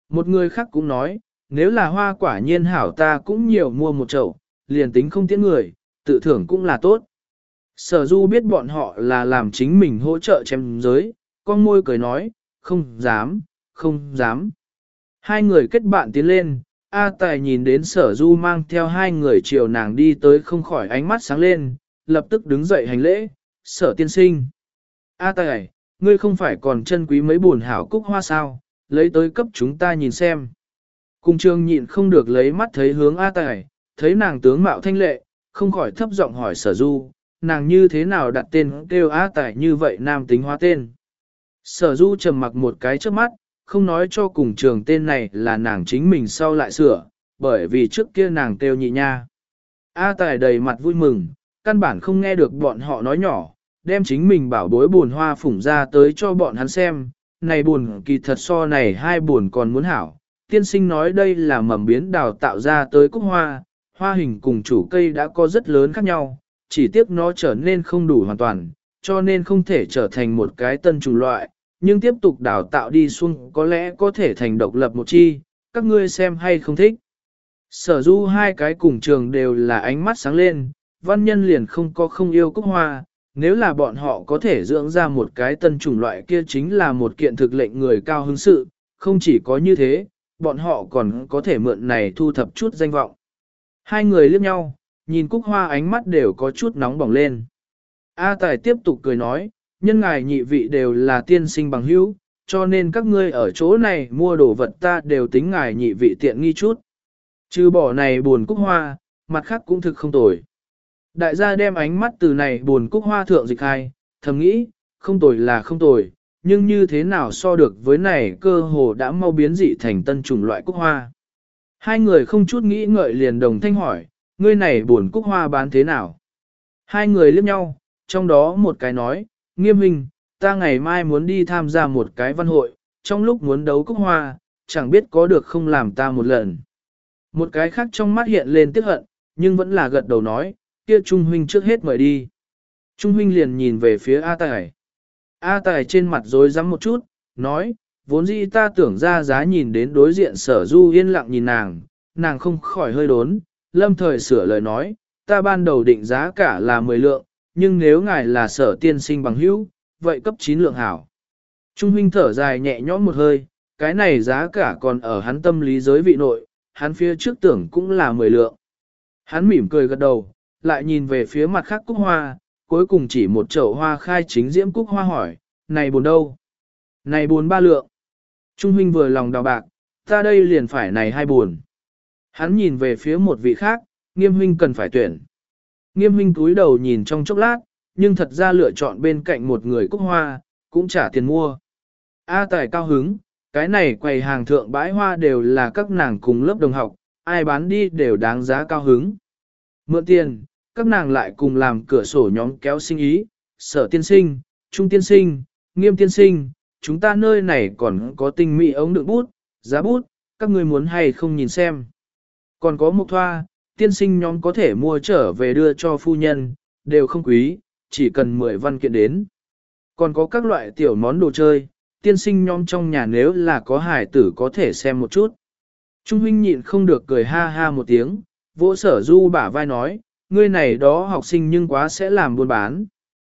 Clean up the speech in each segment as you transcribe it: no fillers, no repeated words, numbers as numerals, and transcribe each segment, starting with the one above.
Một người khác cũng nói, nếu là hoa quả nhiên hảo ta cũng nhiều mua một chậu, liền tính không tiễn người, tự thưởng cũng là tốt. Sở Du biết bọn họ là làm chính mình hỗ trợ chém giới, con môi cười nói, không dám, không dám. Hai người kết bạn tiến lên, A Tài nhìn đến Sở Du mang theo hai người chiều nàng đi tới không khỏi ánh mắt sáng lên, lập tức đứng dậy hành lễ, Sở tiên sinh. A Tài, ngươi không phải còn chân quý mấy buồn hảo cúc hoa sao, lấy tới cấp chúng ta nhìn xem. Cung trương nhịn không được lấy mắt thấy hướng A Tài, thấy nàng tướng mạo thanh lệ, không khỏi thấp giọng hỏi Sở Du, nàng như thế nào đặt tên kêu A Tài như vậy nam tính hóa tên. Sở Du trầm mặc một cái trước mắt, không nói cho cùng trường tên này là nàng chính mình sau lại sửa, bởi vì trước kia nàng kêu nhị nha. A Tài đầy mặt vui mừng, căn bản không nghe được bọn họ nói nhỏ, đem chính mình bảo bối buồn hoa phủng ra tới cho bọn hắn xem, này buồn kỳ thật so này hai buồn còn muốn hảo. Tiên sinh nói đây là mầm biến đào tạo ra tới cúc hoa, hoa hình cùng chủ cây đã có rất lớn khác nhau, chỉ tiếc nó trở nên không đủ hoàn toàn, cho nên không thể trở thành một cái tân chủng loại, nhưng tiếp tục đào tạo đi xuống có lẽ có thể thành độc lập một chi, các ngươi xem hay không thích. Sở Du hai cái cùng trường đều là ánh mắt sáng lên, văn nhân liền không yêu cúc hoa, nếu là bọn họ có thể dưỡng ra một cái tân chủng loại kia chính là một kiện thực lệnh người cao hứng sự, không chỉ có như thế, bọn họ còn có thể mượn này thu thập chút danh vọng. Hai người liếc nhau, nhìn cúc hoa ánh mắt đều có chút nóng bỏng lên. A Tài tiếp tục cười nói, nhân ngài nhị vị đều là tiên sinh bằng hữu, cho nên các ngươi ở chỗ này mua đồ vật ta đều tính ngài nhị vị tiện nghi chút. Trừ bỏ này buồn cúc hoa, mặt khác cũng thực không tồi. Đại gia đem ánh mắt từ này buồn cúc hoa thượng dịch hai, thầm nghĩ, không tồi là không tồi, nhưng như thế nào so được với này cơ hồ đã mau biến dị thành tân chủng loại cúc hoa. Hai người không chút nghĩ ngợi liền đồng thanh hỏi, ngươi này buồn cúc hoa bán thế nào? Hai người liếc nhau, trong đó một cái nói, Nghiêm hình, ta ngày mai muốn đi tham gia một cái văn hội, trong lúc muốn đấu cúc hoa, chẳng biết có được không làm ta một lần. Một cái khác trong mắt hiện lên tiếc hận, nhưng vẫn là gật đầu nói, kia Trung huynh trước hết mời đi. Trung huynh liền nhìn về phía A Tài. A Tài trên mặt rối rắm một chút, nói, vốn dĩ ta tưởng ra giá nhìn đến đối diện Sở Du yên lặng nhìn nàng không khỏi hơi đốn, lâm thời sửa lời nói, ta ban đầu định giá cả là 10 lượng, nhưng nếu ngài là Sở tiên sinh bằng hữu, vậy cấp 9 lượng hảo. Trung huynh thở dài nhẹ nhõm một hơi, cái này giá cả còn ở hắn tâm lý giới vị nội, hắn phía trước tưởng cũng là 10 lượng. Hắn mỉm cười gật đầu, lại nhìn về phía mặt khác cúc hoa, cuối cùng chỉ một chậu hoa khai chính diễm cúc hoa hỏi, này buồn đâu? Này buồn 3 lượng. Trung huynh vừa lòng đào bạc, ta đây liền phải này 2 buồn. Hắn nhìn về phía một vị khác, Nghiêm huynh cần phải tuyển. Nghiêm huynh cúi đầu nhìn trong chốc lát, nhưng thật ra lựa chọn bên cạnh một người cúc hoa, cũng trả tiền mua. A Tài cao hứng, cái này quầy hàng thượng bãi hoa đều là các nàng cùng lớp đồng học, ai bán đi đều đáng giá cao hứng. Mượn tiền, các nàng lại cùng làm cửa sổ nhóm kéo sinh ý, Sở tiên sinh, Trung tiên sinh, Nghiêm tiên sinh, chúng ta nơi này còn có tinh mỹ ống đựng bút, giá bút, các người muốn hay không nhìn xem. Còn có mộc thoa, tiên sinh nhóm có thể mua trở về đưa cho phu nhân, đều không quý, chỉ cần 10 văn kiện đến. Còn có các loại tiểu món đồ chơi, tiên sinh nhóm trong nhà nếu là có hải tử có thể xem một chút. Trung huynh nhịn không được cười ha ha một tiếng, vỗ Sở Du bả vai nói, ngươi này đó học sinh nhưng quá sẽ làm buôn bán.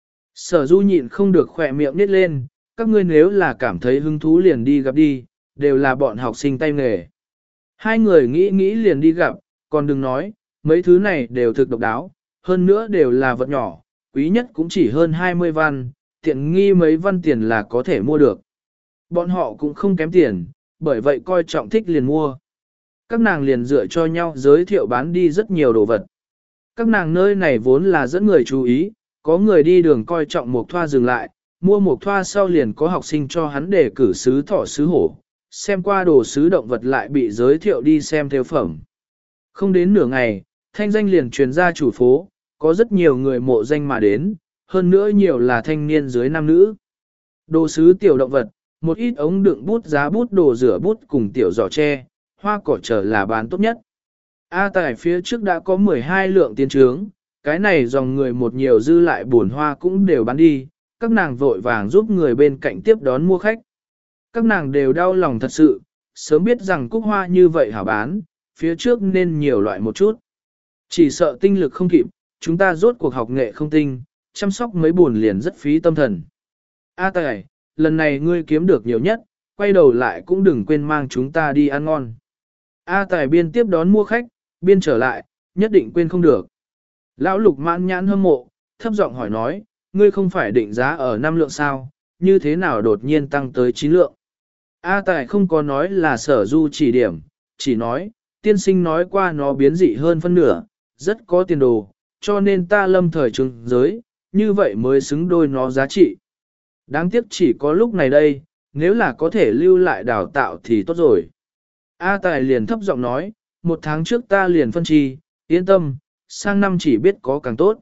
Sở Du nhịn không được khỏe miệng nít lên, các ngươi nếu là cảm thấy hứng thú liền đi gặp đi, đều là bọn học sinh tay nghề. Hai người nghĩ liền đi gặp, còn đừng nói, mấy thứ này đều thực độc đáo, hơn nữa đều là vật nhỏ, quý nhất cũng chỉ hơn 20 văn, tiện nghi mấy văn tiền là có thể mua được. Bọn họ cũng không kém tiền, bởi vậy coi trọng thích liền mua. Các nàng liền dựa cho nhau giới thiệu bán đi rất nhiều đồ vật. Các nàng nơi này vốn là dẫn người chú ý, có người đi đường coi trọng mộc thoa dừng lại, mua mộc thoa sau liền có học sinh cho hắn đề cử sứ thỏ sứ hổ, xem qua đồ sứ động vật lại bị giới thiệu đi xem theo phẩm. Không đến nửa ngày, thanh danh liền truyền ra chủ phố, có rất nhiều người mộ danh mà đến, hơn nữa nhiều là thanh niên dưới nam nữ. Đồ sứ tiểu động vật, một ít ống đựng bút giá bút đồ rửa bút cùng tiểu giỏ tre, hoa cỏ trở là bán tốt nhất. A Tài phía trước đã có 12 lượng tiền trướng, cái này dòng người một nhiều dư lại buồn hoa cũng đều bán đi, các nàng vội vàng giúp người bên cạnh tiếp đón mua khách. Các nàng đều đau lòng thật sự, sớm biết rằng cúc hoa như vậy hảo bán, phía trước nên nhiều loại một chút. Chỉ sợ tinh lực không kịp, chúng ta rốt cuộc học nghệ không tinh, chăm sóc mấy buồn liền rất phí tâm thần. A Tài, lần này ngươi kiếm được nhiều nhất, quay đầu lại cũng đừng quên mang chúng ta đi ăn ngon. A Tài biên tiếp đón mua khách, biên trở lại, nhất định quên không được. Lão Lục mãn nhãn hâm mộ, thấp giọng hỏi nói, ngươi không phải định giá ở 5 lượng sao, như thế nào đột nhiên tăng tới 9 lượng. A Tài không có nói là Sở Du chỉ điểm, chỉ nói, tiên sinh nói qua nó biến dị hơn phân nửa, rất có tiền đồ, cho nên ta lâm thời trưng giới, như vậy mới xứng đôi nó giá trị. Đáng tiếc chỉ có lúc này đây, nếu là có thể lưu lại đào tạo thì tốt rồi. A Tài liền thấp giọng nói, 1 tháng trước ta liền phân chi, yên tâm, sang năm chỉ biết có càng tốt.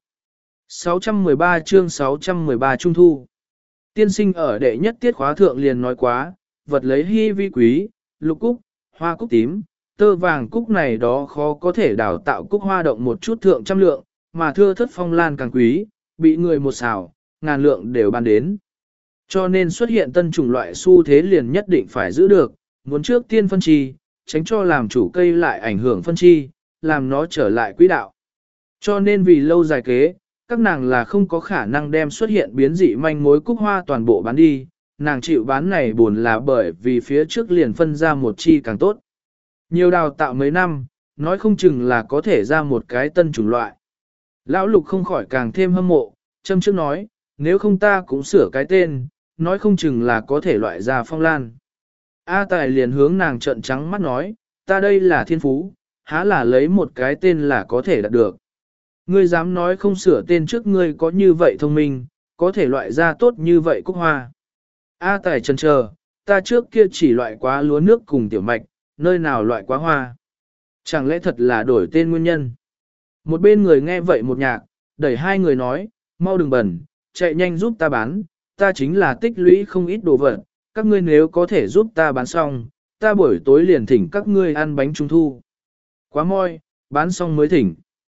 613 chương 613 Trung Thu. Tiên sinh ở đệ nhất tiết khóa thượng liền nói quá, vật lấy hy vi quý, lục cúc, hoa cúc tím, tơ vàng cúc này đó khó có thể đào tạo cúc hoa động một chút thượng trăm lượng, mà thưa thất phong lan càng quý, bị người một xào, ngàn lượng đều ban đến. Cho nên xuất hiện tân chủng loại xu thế liền nhất định phải giữ được, muốn trước tiên phân chi, tránh cho làm chủ cây lại ảnh hưởng phân chi, làm nó trở lại quỹ đạo. Cho nên vì lâu dài kế, các nàng là không có khả năng đem xuất hiện biến dị manh mối cúc hoa toàn bộ bán đi, nàng chịu bán này buồn là bởi vì phía trước liền phân ra một chi càng tốt. Nhiều đào tạo mấy năm, nói không chừng là có thể ra một cái tân chủng loại. Lão Lục không khỏi càng thêm hâm mộ, châm trước nói, nếu không ta cũng sửa cái tên, nói không chừng là có thể loại ra phong lan. A Tài liền hướng nàng trợn trắng mắt nói, ta đây là thiên phú, há là lấy một cái tên là có thể đạt được. Ngươi dám nói không sửa tên trước ngươi có như vậy thông minh, có thể loại ra tốt như vậy cúc hoa. A Tài chần chờ, ta trước kia chỉ loại quá lúa nước cùng tiểu mạch, nơi nào loại quá hoa. Chẳng lẽ thật là đổi tên nguyên nhân? Một bên người nghe vậy một nhạc, đẩy hai người nói, mau đừng bẩn, chạy nhanh giúp ta bán, ta chính là tích lũy không ít đồ vật, các ngươi nếu có thể giúp ta bán xong, ta buổi tối liền thỉnh các ngươi ăn bánh trung thu. Quá moi, bán xong mới thỉnh.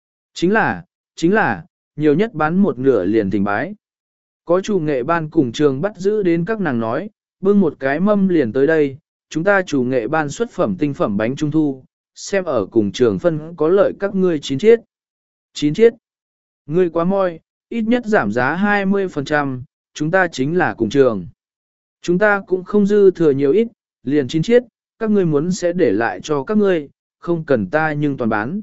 Chính là, nhiều nhất bán một nửa liền thỉnh bái. Có chủ nghệ ban cùng trường bắt giữ đến các nàng nói, bưng một cái mâm liền tới đây, chúng ta chủ nghệ ban xuất phẩm tinh phẩm bánh trung thu, xem ở cùng trường phân có lợi các ngươi 9 chiết. 9 chiết. Ngươi quá moi, ít nhất giảm giá 20%, chúng ta chính là cùng trường. Chúng ta cũng không dư thừa nhiều ít, liền 9 chiết, các ngươi muốn sẽ để lại cho các ngươi, không cần ta nhưng toàn bán.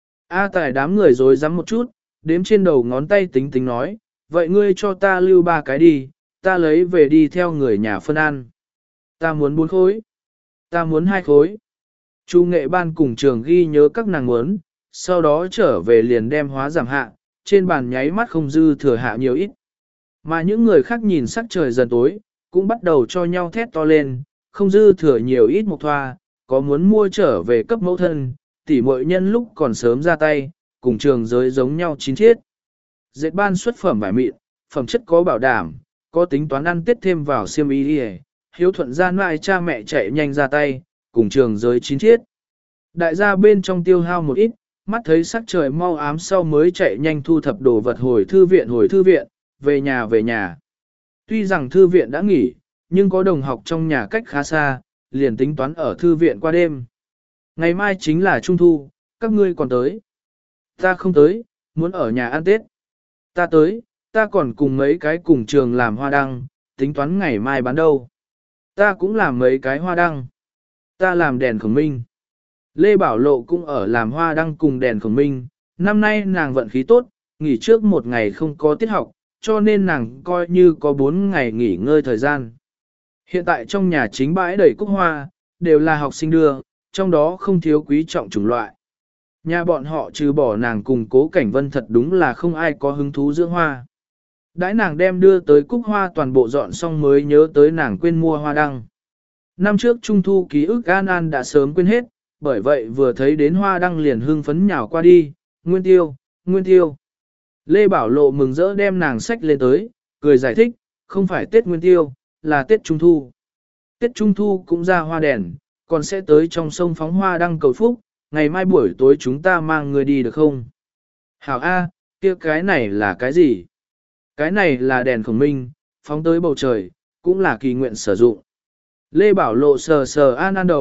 A Tài đám người dối rắm một chút, đếm trên đầu ngón tay tính tính nói, vậy ngươi cho ta lưu 3 cái đi, ta lấy về đi theo người nhà phân ăn. Ta muốn 4 khối. Ta muốn 2 khối. Chu nghệ ban cùng trường ghi nhớ các nàng muốn, sau đó trở về liền đem hóa giảm hạ, trên bàn nháy mắt không dư thừa hạ nhiều ít. Mà những người khác nhìn sắc trời dần tối, cũng bắt đầu cho nhau thét to lên, không dư thừa nhiều ít một thoa, có muốn mua trở về cấp mẫu thân, tỉ muội nhân lúc còn sớm ra tay, cùng trường giới giống nhau 9 chiết. Dệt ban xuất phẩm vải mịn, phẩm chất có bảo đảm, có tính toán ăn tết thêm vào xiêm y đi, hiếu thuận gian ngoại cha mẹ chạy nhanh ra tay, cùng trường giới 9 chiết. Đại gia bên trong tiêu hao một ít, mắt thấy sắc trời mau ám sau mới chạy nhanh thu thập đồ vật hồi thư viện, về nhà. Tuy rằng thư viện đã nghỉ, nhưng có đồng học trong nhà cách khá xa, liền tính toán ở thư viện qua đêm. Ngày mai chính là Trung Thu, các ngươi còn tới. Ta không tới, muốn ở nhà ăn Tết. Ta tới, ta còn cùng mấy cái cùng trường làm hoa đăng, tính toán ngày mai bán đâu. Ta cũng làm mấy cái hoa đăng. Ta làm đèn khổng minh. Lê Bảo Lộ cũng ở làm hoa đăng cùng đèn khổng minh. Năm nay nàng vận khí tốt, nghỉ trước 1 ngày không có tiết học, cho nên nàng coi như có 4 ngày nghỉ ngơi thời gian. Hiện tại trong nhà chính bãi đầy cúc hoa, đều là học sinh đưa, trong đó không thiếu quý trọng chủng loại. Nhà bọn họ trừ bỏ nàng cùng Cố Cảnh Vân thật đúng là không ai có hứng thú dưỡng hoa. Đãi nàng đem đưa tới cúc hoa toàn bộ dọn xong mới nhớ tới nàng quên mua hoa đăng. Năm trước Trung Thu ký ức An đã sớm quên hết, bởi vậy vừa thấy đến hoa đăng liền hưng phấn nhào qua đi, Nguyên Tiêu. Lê Bảo Lộ mừng rỡ đem nàng sách lên tới, cười giải thích, không phải Tết Nguyên Tiêu, là Tết Trung Thu. Tết Trung Thu cũng ra hoa đèn, còn sẽ tới trong sông phóng hoa đăng cầu phúc, ngày mai buổi tối chúng ta mang người đi được không? Hảo A, kia cái này là cái gì? Cái này là đèn khổng minh, phóng tới bầu trời, cũng là kỳ nguyện sử dụng. Lê Bảo Lộ sờ An đầu,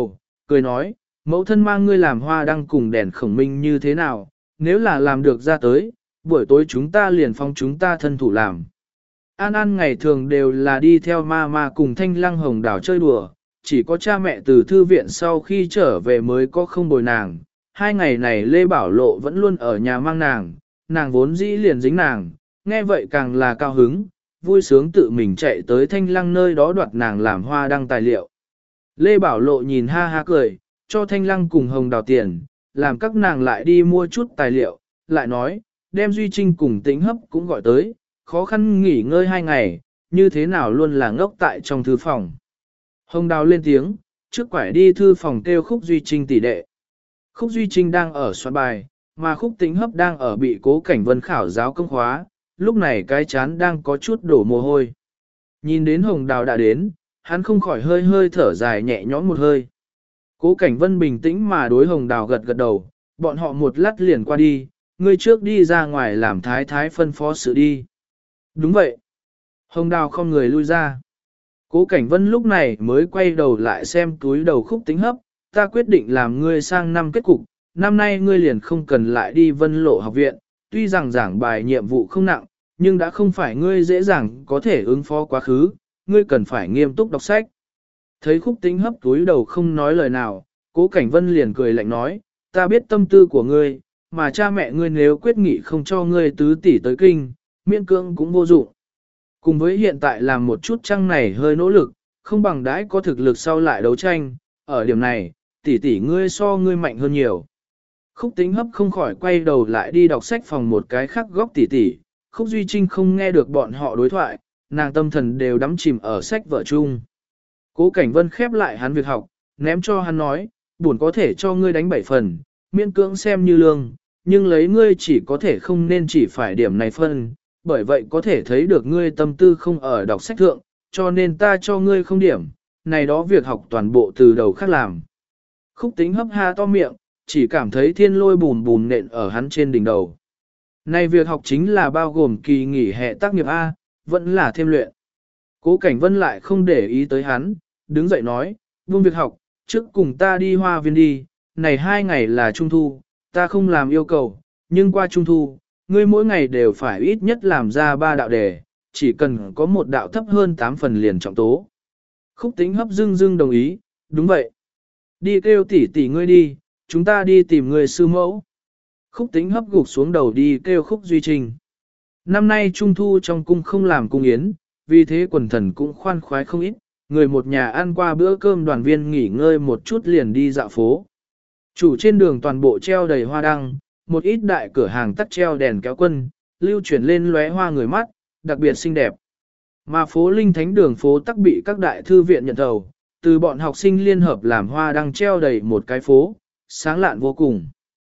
cười nói, mẫu thân mang ngươi làm hoa đăng cùng đèn khổng minh như thế nào, nếu là làm được ra tới, buổi tối chúng ta liền phong chúng ta thân thủ làm. An An ngày thường đều là đi theo ma cùng Thanh Lăng Hồng Đào chơi đùa, chỉ có cha mẹ từ thư viện sau khi trở về mới có không bồi nàng. 2 ngày này Lê Bảo Lộ vẫn luôn ở nhà mang nàng vốn dĩ liền dính nàng, nghe vậy càng là cao hứng, vui sướng tự mình chạy tới Thanh Lăng nơi đó đoạt nàng làm hoa đăng tài liệu. Lê Bảo Lộ nhìn ha ha cười, cho Thanh Lăng cùng Hồng Đào tiền, làm các nàng lại đi mua chút tài liệu, lại nói, đem Duy Trinh cùng Tĩnh Hấp cũng gọi tới, khó khăn nghỉ ngơi 2 ngày, như thế nào luôn là ngốc tại trong thư phòng. Hồng Đào lên tiếng, trước quải đi thư phòng kêu Khúc Duy Trinh tỷ đệ. Khúc Duy Trinh đang ở soạn bài, mà Khúc Tĩnh Hấp đang ở bị Cố Cảnh Vân khảo giáo công khóa, lúc này cái chán đang có chút đổ mồ hôi. Nhìn đến Hồng Đào đã đến, hắn không khỏi hơi hơi thở dài nhẹ nhõm một hơi. Cố Cảnh Vân bình tĩnh mà đối Hồng Đào gật gật đầu, bọn họ một lát liền qua đi, ngươi trước đi ra ngoài làm thái thái phân phó sự đi. Đúng vậy. Hồng Đào không người lui ra. Cố Cảnh Vân lúc này mới quay đầu lại xem túi đầu Khúc Tĩnh Hấp, ta quyết định làm ngươi sang năm kết cục, năm nay ngươi liền không cần lại đi Vân Lộ học viện, tuy rằng giảng bài nhiệm vụ không nặng, nhưng đã không phải ngươi dễ dàng có thể ứng phó quá khứ, ngươi cần phải nghiêm túc đọc sách. Thấy Khúc Tĩnh Hấp túi đầu không nói lời nào, Cố Cảnh Vân liền cười lạnh nói, ta biết tâm tư của ngươi, mà cha mẹ ngươi nếu quyết nghị không cho ngươi tứ tỷ tới kinh, miễn cưỡng cũng vô dụng. Cùng với hiện tại làm một chút chăng này hơi nỗ lực, không bằng đãi có thực lực sau lại đấu tranh, ở điểm này, tỷ tỷ ngươi so ngươi mạnh hơn nhiều. Khúc Tĩnh Hấp không khỏi quay đầu lại đi đọc sách phòng một cái khác góc tỷ tỷ, Khúc Duy Trinh không nghe được bọn họ đối thoại, nàng tâm thần đều đắm chìm ở sách vở chung. Cố Cảnh Vân khép lại hắn việc học, ném cho hắn nói, buồn có thể cho ngươi đánh 7 phần, miễn cưỡng xem như lương, nhưng lấy ngươi chỉ có thể không nên chỉ phải điểm này phân, bởi vậy có thể thấy được ngươi tâm tư không ở đọc sách thượng, cho nên ta cho ngươi không điểm, này đó việc học toàn bộ từ đầu khác làm. Khúc Tĩnh Hấp ha to miệng, chỉ cảm thấy thiên lôi bùn bùn nện ở hắn trên đỉnh đầu. Này việc học chính là bao gồm kỳ nghỉ hè tác nghiệp A, vẫn là thêm luyện. Cố Cảnh Vân lại không để ý tới hắn, đứng dậy nói, buông việc học, trước cùng ta đi hoa viên đi, này 2 ngày là trung thu, ta không làm yêu cầu, nhưng qua trung thu, ngươi mỗi ngày đều phải ít nhất làm ra 3 đạo đề, chỉ cần có một đạo thấp hơn 8 phần liền trọng tố. Khúc Tĩnh Hấp dưng đồng ý, đúng vậy. Đi kêu tỷ tỷ ngươi đi, chúng ta đi tìm người sư mẫu. Khúc Tĩnh Hấp gục xuống đầu đi kêu Khúc Duy Trinh. Năm nay trung thu trong cung không làm cung yến, vì thế quần thần cũng khoan khoái không ít, người một nhà ăn qua bữa cơm đoàn viên nghỉ ngơi một chút liền đi dạo phố. Chủ trên đường toàn bộ treo đầy hoa đăng, một ít đại cửa hàng tắt treo đèn kéo quân, lưu chuyển lên lóe hoa người mắt, đặc biệt xinh đẹp. Mà phố Linh Thánh đường phố tắc bị các đại thư viện nhận thầu, từ bọn học sinh liên hợp làm hoa đăng treo đầy một cái phố, sáng lạn vô cùng.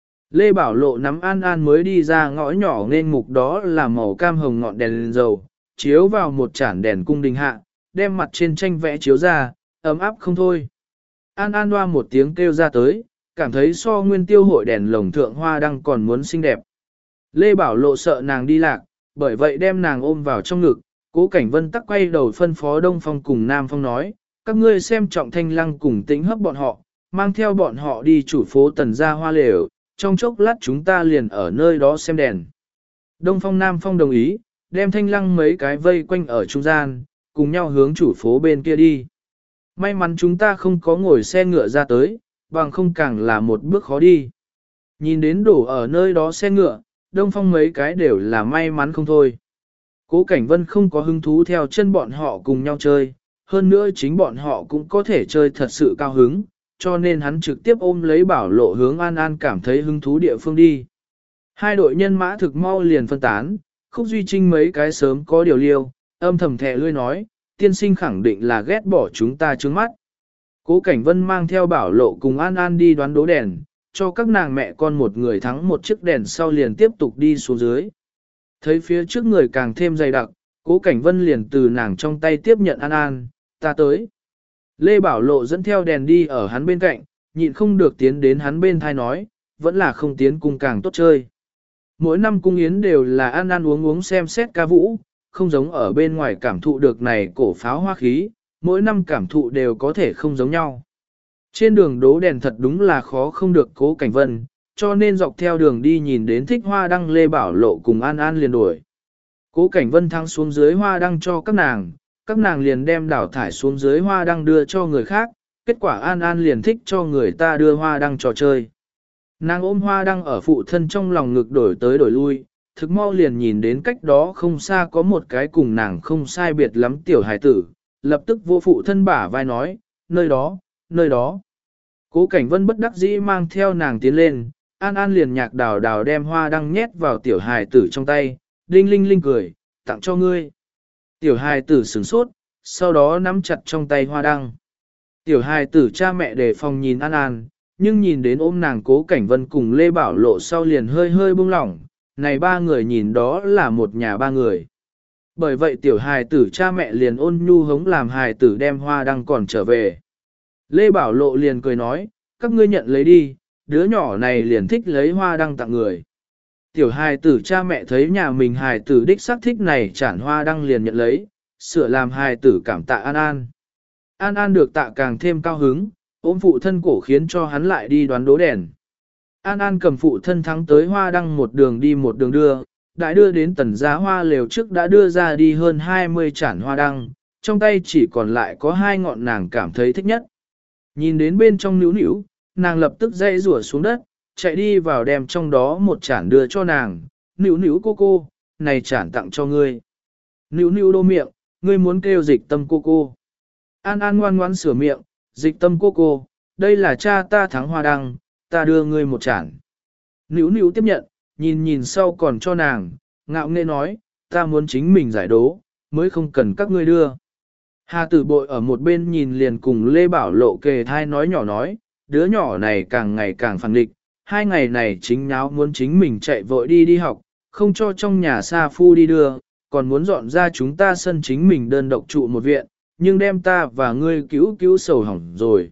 Lê Bảo Lộ nắm An An mới đi ra ngõ nhỏ nên mục đó là màu cam hồng ngọn đèn lên dầu, chiếu vào một chản đèn cung đình hạ, đem mặt trên tranh vẽ chiếu ra, ấm áp không thôi. An An hoa một tiếng kêu ra tới, cảm thấy so nguyên tiêu hội đèn lồng thượng hoa đăng còn muốn xinh đẹp. Lê Bảo Lộ sợ nàng đi lạc, bởi vậy đem nàng ôm vào trong ngực, Cố Cảnh Vân tắc quay đầu phân phó Đông Phong cùng Nam Phong nói, các ngươi xem Trọng Thanh Lăng cùng Tĩnh Hấp bọn họ, mang theo bọn họ đi chủ phố Tần gia hoa lều, trong chốc lát chúng ta liền ở nơi đó xem đèn. Đông Phong Nam Phong đồng ý, đem Thanh Lăng mấy cái vây quanh ở trung gian, cùng nhau hướng chủ phố bên kia đi. May mắn chúng ta không có ngồi xe ngựa ra tới, bằng không càng là một bước khó đi. Nhìn đến đổ ở nơi đó xe ngựa, Đông Phong mấy cái đều là may mắn không thôi. Cố Cảnh Vân không có hứng thú theo chân bọn họ cùng nhau chơi, hơn nữa chính bọn họ cũng có thể chơi thật sự cao hứng, cho nên hắn trực tiếp ôm lấy Bảo Lộ hướng An An cảm thấy hứng thú địa phương đi. Hai đội nhân mã thực mau liền phân tán, Khúc Duy Trinh mấy cái sớm có điều liêu, âm thầm thẻ lươi nói, tiên sinh khẳng định là ghét bỏ chúng ta trướng mắt. Cố Cảnh Vân mang theo Bảo Lộ cùng An An đi đoán đố đèn, cho các nàng mẹ con một người thắng một chiếc đèn sau liền tiếp tục đi xuống dưới. Thấy phía trước người càng thêm dày đặc, Cố Cảnh Vân liền từ nàng trong tay tiếp nhận An An, ta tới. Lê Bảo Lộ dẫn theo đèn đi ở hắn bên cạnh, nhịn không được tiến đến hắn bên thai nói, vẫn là không tiến cung càng tốt chơi. Mỗi năm cung yến đều là ăn ăn uống uống xem xét ca vũ, không giống ở bên ngoài cảm thụ được này cổ pháo hoa khí, mỗi năm cảm thụ đều có thể không giống nhau. Trên đường đố đèn thật đúng là khó không được Cố Cảnh Vân, cho nên dọc theo đường đi nhìn đến Thích Hoa Đăng Lê Bảo Lộ cùng An An liền đuổi. Cố Cảnh Vân thắng xuống dưới hoa đăng cho các nàng liền đem đảo thải xuống dưới hoa đăng đưa cho người khác, kết quả An An liền thích cho người ta đưa hoa đăng trò chơi. Nàng ôm hoa đăng ở phụ thân trong lòng ngực đổi tới đổi lui, thực mau liền nhìn đến cách đó không xa có một cái cùng nàng không sai biệt lắm tiểu hài tử, lập tức vô phụ thân bả vai nói, nơi đó, nơi đó. Cố Cảnh Vân bất đắc dĩ mang theo nàng tiến lên, An An liền nhạc đào đào đem hoa đăng nhét vào tiểu hài tử trong tay, đinh linh linh cười, tặng cho ngươi. Tiểu hài tử sửng sốt, sau đó nắm chặt trong tay hoa đăng. Tiểu hài tử cha mẹ đề phòng nhìn An An, nhưng nhìn đến ôm nàng Cố Cảnh Vân cùng Lê Bảo Lộ sau liền hơi hơi buông lỏng, này ba người nhìn đó là một nhà ba người. Bởi vậy tiểu hài tử cha mẹ liền ôn nhu hống làm hài tử đem hoa đăng còn trở về. Lê Bảo Lộ liền cười nói, các ngươi nhận lấy đi, đứa nhỏ này liền thích lấy hoa đăng tặng người. Tiểu hài tử cha mẹ thấy nhà mình hài tử đích xác thích này chản hoa đăng liền nhận lấy, sửa làm hài tử cảm tạ An An. An An được tạ càng thêm cao hứng, ôm phụ thân cổ khiến cho hắn lại đi đoán đố đèn. An An cầm phụ thân thắng tới hoa đăng một đường đi một đường đưa, đã đưa đến tần giá hoa lều trước đã đưa ra đi hơn 20 chản hoa đăng, trong tay chỉ còn lại có 2 ngọn nàng cảm thấy thích nhất. Nhìn đến bên trong níu níu, nàng lập tức dây rủa xuống đất, chạy đi vào đem trong đó một chản đưa cho nàng, níu níu cô, này chản tặng cho ngươi. Níu níu đô miệng, ngươi muốn kêu Dịch Tâm cô. An An ngoan ngoãn sửa miệng, Dịch Tâm cô, đây là cha ta thắng hoa đăng, ta đưa ngươi một chản. Níu níu tiếp nhận, nhìn sau còn cho nàng, ngạo nghễ nói, ta muốn chính mình giải đố, mới không cần các ngươi đưa. Hà Tử Bội ở một bên nhìn liền cùng Lê Bảo Lộ kề thai nói nhỏ nói, đứa nhỏ này càng ngày càng phản nghịch, 2 ngày này chính nháo muốn chính mình chạy vội đi học, không cho trong nhà sa phu đi đưa, còn muốn dọn ra chúng ta sân chính mình đơn độc trụ một viện, nhưng đem ta và ngươi cứu sầu hỏng rồi.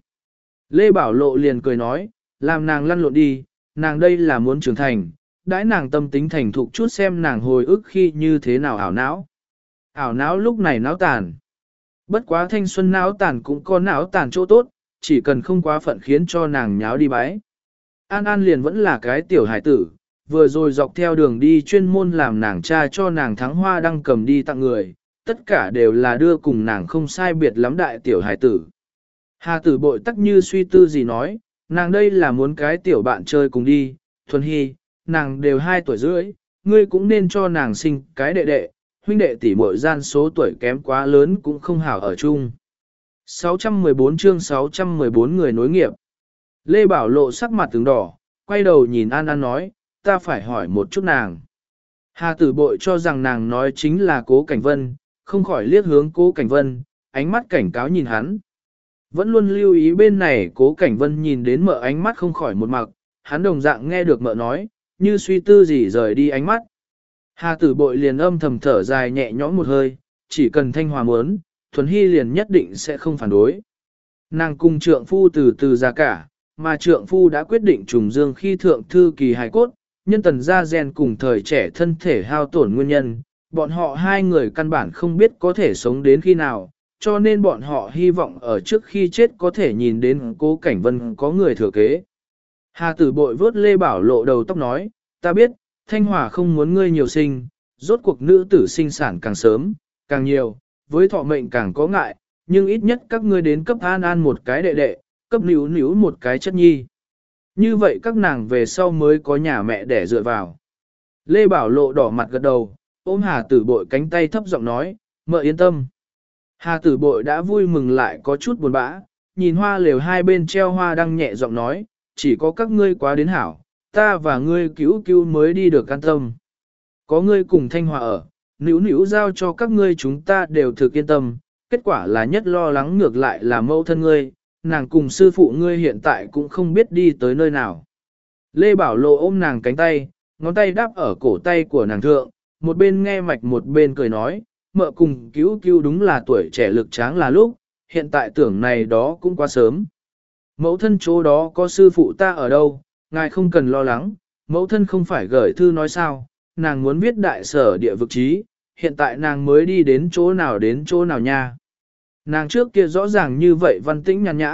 Lê Bảo Lộ liền cười nói, làm nàng lăn lộn đi, nàng đây là muốn trưởng thành, đãi nàng tâm tính thành thục chút xem nàng hồi ức khi như thế nào ảo não. Ảo não lúc này não tàn. Bất quá thanh xuân não tàn cũng có não tàn chỗ tốt, chỉ cần không quá phận khiến cho nàng nháo đi bái. An An liền vẫn là cái tiểu hải tử, vừa rồi dọc theo đường đi chuyên môn làm nàng cha cho nàng thắng hoa đăng cầm đi tặng người, tất cả đều là đưa cùng nàng không sai biệt lắm đại tiểu hải tử. Hà Tử Bội tắc như suy tư gì nói, nàng đây là muốn cái tiểu bạn chơi cùng đi, Thuần Hy, nàng đều 2 tuổi rưỡi, ngươi cũng nên cho nàng sinh cái đệ đệ, huynh đệ tỷ muội gian số tuổi kém quá lớn cũng không hảo ở chung. 614 chương 614 người nối nghiệp. Lê Bảo Lộ sắc mặt tướng đỏ, quay đầu nhìn An An nói, ta phải hỏi một chút nàng. Hà Tử Bội cho rằng nàng nói chính là Cố Cảnh Vân, không khỏi liếc hướng Cố Cảnh Vân, ánh mắt cảnh cáo nhìn hắn. Vẫn luôn lưu ý bên này Cố Cảnh Vân nhìn đến mợ ánh mắt không khỏi một mặc, hắn đồng dạng nghe được mợ nói, như suy tư gì rời đi ánh mắt. Hà Tử Bội liền âm thầm thở dài nhẹ nhõm một hơi, chỉ cần Thanh Hòa muốn, Thuần Hy liền nhất định sẽ không phản đối. Nàng cùng trượng phu từ từ ra cả, mà trượng phu đã quyết định trùng dương khi thượng thư kỳ hài cốt, nhân tần gia gen cùng thời trẻ thân thể hao tổn nguyên nhân, bọn họ 2 người căn bản không biết có thể sống đến khi nào, cho nên bọn họ hy vọng ở trước khi chết có thể nhìn đến Cố Cảnh Vân có người thừa kế. Hà Tử Bội vớt Lê Bảo Lộ đầu tóc nói, ta biết, Thanh Hòa không muốn ngươi nhiều sinh, rốt cuộc nữ tử sinh sản càng sớm, càng nhiều, với thọ mệnh càng có ngại, nhưng ít nhất các ngươi đến cấp An An một cái đệ đệ, cấp níu níu một cái chất nhi. Như vậy các nàng về sau mới có nhà mẹ để dựa vào. Lê Bảo Lộ đỏ mặt gật đầu, ôm Hà Tử Bội cánh tay thấp giọng nói, mợ yên tâm. Hà Tử Bội đã vui mừng lại có chút buồn bã, nhìn hoa lều 2 bên treo hoa đang nhẹ giọng nói, chỉ có các ngươi quá đến hảo, ta và ngươi cứu mới đi được an tâm. Có ngươi cùng Thanh Hòa ở, níu giao cho các ngươi chúng ta đều thực yên tâm, kết quả là nhất lo lắng ngược lại là mẫu thân ngươi, nàng cùng sư phụ ngươi hiện tại cũng không biết đi tới nơi nào. Lê Bảo Lộ ôm nàng cánh tay, ngón tay đáp ở cổ tay của nàng thượng, một bên nghe mạch một bên cười nói, mợ cùng cứu đúng là tuổi trẻ lực tráng là lúc, hiện tại tưởng này đó cũng quá sớm. Mẫu thân chỗ đó có sư phụ ta ở đâu, ngài không cần lo lắng, mẫu thân không phải gửi thư nói sao, nàng muốn viết đại sở địa vực trí, hiện tại nàng mới đi đến chỗ nào nha. Nàng trước kia rõ ràng như vậy văn tĩnh nhàn nhã,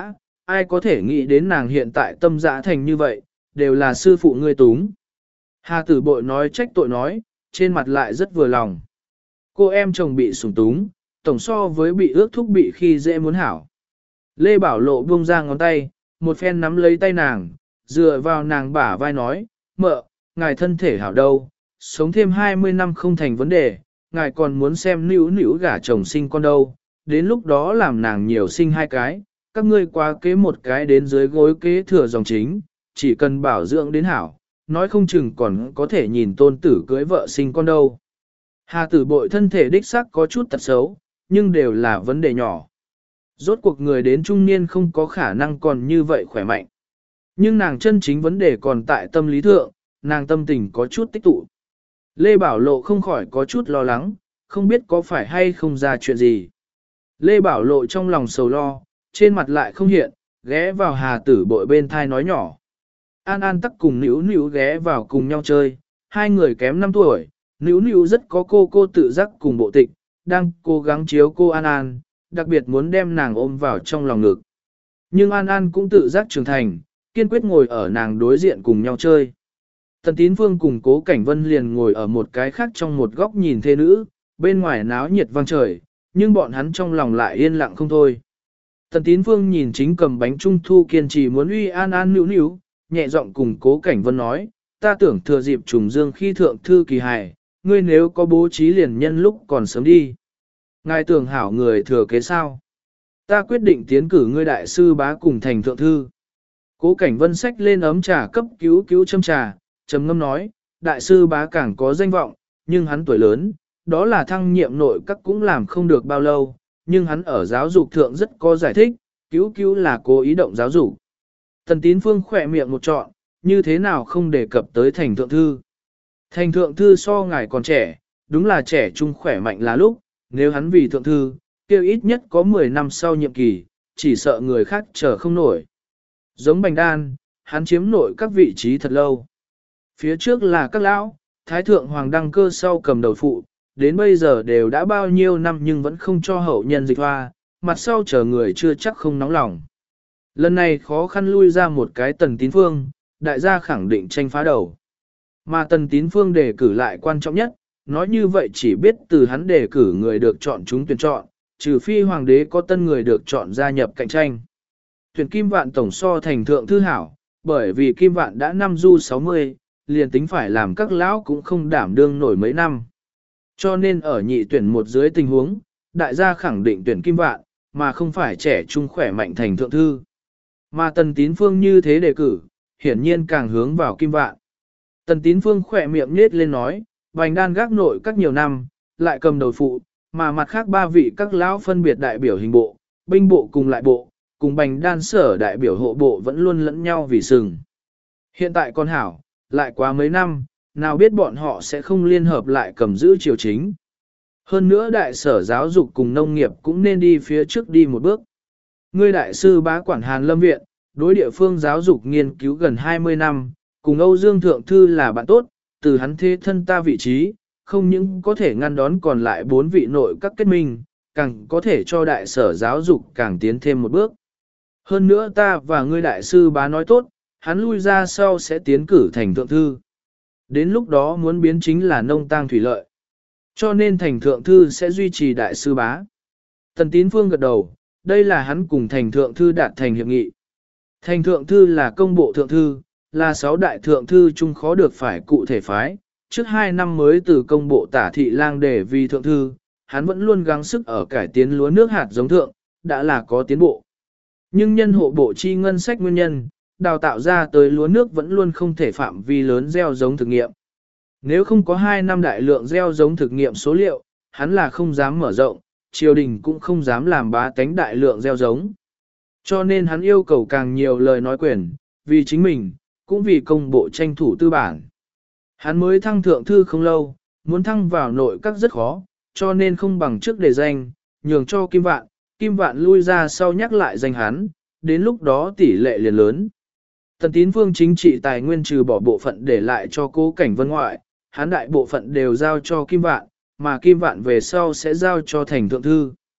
ai có thể nghĩ đến nàng hiện tại tâm dã thành như vậy, đều là sư phụ ngươi túng. Hà tử bội nói trách tội nói, trên mặt lại rất vừa lòng. Cô em chồng bị sủng túng, tổng so với bị ước thúc bị khi dễ muốn hảo. Lê Bảo Lộ buông ra ngón tay, một phen nắm lấy tay nàng, dựa vào nàng bả vai nói, mợ, ngài thân thể hảo đâu, sống thêm 20 năm không thành vấn đề, ngài còn muốn xem nữu nữu gả chồng sinh con đâu, đến lúc đó làm nàng nhiều sinh 2 cái, các ngươi quá kế một cái đến dưới gối kế thừa dòng chính, chỉ cần bảo dưỡng đến hảo, nói không chừng còn có thể nhìn tôn tử cưới vợ sinh con đâu. Hà tử bội thân thể đích xác có chút tật xấu, nhưng đều là vấn đề nhỏ. Rốt cuộc người đến trung niên không có khả năng còn như vậy khỏe mạnh. Nhưng nàng chân chính vấn đề còn tại tâm lý thượng, nàng tâm tình có chút tích tụ. Lê Bảo Lộ không khỏi có chút lo lắng, không biết có phải hay không ra chuyện gì. Lê Bảo Lộ trong lòng sầu lo, trên mặt lại không hiện, ghé vào Hà tử bội bên thai nói nhỏ. An An tắc cùng Nữu Nữu ghé vào cùng nhau chơi, 2 người kém 5 tuổi, Nữu Nữu rất có cô tự giác cùng bộ tịch, đang cố gắng chiếu cô An An, đặc biệt muốn đem nàng ôm vào trong lòng ngực. Nhưng An An cũng tự giác trưởng thành, kiên quyết ngồi ở nàng đối diện cùng nhau chơi. Tần Tín Phương cùng Cố Cảnh Vân liền ngồi ở một cái khác trong một góc nhìn thê nữ, bên ngoài náo nhiệt vang trời, nhưng bọn hắn trong lòng lại yên lặng không thôi. Tần Tín Phương nhìn chính cầm bánh trung thu kiên trì muốn uy An An Nữu Nữu, nhẹ giọng cùng Cố Cảnh Vân nói, ta tưởng thừa dịp trùng dương khi thượng thư kỳ hài, ngươi nếu có bố trí liền nhân lúc còn sớm đi. Ngài tưởng hảo người thừa kế sao? Ta quyết định tiến cử ngươi đại sư bá cùng thành thượng thư. Cố Cảnh Vân xách lên ấm trà cấp cứu châm trà, trầm ngâm nói, đại sư bá càng có danh vọng, nhưng hắn tuổi lớn, đó là thăng nhiệm nội các cũng làm không được bao lâu, nhưng hắn ở giáo dục thượng rất có giải thích, cứu là cố ý động giáo dục. Tần Tín Phương khỏe miệng một trọn, như thế nào không đề cập tới thành thượng thư. Thành thượng thư so ngài còn trẻ, đúng là trẻ trung khỏe mạnh là lúc, nếu hắn vì thượng thư, kêu ít nhất có 10 năm sau nhiệm kỳ, chỉ sợ người khác chờ không nổi. Giống Bành Đan, hắn chiếm nội các vị trí thật lâu. Phía trước là các lão, Thái Thượng Hoàng đăng cơ sau cầm đầu phụ, đến bây giờ đều đã bao nhiêu năm nhưng vẫn không cho hậu nhân dịch hoa, mặt sau chờ người chưa chắc không nóng lòng. Lần này khó khăn lui ra một cái Tần Tín Phương, đại gia khẳng định tranh phá đầu. Mà Tần Tín Phương đề cử lại quan trọng nhất, nói như vậy chỉ biết từ hắn đề cử người được chọn chúng tuyển chọn, trừ phi hoàng đế có tân người được chọn gia nhập cạnh tranh. Tuyển Kim Vạn tổng so thành thượng thư hảo, bởi vì Kim Vạn đã năm du 60, liền tính phải làm các lão cũng không đảm đương nổi mấy năm. Cho nên ở nhị tuyển một dưới tình huống, đại gia khẳng định tuyển Kim Vạn, mà không phải trẻ trung khỏe mạnh thành thượng thư. Mà Tần Tín Phương như thế đề cử, hiển nhiên càng hướng vào Kim Vạn. Tần Tín Phương khỏe miệng nết lên nói, Bành Đan gác nội các nhiều năm, lại cầm đầu phụ, mà mặt khác 3 vị các lão phân biệt đại biểu hình bộ, binh bộ cùng lại bộ, cùng Bành Đan sở đại biểu hộ bộ vẫn luôn lẫn nhau vì sừng. Hiện tại con hảo, lại quá mấy năm, nào biết bọn họ sẽ không liên hợp lại cầm giữ triều chính. Hơn nữa đại sở giáo dục cùng nông nghiệp cũng nên đi phía trước đi một bước. Ngươi đại sư bá quản Hàn Lâm Viện, đối địa phương giáo dục nghiên cứu gần 20 năm, cùng Âu Dương Thượng Thư là bạn tốt, từ hắn thế thân ta vị trí, không những có thể ngăn đón còn lại 4 vị nội các kết minh, càng có thể cho đại sở giáo dục càng tiến thêm một bước. Hơn nữa ta và ngươi đại sư bá nói tốt, hắn lui ra sau sẽ tiến cử thành thượng thư. Đến lúc đó muốn biến chính là nông tang thủy lợi. Cho nên thành thượng thư sẽ duy trì đại sư bá. Tần Tín Phương gật đầu, đây là hắn cùng thành thượng thư đạt thành hiệp nghị. Thành thượng thư là công bộ thượng thư, là 6 đại thượng thư chung khó được phải cụ thể phái. Trước 2 năm mới từ công bộ tả thị lang để vì thượng thư, hắn vẫn luôn gắng sức ở cải tiến lúa nước hạt giống thượng, đã là có tiến bộ. Nhưng nhân hộ bộ chi ngân sách nguyên nhân, đào tạo ra tới lúa nước vẫn luôn không thể phạm vi lớn gieo giống thực nghiệm. Nếu không có 2 năm đại lượng gieo giống thực nghiệm số liệu, hắn là không dám mở rộng, triều đình cũng không dám làm bá tánh đại lượng gieo giống. Cho nên hắn yêu cầu càng nhiều lời nói quyền, vì chính mình, cũng vì công bộ tranh thủ tư bản. Hắn mới thăng thượng thư không lâu, muốn thăng vào nội các rất khó, cho nên không bằng trước đề danh, nhường cho Kim Vạn lui ra sau nhắc lại danh hắn, đến lúc đó tỷ lệ liền lớn. Tần Tín Phương chính trị tài nguyên trừ bỏ bộ phận để lại cho Cố Cảnh Vân ngoại, hắn đại bộ phận đều giao cho Kim Vạn, mà Kim Vạn về sau sẽ giao cho thành thượng thư.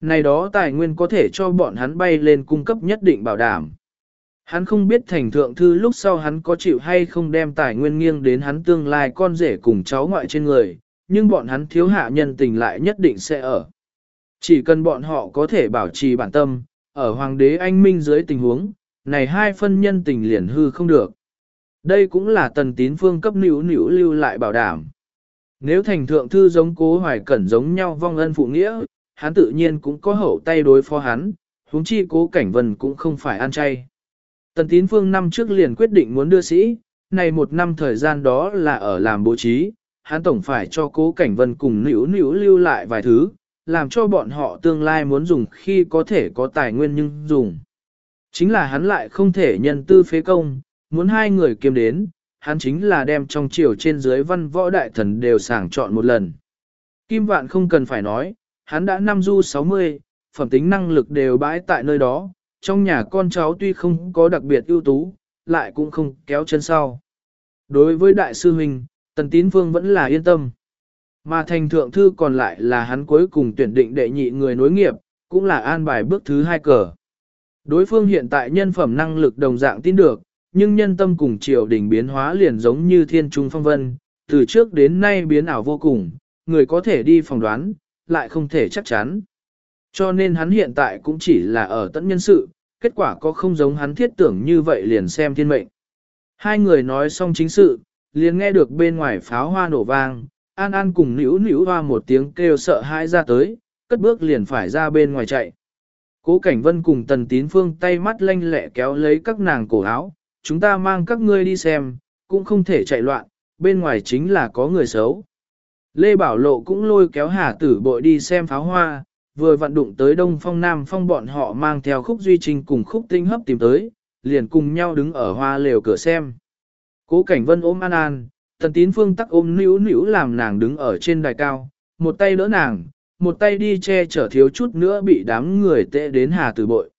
Này đó tài nguyên có thể cho bọn hắn bay lên cung cấp nhất định bảo đảm. Hắn không biết thành thượng thư lúc sau hắn có chịu hay không đem tài nguyên nghiêng đến hắn tương lai con rể cùng cháu ngoại trên người, nhưng bọn hắn thiếu hạ nhân tình lại nhất định sẽ ở. Chỉ cần bọn họ có thể bảo trì bản tâm, ở hoàng đế anh minh dưới tình huống, này hai phân nhân tình liền hư không được. Đây cũng là Tần Tín Phương cấp nữu lưu lại bảo đảm. Nếu thành thượng thư giống Cố Hoài Cẩn giống nhau vong ân phụ nghĩa, hắn tự nhiên cũng có hậu tay đối phó hắn, huống chi Cố Cảnh Vân cũng không phải ăn chay. Tần Tín Phương năm trước liền quyết định muốn đưa sĩ, này một năm thời gian đó là ở làm bố trí, hắn tổng phải cho Cố Cảnh Vân cùng nữu lưu lại vài thứ, làm cho bọn họ tương lai muốn dùng khi có thể có tài nguyên nhưng dùng. Chính là hắn lại không thể nhân tư phế công, muốn hai người kiêm đến, hắn chính là đem trong triều trên dưới văn võ đại thần đều sàng chọn một lần. Kim Vạn không cần phải nói, hắn đã năm du 60, phẩm tính năng lực đều bãi tại nơi đó, trong nhà con cháu tuy không có đặc biệt ưu tú, lại cũng không kéo chân sau. Đối với đại sư huynh, Tần Tín Phương vẫn là yên tâm. Mà thành thượng thư còn lại là hắn cuối cùng tuyển định đệ nhị người nối nghiệp, cũng là an bài bước thứ hai cờ. Đối phương hiện tại nhân phẩm năng lực đồng dạng tin được, nhưng nhân tâm cùng triều đình biến hóa liền giống như thiên trung phong vân, từ trước đến nay biến ảo vô cùng, người có thể đi phỏng đoán, lại không thể chắc chắn. Cho nên hắn hiện tại cũng chỉ là ở tận nhân sự, kết quả có không giống hắn thiết tưởng như vậy liền xem thiên mệnh. Hai người nói xong chính sự, liền nghe được bên ngoài pháo hoa nổ vang, An An cùng nữu hoa một tiếng kêu sợ hãi ra tới, cất bước liền phải ra bên ngoài chạy. Cố Cảnh Vân cùng Tần Tín Phương tay mắt lanh lẹ kéo lấy các nàng cổ áo, chúng ta mang các ngươi đi xem, cũng không thể chạy loạn, bên ngoài chính là có người xấu. Lê Bảo Lộ cũng lôi kéo Hà Tử Bội đi xem pháo hoa, vừa vặn đụng tới Đông Phong Nam Phong bọn họ mang theo Khúc Duy Trinh cùng Khúc Tinh Hấp tìm tới, liền cùng nhau đứng ở hoa lều cửa xem. Cố Cảnh Vân ôm An An, Tần Tín Phương tắc ôm nữu làm nàng đứng ở trên đài cao, một tay đỡ nàng, một tay đi che chở thiếu chút nữa bị đám người tệ đến Hà Tử Bội.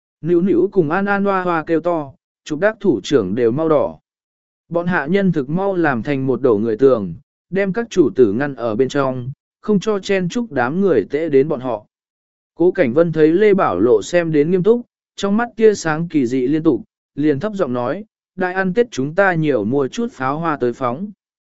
Nữu cùng An An hoa hoa kêu to, chụp đắc thủ trưởng đều mau đỏ. Bọn hạ nhân thực mau làm thành một đổ người tường, đem các chủ tử ngăn ở bên trong, không cho chen chúc đám người tệ đến bọn họ. Cố Cảnh Vân thấy Lê Bảo Lộ xem đến nghiêm túc, trong mắt tia sáng kỳ dị liên tục, liền thấp giọng nói, đại ăn Tết chúng ta nhiều mua chút pháo hoa tới phóng.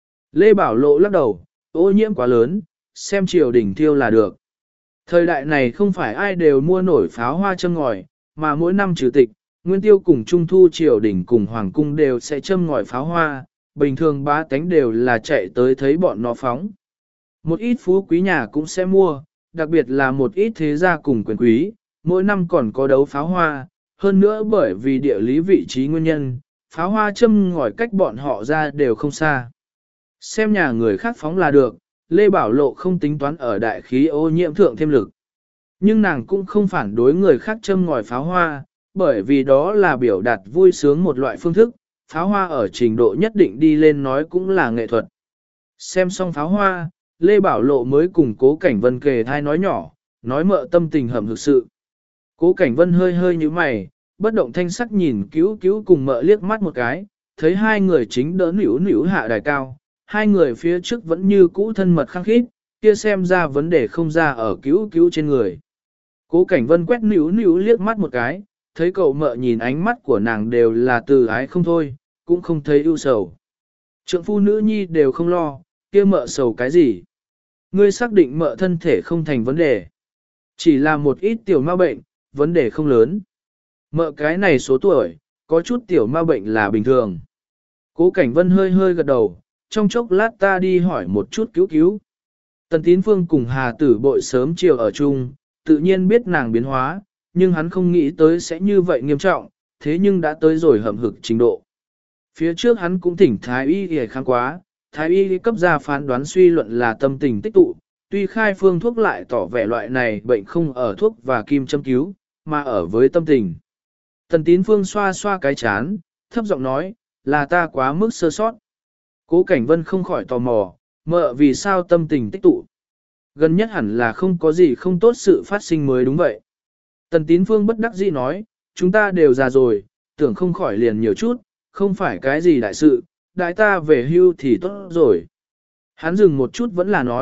Lê Bảo Lộ lắc đầu, ô nhiễm quá lớn, xem triều đình thiêu là được. Thời đại này không phải ai đều mua nổi pháo hoa châm ngòi, mà mỗi năm trừ tịch, Nguyên Tiêu cùng Trung Thu triều đình cùng Hoàng cung đều sẽ châm ngòi pháo hoa, bình thường bá tánh đều là chạy tới thấy bọn nó phóng. Một ít phú quý nhà cũng sẽ mua, đặc biệt là một ít thế gia cùng quyền quý, mỗi năm còn có đấu pháo hoa, hơn nữa bởi vì địa lý vị trí nguyên nhân, pháo hoa châm ngòi cách bọn họ ra đều không xa. Xem nhà người khác phóng là được, Lê Bảo Lộ không tính toán ở đại khí ô nhiễm thượng thêm lực. Nhưng nàng cũng không phản đối người khác châm ngòi pháo hoa, bởi vì đó là biểu đạt vui sướng một loại phương thức, pháo hoa ở trình độ nhất định đi lên nói cũng là nghệ thuật. Xem xong pháo hoa, Lê Bảo Lộ mới cùng Cố Cảnh Vân kề thai nói nhỏ, nói mợ tâm tình hầm thực sự. Cố Cảnh Vân hơi hơi như mày, bất động thanh sắc nhìn cứu cùng mợ liếc mắt một cái, thấy hai người chính đỡ nữu hạ đài cao, hai người phía trước vẫn như cũ thân mật khăng khít, kia xem ra vấn đề không ra ở cứu trên người. Cố Cảnh Vân quét nữu liếc mắt một cái, thấy cậu mợ nhìn ánh mắt của nàng đều là từ ái không thôi, cũng không thấy ưu sầu. Trượng phu nữ nhi đều không lo, kia mợ sầu cái gì? Ngươi xác định mợ thân thể không thành vấn đề. Chỉ là một ít tiểu ma bệnh, vấn đề không lớn. Mợ cái này số tuổi, có chút tiểu ma bệnh là bình thường. Cố Cảnh Vân hơi hơi gật đầu, trong chốc lát ta đi hỏi một chút cứu. Tần Tín Phương cùng Hà Tử Bội sớm chiều ở chung, tự nhiên biết nàng biến hóa, nhưng hắn không nghĩ tới sẽ như vậy nghiêm trọng, thế nhưng đã tới rồi hầm hực trình độ. Phía trước hắn cũng thỉnh Thái Y để kháng quá, Thái Y cấp ra phán đoán suy luận là tâm tình tích tụ, tuy khai phương thuốc lại tỏ vẻ loại này bệnh không ở thuốc và kim châm cứu, mà ở với tâm tình. Tần Tín Phương xoa xoa cái chán, thấp giọng nói, là ta quá mức sơ sót. Cố Cảnh Vân không khỏi tò mò, mợ vì sao tâm tình tích tụ. Gần nhất hẳn là không có gì không tốt sự phát sinh mới đúng vậy. Tần Tín Phương bất đắc dĩ nói, chúng ta đều già rồi, tưởng không khỏi liền nhiều chút, không phải cái gì đại sự, đại ta về hưu thì tốt rồi. Hắn dừng một chút vẫn là nói,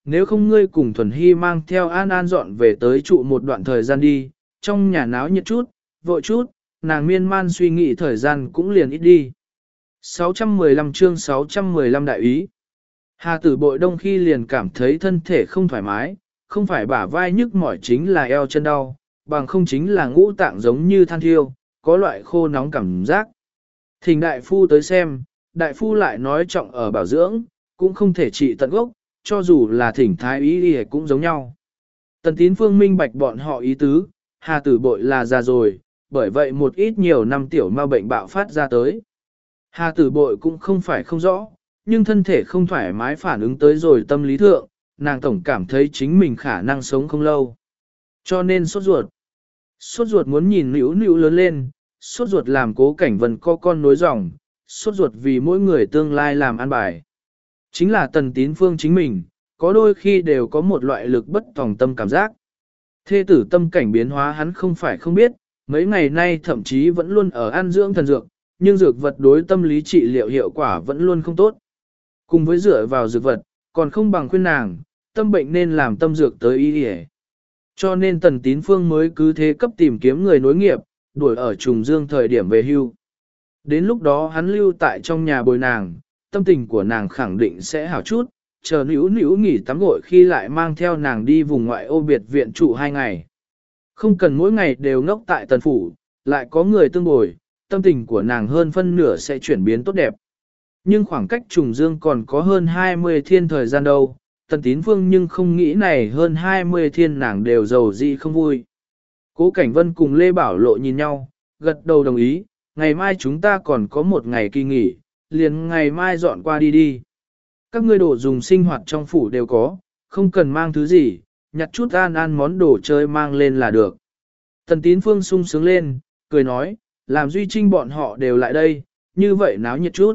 nếu không ngươi cùng Thuần Hy mang theo An An dọn về tới trụ một đoạn thời gian đi, trong nhà náo nhiệt chút, vội chút, nàng miên man suy nghĩ thời gian cũng liền ít đi. 615 chương 615 đại ý. Hà tử bội đông khi liền cảm thấy thân thể không thoải mái, không phải bả vai nhức mỏi chính là eo chân đau, bằng không chính là ngũ tạng giống như than thiêu, có loại khô nóng cảm giác. Thỉnh đại phu tới xem, đại phu lại nói trọng ở bảo dưỡng, cũng không thể trị tận gốc, cho dù là thỉnh thái ý thì cũng giống nhau. Tần Tín Phương minh bạch bọn họ ý tứ, Hà tử bội là già rồi, bởi vậy một ít nhiều năm tiểu ma bệnh bạo phát ra tới. Hà tử bội cũng không phải không rõ, nhưng thân thể không thoải mái phản ứng tới rồi tâm lý thượng, nàng tổng cảm thấy chính mình khả năng sống không lâu. Cho nên sốt ruột. Sốt ruột muốn nhìn nữu nữu lớn lên, sốt ruột làm Cố Cảnh Vân co con nối dòng, sốt ruột vì mỗi người tương lai làm an bài. Chính là Tần Tín Phương chính mình, có đôi khi đều có một loại lực bất tòng tâm cảm giác. Thê tử tâm cảnh biến hóa hắn không phải không biết, mấy ngày nay thậm chí vẫn luôn ở ăn dưỡng thần dược, nhưng dược vật đối tâm lý trị liệu hiệu quả vẫn luôn không tốt. Cùng với dựa vào dược vật, còn không bằng khuyên nàng, tâm bệnh nên làm tâm dược tới y y. Cho nên Tần Tín Phương mới cứ thế cấp tìm kiếm người nối nghiệp, đuổi ở trùng dương thời điểm về hưu. Đến lúc đó hắn lưu tại trong nhà bồi nàng, tâm tình của nàng khẳng định sẽ hảo chút, chờ nữu nữu nghỉ tắm gội khi lại mang theo nàng đi vùng ngoại ô biệt viện trụ 2 ngày. Không cần mỗi ngày đều ngốc tại Tần Phủ, lại có người tương bồi, tâm tình của nàng hơn phân nửa sẽ chuyển biến tốt đẹp. Nhưng khoảng cách trùng dương còn có hơn 20 thiên thời gian đâu, Tần Tín Phương nhưng không nghĩ này hơn 20 thiên nàng đều giàu dị không vui. Cố Cảnh Vân cùng Lê Bảo Lộ nhìn nhau, gật đầu đồng ý, ngày mai chúng ta còn có một ngày kỳ nghỉ, liền ngày mai dọn qua đi đi. Các ngươi đồ dùng sinh hoạt trong phủ đều có, không cần mang thứ gì, nhặt chút An An món đồ chơi mang lên là được. Tần Tín Phương sung sướng lên, cười nói, làm Duy Trinh bọn họ đều lại đây, như vậy náo nhiệt chút.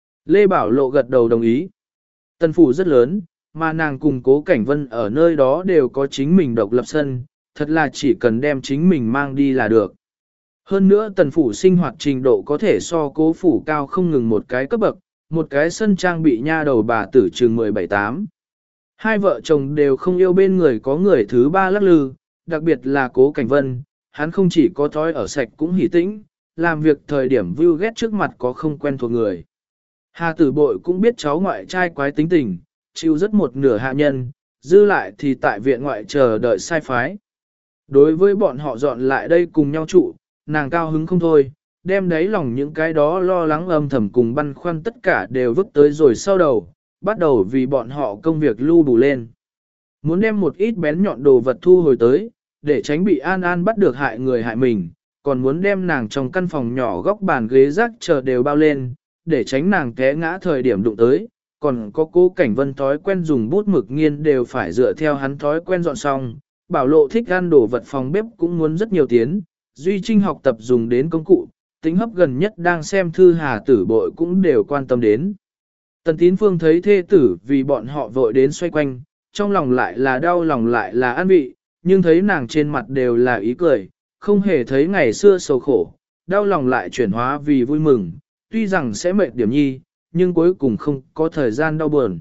Lê Bảo Lộ gật đầu đồng ý. Tần phủ rất lớn, mà nàng cùng Cố Cảnh Vân ở nơi đó đều có chính mình độc lập sân, thật là chỉ cần đem chính mình mang đi là được. Hơn nữa tần phủ sinh hoạt trình độ có thể so Cố phủ cao không ngừng một cái cấp bậc, một cái sân trang bị nha đầu bà tử trường 17-8. Hai vợ chồng đều không yêu bên người có người thứ ba lắc lư, đặc biệt là Cố Cảnh Vân, hắn không chỉ có thói ở sạch cũng hỉ tĩnh, làm việc thời điểm view ghét trước mặt có không quen thuộc người. Hà tử bội cũng biết cháu ngoại trai quái tính tình, chịu rất một nửa hạ nhân, dư lại thì tại viện ngoại chờ đợi sai phái. Đối với bọn họ dọn lại đây cùng nhau trụ, nàng cao hứng không thôi, đem đáy lòng những cái đó lo lắng âm thầm cùng băn khoăn tất cả đều vứt tới rồi sau đầu, bắt đầu vì bọn họ công việc lưu đủ lên. Muốn đem một ít bén nhọn đồ vật thu hồi tới, để tránh bị An An bắt được hại người hại mình, còn muốn đem nàng trong căn phòng nhỏ góc bàn ghế rác chờ đều bao lên, để tránh nàng té ngã thời điểm đụng tới, còn có Cố Cảnh Vân thói quen dùng bút mực nghiên đều phải dựa theo hắn thói quen dọn xong, Bảo Lộ thích ăn đồ vật phòng bếp cũng muốn rất nhiều tiến, Duy Trinh học tập dùng đến công cụ, tính hấp gần nhất đang xem thư Hà tử bội cũng đều quan tâm đến. Tần Tín Phương thấy thê tử vì bọn họ vội đến xoay quanh, trong lòng lại là đau lòng lại là an vị, nhưng thấy nàng trên mặt đều là ý cười, không hề thấy ngày xưa sầu khổ, đau lòng lại chuyển hóa vì vui mừng, tuy rằng sẽ mệt điểm nhi, nhưng cuối cùng không có thời gian đau buồn.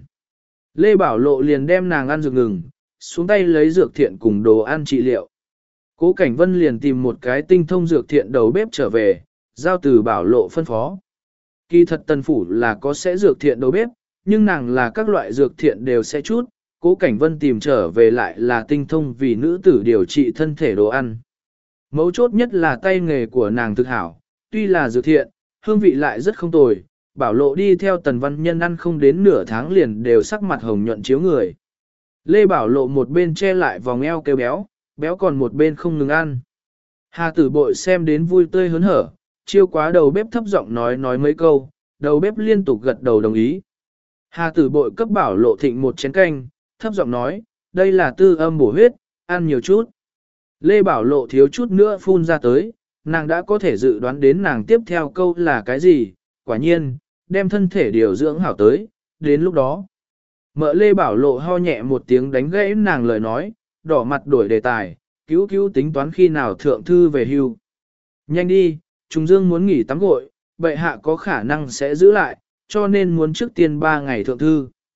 Lê Bảo Lộ liền đem nàng ăn dược ngừng, xuống tay lấy dược thiện cùng đồ ăn trị liệu. Cố Cảnh Vân liền tìm một cái tinh thông dược thiện đầu bếp trở về, giao từ Bảo Lộ phân phó. Kỳ thật Tần phủ là có sẽ dược thiện đầu bếp, nhưng nàng là các loại dược thiện đều sẽ chút, Cố Cảnh Vân tìm trở về lại là tinh thông vì nữ tử điều trị thân thể đồ ăn. Mấu chốt nhất là tay nghề của nàng thực hảo, tuy là dược thiện, hương vị lại rất không tồi, Bảo Lộ đi theo Tần Văn Nhân ăn không đến nửa tháng liền đều sắc mặt hồng nhuận chiếu người. Lê Bảo Lộ một bên che lại vòng eo kêu béo, béo còn một bên không ngừng ăn. Hà tử bội xem đến vui tươi hớn hở, chiêu quá đầu bếp thấp giọng nói mấy câu, đầu bếp liên tục gật đầu đồng ý. Hà tử bội cấp Bảo Lộ thịnh một chén canh, thấp giọng nói, đây là tư âm bổ huyết, ăn nhiều chút. Lê Bảo Lộ thiếu chút nữa phun ra tới, nàng đã có thể dự đoán đến nàng tiếp theo câu là cái gì, quả nhiên, đem thân thể điều dưỡng hảo tới, đến lúc đó. Mợ Lê Bảo Lộ ho nhẹ một tiếng đánh gãy nàng lời nói, đỏ mặt đổi đề tài, cứu cứu tính toán khi nào thượng thư về hưu. Nhanh đi, Trung Dương muốn nghỉ tắm gội, bệ hạ có khả năng sẽ giữ lại, cho nên muốn trước tiên 3 ngày thượng thư.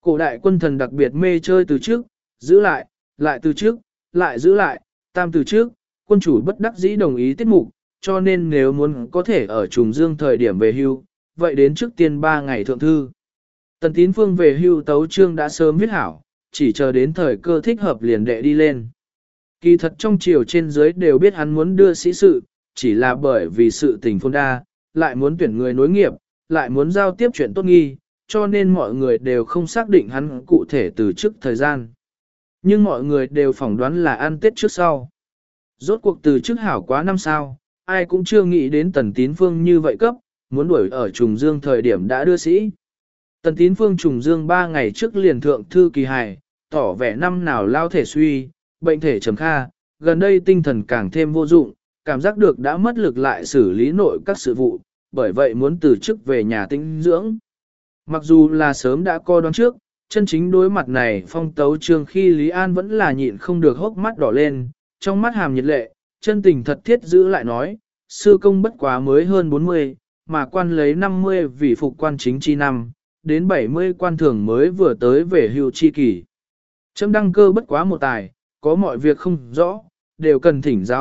Cổ đại quân thần đặc biệt mê chơi từ trước, giữ lại từ trước, lại giữ lại, tam từ trước, quân chủ bất đắc dĩ đồng ý tiết mục, cho nên nếu muốn có thể ở trùng dương thời điểm về hưu, vậy đến trước tiên 3 ngày thượng thư. Tần Tín Phương về hưu tấu chương đã sớm viết hảo, chỉ chờ đến thời cơ thích hợp liền đệ đi lên. Kỳ thật trong triều trên dưới đều biết hắn muốn đưa sĩ sự, chỉ là bởi vì sự tình phôn đa, lại muốn tuyển người nối nghiệp, lại muốn giao tiếp chuyện tốt nghi, cho nên mọi người đều không xác định hắn cụ thể từ trước thời gian. Nhưng mọi người đều phỏng đoán là ăn Tết trước sau. Rốt cuộc từ trước hảo quá năm sao, ai cũng chưa nghĩ đến Tần Tín Phương như vậy cấp, muốn đuổi ở trùng dương thời điểm đã đưa sĩ. Tần Tín Phương trùng dương 3 ngày trước liền thượng thư kỳ hài, tỏ vẻ năm nào lao thể suy, bệnh thể trầm kha, gần đây tinh thần càng thêm vô dụng, cảm giác được đã mất lực lại xử lý nội các sự vụ, bởi vậy muốn từ chức về nhà tĩnh dưỡng. Mặc dù là sớm đã co đoán trước, chân chính đối mặt này phong tấu trương khi Lý An vẫn là nhịn không được hốc mắt đỏ lên, trong mắt hàm nhiệt lệ, chân tình thật thiết giữ lại nói, sư công bất quá mới hơn 40, mà quan lấy 50 vì phục quan chính chi năm, đến 70 quan thường mới vừa tới về hưu chi kỳ. Chấm đăng cơ bất quá một tài, có mọi việc không rõ, đều cần thỉnh giáo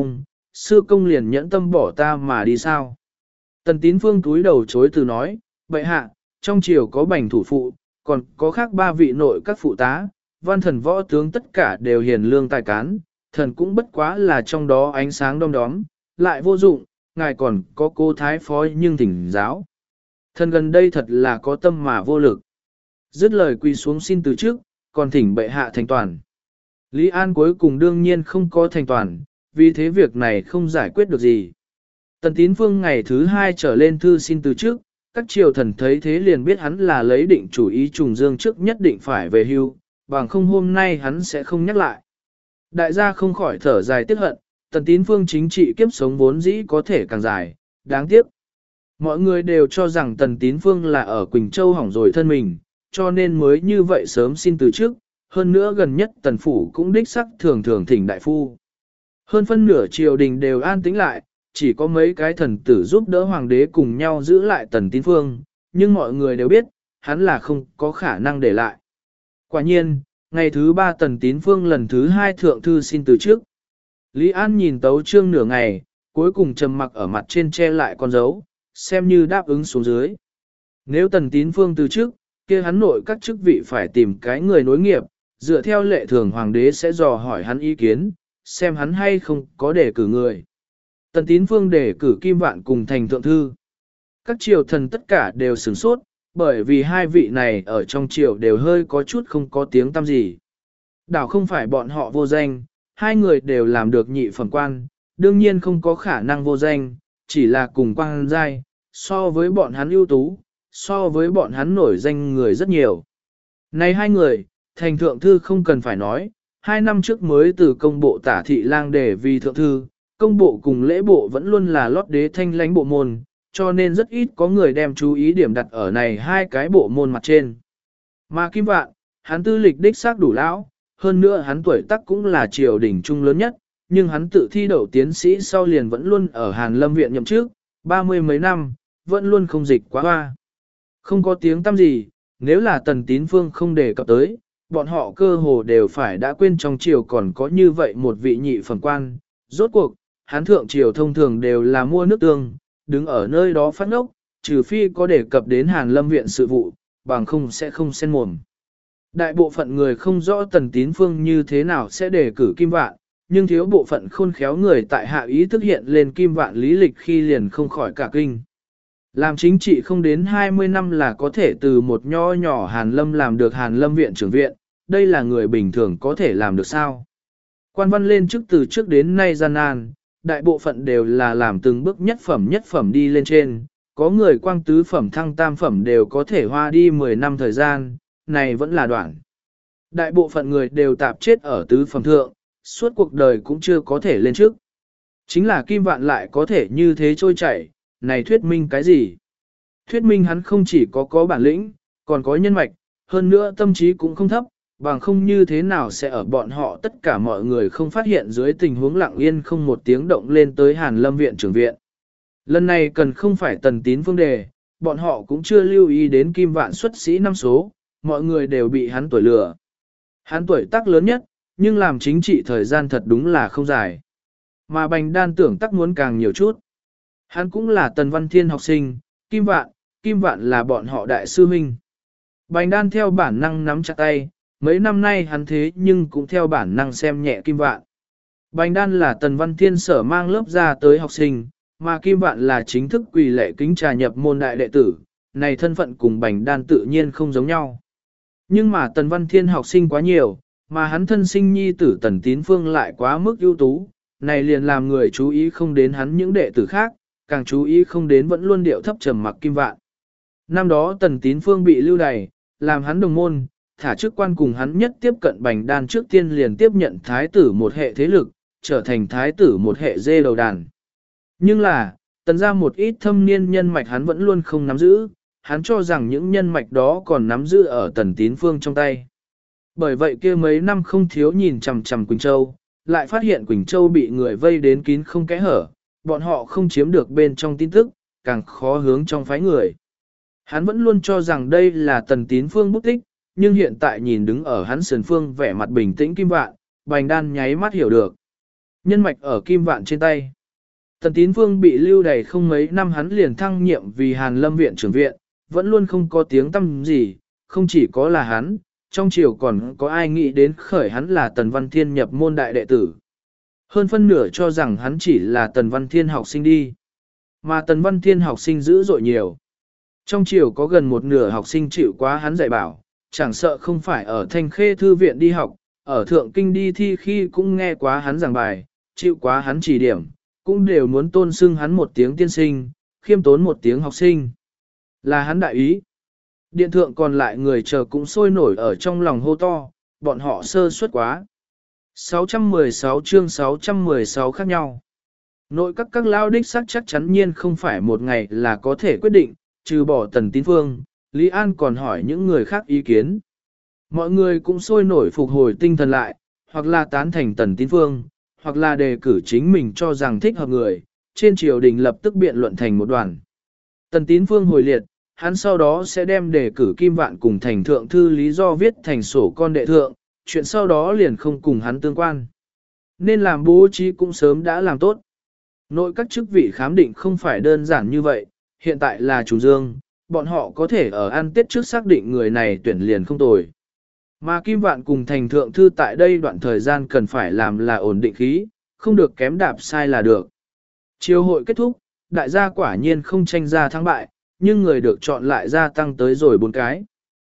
sư công liền nhẫn tâm bỏ ta mà đi sao. Tần Tín Phương túi đầu chối từ nói, bệ hạ, trong triều có bành thủ phụ, còn có khác 3 vị nội các phụ tá, văn thần võ tướng tất cả đều hiền lương tài cán, thần cũng bất quá là trong đó ánh sáng đom đóm, lại vô dụng, ngài còn có cô thái phó nhưng thỉnh giáo. Thần gần đây thật là có tâm mà vô lực. Dứt lời quỳ xuống xin từ trước, còn thỉnh bệ hạ thành toàn. Lý An cuối cùng đương nhiên không có thành toàn, vì thế việc này không giải quyết được gì. Tần Tín Phương ngày thứ 2 trở lên thư xin từ trước, các triều thần thấy thế liền biết hắn là lấy định chủ ý trùng dương trước nhất định phải về hưu, bằng không hôm nay hắn sẽ không nhắc lại. Đại gia không khỏi thở dài tiếc hận, Tần Tín Phương chính trị kiếp sống vốn dĩ có thể càng dài, đáng tiếc. Mọi người đều cho rằng Tần Tín Phương là ở Quỳnh Châu hỏng rồi thân mình, cho nên mới như vậy sớm xin từ trước, hơn nữa gần nhất Tần Phủ cũng đích sắc thường thường thỉnh đại phu. Hơn phân nửa triều đình đều an tĩnh lại, chỉ có mấy cái thần tử giúp đỡ hoàng đế cùng nhau giữ lại Tần Tín Phương, nhưng mọi người đều biết, hắn là không có khả năng để lại. Quả nhiên, ngày thứ 3 Tần Tín Phương lần thứ 2 thượng thư xin từ trước. Lý An nhìn tấu chương nửa ngày, cuối cùng trầm mặc ở mặt trên che lại con dấu, xem như đáp ứng xuống dưới. Nếu Tần Tín Phương từ trước, kia hắn nội các chức vị phải tìm cái người nối nghiệp, dựa theo lệ thường hoàng đế sẽ dò hỏi hắn ý kiến, xem hắn hay không có để cử người. Tần Tín Phương để cử Kim Vạn cùng thành thượng thư. Các triều thần tất cả đều sửng sốt, bởi vì hai vị này ở trong triều đều hơi có chút không có tiếng tăm gì. Đảo không phải bọn họ vô danh, hai người đều làm được nhị phẩm quan, đương nhiên không có khả năng vô danh, chỉ là cùng quan giai, so với bọn hắn ưu tú, so với bọn hắn nổi danh người rất nhiều. Này hai người, thành thượng thư không cần phải nói, 2 năm trước mới từ công bộ tả thị lang để vì thượng thư, công bộ cùng lễ bộ vẫn luôn là lót đế thanh lãnh bộ môn, cho nên rất ít có người đem chú ý điểm đặt ở này hai cái bộ môn mặt trên. Mà Kim Vạn, hắn tư lịch đích xác đủ lão, hơn nữa hắn tuổi tác cũng là triều đình trung lớn nhất, nhưng hắn tự thi đậu tiến sĩ sau liền vẫn luôn ở Hàn Lâm viện nhậm chức, 30 mấy năm, vẫn luôn không dịch quá hoa. Không có tiếng tăm gì, nếu là Tần Tín Phương không đề cập tới, bọn họ cơ hồ đều phải đã quên trong triều còn có như vậy một vị nhị phẩm quan. Rốt cuộc, hắn thượng triều thông thường đều là mua nước tương, đứng ở nơi đó phát ngốc, trừ phi có đề cập đến Hàn Lâm viện sự vụ, bằng không sẽ không xen mồm. Đại bộ phận người không rõ Tần Tín Phương như thế nào sẽ đề cử Kim Vạn, nhưng thiếu bộ phận khôn khéo người tại hạ ý thức hiện lên Kim Vạn lý lịch khi liền không khỏi cả kinh. Làm chính trị không đến 20 năm là có thể từ một nho nhỏ Hàn Lâm làm được Hàn Lâm viện trưởng viện, đây là người bình thường có thể làm được sao? Quan văn lên chức từ trước đến nay gian nan, đại bộ phận đều là làm từng bước nhất phẩm đi lên trên, có người quang tứ phẩm thăng tam phẩm đều có thể hoa đi 10 năm thời gian, này vẫn là đoạn. Đại bộ phận người đều tạp chết ở tứ phẩm thượng, suốt cuộc đời cũng chưa có thể lên trước. Chính là Kim Vạn lại có thể như thế trôi chảy, này thuyết minh cái gì? Thuyết minh hắn không chỉ có bản lĩnh, còn có nhân mạch, hơn nữa tâm trí cũng không thấp, bằng không như thế nào sẽ ở bọn họ tất cả mọi người không phát hiện dưới tình huống lặng yên không một tiếng động lên tới Hàn Lâm viện trưởng viện. Lần này cần không phải Tần Tín Phương đề, bọn họ cũng chưa lưu ý đến Kim Vạn xuất sĩ năm số, mọi người đều bị hắn tuổi lừa. Hắn tuổi tác lớn nhất, nhưng làm chính trị thời gian thật đúng là không dài. Mà Bành Đan tưởng tác muốn càng nhiều chút. Hắn cũng là Tần Văn Thiên học sinh, Kim Vạn là bọn họ đại sư huynh. Bành Đan theo bản năng nắm chặt tay, mấy năm nay hắn thế nhưng cũng theo bản năng xem nhẹ Kim Vạn. Bành Đan là Tần Văn Thiên sở mang lớp ra tới học sinh, mà Kim Vạn là chính thức quỳ lệ kính trà nhập môn đại đệ tử, này thân phận cùng Bành Đan tự nhiên không giống nhau. Nhưng mà Tần Văn Thiên học sinh quá nhiều, mà hắn thân sinh nhi tử Tần Tín Phương lại quá mức ưu tú, này liền làm người chú ý không đến hắn những đệ tử khác, càng chú ý không đến vẫn luôn điệu thấp trầm mặc Kim Vạn. Năm đó Tần Tín Phương bị lưu đày, làm hắn đồng môn, thả chức quan cùng hắn nhất tiếp cận Bành Đan trước tiên liền tiếp nhận thái tử một hệ thế lực, trở thành thái tử một hệ dê đầu đàn. Nhưng là, Tần ra một ít thâm niên nhân mạch hắn vẫn luôn không nắm giữ, hắn cho rằng những nhân mạch đó còn nắm giữ ở Tần Tín Phương trong tay. Bởi vậy kia mấy năm không thiếu nhìn chằm chằm Quỳnh Châu, lại phát hiện Quỳnh Châu bị người vây đến kín không kẽ hở, bọn họ không chiếm được bên trong tin tức, càng khó hướng trong phái người. Hắn vẫn luôn cho rằng đây là Tần Tín Phương bút tích, nhưng hiện tại nhìn đứng ở hắn sườn phương vẻ mặt bình tĩnh Kim Vạn, Bành Đan nháy mắt hiểu được. Nhân mạch ở Kim Vạn trên tay. Tần Tín Phương bị lưu đày không mấy năm hắn liền thăng nhiệm vì Hàn Lâm viện trưởng viện, vẫn luôn không có tiếng tăm gì, không chỉ có là hắn, trong triều còn có ai nghĩ đến khởi hắn là Tần Văn Thiên nhập môn đại đệ tử. Hơn phân nửa cho rằng hắn chỉ là Tần Văn Thiên học sinh đi. Mà Tần Văn Thiên học sinh dữ dội nhiều. Trong triều có gần một nửa học sinh chịu quá hắn dạy bảo, chẳng sợ không phải ở Thanh Khê Thư viện đi học, ở Thượng Kinh đi thi khi cũng nghe quá hắn giảng bài, chịu quá hắn chỉ điểm, cũng đều muốn tôn xưng hắn một tiếng tiên sinh, khiêm tốn một tiếng học sinh. Là hắn đại ý. Điện thượng còn lại người chờ cũng sôi nổi ở trong lòng hô to, bọn họ sơ suất quá. 616 chương 616 khác nhau. Nội các lao đích xác chắc chắn nhiên không phải một ngày là có thể quyết định, trừ bỏ Tần Tín Phương, Lý An còn hỏi những người khác ý kiến. Mọi người cũng sôi nổi phục hồi tinh thần lại, hoặc là tán thành Tần Tín Phương, hoặc là đề cử chính mình cho rằng thích hợp người, trên triều đình lập tức biện luận thành một đoàn. Tần Tín Phương hồi liệt, hắn sau đó sẽ đem đề cử Kim Vạn cùng thành thượng thư lý do viết thành sổ con đệ thượng, chuyện sau đó liền không cùng hắn tương quan. Nên làm bố trí cũng sớm đã làm tốt. Nội các chức vị khám định không phải đơn giản như vậy, hiện tại là chủ dương, bọn họ có thể ở ăn tết trước xác định người này tuyển liền không tồi. Mà Kim Vạn cùng thành thượng thư tại đây đoạn thời gian cần phải làm là ổn định khí, không được kém đạp sai là được. Chiều hội kết thúc, đại gia quả nhiên không tranh ra thắng bại, nhưng người được chọn lại gia tăng tới rồi 4 cái.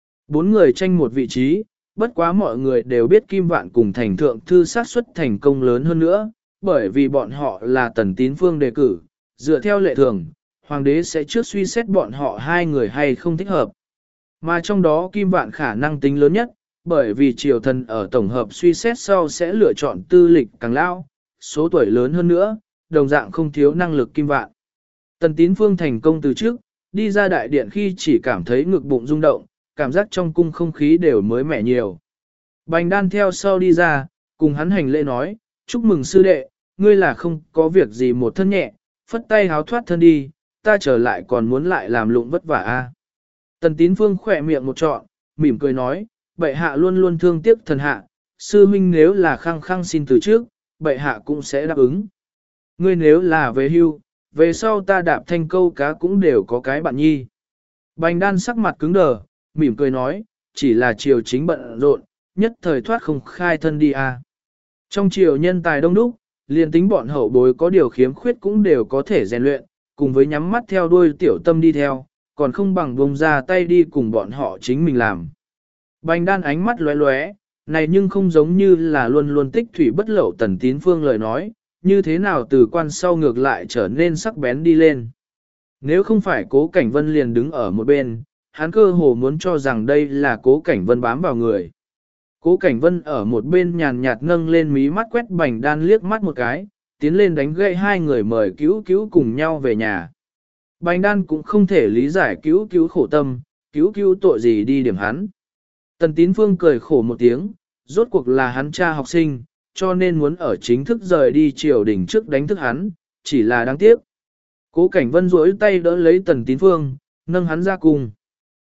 4 người tranh một vị trí, bất quá mọi người đều biết Kim Vạn cùng thành thượng thư xác suất thành công lớn hơn nữa, bởi vì bọn họ là Tần Tín Phương đề cử, dựa theo lệ thường, hoàng đế sẽ trước suy xét bọn họ hai người hay không thích hợp. Mà trong đó Kim Vạn khả năng tính lớn nhất, bởi vì triều thần ở tổng hợp suy xét sau sẽ lựa chọn tư lịch càng lao, số tuổi lớn hơn nữa, đồng dạng không thiếu năng lực Kim Vạn. Tần Tín Phương thành công từ trước, đi ra đại điện khi chỉ cảm thấy ngực bụng rung động, cảm giác trong cung không khí đều mới mẻ nhiều. Bành Đan theo sau đi ra, cùng hắn hành lễ nói, chúc mừng sư đệ, ngươi là không có việc gì một thân nhẹ, phất tay háo thoát thân đi, ta trở lại còn muốn lại làm lụng vất vả a. Tần Tín Phương khỏe miệng một trọn, mỉm cười nói, bệ hạ luôn luôn thương tiếc thần hạ, sư huynh nếu là khăng khăng xin từ trước, bệ hạ cũng sẽ đáp ứng. Ngươi nếu là về hưu, về sau ta đạp thanh câu cá cũng đều có cái bạn nhi. Bành Đan sắc mặt cứng đờ, mỉm cười nói, chỉ là triều chính bận rộn, nhất thời thoát không khai thân đi a. Trong triều nhân tài đông đúc, liền tính bọn hậu bối có điều khiếm khuyết cũng đều có thể rèn luyện, cùng với nhắm mắt theo đuôi tiểu tâm đi theo, còn không bằng bông ra tay đi cùng bọn họ chính mình làm. Bành Đan ánh mắt lóe lóe, này nhưng không giống như là luôn luôn tích thủy bất lậu Tần Tín Phương lời nói, như thế nào từ quan sau ngược lại trở nên sắc bén đi lên. Nếu không phải Cố Cảnh Vân liền đứng ở một bên, hắn cơ hồ muốn cho rằng đây là Cố Cảnh Vân bám vào người. Cố Cảnh Vân ở một bên nhàn nhạt nâng lên mí mắt quét Bành Đan liếc mắt một cái, tiến lên đánh gậy hai người mời cứu cứu cùng nhau về nhà. Bành Đan cũng không thể lý giải cứu cứu khổ tâm, cứu cứu tội gì đi điểm hắn. Tần Tín Phương cười khổ một tiếng, rốt cuộc là hắn cha học sinh, cho nên muốn ở chính thức rời đi triều đình trước đánh thức hắn, chỉ là đáng tiếc. Cố Cảnh Vân duỗi tay đỡ lấy Tần Tín Phương, nâng hắn ra cùng.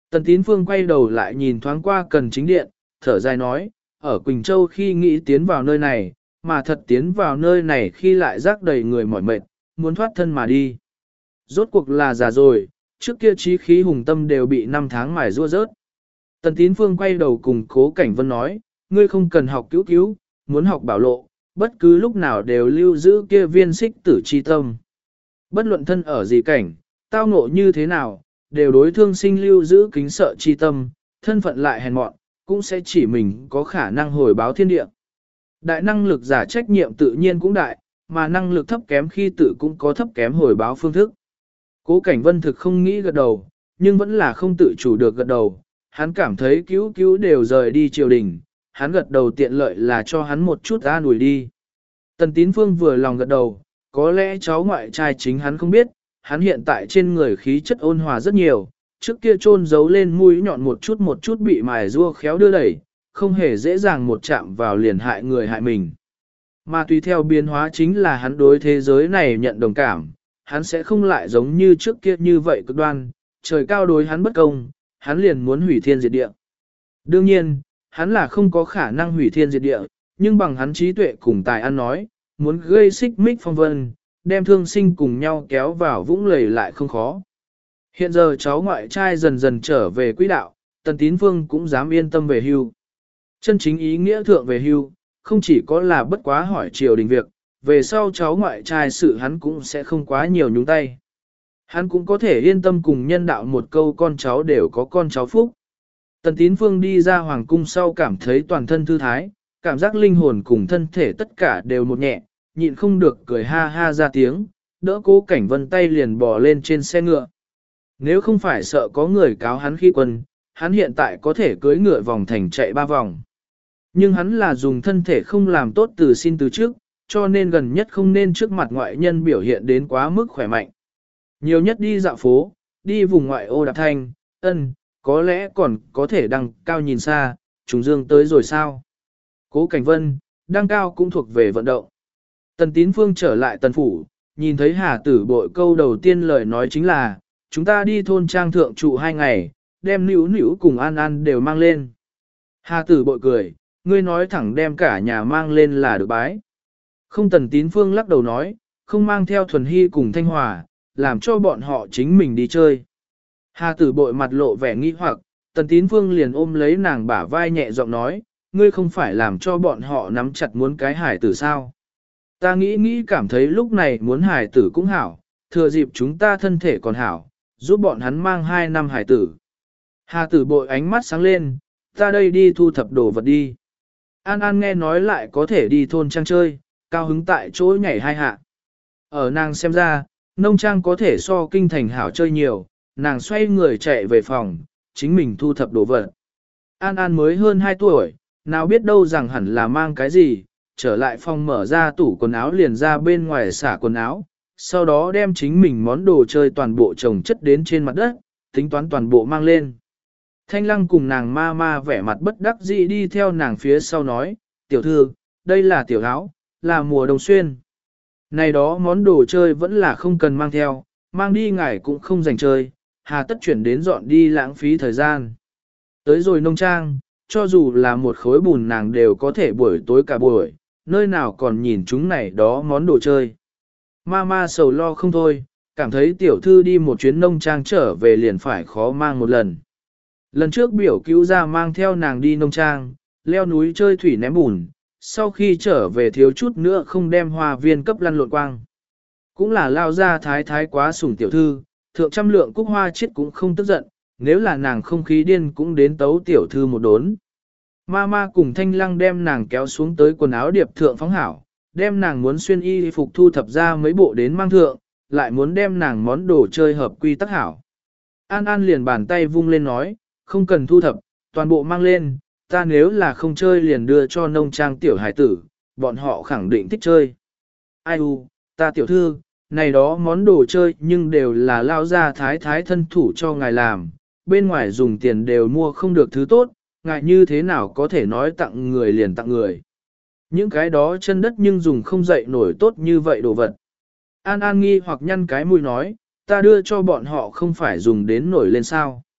Tần Tín Phương quay đầu lại nhìn thoáng qua Cần Chính Điện, thở dài nói, ở Quỳnh Châu khi nghĩ tiến vào nơi này, mà thật tiến vào nơi này khi lại rác đầy người mỏi mệt, muốn thoát thân mà đi. Rốt cuộc là già rồi, trước kia trí khí hùng tâm đều bị năm tháng mài rua rớt. Tần Tín Phương quay đầu cùng Cố Cảnh Vân nói, ngươi không cần học cứu cứu, muốn học bảo lộ, bất cứ lúc nào đều lưu giữ kia viên xích tử chi tâm. Bất luận thân ở gì cảnh, tao ngộ như thế nào, đều đối thương sinh lưu giữ kính sợ chi tâm, thân phận lại hèn mọn, cũng sẽ chỉ mình có khả năng hồi báo thiên địa. Đại năng lực giả trách nhiệm tự nhiên cũng đại, mà năng lực thấp kém khi tự cũng có thấp kém hồi báo phương thức. Cố Cảnh Vân thực không nghĩ gật đầu, nhưng vẫn là không tự chủ được gật đầu, hắn cảm thấy cứu cứu đều rời đi triều đình, hắn gật đầu tiện lợi là cho hắn một chút an ủi đi. Tần Tín Phương vừa lòng gật đầu, có lẽ cháu ngoại trai chính hắn không biết, hắn hiện tại trên người khí chất ôn hòa rất nhiều, trước kia chôn giấu lên mũi nhọn một chút bị mài rua khéo đưa đẩy, không hề dễ dàng một chạm vào liền hại người hại mình. Mà tùy theo biến hóa chính là hắn đối thế giới này nhận đồng cảm, hắn sẽ không lại giống như trước kia như vậy cực đoan, trời cao đối hắn bất công, hắn liền muốn hủy thiên diệt địa. Đương nhiên, hắn là không có khả năng hủy thiên diệt địa, nhưng bằng hắn trí tuệ cùng tài ăn nói, muốn gây xích mích phong vân, đem thương sinh cùng nhau kéo vào vũng lầy lại không khó. Hiện giờ cháu ngoại trai dần dần trở về quỹ đạo, Tần Tín Phương cũng dám yên tâm về hưu. Chân chính ý nghĩa thượng về hưu, không chỉ có là bất quá hỏi triều đình việc, về sau cháu ngoại trai sự hắn cũng sẽ không quá nhiều nhúng tay. Hắn cũng có thể yên tâm cùng nhân đạo một câu con cháu đều có con cháu phúc. Tần Tín Phương đi ra hoàng cung sau cảm thấy toàn thân thư thái, cảm giác linh hồn cùng thân thể tất cả đều một nhẹ, nhịn không được cười ha ha ra tiếng, đỡ Cố Cảnh Vân tay liền bò lên trên xe ngựa. Nếu không phải sợ có người cáo hắn khi quân, hắn hiện tại có thể cưỡi ngựa vòng thành chạy 3 vòng. Nhưng hắn là dùng thân thể không làm tốt từ xin từ trước, cho nên gần nhất không nên trước mặt ngoại nhân biểu hiện đến quá mức khỏe mạnh. Nhiều nhất đi dạo phố, đi vùng ngoại ô đạp thanh, có lẽ còn có thể đăng cao nhìn xa, trùng dương tới rồi sao. Cố Cảnh Vân, đăng cao cũng thuộc về vận động. Tần Tín Phương trở lại tần phủ, nhìn thấy Hà Tử Bội câu đầu tiên lời nói chính là, chúng ta đi thôn trang thượng trụ 2 ngày, đem Nữu Nữu cùng An An đều mang lên. Hà Tử Bội cười, ngươi nói thẳng đem cả nhà mang lên là được bái. Không. Tần Tín Phương lắc đầu nói, không mang theo Thuần Hy cùng Thanh Hòa, làm cho bọn họ chính mình đi chơi. Hà Tử Bội mặt lộ vẻ nghi hoặc, Tần Tín Phương liền ôm lấy nàng bả vai nhẹ giọng nói, ngươi không phải làm cho bọn họ nắm chặt muốn cái hải tử sao. Ta nghĩ cảm thấy lúc này muốn hải tử cũng hảo, thừa dịp chúng ta thân thể còn hảo, giúp bọn hắn mang 2 năm hải tử. Hà Tử Bội ánh mắt sáng lên, ta đây đi thu thập đồ vật đi. An An nghe nói lại có thể đi thôn trang chơi, cao hứng tại chỗ nhảy 2 hạ. Ở nàng xem ra, nông trang có thể so kinh thành hảo chơi nhiều, nàng xoay người chạy về phòng, chính mình thu thập đồ vật. An An mới hơn 2 tuổi, nào biết đâu rằng hẳn là mang cái gì, trở lại phòng mở ra tủ quần áo liền ra bên ngoài xả quần áo, sau đó đem chính mình món đồ chơi toàn bộ chồng chất đến trên mặt đất, tính toán toàn bộ mang lên. Thanh Lăng cùng nàng ma ma vẻ mặt bất đắc dĩ đi theo nàng phía sau nói, tiểu thư, đây là tiểu áo, là mùa đông xuyên. Này đó món đồ chơi vẫn là không cần mang theo, mang đi ngài cũng không dành chơi, hà tất chuyển đến dọn đi lãng phí thời gian. Tới rồi nông trang, cho dù là một khối bùn nàng đều có thể buổi tối cả buổi, nơi nào còn nhìn chúng này đó món đồ chơi. Ma sầu lo không thôi, cảm thấy tiểu thư đi một chuyến nông trang trở về liền phải khó mang một lần. Lần trước biểu cứu ra mang theo nàng đi nông trang, leo núi chơi thủy ném bùn, sau khi trở về thiếu chút nữa không đem hoa viên cấp lăn lộn quang. Cũng là lao ra thái thái quá sủng tiểu thư, thượng trăm lượng cúc hoa chết cũng không tức giận, nếu là nàng không khí điên cũng đến tấu tiểu thư một đốn. Ma cùng Thanh Lăng đem nàng kéo xuống tới quần áo điệp thượng phóng hảo, đem nàng muốn xuyên y phục thu thập ra mấy bộ đến mang thượng, lại muốn đem nàng món đồ chơi hợp quy tắc hảo. An An liền bàn tay vung lên nói, không cần thu thập, toàn bộ mang lên, ta nếu là không chơi liền đưa cho nông trang tiểu hải tử, bọn họ khẳng định thích chơi. Ai ta tiểu thư, này đó món đồ chơi nhưng đều là lao ra thái thái thân thủ cho ngài làm, bên ngoài dùng tiền đều mua không được thứ tốt, ngài như thế nào có thể nói tặng người liền tặng người. Những cái đó chân đất nhưng dùng không dậy nổi tốt như vậy đồ vật. An An nghi hoặc nhăn cái mũi nói, ta đưa cho bọn họ không phải dùng đến nổi lên sao.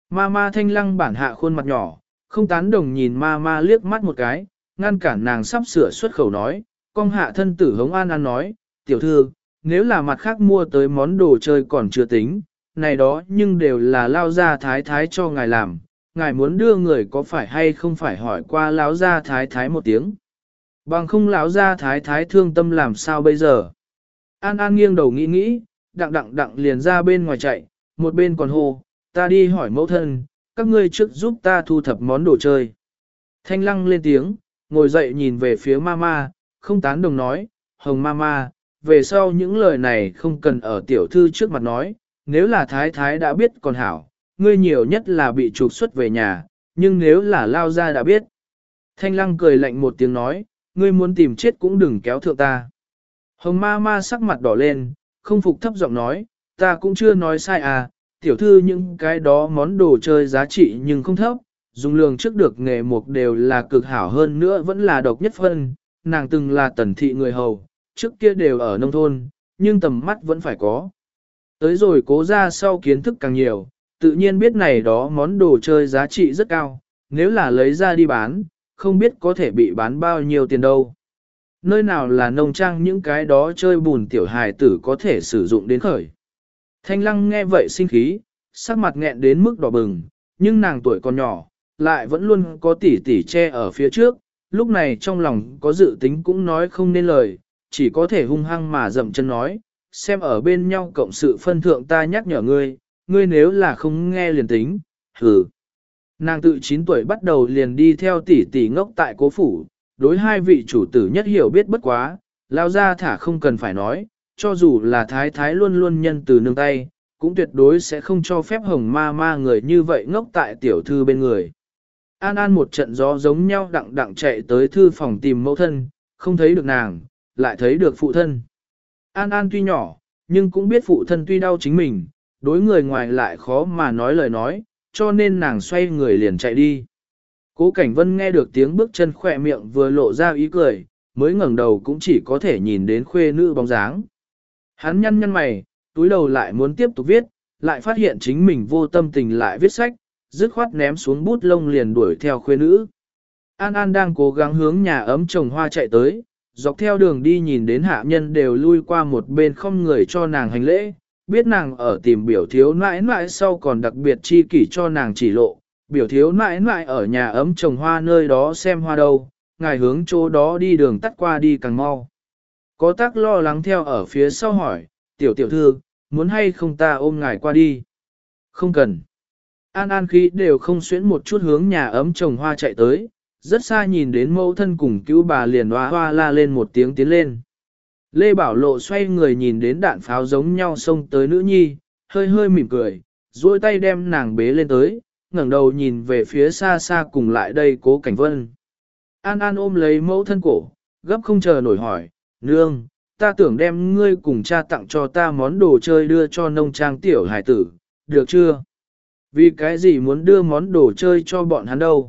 Mama Thanh Lăng bản hạ khuôn mặt nhỏ, không tán đồng nhìn Mama liếc mắt một cái, ngăn cản nàng sắp sửa xuất khẩu nói, con hạ thân tử hống An An nói, tiểu thư, nếu là mặt khác mua tới món đồ chơi còn chưa tính, này đó nhưng đều là lao gia thái thái cho ngài làm, ngài muốn đưa người có phải hay không phải hỏi qua lão gia thái thái một tiếng. Bằng không lão gia thái thái thương tâm làm sao bây giờ. An An nghiêng đầu nghĩ nghĩ, đặng liền ra bên ngoài chạy, một bên còn hô, ta đi hỏi mẫu thân, các ngươi trước giúp ta thu thập món đồ chơi. Thanh Lăng lên tiếng, ngồi dậy nhìn về phía mama, không tán đồng nói, hồng mama, về sau những lời này không cần ở tiểu thư trước mặt nói, nếu là thái thái đã biết còn hảo, ngươi nhiều nhất là bị trục xuất về nhà, nhưng nếu là lao ra đã biết. Thanh Lăng cười lạnh một tiếng nói, ngươi muốn tìm chết cũng đừng kéo thượng ta. Hồng mama sắc mặt đỏ lên, không phục thấp giọng nói, ta cũng chưa nói sai à, tiểu thư những cái đó món đồ chơi giá trị nhưng không thấp, dùng lường trước được nghề mục đều là cực hảo hơn nữa vẫn là độc nhất phân, nàng từng là tần thị người hầu, trước kia đều ở nông thôn, nhưng tầm mắt vẫn phải có. Tới rồi cố ra sau kiến thức càng nhiều, tự nhiên biết này đó món đồ chơi giá trị rất cao, nếu là lấy ra đi bán, không biết có thể bị bán bao nhiêu tiền đâu. Nơi nào là nông trang những cái đó chơi bùn tiểu hài tử có thể sử dụng đến khởi. Thanh Lăng nghe vậy sinh khí, sắc mặt nghẹn đến mức đỏ bừng, nhưng nàng tuổi còn nhỏ, lại vẫn luôn có tỉ tỉ che ở phía trước, lúc này trong lòng có dự tính cũng nói không nên lời, chỉ có thể hung hăng mà dậm chân nói, xem ở bên nhau cộng sự phân thượng ta nhắc nhở ngươi, ngươi nếu là không nghe liền tính, hừ. Nàng tự 9 tuổi bắt đầu liền đi theo tỷ tỷ ngốc tại cố phủ, đối hai vị chủ tử nhất hiểu biết bất quá, lao ra thả không cần phải nói, cho dù là thái thái luôn luôn nhân từ nương tay, cũng tuyệt đối sẽ không cho phép hồng ma ma người như vậy ngốc tại tiểu thư bên người. An An một trận gió giống nhau đặng chạy tới thư phòng tìm mẫu thân, không thấy được nàng, lại thấy được phụ thân. An An tuy nhỏ, nhưng cũng biết phụ thân tuy đau chính mình, đối người ngoài lại khó mà nói lời nói, cho nên nàng xoay người liền chạy đi. Cố Cảnh Vân nghe được tiếng bước chân khỏe miệng vừa lộ ra ý cười, mới ngẩng đầu cũng chỉ có thể nhìn đến khuê nữ bóng dáng. Hắn nhăn mày, túi đầu lại muốn tiếp tục viết, lại phát hiện chính mình vô tâm tình lại viết sách, dứt khoát ném xuống bút lông liền đuổi theo khuê nữ. An An đang cố gắng hướng nhà ấm trồng hoa chạy tới, dọc theo đường đi nhìn đến hạ nhân đều lui qua một bên không người cho nàng hành lễ, biết nàng ở tìm biểu thiếu nãi nãi sau còn đặc biệt chi kỷ cho nàng chỉ lộ, biểu thiếu nãi nãi ở nhà ấm trồng hoa nơi đó xem hoa đâu, ngài hướng chỗ đó đi đường tắt qua đi càng mau. Có tác lo lắng theo ở phía sau hỏi, tiểu thư, muốn hay không ta ôm ngài qua đi? Không cần. An An khí đều không xuyễn một chút hướng nhà ấm trồng hoa chạy tới, rất xa nhìn đến mẫu thân cùng cứu bà liền hoa la lên một tiếng tiến lên. Lê Bảo Lộ xoay người nhìn đến đạn pháo giống nhau xông tới nữ nhi, hơi mỉm cười, duỗi tay đem nàng bế lên tới, ngẩng đầu nhìn về phía xa xa cùng lại đây Cố Cảnh Vân. An An ôm lấy mẫu thân cổ, gấp không chờ nổi hỏi, nương, ta tưởng đem ngươi cùng cha tặng cho ta món đồ chơi đưa cho nông trang tiểu hải tử, được chưa? Vì cái gì muốn đưa món đồ chơi cho bọn hắn đâu?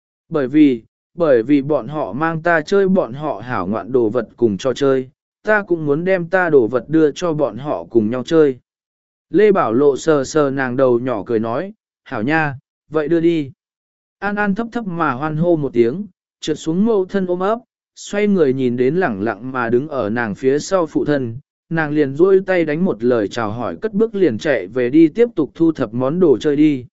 Bởi vì bọn họ mang ta chơi bọn họ hảo ngoạn đồ vật cùng cho chơi, ta cũng muốn đem ta đồ vật đưa cho bọn họ cùng nhau chơi. Lê Bảo Lộ sờ nàng đầu nhỏ cười nói, hảo nha, vậy đưa đi. An An thấp mà hoan hô một tiếng, trượt xuống mâu thân ôm ấp, xoay người nhìn đến lẳng lặng mà đứng ở nàng phía sau phụ thân, nàng liền duỗi tay đánh một lời chào hỏi cất bước liền chạy về đi tiếp tục thu thập món đồ chơi đi.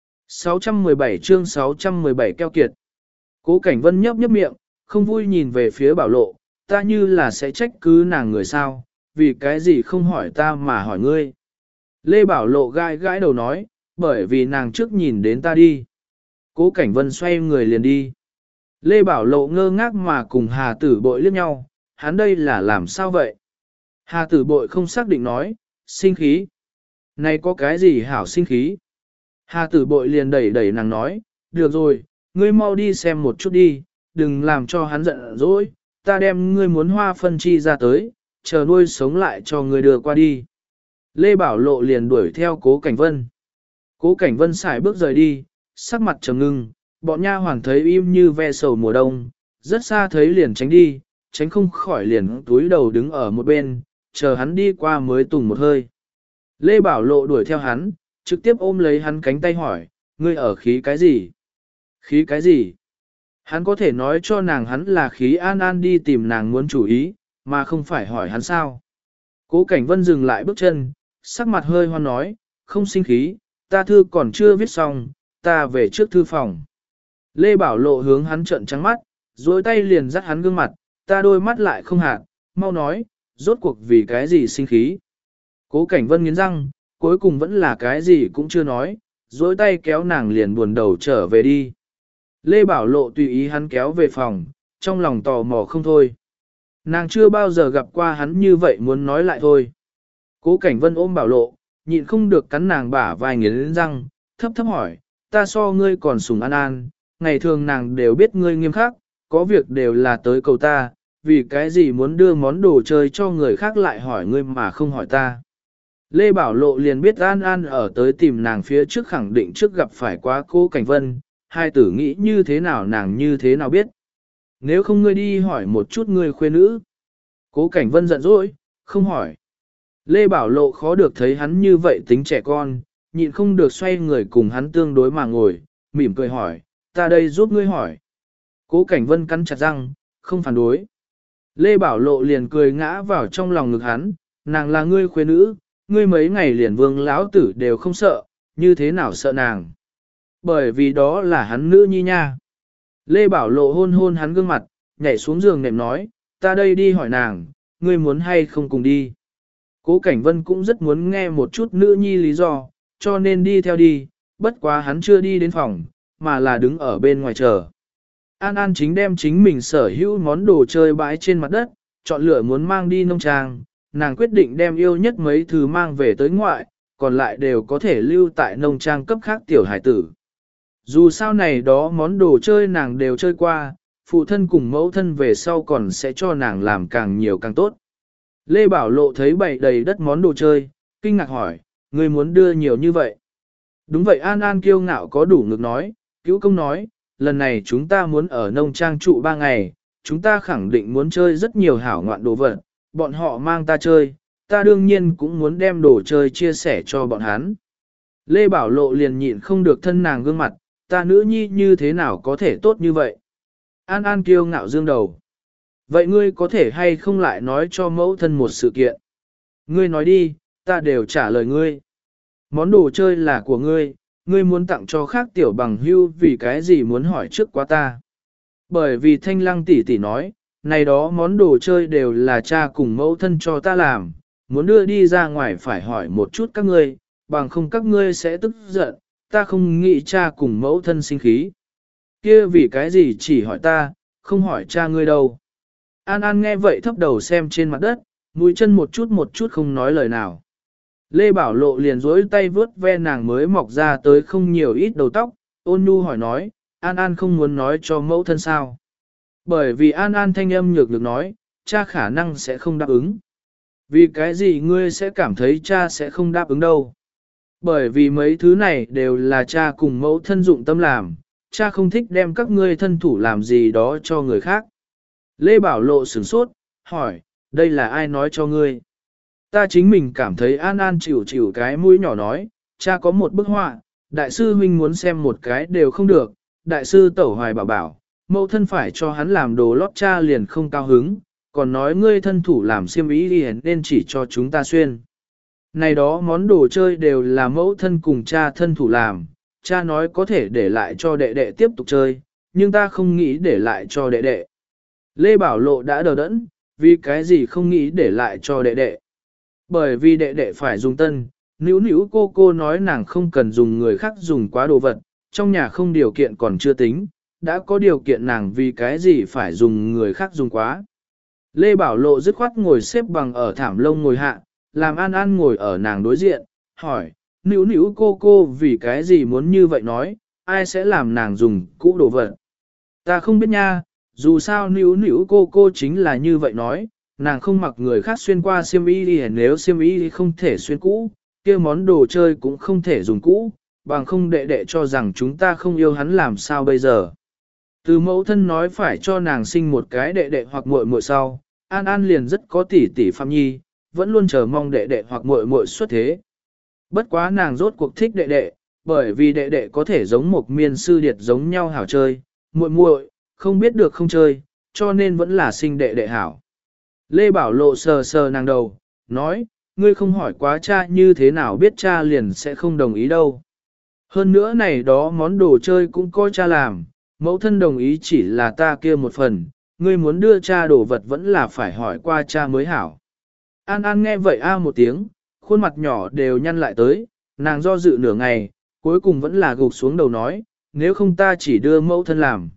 617 chương 617 keo kiệt. Cố Cảnh Vân nhấp miệng, không vui nhìn về phía Bảo Lộ, ta như là sẽ trách cứ nàng người sao, vì cái gì không hỏi ta mà hỏi ngươi. Lê Bảo Lộ gãi đầu nói, bởi vì nàng trước nhìn đến ta đi. Cố Cảnh Vân xoay người liền đi. Lê Bảo Lộ ngơ ngác mà cùng Hà Tử Bội liếc nhau, hắn đây là làm sao vậy? Hà Tử Bội không xác định nói, sinh khí. Này có cái gì hảo sinh khí? Hà Tử Bội liền đẩy nàng nói, được rồi, ngươi mau đi xem một chút đi, đừng làm cho hắn giận dỗi, ta đem ngươi muốn hoa phân chi ra tới, chờ nuôi sống lại cho ngươi đưa qua đi. Lê Bảo Lộ liền đuổi theo Cố Cảnh Vân. Cố Cảnh Vân xài bước rời đi, sắc mặt trầm ngưng, bọn nha hoàn thấy im như ve sầu mùa đông, rất xa thấy liền tránh đi, tránh không khỏi liền túi đầu đứng ở một bên, chờ hắn đi qua mới tùng một hơi. Lê Bảo Lộ đuổi theo hắn, trực tiếp ôm lấy hắn cánh tay hỏi, ngươi ở khí cái gì? Khí cái gì? Hắn có thể nói cho nàng hắn là khí An An đi tìm nàng muốn chủ ý, mà không phải hỏi hắn sao. Cố Cảnh Vân dừng lại bước chân, sắc mặt hơi hoan nói, không sinh khí, ta thư còn chưa viết xong, ta về trước thư phòng. Lê Bảo Lộ hướng hắn trợn trắng mắt, duỗi tay liền dắt hắn gương mặt, ta đôi mắt lại không hạt, mau nói, rốt cuộc vì cái gì sinh khí. Cố Cảnh Vân nghiến răng, cuối cùng vẫn là cái gì cũng chưa nói, duỗi tay kéo nàng liền buồn đầu trở về đi. Lê Bảo Lộ tùy ý hắn kéo về phòng, trong lòng tò mò không thôi. Nàng chưa bao giờ gặp qua hắn như vậy muốn nói lại thôi. Cố Cảnh Vân ôm Bảo Lộ, nhịn không được cắn nàng bả vai nghiến răng, thấp thấp hỏi, ta so ngươi còn sủng An An, ngày thường nàng đều biết ngươi nghiêm khắc, có việc đều là tới cầu ta, vì cái gì muốn đưa món đồ chơi cho người khác lại hỏi ngươi mà không hỏi ta. Lê Bảo Lộ liền biết An An ở tới tìm nàng phía trước khẳng định trước gặp phải quá Cố Cảnh Vân, hai tử nghĩ như thế nào nàng như thế nào biết. Nếu không ngươi đi hỏi một chút ngươi khuê nữ. Cố Cảnh Vân giận dỗi, không hỏi. Lê Bảo Lộ khó được thấy hắn như vậy tính trẻ con, nhịn không được xoay người cùng hắn tương đối mà ngồi, mỉm cười hỏi, ta đây giúp ngươi hỏi. Cố Cảnh Vân cắn chặt răng, không phản đối. Lê Bảo Lộ liền cười ngã vào trong lòng ngực hắn, nàng là ngươi khuê nữ, ngươi mấy ngày liền vương lão tử đều không sợ, như thế nào sợ nàng. Bởi vì đó là hắn nữ nhi nha. Lê Bảo Lộ hôn hôn hắn gương mặt, nhảy xuống giường nệm nói, ta đây đi hỏi nàng, ngươi muốn hay không cùng đi. Cố Cảnh Vân cũng rất muốn nghe một chút nữ nhi lý do, cho nên đi theo đi, bất quá hắn chưa đi đến phòng, mà là đứng ở bên ngoài chờ. An An chính đem chính mình sở hữu món đồ chơi bãi trên mặt đất, chọn lựa muốn mang đi nông trang, nàng quyết định đem yêu nhất mấy thứ mang về tới ngoại, còn lại đều có thể lưu tại nông trang cấp khác tiểu hải tử. Dù sao này đó món đồ chơi nàng đều chơi qua, phụ thân cùng mẫu thân về sau còn sẽ cho nàng làm càng nhiều càng tốt. Lê Bảo Lộ thấy bày đầy đất món đồ chơi, kinh ngạc hỏi, người muốn đưa nhiều như vậy. Đúng vậy An An kiêu ngạo có đủ ngực nói, cứu công nói, lần này chúng ta muốn ở nông trang trụ 3 ngày, chúng ta khẳng định muốn chơi rất nhiều hảo ngoạn đồ vật, bọn họ mang ta chơi, ta đương nhiên cũng muốn đem đồ chơi chia sẻ cho bọn hắn. Lê Bảo Lộ liền nhịn không được thân nàng gương mặt, ta nữ nhi như thế nào có thể tốt như vậy. An An kiêu ngạo dương đầu. Vậy ngươi có thể hay không lại nói cho mẫu thân một sự kiện? Ngươi nói đi, ta đều trả lời ngươi. Món đồ chơi là của ngươi, ngươi muốn tặng cho khác tiểu bằng hưu vì cái gì muốn hỏi trước quá ta. Bởi vì Thanh Lăng tỷ tỷ nói, này đó món đồ chơi đều là cha cùng mẫu thân cho ta làm, muốn đưa đi ra ngoài phải hỏi một chút các ngươi, bằng không các ngươi sẽ tức giận, ta không nghĩ cha cùng mẫu thân sinh khí. Kia vì cái gì chỉ hỏi ta, không hỏi cha ngươi đâu. An An nghe vậy thấp đầu xem trên mặt đất, mũi chân một chút không nói lời nào. Lê Bảo Lộ liền dối tay vướt ve nàng mới mọc ra tới không nhiều ít đầu tóc, ôn nhu hỏi nói, An An không muốn nói cho mẫu thân sao. Bởi vì An An thanh âm nhược được nói, cha khả năng sẽ không đáp ứng. Vì cái gì ngươi sẽ cảm thấy cha sẽ không đáp ứng đâu. Bởi vì mấy thứ này đều là cha cùng mẫu thân dụng tâm làm, cha không thích đem các ngươi thân thủ làm gì đó cho người khác. Lê Bảo Lộ sửng sốt, hỏi, đây là ai nói cho ngươi? Ta chính mình cảm thấy An An chịu chịu cái mũi nhỏ nói, cha có một bức họa, đại sư huynh muốn xem một cái đều không được, đại sư tẩu hoài bảo, mẫu thân phải cho hắn làm đồ lót cha liền không cao hứng, còn nói ngươi thân thủ làm xiêm y đi nên chỉ cho chúng ta xuyên. Này đó món đồ chơi đều là mẫu thân cùng cha thân thủ làm, cha nói có thể để lại cho đệ đệ tiếp tục chơi, nhưng ta không nghĩ để lại cho đệ đệ. Lê Bảo Lộ đã đờ đẫn, vì cái gì không nghĩ để lại cho đệ đệ. Bởi vì đệ đệ phải dùng tân, níu cô nói nàng không cần dùng người khác dùng quá đồ vật, trong nhà không điều kiện còn chưa tính, đã có điều kiện nàng vì cái gì phải dùng người khác dùng quá. Lê Bảo Lộ dứt khoát ngồi xếp bằng ở thảm lông ngồi hạ, làm An An ngồi ở nàng đối diện, hỏi, níu cô vì cái gì muốn như vậy nói, ai sẽ làm nàng dùng cũ đồ vật. Ta không biết nha, dù sao níu cô chính là như vậy nói, nàng không mặc người khác xuyên qua xiêm y đi, nếu xiêm y không thể xuyên cũ, kia món đồ chơi cũng không thể dùng cũ, bằng không đệ đệ cho rằng chúng ta không yêu hắn làm sao bây giờ. Từ mẫu thân nói phải cho nàng sinh một cái đệ đệ hoặc muội muội sau, An An liền rất có tỷ Phạm Nhi, vẫn luôn chờ mong đệ đệ hoặc muội muội xuất thế. Bất quá nàng rốt cuộc thích đệ đệ, bởi vì đệ đệ có thể giống một miên sư điệt giống nhau hảo chơi, muội muội không biết được không chơi, cho nên vẫn là sinh đệ đệ hảo. Lê Bảo Lộ sờ sờ nàng đầu, nói, ngươi không hỏi quá cha như thế nào biết cha liền sẽ không đồng ý đâu. Hơn nữa này đó món đồ chơi cũng coi cha làm, mẫu thân đồng ý chỉ là ta kia một phần, ngươi muốn đưa cha đồ vật vẫn là phải hỏi qua cha mới hảo. An An nghe vậy một tiếng, khuôn mặt nhỏ đều nhăn lại tới, nàng do dự nửa ngày, cuối cùng vẫn là gục xuống đầu nói, nếu không ta chỉ đưa mẫu thân làm.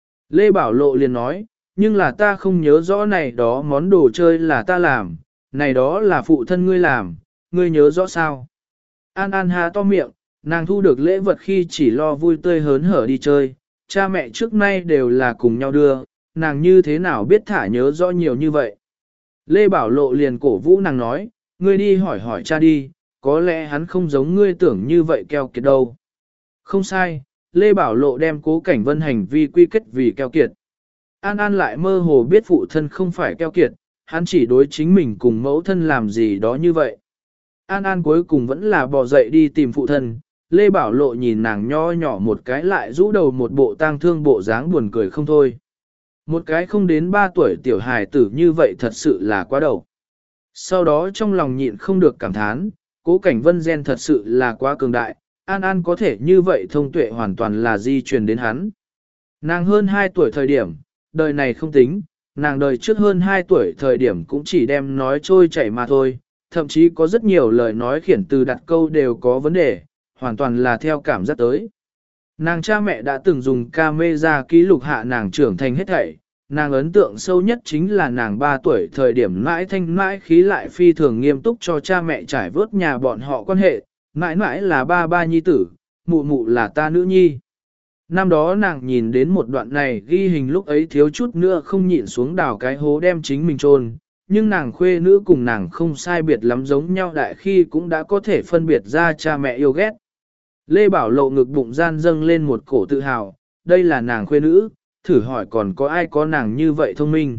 Lê Bảo Lộ liền nói, nhưng là ta không nhớ rõ này đó món đồ chơi là ta làm, này đó là phụ thân ngươi làm, ngươi nhớ rõ sao? An An há to miệng, nàng thu được lễ vật khi chỉ lo vui tươi hớn hở đi chơi, cha mẹ trước nay đều là cùng nhau đưa, nàng như thế nào biết thả nhớ rõ nhiều như vậy. Lê Bảo Lộ liền cổ vũ nàng nói, ngươi đi hỏi hỏi cha đi, có lẽ hắn không giống ngươi tưởng như vậy keo kiệt đâu. Không sai, Lê Bảo Lộ đem Cố Cảnh Vân hành vi quy kết vì keo kiệt. An An lại mơ hồ biết phụ thân không phải keo kiệt, hắn chỉ đối chính mình cùng mẫu thân làm gì đó như vậy. An An cuối cùng vẫn là bò dậy đi tìm phụ thân, Lê Bảo Lộ nhìn nàng nho nhỏ một cái lại rũ đầu một bộ tang thương bộ dáng buồn cười không thôi. Một cái không đến 3 tuổi tiểu hài tử như vậy thật sự là quá đầu. Sau đó trong lòng nhịn không được cảm thán, Cố Cảnh Vân gen thật sự là quá cường đại, An An có thể như vậy thông tuệ hoàn toàn là di truyền đến hắn. Nàng hơn 2 tuổi thời điểm, đời này không tính, nàng đời trước hơn 2 tuổi thời điểm cũng chỉ đem nói trôi chảy mà thôi, thậm chí có rất nhiều lời nói khiển từ đặt câu đều có vấn đề, hoàn toàn là theo cảm giác tới. Nàng cha mẹ đã từng dùng camera ký lục hạ nàng trưởng thành hết thảy, nàng ấn tượng sâu nhất chính là nàng 3 tuổi thời điểm mãi thanh mãi khí lại phi thường nghiêm túc cho cha mẹ trải vớt nhà bọn họ quan hệ, mãi mãi là ba ba nhi tử, mụ mụ là ta nữ nhi. Năm đó nàng nhìn đến một đoạn này ghi hình lúc ấy thiếu chút nữa không nhịn xuống đào cái hố đem chính mình chôn, nhưng nàng khuê nữ cùng nàng không sai biệt lắm giống nhau đại khi cũng đã có thể phân biệt ra cha mẹ yêu ghét. Lê Bảo Lộ ngực bụng gian dâng lên một cổ tự hào, đây là nàng khuê nữ, thử hỏi còn có ai có nàng như vậy thông minh.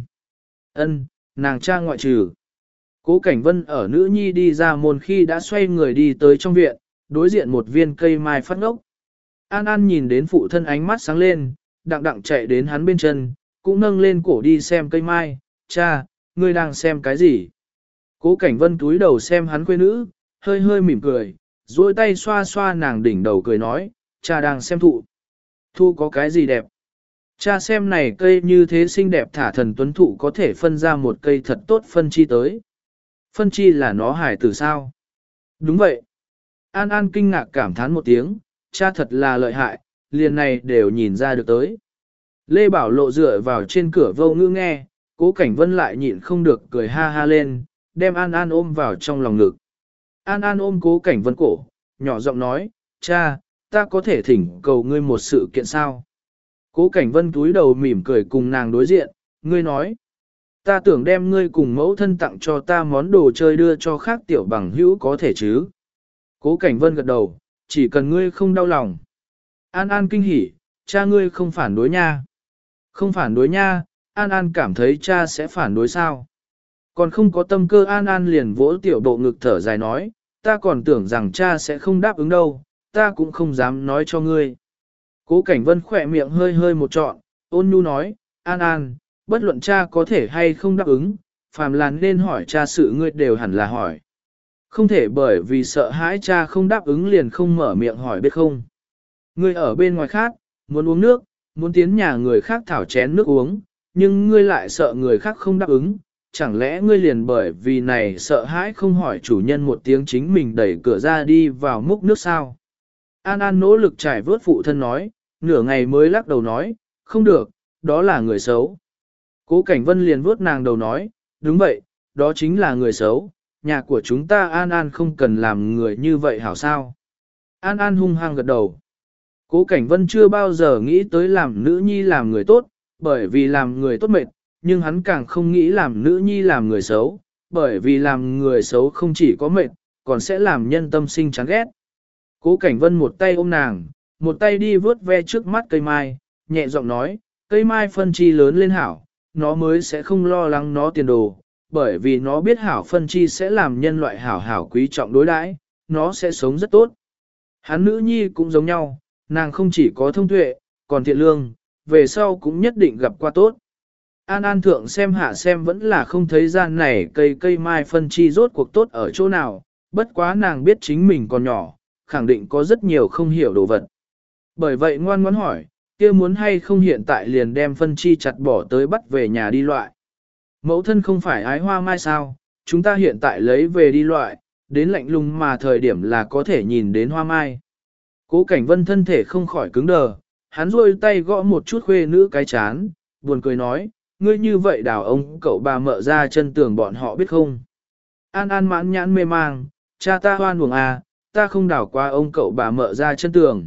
Ân, nàng cha ngoại trừ. Cố Cảnh Vân ở nữ nhi đi ra môn khi đã xoay người đi tới trong viện, đối diện một viên cây mai phát ngốc. An An nhìn đến phụ thân ánh mắt sáng lên, đặng đặng chạy đến hắn bên chân, cũng nâng lên cổ đi xem cây mai, cha, ngươi đang xem cái gì? Cố Cảnh Vân túi đầu xem hắn khuê nữ, hơi hơi mỉm cười, duỗi tay xoa xoa nàng đỉnh đầu cười nói, cha đang xem thụ. Thu có cái gì đẹp? Cha xem này cây như thế xinh đẹp thả thần tuấn thụ có thể phân ra một cây thật tốt phân chi tới. Phân chi là nó hải tử sao? Đúng vậy. An An kinh ngạc cảm thán một tiếng, cha thật là lợi hại, liền này đều nhìn ra được tới. Lê Bảo Lộ dựa vào trên cửa vô ngữ nghe, Cố Cảnh Vân lại nhịn không được cười ha ha lên, đem An An ôm vào trong lòng ngực. An An ôm Cố Cảnh Vân cổ, nhỏ giọng nói, cha, ta có thể thỉnh cầu ngươi một sự kiện sao? Cố Cảnh Vân túi đầu mỉm cười cùng nàng đối diện, ngươi nói, ta tưởng đem ngươi cùng mẫu thân tặng cho ta món đồ chơi đưa cho khác tiểu bằng hữu có thể chứ? Cố Cảnh Vân gật đầu, chỉ cần ngươi không đau lòng. An An kinh hỉ, cha ngươi không phản đối nha. Không phản đối nha, An An cảm thấy cha sẽ phản đối sao? Còn không có tâm cơ An An liền vỗ tiểu bộ ngực thở dài nói, ta còn tưởng rằng cha sẽ không đáp ứng đâu, ta cũng không dám nói cho ngươi. Cố Cảnh Vân khỏe miệng hơi hơi một trọn, ôn nhu nói, An An, bất luận cha có thể hay không đáp ứng, phàm là nên hỏi cha sự ngươi đều hẳn là hỏi. Không thể bởi vì sợ hãi cha không đáp ứng liền không mở miệng hỏi biết không. Ngươi ở bên ngoài khác, muốn uống nước, muốn tiến nhà người khác thảo chén nước uống, nhưng ngươi lại sợ người khác không đáp ứng, chẳng lẽ ngươi liền bởi vì này sợ hãi không hỏi chủ nhân một tiếng chính mình đẩy cửa ra đi vào múc nước sao? An An nỗ lực trải vớt phụ thân nói, nửa ngày mới lắc đầu nói, không được, đó là người xấu. Cố Cảnh Vân liền vuốt nàng đầu nói, đúng vậy, đó chính là người xấu, nhà của chúng ta An An không cần làm người như vậy hảo sao. An An hung hăng gật đầu. Cố Cảnh Vân chưa bao giờ nghĩ tới làm nữ nhi làm người tốt, bởi vì làm người tốt mệt, nhưng hắn càng không nghĩ làm nữ nhi làm người xấu, bởi vì làm người xấu không chỉ có mệt, còn sẽ làm nhân tâm sinh chán ghét. Cố Cảnh Vân một tay ôm nàng, một tay đi vớt ve trước mắt cây mai, nhẹ giọng nói, cây mai phân chi lớn lên hảo, nó mới sẽ không lo lắng nó tiền đồ, bởi vì nó biết hảo phân chi sẽ làm nhân loại hảo hảo quý trọng đối đãi, nó sẽ sống rất tốt. Hắn nữ nhi cũng giống nhau, nàng không chỉ có thông tuệ, còn thiện lương, về sau cũng nhất định gặp qua tốt. An An thượng xem hạ xem vẫn là không thấy gian này cây mai phân chi rốt cuộc tốt ở chỗ nào, bất quá nàng biết chính mình còn nhỏ, khẳng định có rất nhiều không hiểu đồ vật. Bởi vậy ngoan ngoãn hỏi, kia muốn hay không hiện tại liền đem phân chi chặt bỏ tới bắt về nhà đi loại. Mẫu thân không phải ái hoa mai sao, chúng ta hiện tại lấy về đi loại, đến lạnh lùng mà thời điểm là có thể nhìn đến hoa mai. Cố Cảnh Vân thân thể không khỏi cứng đờ, hắn rôi tay gõ một chút khuê nữ cái chán, buồn cười nói, ngươi như vậy đào ông cậu bà mợ ra chân tường bọn họ biết không. An An mãn nhãn mê mang, cha ta hoan buồng à, ta không đào qua ông cậu bà mợ ra chân tường.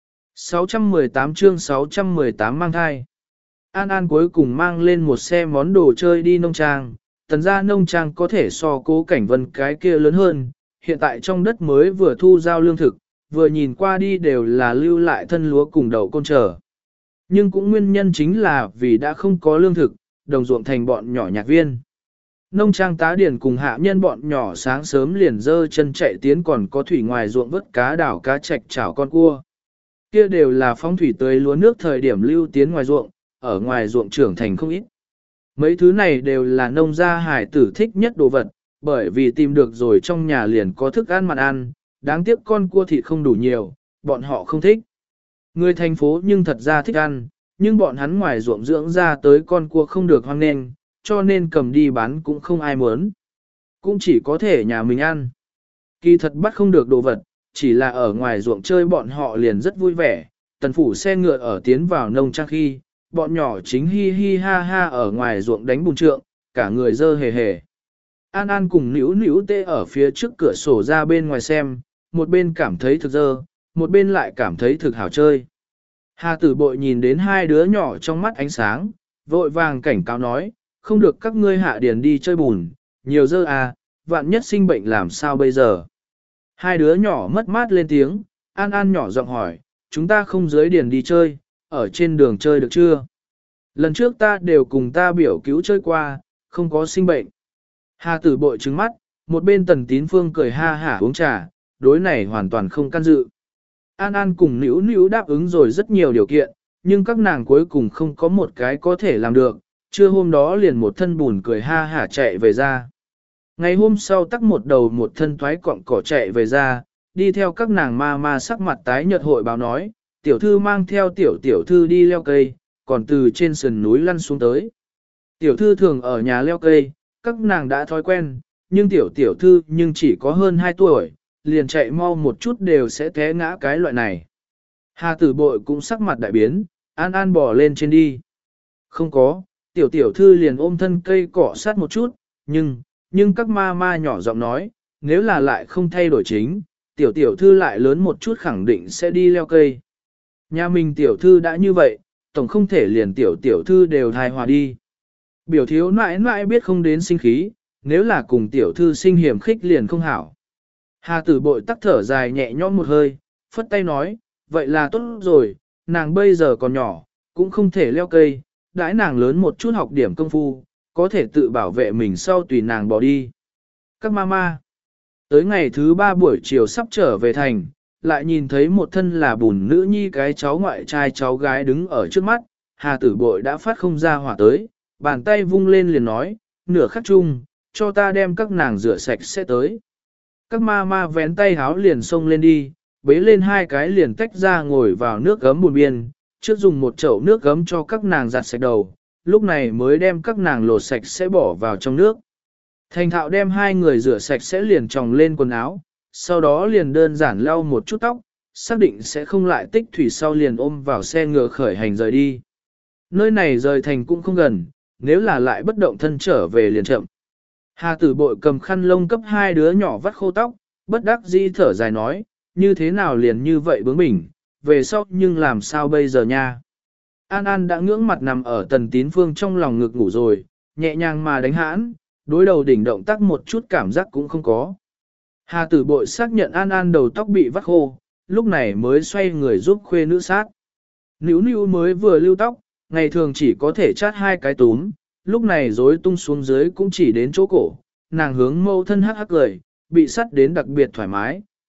618 chương 618 mang thai. An An cuối cùng mang lên một xe món đồ chơi đi nông trang, tần gia nông trang có thể so Cố Cảnh Vân cái kia lớn hơn, hiện tại trong đất mới vừa thu giao lương thực, vừa nhìn qua đi đều là lưu lại thân lúa cùng đậu côn trở. Nhưng cũng nguyên nhân chính là vì đã không có lương thực, đồng ruộng thành bọn nhỏ nhạc viên. Nông trang tá điển cùng hạ nhân bọn nhỏ sáng sớm liền dơ chân chạy tiến còn có thủy ngoài ruộng vớt cá đảo cá trạch chảo con cua. Kia đều là phong thủy tưới lúa nước thời điểm lưu tiến ngoài ruộng, ở ngoài ruộng trưởng thành không ít. Mấy thứ này đều là nông gia hải tử thích nhất đồ vật, bởi vì tìm được rồi trong nhà liền có thức ăn mặn ăn, đáng tiếc con cua thịt không đủ nhiều, bọn họ không thích. Người thành phố nhưng thật ra thích ăn, nhưng bọn hắn ngoài ruộng dưỡng ra tới con cua không được hoang nên, cho nên cầm đi bán cũng không ai muốn. Cũng chỉ có thể nhà mình ăn. Kỳ thật bắt không được đồ vật, chỉ là ở ngoài ruộng chơi bọn họ liền rất vui vẻ. Tần phủ xe ngựa ở tiến vào nông trang khi, bọn nhỏ chính hi hi ha ha ở ngoài ruộng đánh bùn trượng, cả người dơ hề hề. An An cùng níu níu tê ở phía trước cửa sổ ra bên ngoài xem, một bên cảm thấy thực dơ, một bên lại cảm thấy thực hảo chơi. Hà tử bội nhìn đến hai đứa nhỏ trong mắt ánh sáng, vội vàng cảnh cáo nói, không được các ngươi hạ điền đi chơi bùn, nhiều dơ à, vạn nhất sinh bệnh làm sao bây giờ. Hai đứa nhỏ mất mát lên tiếng, An An nhỏ giọng hỏi, chúng ta không dưới điền đi chơi, ở trên đường chơi được chưa? Lần trước ta đều cùng ta biểu cứu chơi qua, không có sinh bệnh. Hà tử bội trứng mắt, một bên Tần Tín Phương cười ha hả uống trà, đối này hoàn toàn không can dự. An An cùng Nữu Nữu đáp ứng rồi rất nhiều điều kiện, nhưng các nàng cuối cùng không có một cái có thể làm được, trưa hôm đó liền một thân bùn cười ha hả chạy về ra. Ngày hôm sau tắc một đầu một thân toái cọng cỏ chạy về ra, đi theo các nàng ma ma sắc mặt tái nhợt hội báo nói, tiểu thư mang theo tiểu thư đi leo cây, còn từ trên sườn núi lăn xuống tới. Tiểu thư thường ở nhà leo cây, các nàng đã thói quen, nhưng tiểu thư nhưng chỉ có hơn 2 tuổi, liền chạy mau một chút đều sẽ té ngã cái loại này. Hà tử bội cũng sắc mặt đại biến, An An bò lên trên đi. Không có, tiểu thư liền ôm thân cây cỏ sát một chút, nhưng các ma ma nhỏ giọng nói, nếu là lại không thay đổi chính, tiểu thư lại lớn một chút khẳng định sẽ đi leo cây. Nhà mình tiểu thư đã như vậy, tổng không thể liền tiểu thư đều hài hòa đi. Biểu thiếu nãi nãi biết không đến sinh khí, nếu là cùng tiểu thư sinh hiểm khích liền không hảo. Hà tử bội tắc thở dài nhẹ nhõm một hơi, phất tay nói, vậy là tốt rồi, nàng bây giờ còn nhỏ, cũng không thể leo cây, đãi nàng lớn một chút học điểm công phu, có thể tự bảo vệ mình sau tùy nàng bỏ đi. Các mama, tới ngày thứ 3 buổi chiều sắp trở về thành, lại nhìn thấy một thân là bùn nữ nhi cái cháu ngoại trai cháu gái đứng ở trước mắt, Hà tử bội đã phát không ra hỏa tới, bàn tay vung lên liền nói, nửa khắc chung, cho ta đem các nàng rửa sạch sẽ tới. Các ma ma vén tay háo liền xông lên đi, bế lên hai cái liền tách ra ngồi vào nước gấm bùn biên, trước dùng một chậu nước gấm cho các nàng giặt sạch đầu, lúc này mới đem các nàng lột sạch sẽ bỏ vào trong nước. Thành thạo đem hai người rửa sạch sẽ liền tròng lên quần áo, sau đó liền đơn giản lau một chút tóc, xác định sẽ không lại tích thủy sau liền ôm vào xe ngựa khởi hành rời đi. Nơi này rời thành cũng không gần, nếu là lại bất động thân trở về liền chậm. Hà tử bội cầm khăn lông cấp hai đứa nhỏ vắt khô tóc, bất đắc dĩ thở dài nói, như thế nào liền như vậy bướng bỉnh, về sau nhưng làm sao bây giờ nha. An An đã ngưỡng mặt nằm ở Tần Tín Phương trong lòng ngực ngủ rồi, nhẹ nhàng mà đánh hãn, đối đầu đỉnh động tác một chút cảm giác cũng không có. Hà tử bội xác nhận An An đầu tóc bị vắt khô, lúc này mới xoay người giúp khuê nữ sát. Nữu Nữu mới vừa lưu tóc, ngày thường chỉ có thể chát hai cái túm, lúc này rối tung xuống dưới cũng chỉ đến chỗ cổ, nàng hướng mâu thân hắc hắc cười, bị sắt đến đặc biệt thoải mái,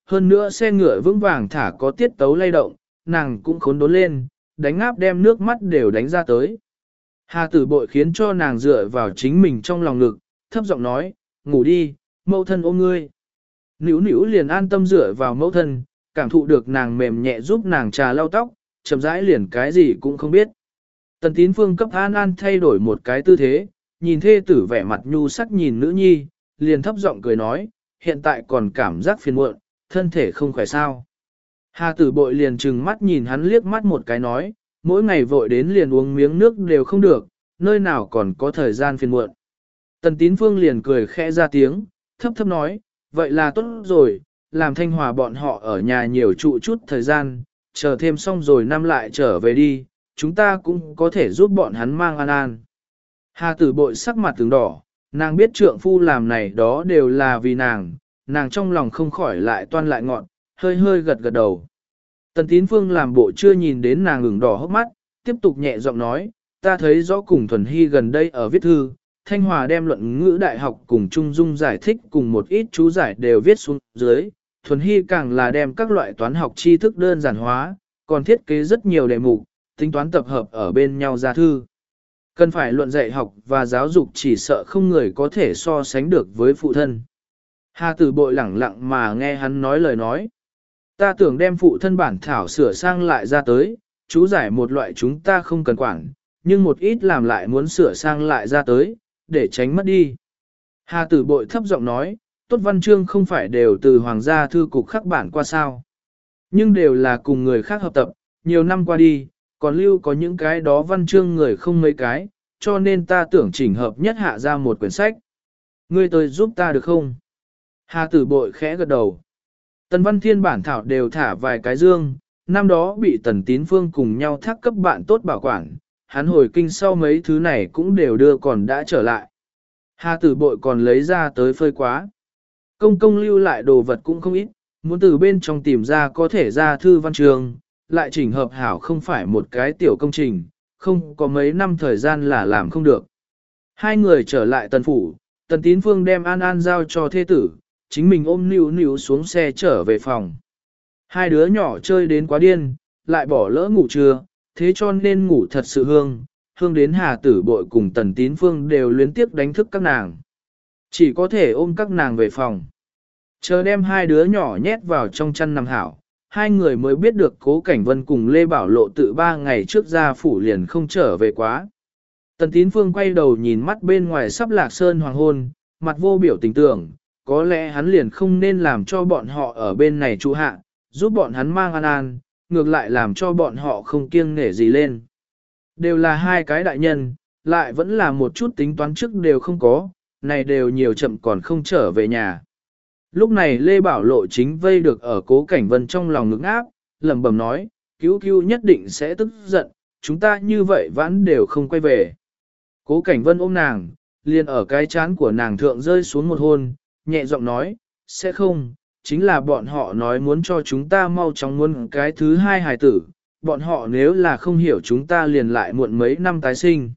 hơn nữa xe ngựa vững vàng thả có tiết tấu lay động, nàng cũng khốn đốn lên, đánh áp đem nước mắt đều đánh ra tới. Hà tử bội khiến cho nàng dựa vào chính mình trong lòng ngực, thấp giọng nói, ngủ đi, mẫu thân ôm ngươi. Nữu nữu liền an tâm dựa vào mẫu thân, cảm thụ được nàng mềm nhẹ giúp nàng trà lau tóc, chậm rãi liền cái gì cũng không biết. Tần Tín Phương cấp An An thay đổi một cái tư thế, nhìn thê tử vẻ mặt nhu sắc nhìn nữ nhi, liền thấp giọng cười nói, hiện tại còn cảm giác phiền muộn, thân thể không khỏe sao. Hà tử bội liền trừng mắt nhìn hắn liếc mắt một cái nói, mỗi ngày vội đến liền uống miếng nước đều không được, nơi nào còn có thời gian phiền muộn. Tần Tín Phương liền cười khẽ ra tiếng, thấp thấp nói, vậy là tốt rồi, làm Thanh Hòa bọn họ ở nhà nhiều trụ chút thời gian, chờ thêm xong rồi năm lại trở về đi, chúng ta cũng có thể giúp bọn hắn mang An An. Hà tử bội sắc mặt tướng đỏ, nàng biết trượng phu làm này đó đều là vì nàng trong lòng không khỏi lại toan lại ngọn, hơi hơi gật gật đầu. Tần Tín Phương làm bộ chưa nhìn đến nàng ửng đỏ hốc mắt, tiếp tục nhẹ giọng nói, ta thấy rõ cùng Thuần Hy gần đây ở viết thư, Thanh Hòa đem luận ngữ đại học cùng Trung Dung giải thích cùng một ít chú giải đều viết xuống dưới, Thuần Hy càng là đem các loại toán học tri thức đơn giản hóa, còn thiết kế rất nhiều đề mục, tính toán tập hợp ở bên nhau ra thư. Cần phải luận dạy học và giáo dục chỉ sợ không người có thể so sánh được với phụ thân. Hà tử bội lẳng lặng mà nghe hắn nói lời nói. Ta tưởng đem phụ thân bản thảo sửa sang lại ra tới, chú giải một loại chúng ta không cần quản, nhưng một ít làm lại muốn sửa sang lại ra tới, để tránh mất đi. Hà tử bội thấp giọng nói, tốt văn chương không phải đều từ Hoàng gia thư cục khắc bản qua sao. Nhưng đều là cùng người khác hợp tập, nhiều năm qua đi, còn lưu có những cái đó văn chương người không mấy cái, cho nên ta tưởng chỉnh hợp nhất hạ ra một quyển sách. Ngươi tới giúp ta được không? Hà tử bội khẽ gật đầu. Tần Văn Thiên bản thảo đều thả vài cái dương, năm đó bị Tần Tín Phương cùng nhau thác cấp bạn tốt bảo quản, hắn hồi kinh sau mấy thứ này cũng đều đưa còn đã trở lại. Hà tử bội còn lấy ra tới phơi quá. Công công lưu lại đồ vật cũng không ít, muốn từ bên trong tìm ra có thể ra thư văn trường, lại chỉnh hợp hảo không phải một cái tiểu công trình, không có mấy năm thời gian là làm không được. Hai người trở lại Tần phủ, Tần Tín Phương đem An An giao cho thê tử, chính mình ôm níu níu xuống xe trở về phòng. Hai đứa nhỏ chơi đến quá điên, lại bỏ lỡ ngủ trưa, thế cho nên ngủ thật sự hương đến Hà tử bội cùng Tần Tín Phương đều luyến tiếc đánh thức các nàng. Chỉ có thể ôm các nàng về phòng. Chờ đem hai đứa nhỏ nhét vào trong chăn nằm hảo, hai người mới biết được Cố Cảnh Vân cùng Lê Bảo Lộ tự 3 ngày trước ra phủ liền không trở về quá. Tần Tín Phương quay đầu nhìn mắt bên ngoài sắp lạc sơn hoàng hôn, mặt vô biểu tình tưởng, có lẽ hắn liền không nên làm cho bọn họ ở bên này trụ hạ, giúp bọn hắn mang An An, ngược lại làm cho bọn họ không kiêng nể gì lên. Đều là hai cái đại nhân, lại vẫn là một chút tính toán trước đều không có, này đều nhiều chậm còn không trở về nhà. Lúc này Lê Bảo Lộ chính vây được ở Cố Cảnh Vân trong lòng ngưỡng áp, lẩm bẩm nói, cứu cứu nhất định sẽ tức giận, chúng ta như vậy vẫn đều không quay về. Cố Cảnh Vân ôm nàng, liền ở cái chán của nàng thượng rơi xuống một hôn, nhẹ giọng nói, sẽ không, chính là bọn họ nói muốn cho chúng ta mau chóng muốn cái thứ hai hài tử, bọn họ nếu là không hiểu chúng ta liền lại muộn mấy năm tái sinh.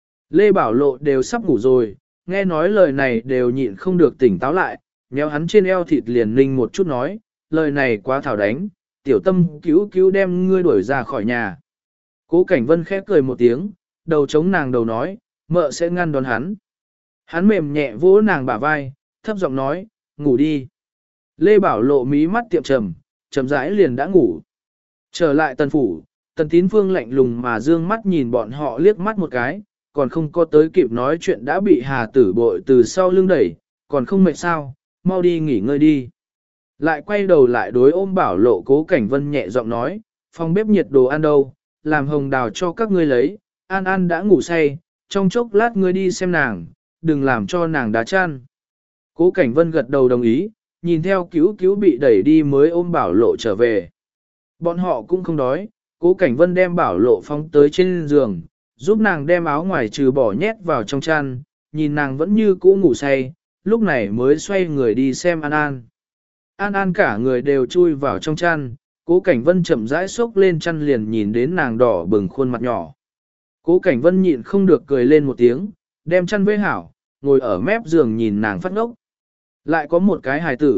Lê Bảo Lộ đều sắp ngủ rồi, nghe nói lời này đều nhịn không được tỉnh táo lại, nhéo hắn trên eo thịt liền ninh một chút nói, lời này quá thảo đánh, tiểu tâm cứu cứu đem ngươi đuổi ra khỏi nhà. Cố Cảnh Vân khẽ cười một tiếng, đầu chống nàng đầu nói, mợ sẽ ngăn đón hắn. Hắn mềm nhẹ vỗ nàng bả vai, thấp giọng nói, ngủ đi. Lê Bảo Lộ mí mắt tiệm trầm, chậm rãi liền đã ngủ. Trở lại Tần phủ, Tần Tín Phương lạnh lùng mà dương mắt nhìn bọn họ liếc mắt một cái, còn không có tới kịp nói chuyện đã bị Hà tử bội từ sau lưng đẩy, còn không mệt sao, mau đi nghỉ ngơi đi. Lại quay đầu lại đối ôm Bảo Lộ Cố Cảnh Vân nhẹ giọng nói, phòng bếp nhiệt đồ ăn đâu, làm hồng đào cho các ngươi lấy, An An đã ngủ say, trong chốc lát ngươi đi xem nàng, đừng làm cho nàng đá chăn. Cố Cảnh Vân gật đầu đồng ý, nhìn theo cứu cứu bị đẩy đi mới ôm Bảo Lộ trở về. Bọn họ cũng không đói, Cố Cảnh Vân đem Bảo Lộ phóng tới trên giường, giúp nàng đem áo ngoài trừ bỏ nhét vào trong chăn, nhìn nàng vẫn như cũ ngủ say, lúc này mới xoay người đi xem An An. An An cả người đều chui vào trong chăn, Cố Cảnh Vân chậm rãi xốc lên chăn liền nhìn đến nàng đỏ bừng khuôn mặt nhỏ. Cố Cảnh Vân nhịn không được cười lên một tiếng, đem chăn vây hảo, ngồi ở mép giường nhìn nàng phát ngốc. Lại có một cái hài tử,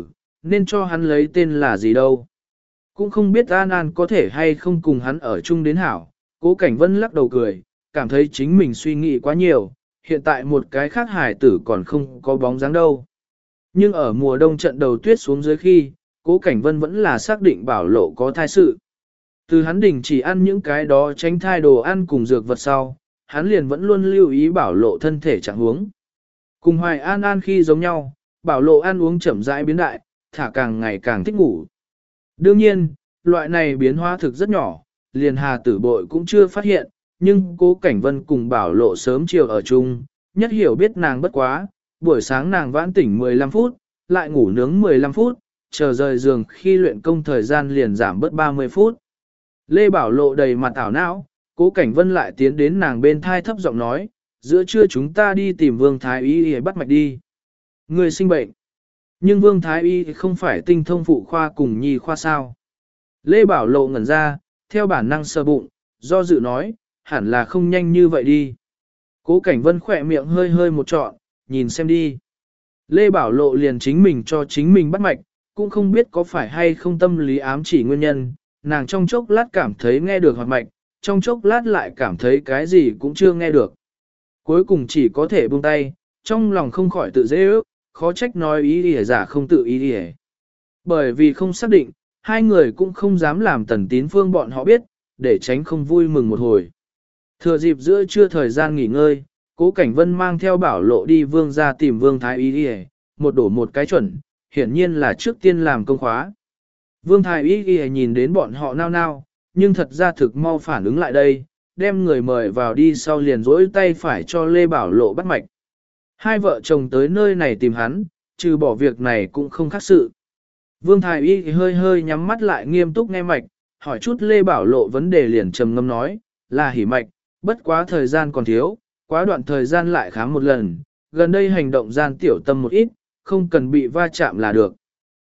nên cho hắn lấy tên là gì đâu. Cũng không biết An An có thể hay không cùng hắn ở chung đến hảo. Cố Cảnh Vân lắc đầu cười, cảm thấy chính mình suy nghĩ quá nhiều, hiện tại một cái khác hài tử còn không có bóng dáng đâu. Nhưng ở mùa đông trận đầu tuyết xuống dưới khi, Cố Cảnh Vân vẫn là xác định Bảo Lộ có thai sự. Từ hắn đình chỉ ăn những cái đó tránh thai đồ ăn cùng dược vật sau, hắn liền vẫn luôn lưu ý Bảo Lộ thân thể trạng huống. Cùng Hoài An An khi giống nhau, Bảo Lộ ăn uống chậm rãi biến đại, thả càng ngày càng thích ngủ. Đương nhiên, loại này biến hóa thực rất nhỏ, liền Hà Tử Bội cũng chưa phát hiện, nhưng Cố Cảnh Vân cùng Bảo Lộ sớm chiều ở chung, nhất hiểu biết nàng bất quá, buổi sáng nàng vãn tỉnh 15 phút, lại ngủ nướng 15 phút, chờ rời giường khi luyện công thời gian liền giảm bớt 30 phút. Lê Bảo Lộ đầy mặt ảo não, Cố Cảnh Vân lại tiến đến nàng bên thai thấp giọng nói, giữa trưa chúng ta đi tìm Vương Thái Y để bắt mạch đi. Người sinh bệnh. Nhưng Vương Thái Y không phải tinh thông phụ khoa cùng nhi khoa sao. Lê Bảo Lộ ngẩn ra, theo bản năng sờ bụng, do dự nói, hẳn là không nhanh như vậy đi. Cố Cảnh Vân khỏe miệng hơi hơi một trọn, nhìn xem đi. Lê Bảo Lộ liền chính mình cho chính mình bắt mạch, cũng không biết có phải hay không tâm lý ám chỉ nguyên nhân, nàng trong chốc lát cảm thấy nghe được hoạt mạch, trong chốc lát lại cảm thấy cái gì cũng chưa nghe được. Cuối cùng chỉ có thể buông tay, trong lòng không khỏi tự dễ ước, khó trách nói ý ỉa giả không tự ý ỉa. Bởi vì không xác định, hai người cũng không dám làm Tần Tín Phương bọn họ biết, để tránh không vui mừng một hồi. Thừa dịp giữa trưa thời gian nghỉ ngơi, Cố Cảnh Vân mang theo Bảo Lộ đi Vương ra tìm Vương Thái Y ỉa, một đổ một cái chuẩn, hiển nhiên là trước tiên làm công khóa. Vương Thái Y ỉa nhìn đến bọn họ nao nao, nhưng thật ra thực mau phản ứng lại đây, đem người mời vào đi sau liền rỗi tay phải cho Lê Bảo Lộ bắt mạch. Hai vợ chồng tới nơi này tìm hắn, trừ bỏ việc này cũng không khác sự. Vương Thái Y hơi hơi nhắm mắt lại nghiêm túc nghe mạch, hỏi chút Lê Bảo Lộ vấn đề liền trầm ngâm nói, là hỉ mạch, bất quá thời gian còn thiếu, quá đoạn thời gian lại khám một lần, gần đây hành động gian tiểu tâm một ít, không cần bị va chạm là được.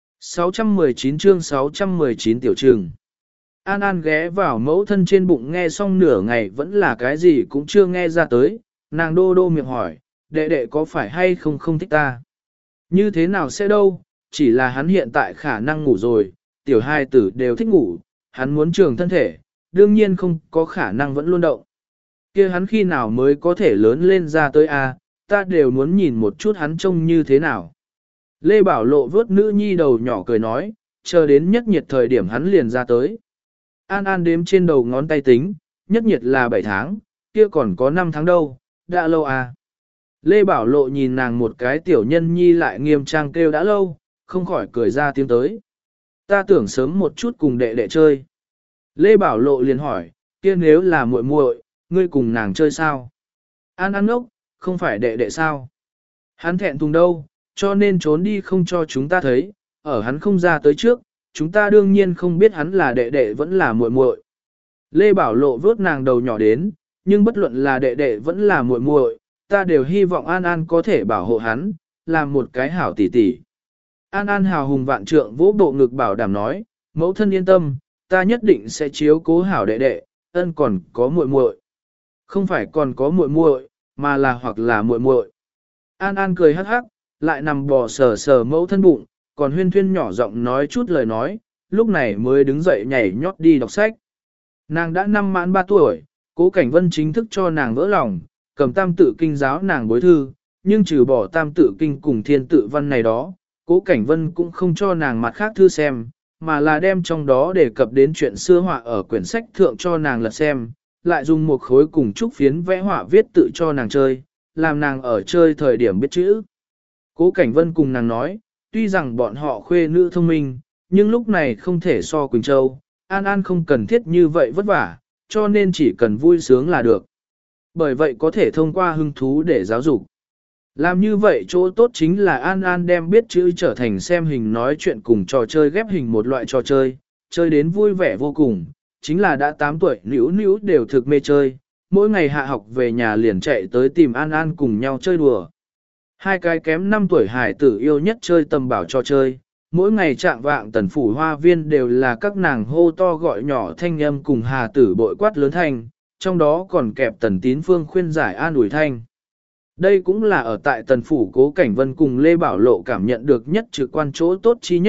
619 chương 619 tiểu trường. An An ghé vào mẫu thân trên bụng nghe xong nửa ngày vẫn là cái gì cũng chưa nghe ra tới, nàng đô đô miệng hỏi, đệ đệ có phải hay không không thích ta? Như thế nào sẽ đâu, chỉ là hắn hiện tại khả năng ngủ rồi, tiểu hai tử đều thích ngủ, hắn muốn trường thân thể, đương nhiên không có khả năng vẫn luôn động. Kia hắn khi nào mới có thể lớn lên ra tới a? Ta đều muốn nhìn một chút hắn trông như thế nào. Lê Bảo Lộ vớt nữ nhi đầu nhỏ cười nói, chờ đến nhất nhiệt thời điểm hắn liền ra tới. An An đếm trên đầu ngón tay tính, nhất nhiệt là 7 tháng, kia còn có 5 tháng đâu, đã lâu à. Lê Bảo Lộ nhìn nàng một cái tiểu nhân nhi lại nghiêm trang kêu đã lâu, không khỏi cười ra tiếng tới. Ta tưởng sớm một chút cùng đệ đệ chơi. Lê Bảo Lộ liền hỏi, kia nếu là muội muội, ngươi cùng nàng chơi sao? An An ngốc, không phải đệ đệ sao? Hắn thẹn thùng đâu, cho nên trốn đi không cho chúng ta thấy, ở hắn không ra tới trước, chúng ta đương nhiên không biết hắn là đệ đệ vẫn là muội muội. Lê Bảo Lộ vớt nàng đầu nhỏ đến, nhưng bất luận là đệ đệ vẫn là muội muội, ta đều hy vọng An An có thể bảo hộ hắn, làm một cái hảo tỷ tỷ. An An hào hùng vạn trượng vỗ bộ ngực bảo đảm nói, mẫu thân yên tâm, ta nhất định sẽ chiếu cố hảo đệ đệ, ân còn có muội muội. Không phải còn có muội muội, mà là hoặc là muội muội. An An cười hắc hắc, lại nằm bò sờ sờ mẫu thân bụng, còn huyên thuyên nhỏ giọng nói chút lời nói, lúc này mới đứng dậy nhảy nhót đi đọc sách. Nàng đã năm mãn 3 tuổi, Cố Cảnh Vân chính thức cho nàng vỡ lòng, cầm tam tự kinh giáo nàng bối thư, nhưng trừ bỏ tam tự kinh cùng thiên tự văn này đó, Cố Cảnh Vân cũng không cho nàng mặt khác thư xem, mà là đem trong đó đề cập đến chuyện xưa họa ở quyển sách thượng cho nàng lật xem, lại dùng một khối cùng trúc phiến vẽ họa viết tự cho nàng chơi, làm nàng ở chơi thời điểm biết chữ. Cố Cảnh Vân cùng nàng nói, tuy rằng bọn họ khuê nữ thông minh, nhưng lúc này không thể so Quỳnh Châu, An An không cần thiết như vậy vất vả, cho nên chỉ cần vui sướng là được. Bởi vậy có thể thông qua hứng thú để giáo dục. Làm như vậy chỗ tốt chính là An An đem biết chữ trở thành xem hình nói chuyện cùng trò chơi ghép hình một loại trò chơi, chơi đến vui vẻ vô cùng, chính là đã 8 tuổi nữu nữu đều thực mê chơi, mỗi ngày hạ học về nhà liền chạy tới tìm An An cùng nhau chơi đùa. Hai cái kém 5 tuổi hải tử yêu nhất chơi tầm bảo trò chơi, mỗi ngày trạng vạng Tần Phủ Hoa Viên đều là các nàng hô to gọi nhỏ thanh âm cùng Hà Tử Bội quát lớn thanh, trong đó còn kẹp Tần Tín Phương khuyên giải an ủi thanh. Đây cũng là ở tại Tần Phủ Cố Cảnh Vân cùng Lê Bảo Lộ cảm nhận được nhất trực quan chỗ tốt chi nhất,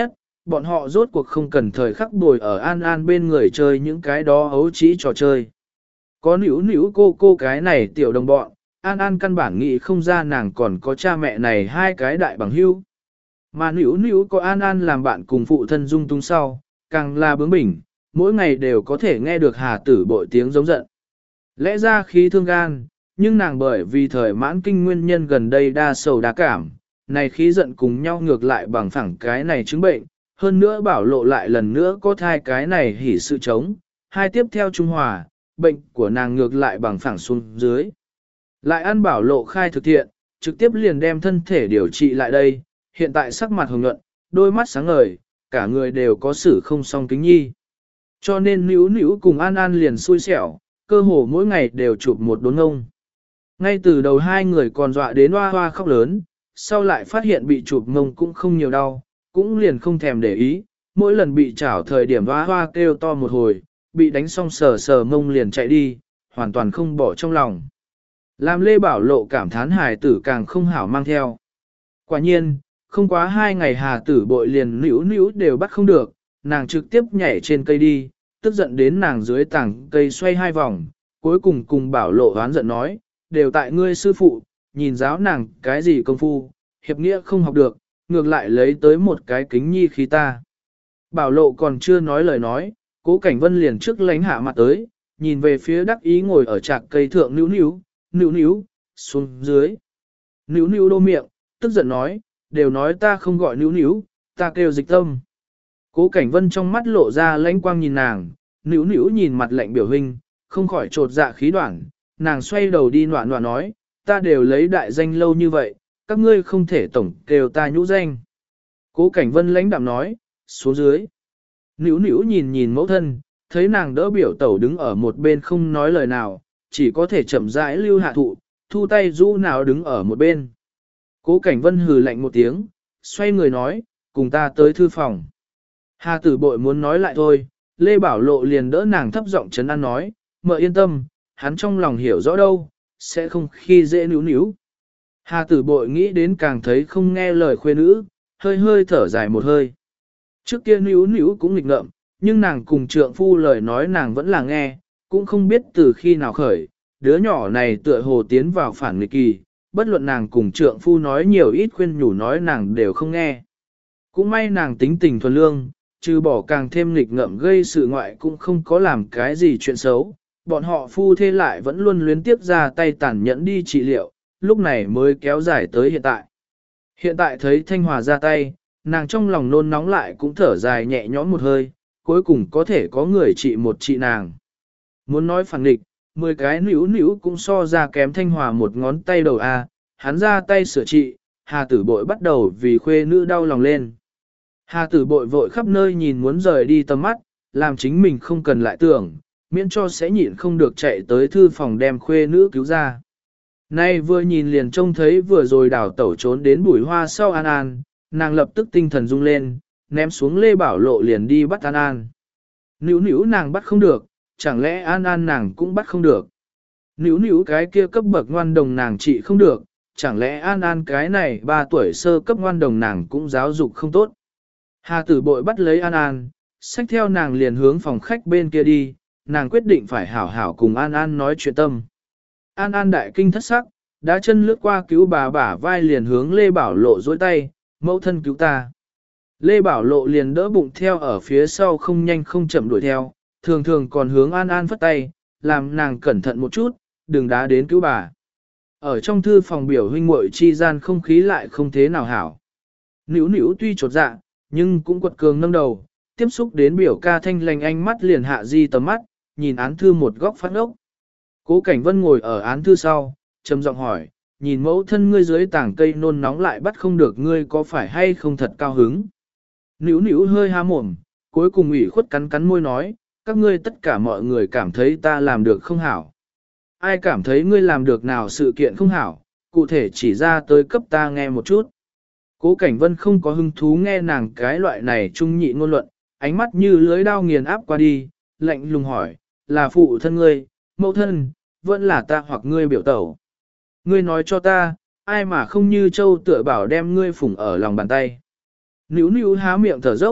bọn họ rốt cuộc không cần thời khắc bồi ở An An bên người chơi những cái đó ấu trĩ trò chơi. Có nữu nữu cô cái này tiểu đồng bọn, An An căn bản nghĩ không ra nàng còn có cha mẹ này hai cái đại bằng hữu. Mà nữu nữu có An An làm bạn cùng phụ thân dung tung sau, càng là bướng bỉnh, mỗi ngày đều có thể nghe được Hà Tử Bội tiếng giống giận. Lẽ ra khí thương gan, nhưng nàng bởi vì thời mãn kinh nguyên nhân gần đây đa sầu đa cảm, này khí giận cùng nhau ngược lại bằng phẳng cái này chứng bệnh, hơn nữa bảo lộ lại lần nữa có thai cái này hỉ sự chống, hai tiếp theo trung hòa, bệnh của nàng ngược lại bằng phẳng xuống dưới. Lại ăn bảo lộ khai thực thiện, trực tiếp liền đem thân thể điều trị lại đây, hiện tại sắc mặt hồng nhuận, đôi mắt sáng ngời, cả người đều có sự không song kính nhi. Cho nên Nữu Nữu cùng An An liền xui xẻo, cơ hồ mỗi ngày đều chụp một đốn ngông. Ngay từ đầu hai người còn dọa đến hoa hoa khóc lớn, sau lại phát hiện bị chụp ngông cũng không nhiều đau, cũng liền không thèm để ý, mỗi lần bị chảo thời điểm hoa hoa kêu to một hồi, bị đánh xong sờ sờ ngông liền chạy đi, hoàn toàn không bỏ trong lòng. Làm Lê Bảo Lộ cảm thán hài tử càng không hảo mang theo. Quả nhiên, không quá 2 ngày Hà Tử Bội liền Nữu Nữu đều bắt không được, nàng trực tiếp nhảy trên cây đi, tức giận đến nàng dưới tảng cây xoay 2 vòng, cuối cùng cùng Bảo Lộ oán giận nói, đều tại ngươi sư phụ, nhìn giáo nàng cái gì công phu, hiệp nghĩa không học được, ngược lại lấy tới một cái kính nhi khí ta. Bảo Lộ còn chưa nói lời nói, Cố Cảnh Vân liền trước lánh hạ mặt tới, nhìn về phía đắc ý ngồi ở trạc cây thượng Nữu Nữu, Nữu Nữu, xuống dưới. Nữu Nữu đô miệng, tức giận nói, đều nói ta không gọi Nữu Nữu, ta kêu Dịch Tâm. Cố Cảnh Vân trong mắt lộ ra lãnh quang nhìn nàng, Nữu Nữu nhìn mặt lạnh biểu hình, không khỏi trột dạ khí đoạn, nàng xoay đầu đi noạn noạn nói, ta đều lấy đại danh lâu như vậy, các ngươi không thể tổng kêu ta nhũ danh. Cố Cảnh Vân lãnh đạm nói, xuống dưới. Nữu Nữu nhìn nhìn mẫu thân, thấy nàng đỡ biểu tẩu đứng ở một bên không nói lời nào, chỉ có thể chậm rãi lưu hạ thụ, thu tay rũ nào đứng ở một bên. Cố Cảnh Vân hừ lạnh một tiếng, xoay người nói, cùng ta tới thư phòng. Hà Tử Bội muốn nói lại thôi, Lê Bảo Lộ liền đỡ nàng thấp giọng trấn an nói, mợ yên tâm, hắn trong lòng hiểu rõ đâu, sẽ không khi dễ Nữu Nữu. Hà Tử Bội nghĩ đến càng thấy không nghe lời khuê nữ, hơi hơi thở dài một hơi. Trước kia Nữu Nữu cũng nghịch ngợm, nhưng nàng cùng trượng phu lời nói nàng vẫn là nghe, cũng không biết từ khi nào khởi, đứa nhỏ này tựa hồ tiến vào phản nghịch kỳ, bất luận nàng cùng trượng phu nói nhiều ít khuyên nhủ nói nàng đều không nghe. Cũng may nàng tính tình thuần lương, trừ bỏ càng thêm nghịch ngợm gây sự ngoại cũng không có làm cái gì chuyện xấu, bọn họ phu thê lại vẫn luôn luyến tiếp ra tay tàn nhẫn đi trị liệu, lúc này mới kéo dài tới hiện tại. Hiện tại thấy Thanh Hòa ra tay, nàng trong lòng nôn nóng lại cũng thở dài nhẹ nhõm một hơi, cuối cùng có thể có người trị một trị nàng. Muốn nói phản nghịch, 10 cái Nữu Nữu cũng so ra kém Thanh Hòa một ngón tay đầu a, hắn ra tay sửa trị, Hà Tử Bội bắt đầu vì khuê nữ đau lòng lên. Hà Tử Bội vội khắp nơi nhìn muốn rời đi tầm mắt, làm chính mình không cần lại tưởng, miễn cho sẽ nhịn không được chạy tới thư phòng đem khuê nữ cứu ra. Nay vừa nhìn liền trông thấy vừa rồi đảo tẩu trốn đến bụi hoa sau An An, nàng lập tức tinh thần rung lên, ném xuống Lê Bảo Lộ liền đi bắt An An. Nữu Nữu nàng bắt không được, chẳng lẽ An An nàng cũng bắt không được. Nữu Nữu cái kia cấp bậc ngoan đồng nàng trị không được, chẳng lẽ An An cái này 3 tuổi sơ cấp ngoan đồng nàng cũng giáo dục không tốt. Hà Tử Bội bắt lấy An An, xách theo nàng liền hướng phòng khách bên kia đi, nàng quyết định phải hảo hảo cùng An An nói chuyện tâm. An An đại kinh thất sắc, đá chân lướt qua cứu bà bả vai liền hướng Lê Bảo Lộ dối tay, mẫu thân cứu ta. Lê Bảo Lộ liền đỡ bụng theo ở phía sau không nhanh không chậm đuổi theo, thường thường còn hướng An An phất tay, làm nàng cẩn thận một chút, đừng đá đến cứu bà. Ở trong thư phòng biểu huynh muội chi gian không khí lại không thế nào hảo. Nữu Nữu tuy chột dạ, nhưng cũng quật cường nâng đầu, tiếp xúc đến biểu ca thanh lành ánh mắt liền hạ di tầm mắt, nhìn án thư một góc phát ốc. Cố Cảnh Vân ngồi ở án thư sau, trầm giọng hỏi, nhìn mẫu thân ngươi dưới tảng cây nôn nóng lại bắt không được ngươi có phải hay không thật cao hứng. Nữu Nữu hơi há mồm, cuối cùng ủy khuất cắn cắn môi nói, các ngươi tất cả mọi người cảm thấy ta làm được không hảo. Ai cảm thấy ngươi làm được nào sự kiện không hảo, cụ thể chỉ ra tới cấp ta nghe một chút. Cố Cảnh Vân không có hứng thú nghe nàng cái loại này trung nhị ngôn luận, ánh mắt như lưới đao nghiền áp qua đi, lạnh lùng hỏi, là phụ thân ngươi, mẫu thân, vẫn là ta hoặc ngươi biểu tẩu. Ngươi nói cho ta, ai mà không như châu tựa bảo đem ngươi phủng ở lòng bàn tay. Nữu Nữu há miệng thở dốc,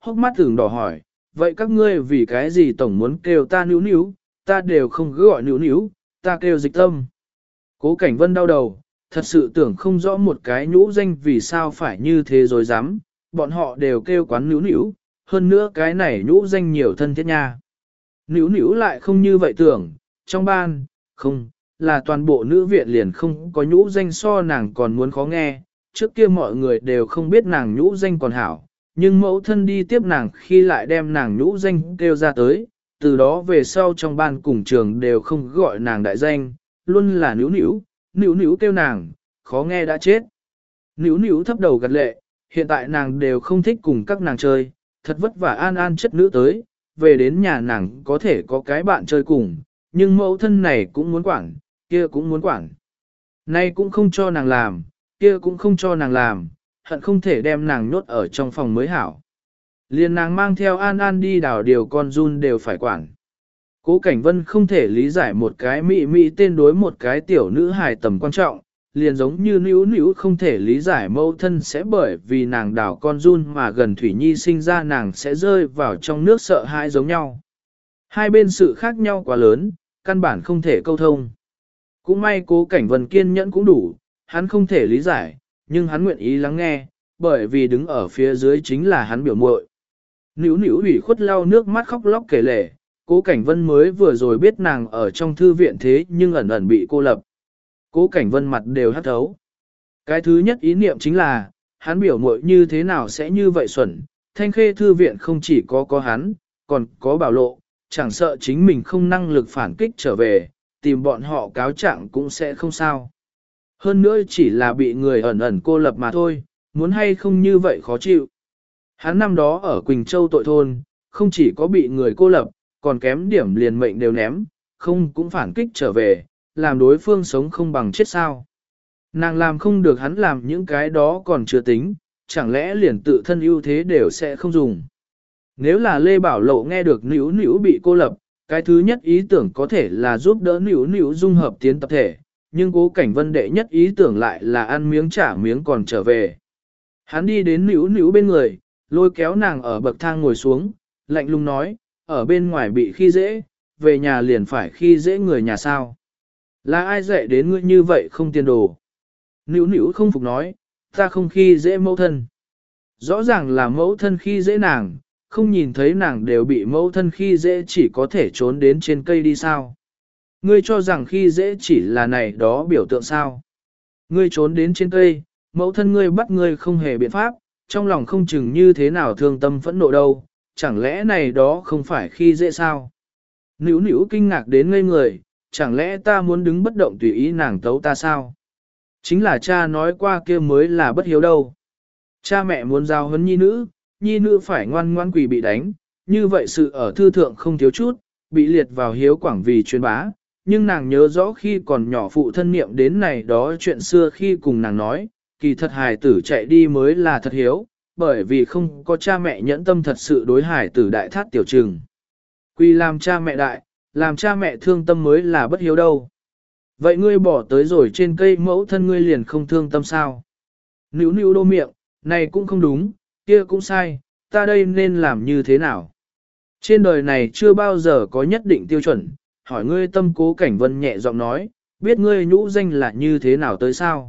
hốc mắt tưởng đỏ hỏi, vậy các ngươi vì cái gì tổng muốn kêu ta níu níu, ta đều không cứ gọi níu níu, ta kêu Dịch Tâm. Cố Cảnh Vân đau đầu, thật sự tưởng không rõ một cái nhũ danh vì sao phải như thế rồi dám, bọn họ đều kêu quán níu níu, hơn nữa cái này nhũ danh nhiều thân thiết nha. Níu níu lại không như vậy tưởng, trong ban, không, là toàn bộ nữ viện liền không có nhũ danh so nàng còn muốn khó nghe, trước kia mọi người đều không biết nàng nhũ danh còn hảo, nhưng mẫu thân đi tiếp nàng khi lại đem nàng nhũ danh kêu ra tới, từ đó về sau trong ban cùng trường đều không gọi nàng đại danh, luôn là níu níu, níu níu kêu nàng, khó nghe đã chết. Níu níu thấp đầu gật lệ, hiện tại nàng đều không thích cùng các nàng chơi, thật vất vả an an chất nữ tới, về đến nhà nàng có thể có cái bạn chơi cùng, nhưng mẫu thân này cũng muốn quản, kia cũng muốn quản. Nay cũng không cho nàng làm, kia cũng không cho nàng làm, hận không thể đem nàng nhốt ở trong phòng mới hảo. Liền nàng mang theo An An đi đào điều con run đều phải quản. Cố Cảnh Vân không thể lý giải một cái mị tên đối một cái tiểu nữ hài tầm quan trọng, liền giống như níu níu không thể lý giải mẫu thân sẽ bởi vì nàng đào con run mà gần Thủy Nhi sinh ra nàng sẽ rơi vào trong nước sợ hãi giống nhau. Hai bên sự khác nhau quá lớn, căn bản không thể câu thông. Cũng may Cố Cảnh Vân kiên nhẫn cũng đủ, hắn không thể lý giải, nhưng hắn nguyện ý lắng nghe, bởi vì đứng ở phía dưới chính là hắn biểu muội. Nữu nữu ủy khuất lau nước mắt khóc lóc kể lể, Cố Cảnh Vân mới vừa rồi biết nàng ở trong thư viện thế nhưng ẩn ẩn bị cô lập. Cố Cảnh Vân mặt đều hắt thấu. Cái thứ nhất ý niệm chính là, hắn biểu muội như thế nào sẽ như vậy xuẩn, Thanh Khê thư viện không chỉ có hắn, còn có Bảo Lộ, chẳng sợ chính mình không năng lực phản kích trở về, tìm bọn họ cáo trạng cũng sẽ không sao. Hơn nữa chỉ là bị người ẩn ẩn cô lập mà thôi, muốn hay không như vậy khó chịu. Hắn năm đó ở Quỳnh Châu tội thôn, không chỉ có bị người cô lập, còn kém điểm liền mệnh đều ném, không cũng phản kích trở về, làm đối phương sống không bằng chết sao. Nàng làm không được hắn làm những cái đó còn chưa tính, chẳng lẽ liền tự thân ưu thế đều sẽ không dùng. Nếu là Lê Bảo Lộ nghe được Nữu Nữu bị cô lập, cái thứ nhất ý tưởng có thể là giúp đỡ Nữu Nữu dung hợp tiến tập thể, nhưng Cố Cảnh Vân đệ nhất ý tưởng lại là ăn miếng trả miếng còn trở về. Hắn đi đến Nữu Nữu bên người, lôi kéo nàng ở bậc thang ngồi xuống, lạnh lùng nói, ở bên ngoài bị khi dễ, về nhà liền phải khi dễ người nhà sao. Là ai dạy đến ngươi như vậy không tiền đồ? Nữu Nữu không phục nói, ta không khi dễ mẫu thân. Rõ ràng là mẫu thân khi dễ nàng, không nhìn thấy nàng đều bị mẫu thân khi dễ chỉ có thể trốn đến trên cây đi sao. Ngươi cho rằng khi dễ chỉ là này đó biểu tượng sao. Ngươi trốn đến trên cây, mẫu thân ngươi bắt ngươi không hề biện pháp, trong lòng không chừng như thế nào thương tâm phẫn nộ đâu, chẳng lẽ này đó không phải khi dễ sao. Nữu Nữu kinh ngạc đến ngây người, chẳng lẽ ta muốn đứng bất động tùy ý nàng tấu ta sao? Chính là cha nói qua kia mới là bất hiếu đâu. Cha mẹ muốn giao huấn nhi nữ phải ngoan ngoan quỳ bị đánh, như vậy sự ở thư thượng không thiếu chút, bị liệt vào hiếu quảng vì truyền bá, nhưng nàng nhớ rõ khi còn nhỏ phụ thân niệm đến này đó chuyện xưa khi cùng nàng nói, kỳ thật hài tử chạy đi mới là thật hiếu, bởi vì không có cha mẹ nhẫn tâm thật sự đối hài tử đại thát tiểu trừng. Quỳ làm cha mẹ đại, làm cha mẹ thương tâm mới là bất hiếu đâu. Vậy ngươi bỏ tới rồi trên cây mẫu thân ngươi liền không thương tâm sao? Nữu Nữu đô miệng, này cũng không đúng, kia cũng sai, ta đây nên làm như thế nào? Trên đời này chưa bao giờ có nhất định tiêu chuẩn, hỏi ngươi tâm Cố Cảnh Vân nhẹ giọng nói, biết ngươi nhũ danh là như thế nào tới sao?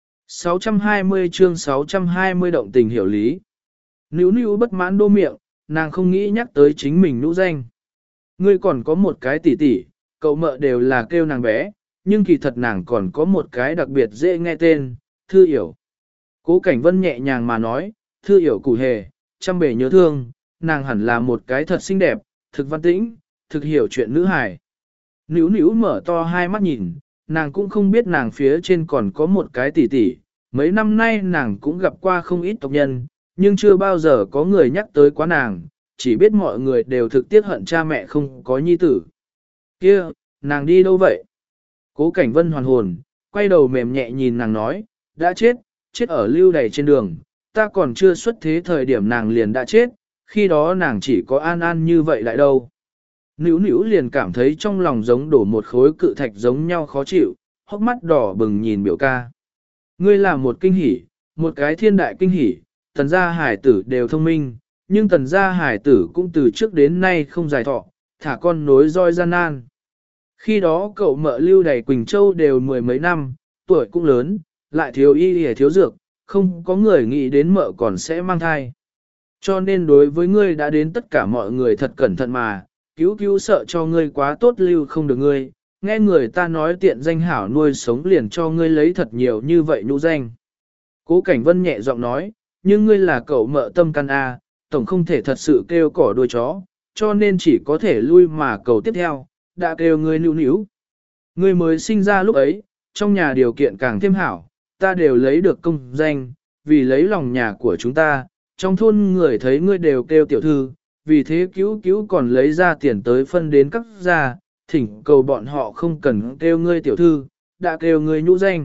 620 chương 620 động tình hiểu lý. Nữu Nữu bất mãn đô miệng, nàng không nghĩ nhắc tới chính mình nhũ danh. Ngươi còn có một cái tỷ tỷ, cậu mợ đều là kêu nàng bé, nhưng kỳ thật nàng còn có một cái đặc biệt dễ nghe tên, Thư Yểu. Cố Cảnh Vân nhẹ nhàng mà nói, Thư Yểu cụ hề, chăm bề nhớ thương, nàng hẳn là một cái thật xinh đẹp, thực văn tĩnh, thực hiểu chuyện nữ hài. Nữu Nữu mở to hai mắt nhìn, nàng cũng không biết nàng phía trên còn có một cái tỷ tỷ. Mấy năm nay nàng cũng gặp qua không ít tộc nhân, nhưng chưa bao giờ có người nhắc tới quá nàng, chỉ biết mọi người đều thực tiếc hận cha mẹ không có nhi tử. Kia, nàng đi đâu vậy? Cố Cảnh Vân hoàn hồn, quay đầu mềm nhẹ nhìn nàng nói, đã chết, chết ở lưu đày trên đường, ta còn chưa xuất thế thời điểm nàng liền đã chết, khi đó nàng chỉ có an an như vậy lại đâu. Nữu Nữu liền cảm thấy trong lòng giống đổ một khối cự thạch giống nhau khó chịu, hốc mắt đỏ bừng nhìn biểu ca. Ngươi là một kinh hỉ, một cái thiên đại kinh hỉ, tần gia hải tử đều thông minh, nhưng tần gia hải tử cũng từ trước đến nay không dài thọ, thả con nối roi gian nan. Khi đó cậu mợ Lưu Đầy Quỳnh Châu đều mười mấy năm, tuổi cũng lớn, lại thiếu y hề thiếu dược, không có người nghĩ đến mợ còn sẽ mang thai. Cho nên đối với ngươi đã đến tất cả mọi người thật cẩn thận mà, cứu cứu sợ cho ngươi quá tốt lưu không được ngươi, nghe người ta nói tiện danh hảo nuôi sống liền cho ngươi lấy thật nhiều như vậy nhũ danh. Cố Cảnh Vân nhẹ giọng nói, nhưng ngươi là cậu mợ tâm căn A, tổng không thể thật sự kêu cỏ đuôi chó, cho nên chỉ có thể lui mà cầu tiếp theo, đã kêu ngươi nữu nữu. Ngươi mới sinh ra lúc ấy, trong nhà điều kiện càng thêm hảo, ta đều lấy được công danh, vì lấy lòng nhà của chúng ta, trong thôn người thấy ngươi đều kêu tiểu thư, vì thế cứu cứu còn lấy ra tiền tới phân đến các gia, thỉnh cầu bọn họ không cần kêu ngươi tiểu thư, đã kêu ngươi nhũ danh.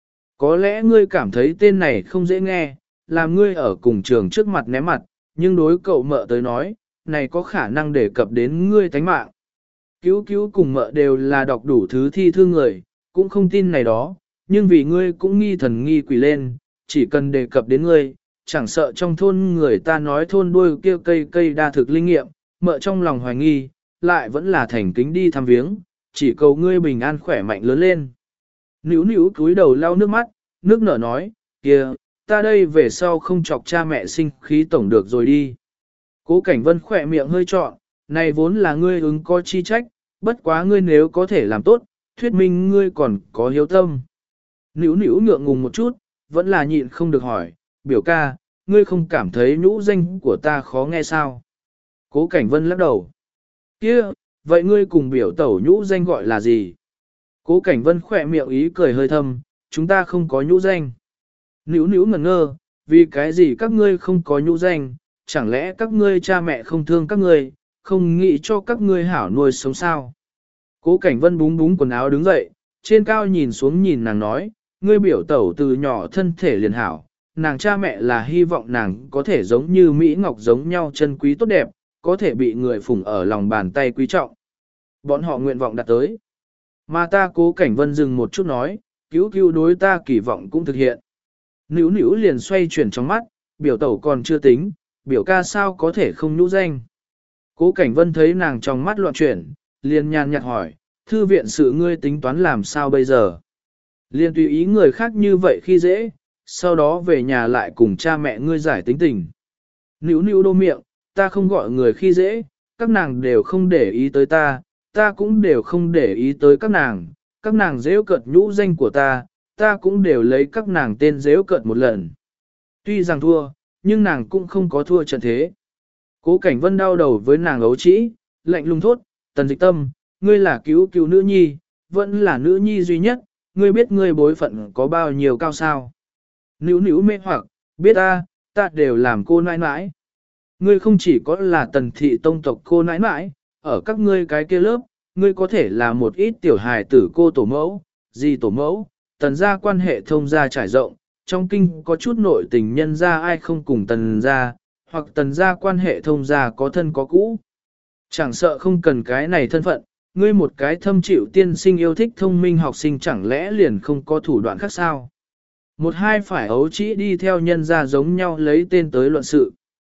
Có lẽ ngươi cảm thấy tên này không dễ nghe, làm ngươi ở cùng trường trước mặt ném mặt, nhưng đối cậu mợ tới nói, này có khả năng đề cập đến ngươi tánh mạng. Cứu cứu cùng mợ đều là đọc đủ thứ thi thư người, cũng không tin này đó, nhưng vì ngươi cũng nghi thần nghi quỷ lên, chỉ cần đề cập đến ngươi, chẳng sợ trong thôn người ta nói thôn đuôi kia cây đa thực linh nghiệm, mợ trong lòng hoài nghi, lại vẫn là thành kính đi thăm viếng, chỉ cầu ngươi bình an khỏe mạnh lớn lên. Nữu nữu cúi đầu lau nước mắt, nước nở nói, kia, ta đây về sau không chọc cha mẹ sinh khí tổng được rồi đi. Cố Cảnh Vân khỏe miệng hơi trọn, này vốn là ngươi ứng có chi trách, bất quá ngươi nếu có thể làm tốt, thuyết minh ngươi còn có hiếu tâm. Nữu nữu ngượng ngùng một chút, vẫn là nhịn không được hỏi, biểu ca, ngươi không cảm thấy nhũ danh của ta khó nghe sao? Cố Cảnh Vân lắc đầu. Kia, vậy ngươi cùng biểu tẩu nhũ danh gọi là gì? Cố Cảnh Vân khỏe miệng ý cười hơi thâm, chúng ta không có nhũ danh. Nữu nữu ngẩn ngơ, vì cái gì các ngươi không có nhũ danh, chẳng lẽ các ngươi cha mẹ không thương các ngươi, không nghĩ cho các ngươi hảo nuôi sống sao? Cố Cảnh Vân búng búng quần áo đứng dậy, trên cao nhìn xuống nhìn nàng nói, ngươi biểu tẩu từ nhỏ thân thể liền hảo, nàng cha mẹ là hy vọng nàng có thể giống như Mỹ Ngọc giống nhau chân quý tốt đẹp, có thể bị người phụng ở lòng bàn tay quý trọng. Bọn họ nguyện vọng đặt tới. Mà ta Cố Cảnh Vân dừng một chút nói, cứu cứu đối ta kỳ vọng cũng thực hiện. Nữu nữu liền xoay chuyển trong mắt, biểu tẩu còn chưa tính, biểu ca sao có thể không nhũ danh. Cố Cảnh Vân thấy nàng trong mắt loạn chuyển, liền nhàn nhạt hỏi, thư viện sự ngươi tính toán làm sao bây giờ? Liền tùy ý người khác như vậy khi dễ, sau đó về nhà lại cùng cha mẹ ngươi giải tính tình. Nữu nữu đô miệng, ta không gọi người khi dễ, các nàng đều không để ý tới ta, ta cũng đều không để ý tới các nàng dễ cợt nhũ danh của ta cũng đều lấy các nàng tên dễ cợt một lần. Tuy rằng thua, nhưng nàng cũng không có thua trận thế. Cố Cảnh Vân đau đầu với nàng ấu trĩ, lạnh lùng thốt, Tần Dịch Tâm, ngươi là cứu cứu nữ nhi, vẫn là nữ nhi duy nhất, ngươi biết ngươi bối phận có bao nhiêu cao sao. Nữu nữu mê hoặc, biết ta đều làm cô nãi nãi. Ngươi không chỉ có là Tần thị tông tộc cô nãi nãi, ở các ngươi cái kia lớp, ngươi có thể là một ít tiểu hài tử cô tổ mẫu, gì tổ mẫu, Tần gia quan hệ thông gia trải rộng, trong kinh có chút nội tình nhân gia ai không cùng Tần gia, hoặc Tần gia quan hệ thông gia có thân có cũ. Chẳng sợ không cần cái này thân phận, ngươi một cái thâm chịu tiên sinh yêu thích thông minh học sinh chẳng lẽ liền không có thủ đoạn khác sao? Một hai phải ấu trĩ đi theo nhân gia giống nhau lấy tên tới luận sự.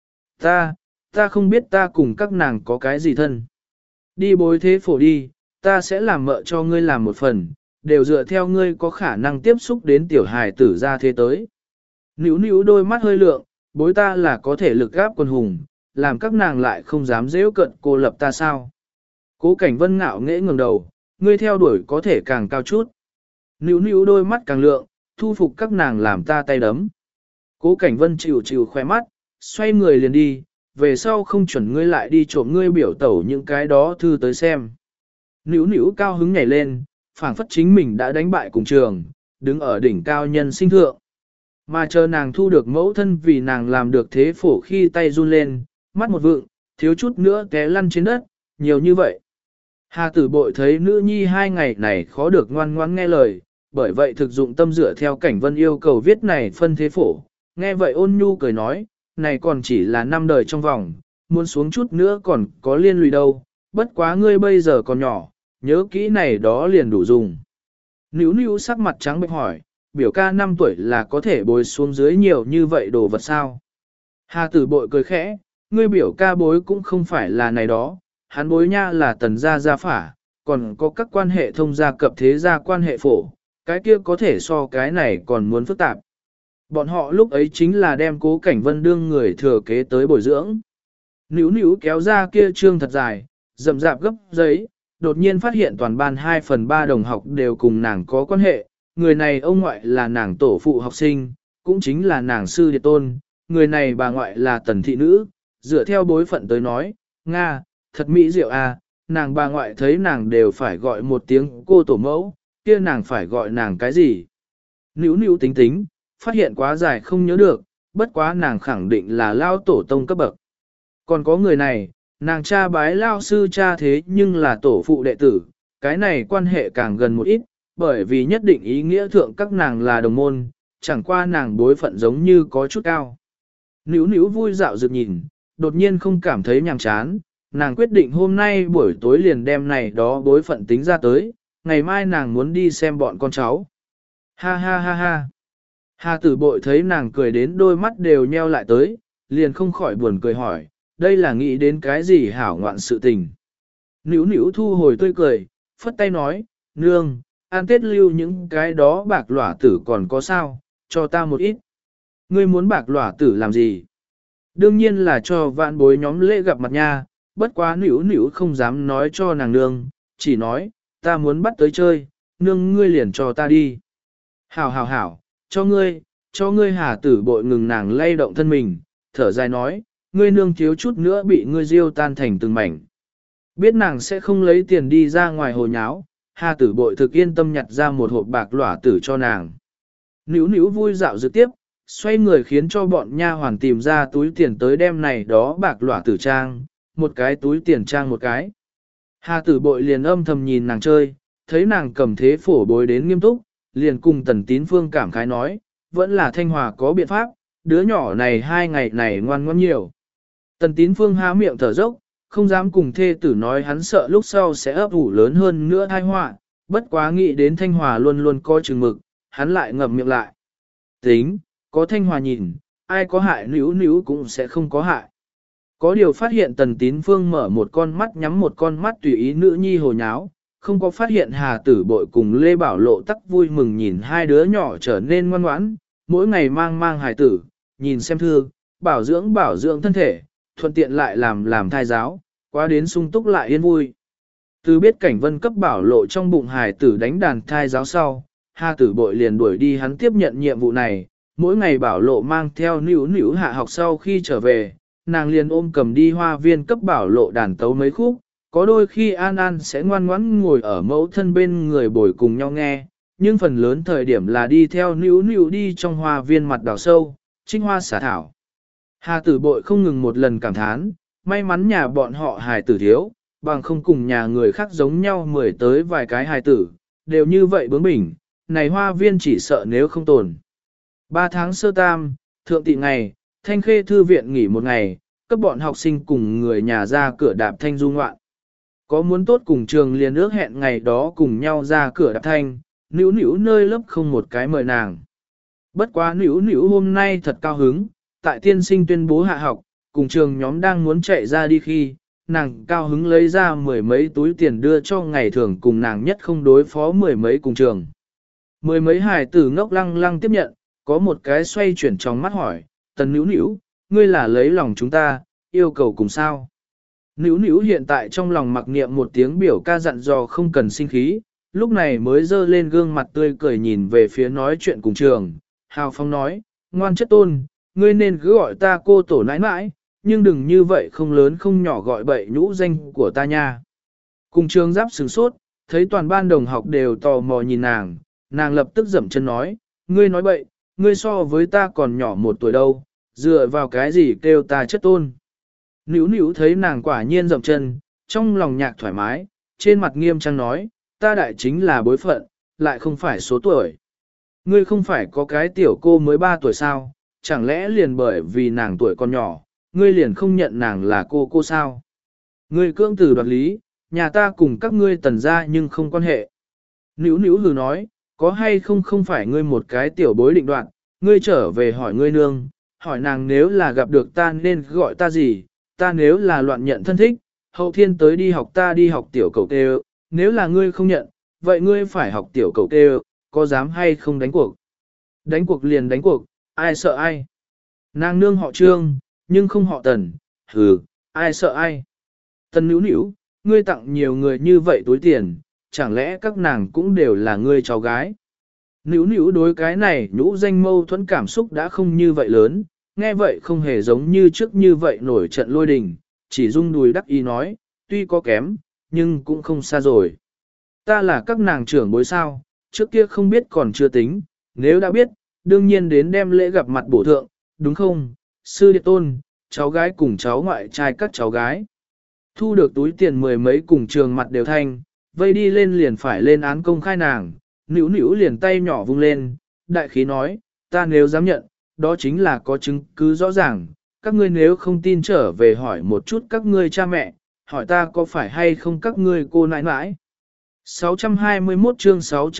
Ta không biết ta cùng các nàng có cái gì thân. Đi bối thế phổ đi, ta sẽ làm mợ cho ngươi làm một phần, đều dựa theo ngươi có khả năng tiếp xúc đến tiểu hài tử ra thế tới. Nữu nữu đôi mắt hơi lượng, bối ta là có thể lực gáp quần hùng, làm các nàng lại không dám dễ cận cô lập ta sao. Cố Cảnh Vân ngạo nghễ ngẩng đầu, ngươi theo đuổi có thể càng cao chút. Nữu nữu đôi mắt càng lượng, thu phục các nàng làm ta tay đấm. Cố Cảnh Vân chịu khoe mắt, xoay người liền đi, về sau không chuẩn ngươi lại đi trộm ngươi biểu tẩu những cái đó thư tới xem. Nữu nữu cao hứng nhảy lên, phảng phất chính mình đã đánh bại cùng trường, đứng ở đỉnh cao nhân sinh thượng. Mà chờ nàng thu được mẫu thân vì nàng làm được thế phổ khi tay run lên, mắt một vượng, thiếu chút nữa té lăn trên đất, nhiều như vậy. Hà tử bội thấy nữ nhi 2 ngày này khó được ngoan ngoãn nghe lời, bởi vậy thực dụng tâm dựa theo Cảnh Vân yêu cầu viết này phân thế phổ. Nghe vậy ôn nhu cười nói, này còn chỉ là 5 đời trong vòng, muốn xuống chút nữa còn có liên lụy đâu, bất quá ngươi bây giờ còn nhỏ, nhớ kỹ này đó liền đủ dùng. Nữu nữu sắc mặt trắng bệch hỏi, biểu ca 5 tuổi là có thể bồi xuống dưới nhiều như vậy đồ vật sao? Hà tử bội cười khẽ, ngươi biểu ca bối cũng không phải là này đó, hắn bối nha là tần gia gia phả, còn có các quan hệ thông gia cập thế gia quan hệ phổ, cái kia có thể so cái này còn muốn phức tạp. Bọn họ lúc ấy chính là đem Cố Cảnh Vân đương người thừa kế tới bồi dưỡng. Nữu nữu kéo ra kia trương thật dài, rậm rạp gấp giấy, đột nhiên phát hiện toàn ban 2/3 đồng học đều cùng nàng có quan hệ, người này ông ngoại là nàng tổ phụ học sinh, cũng chính là nàng sư điệt tôn, người này bà ngoại là tần thị nữ, dựa theo bối phận tới nói, Nga, thật mỹ diệu à, nàng bà ngoại thấy nàng đều phải gọi một tiếng cô tổ mẫu, kia nàng phải gọi nàng cái gì? Nữu nữu tính tính, phát hiện quá dài không nhớ được, bất quá nàng khẳng định là lao tổ tông cấp bậc. Còn có người này, nàng cha bái lao sư cha thế nhưng là tổ phụ đệ tử, cái này quan hệ càng gần một ít, bởi vì nhất định ý nghĩa thượng các nàng là đồng môn, chẳng qua nàng bối phận giống như có chút cao. Nữu nữu vui dạo dược nhìn, đột nhiên không cảm thấy nhàm chán, nàng quyết định hôm nay buổi tối liền đem này đó bối phận tính ra tới, ngày mai nàng muốn đi xem bọn con cháu. Ha ha ha ha. Hà tử bội thấy nàng cười đến đôi mắt đều nheo lại tới, liền không khỏi buồn cười hỏi, đây là nghĩ đến cái gì hảo ngoạn sự tình. Nữu nữu thu hồi tươi cười, phất tay nói, nương, ăn tết lưu những cái đó bạc lỏa tử còn có sao, cho ta một ít. Ngươi muốn bạc lỏa tử làm gì? Đương nhiên là cho vạn bối nhóm lễ gặp mặt nha, bất quá nữu nữu không dám nói cho nàng nương, chỉ nói, ta muốn bắt tới chơi, nương ngươi liền cho ta đi. Hảo hảo hảo, cho ngươi hà tử bội ngừng nàng lay động thân mình, thở dài nói, ngươi nương thiếu chút nữa bị ngươi diêu tan thành từng mảnh. Biết nàng sẽ không lấy tiền đi ra ngoài hồ nháo, hà tử bội thực yên tâm nhặt ra một hộp bạc lỏa tử cho nàng. Nữu nữu vui dạo dự tiếp, xoay người khiến cho bọn nha hoàn tìm ra túi tiền tới đem này đó bạc lỏa tử trang, một cái túi tiền trang một cái. Hà tử bội liền âm thầm nhìn nàng chơi, thấy nàng cầm thế phổ bối đến nghiêm túc, liền cùng Tần Tín Phương cảm khái nói, vẫn là Thanh Hòa có biện pháp, đứa nhỏ này 2 ngày này ngoan ngoãn nhiều. Tần Tín Phương há miệng thở dốc, không dám cùng thê tử nói hắn sợ lúc sau sẽ ấp ủ lớn hơn nữa tai họa, bất quá nghĩ đến Thanh Hòa luôn luôn coi chừng mực, hắn lại ngậm miệng lại. Tính, có Thanh Hòa nhìn, ai có hại níu níu cũng sẽ không có hại. Có điều phát hiện Tần Tín Phương mở một con mắt nhắm một con mắt tùy ý nữ nhi hồ nháo, không có phát hiện Hà Tử Bội cùng Lê Bảo Lộ tắc vui mừng nhìn hai đứa nhỏ trở nên ngoan ngoãn, mỗi ngày mang mang hài tử, nhìn xem thư, bảo dưỡng thân thể, thuận tiện lại làm thai giáo, quá đến sung túc lại yên vui. Từ biết Cảnh Vân cấp Bảo Lộ trong bụng hài tử đánh đàn thai giáo sau, Hà Tử Bội liền đuổi đi hắn tiếp nhận nhiệm vụ này, mỗi ngày Bảo Lộ mang theo nữu hạ học sau khi trở về, nàng liền ôm cầm đi hoa viên cấp Bảo Lộ đàn tấu mấy khúc, có đôi khi An An sẽ ngoan ngoãn ngồi ở mẫu thân bên người bồi cùng nhau nghe, nhưng phần lớn thời điểm là đi theo nữu đi trong hoa viên mặt đào sâu, trích hoa xả thảo. Hà Tử Bội không ngừng một lần cảm thán, may mắn nhà bọn họ hài tử thiếu, bằng không cùng nhà người khác giống nhau 10 tới vài cái hài tử, đều như vậy bướng bỉnh, này hoa viên chỉ sợ nếu không tồn. 3 tháng sơ tam, thượng tị ngày, Thanh Khê Thư viện nghỉ một ngày, cấp bọn học sinh cùng người nhà ra cửa đạp thanh du ngoạn. Có muốn tốt cùng trường liền ước hẹn ngày đó cùng nhau ra cửa đạp thanh, nữu nơi lớp không một cái mời nàng. Bất quá nữu hôm nay thật cao hứng, tại tiên sinh tuyên bố hạ học, cùng trường nhóm đang muốn chạy ra đi khi, nàng cao hứng lấy ra 10 mấy túi tiền đưa cho ngày thường cùng nàng nhất không đối phó 10 mấy cùng trường. 10 mấy hài tử ngốc lăng tiếp nhận, có một cái xoay chuyển trong mắt hỏi, Tần nữu, ngươi là lấy lòng chúng ta, yêu cầu cùng sao? Nữu hiện tại trong lòng mặc niệm một tiếng biểu ca dặn dò không cần sinh khí, lúc này mới dơ lên gương mặt tươi cười nhìn về phía nói chuyện cùng trường. Hào Phong nói, ngoan chất tôn, ngươi nên cứ gọi ta cô tổ nãi nãi, nhưng đừng như vậy không lớn không nhỏ gọi bậy nhũ danh của ta nha. Cùng trường giáp sửng sốt, thấy toàn ban đồng học đều tò mò nhìn nàng lập tức dậm chân nói, ngươi nói bậy, ngươi so với ta còn nhỏ 1 tuổi đâu, dựa vào cái gì kêu ta chất tôn. Nữu thấy nàng quả nhiên dậm chân, trong lòng nhạc thoải mái, trên mặt nghiêm trang nói, ta đại chính là bối phận, lại không phải số tuổi. Ngươi không phải có cái tiểu cô mới 3 tuổi sao, chẳng lẽ liền bởi vì nàng tuổi còn nhỏ, ngươi liền không nhận nàng là cô sao? Ngươi cưỡng từ đoạt lý, nhà ta cùng các ngươi Tần gia nhưng không quan hệ. Nữu hừ nói, có hay không phải ngươi một cái tiểu bối định đoạn, ngươi trở về hỏi ngươi nương, hỏi nàng nếu là gặp được ta nên gọi ta gì, ta nếu là loạn nhận thân thích, hậu thiên tới đi học ta đi học tiểu cầu kêu, nếu là ngươi không nhận, vậy ngươi phải học tiểu cầu kêu, có dám hay không đánh cuộc? Đánh cuộc liền đánh cuộc, ai sợ ai? Nàng nương họ Trương, nhưng không họ Tần, hừ, ai sợ ai? Tần nữu nữu, ngươi tặng nhiều người như vậy túi tiền, chẳng lẽ các nàng cũng đều là ngươi cháu gái? Nữu nữu đối cái này nhũ danh mâu thuẫn cảm xúc đã không như vậy lớn, nghe vậy không hề giống như trước như vậy nổi trận lôi đình, chỉ rung đùi đắc ý nói, tuy có kém, nhưng cũng không xa rồi. Ta là các nàng trưởng bối sao, trước kia không biết còn chưa tính, nếu đã biết, đương nhiên đến đem lễ gặp mặt bổ thượng, đúng không? Sư điện tôn, cháu gái cùng cháu ngoại trai các cháu gái. Thu được túi tiền mười mấy cùng trường mặt đều thanh, vây đi lên liền phải lên án công khai nàng, nữu nữu liền tay nhỏ vung lên, đại khí nói, ta nếu dám nhận, đó chính là có chứng cứ rõ ràng, các ngươi nếu không tin trở về hỏi một chút các ngươi cha mẹ, hỏi ta có phải hay không các ngươi cô nãi nãi. 621 chương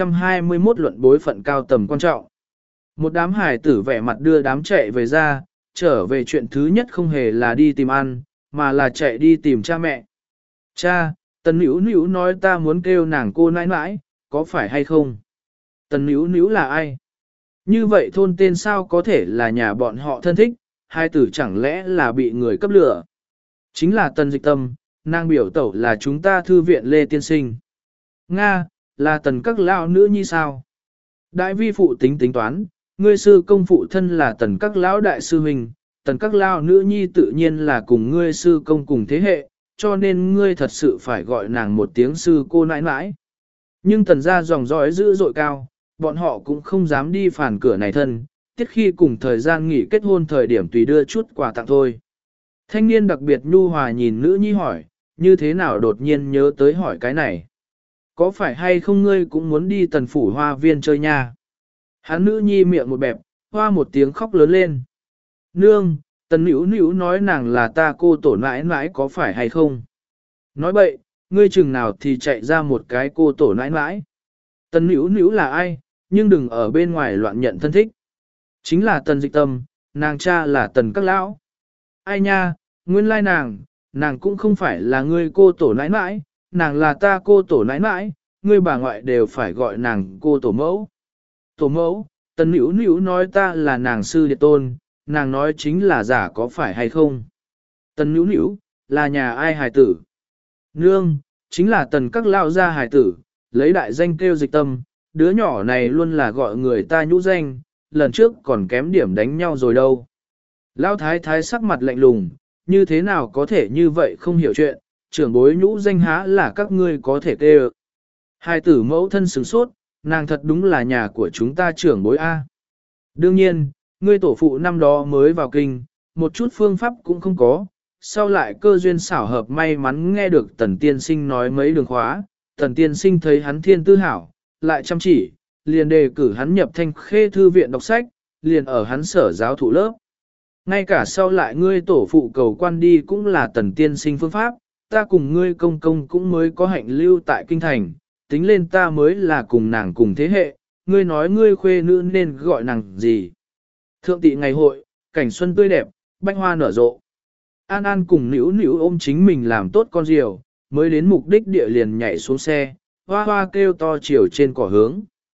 621 luận bối phận cao tầm quan trọng. Một đám hải tử vẻ mặt đưa đám chạy về ra, trở về chuyện thứ nhất không hề là đi tìm ăn, mà là chạy đi tìm cha mẹ. Cha, Tần Nữu Nữu nói ta muốn kêu nàng cô nãi nãi, có phải hay không? Tần Nữu Nữu là ai? Như vậy thôn tên sao có thể là nhà bọn họ thân thích, hai tử chẳng lẽ là bị người cấp lửa? Chính là Tần Dịch Tâm, nàng biểu tẩu là chúng ta thư viện Lê Tiên Sinh. Nga, là Tần các lão nữ nhi sao? Đại vi phụ tính tính toán, ngươi sư công phụ thân là Tần các lão đại sư huynh, Tần các lão nữ nhi tự nhiên là cùng ngươi sư công cùng thế hệ, cho nên ngươi thật sự phải gọi nàng một tiếng sư cô nãi nãi. Nhưng Tần gia dòng dõi dữ dội cao, bọn họ cũng không dám đi phản cửa này thân, tiết khi cùng thời gian nghỉ kết hôn thời điểm tùy đưa chút quà tặng thôi. Thanh niên đặc biệt nhu hòa nhìn nữ nhi hỏi, như thế nào đột nhiên nhớ tới hỏi cái này. Có phải hay không ngươi cũng muốn đi Tần phủ hoa viên chơi nha? Hắn nữ nhi miệng một bẹp, hoa một tiếng khóc lớn lên. Nương, Tần Nữu Nữu nói nàng là ta cô tổ nãi nãi có phải hay không? Nói bậy, ngươi chừng nào thì chạy ra một cái cô tổ nãi nãi. Tần Nữu Nữu là ai, nhưng đừng ở bên ngoài loạn nhận thân thích. Chính là Tần Dịch Tâm, nàng cha là Tần các lão. Ai nha, nguyên lai nàng cũng không phải là ngươi cô tổ nãi nãi, nàng là ta cô tổ nãi nãi, ngươi bà ngoại đều phải gọi nàng cô tổ mẫu. Tổ mẫu, Tần Nữu Nữu nói ta là nàng sư điệt tôn, nàng nói chính là giả có phải hay không? Tần Nữu Nữu, là nhà ai hài tử? Nương, chính là Tần các lão gia hài tử, lấy đại danh kêu Dịch Tâm, đứa nhỏ này luôn là gọi người ta nhũ danh, lần trước còn kém điểm đánh nhau rồi đâu. Lão thái thái sắc mặt lạnh lùng, như thế nào có thể như vậy không hiểu chuyện, trưởng bối nhũ danh há là các ngươi có thể kêu. Hai tử mẫu thân sửng sốt, nàng thật đúng là nhà của chúng ta trưởng bối A. Đương nhiên, ngươi tổ phụ năm đó mới vào kinh, một chút phương pháp cũng không có, sau lại cơ duyên xảo hợp may mắn nghe được Tần Tiên Sinh nói mấy đường khóa, Tần Tiên Sinh thấy hắn thiên tư hảo, lại chăm chỉ, liền đề cử hắn nhập Thanh Khê thư viện đọc sách, liền ở hắn sở giáo thụ lớp. Ngay cả sau lại ngươi tổ phụ cầu quan đi cũng là Tần Tiên Sinh phương pháp, ta cùng ngươi công công cũng mới có hạnh lưu tại kinh thành, tính lên ta mới là cùng nàng cùng thế hệ, ngươi nói ngươi khuê nữ nên gọi nàng gì. Thượng tị ngày hội, cảnh xuân tươi đẹp, bách hoa nở rộ. An An cùng Nữu Nữu ôm chính mình làm tốt con diều, mới đến mục đích địa liền nhảy xuống xe, hoa hoa kêu to chiều trên cỏ hướng.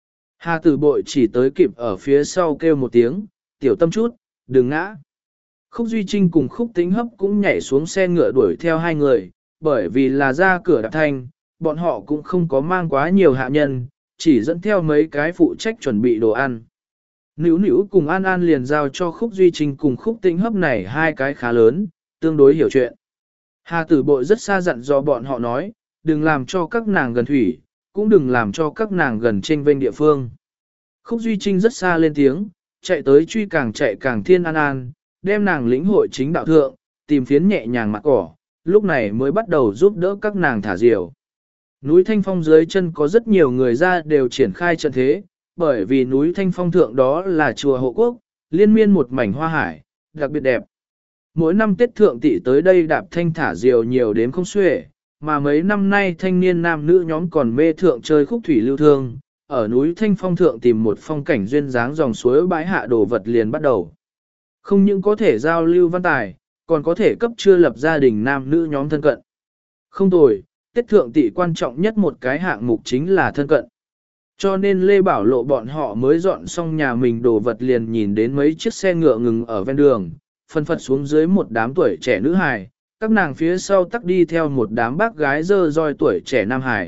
Hà Tử Bội chỉ tới kịp ở phía sau kêu một tiếng, tiểu tâm chút, đừng ngã. Khúc Duy Trinh cùng Khúc Tĩnh Hấp cũng nhảy xuống xe ngựa đuổi theo hai người, bởi vì là ra cửa đạp thanh, bọn họ cũng không có mang quá nhiều hạ nhân, chỉ dẫn theo mấy cái phụ trách chuẩn bị đồ ăn. Nữu Nữu cùng An An liền giao cho Khúc Duy Trinh cùng Khúc Tĩnh Hấp này hai cái khá lớn, tương đối hiểu chuyện. Hà Tử Bội rất xa dặn do bọn họ nói, đừng làm cho các nàng gần thủy, cũng đừng làm cho các nàng gần trên vênh địa phương. Khúc Duy Trinh rất xa lên tiếng, chạy tới truy càng chạy càng thiên An An, đem nàng lĩnh hội chính đạo thượng, tìm phiến nhẹ nhàng mặt cỏ, lúc này mới bắt đầu giúp đỡ các nàng thả diều. Núi Thanh Phong dưới chân có rất nhiều người ra đều triển khai trận thế, bởi vì núi Thanh Phong thượng đó là chùa hộ quốc, liên miên một mảnh hoa hải, đặc biệt đẹp. Mỗi năm Tết Thượng Tỵ tới đây đạp thanh thả diều nhiều đến không xuể, mà mấy năm nay thanh niên nam nữ nhóm còn mê thượng chơi khúc thủy lưu thương, ở núi Thanh Phong thượng tìm một phong cảnh duyên dáng dòng suối bãi hạ đồ vật liền bắt đầu. Không những có thể giao lưu văn tài, còn có thể cấp chưa lập gia đình nam nữ nhóm thân cận. Không tồi, Tết thượng tỵ quan trọng nhất một cái hạng mục chính là thân cận. Cho nên Lê Bảo Lộ bọn họ mới dọn xong nhà mình đồ vật liền nhìn đến mấy chiếc xe ngựa ngừng ở ven đường, phân phật xuống dưới một đám tuổi trẻ nữ hài, các nàng phía sau tắc đi theo một đám bác gái dơ roi tuổi trẻ nam hài.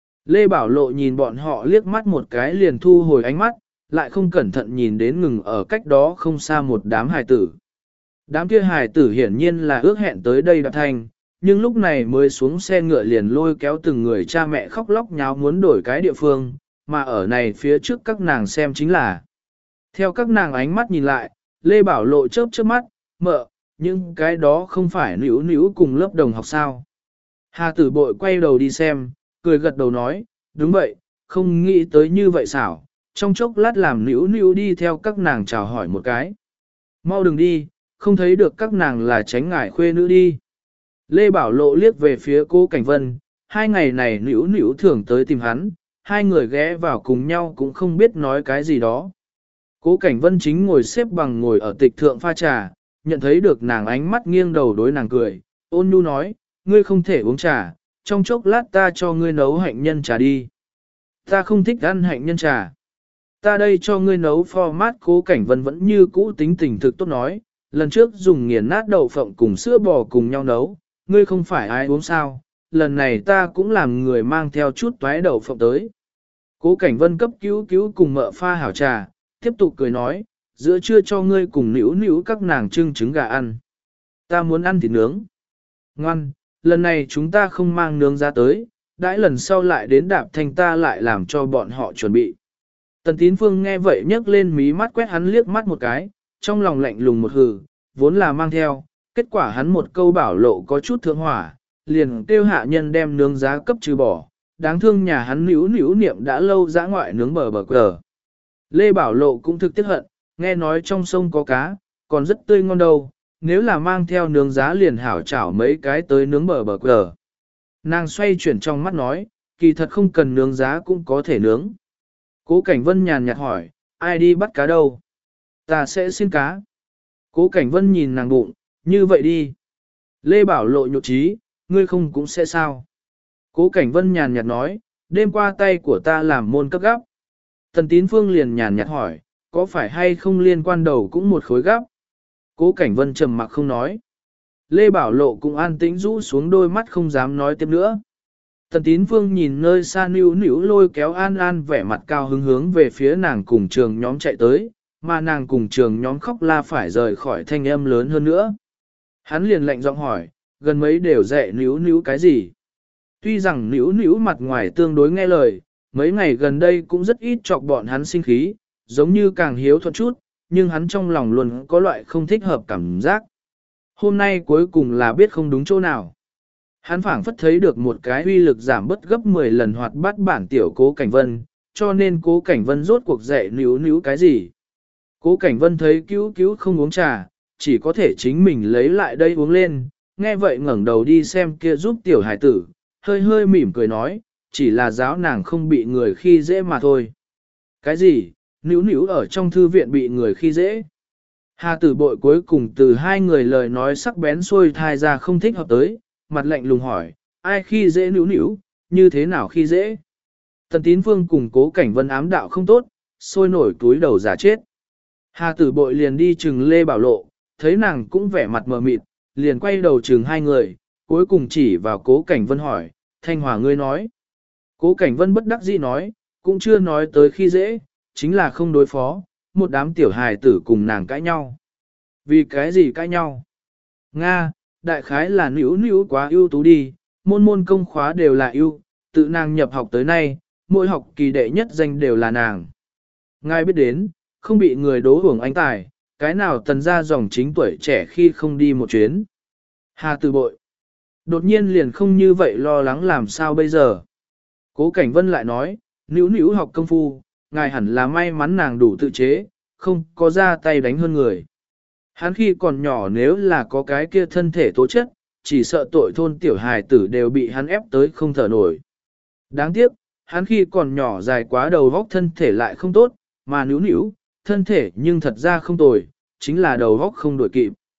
Lê Bảo Lộ nhìn bọn họ liếc mắt một cái liền thu hồi ánh mắt, lại không cẩn thận nhìn đến ngừng ở cách đó không xa một đám hài tử. Đám kia hài tử hiển nhiên là ước hẹn tới đây đạp thanh, nhưng lúc này mới xuống xe ngựa liền lôi kéo từng người cha mẹ khóc lóc nháo muốn đổi cái địa phương, mà ở này phía trước các nàng xem chính là. Theo các nàng ánh mắt nhìn lại, Lê Bảo Lộ chớp chớp mắt, mợ, nhưng cái đó không phải níu níu cùng lớp đồng học sao. Hà tử bội quay đầu đi xem, cười gật đầu nói, đúng vậy, không nghĩ tới như vậy xảo, trong chốc lát làm níu níu đi theo các nàng chào hỏi một cái. Mau đừng đi, không thấy được các nàng là tránh ngại khuê nữ đi. Lê Bảo Lộ liếc về phía cô Cảnh Vân, hai ngày này níu níu thường tới tìm hắn, hai người ghé vào cùng nhau cũng không biết nói cái gì đó. Cố Cảnh Vân chính ngồi xếp bằng ngồi ở tịch thượng pha trà, nhận thấy được nàng ánh mắt nghiêng đầu đối nàng cười, ôn nhu nói, ngươi không thể uống trà, trong chốc lát ta cho ngươi nấu hạnh nhân trà đi. Ta không thích ăn hạnh nhân trà. Ta đây cho ngươi nấu format. Cố Cảnh Vân vẫn như cũ tính tình thực tốt nói, lần trước dùng nghiền nát đậu phộng cùng sữa bò cùng nhau nấu, ngươi không phải ai uống sao, lần này ta cũng làm người mang theo chút toái đậu phộng tới. Cố Cảnh Vân cấp cứu cứu cùng mợ pha hảo trà, tiếp tục cười nói, giữa trưa cho ngươi cùng níu níu các nàng trưng trứng gà ăn. Ta muốn ăn thịt nướng. Ngoan, lần này chúng ta không mang nướng ra tới, đãi lần sau lại đến Đạp Thanh ta lại làm cho bọn họ chuẩn bị. Tần Tín Phương nghe vậy nhấc lên mí mắt quét hắn liếc mắt một cái, trong lòng lạnh lùng một hừ, vốn là mang theo, kết quả hắn một câu Bảo Lộ có chút thượng hỏa, liền kêu hạ nhân đem nướng giá cấp trừ bỏ, đáng thương nhà hắn níu níu niệm đã lâu dã ngoại nướng bờ cờ. Lê Bảo Lộ cũng thực tiếc hận, nghe nói trong sông có cá, còn rất tươi ngon đâu, nếu là mang theo nướng giá liền hảo chảo mấy cái tới nướng bờ cờ. Nàng xoay chuyển trong mắt nói, kỳ thật không cần nướng giá cũng có thể nướng. Cố Cảnh Vân nhàn nhạt hỏi, ai đi bắt cá đâu? Ta sẽ xin cá. Cố Cảnh Vân nhìn nàng bụng, như vậy đi. Lê Bảo Lộ nhục trí, ngươi không cũng sẽ sao? Cố Cảnh Vân nhàn nhạt nói, đêm qua tay của ta làm môn cấp gấp. Tần Tín Phương liền nhàn nhạt hỏi, có phải hay không liên quan đầu cũng một khối gấp? Cố Cảnh Vân trầm mặc không nói. Lê Bảo Lộ cũng an tĩnh rũ xuống đôi mắt không dám nói tiếp nữa. Tần Tín Phương nhìn nơi xa níu níu lôi kéo An An vẻ mặt cao hứng hướng về phía nàng cùng trường nhóm chạy tới, mà nàng cùng trường nhóm khóc la phải rời khỏi thanh âm lớn hơn nữa. Hắn liền lạnh giọng hỏi, gần mấy đều dạy níu níu cái gì? Tuy rằng níu níu mặt ngoài tương đối nghe lời, mấy ngày gần đây cũng rất ít chọc bọn hắn sinh khí, giống như càng hiếu thuận chút, nhưng hắn trong lòng luôn có loại không thích hợp cảm giác. Hôm nay cuối cùng là biết không đúng chỗ nào. Hắn phảng phất thấy được một cái uy lực giảm bất gấp 10 lần hoạt bát bản tiểu Cố Cảnh Vân, cho nên Cố Cảnh Vân rốt cuộc dạy níu níu cái gì. Cố Cảnh Vân thấy cứu cứu không uống trà, chỉ có thể chính mình lấy lại đây uống lên, nghe vậy ngẩng đầu đi xem kia giúp tiểu hải tử, hơi hơi mỉm cười nói, chỉ là giáo nàng không bị người khi dễ mà thôi. Cái gì, níu níu ở trong thư viện bị người khi dễ? Hà tử bội cuối cùng từ hai người lời nói sắc bén xuôi thai ra không thích hợp tới, mặt lạnh lùng hỏi, ai khi dễ níu níu, như thế nào khi dễ? Tần Tín Phương cùng Cố Cảnh Vân ám đạo không tốt, sôi nổi túi đầu giả chết. Hà tử bội liền đi chừng Lê Bảo Lộ, thấy nàng cũng vẻ mặt mờ mịt, liền quay đầu chừng hai người, cuối cùng chỉ vào Cố Cảnh Vân hỏi, Thanh Hòa ngươi nói. Cố Cảnh Vân bất đắc dĩ nói, cũng chưa nói tới khi dễ, chính là không đối phó, một đám tiểu hài tử cùng nàng cãi nhau. Vì cái gì cãi nhau? Nga, đại khái là níu níu quá ưu tú đi, môn môn công khóa đều là ưu, tự nàng nhập học tới nay, mỗi học kỳ đệ nhất danh đều là nàng. Ngài biết đến, không bị người đố hưởng anh tài, cái nào tần ra dòng chính tuổi trẻ khi không đi một chuyến. Hà từ bội. Đột nhiên liền không như vậy lo lắng làm sao bây giờ. Cố Cảnh Vân lại nói, níu níu học công phu, ngài hẳn là may mắn nàng đủ tự chế, không có ra tay đánh hơn người. Hắn khi còn nhỏ nếu là có cái kia thân thể tố chất, chỉ sợ tội thôn tiểu hài tử đều bị hắn ép tới không thở nổi. Đáng tiếc, hắn khi còn nhỏ dài quá đầu vóc thân thể lại không tốt, mà níu níu, thân thể nhưng thật ra không tồi, chính là đầu vóc không đổi kịp.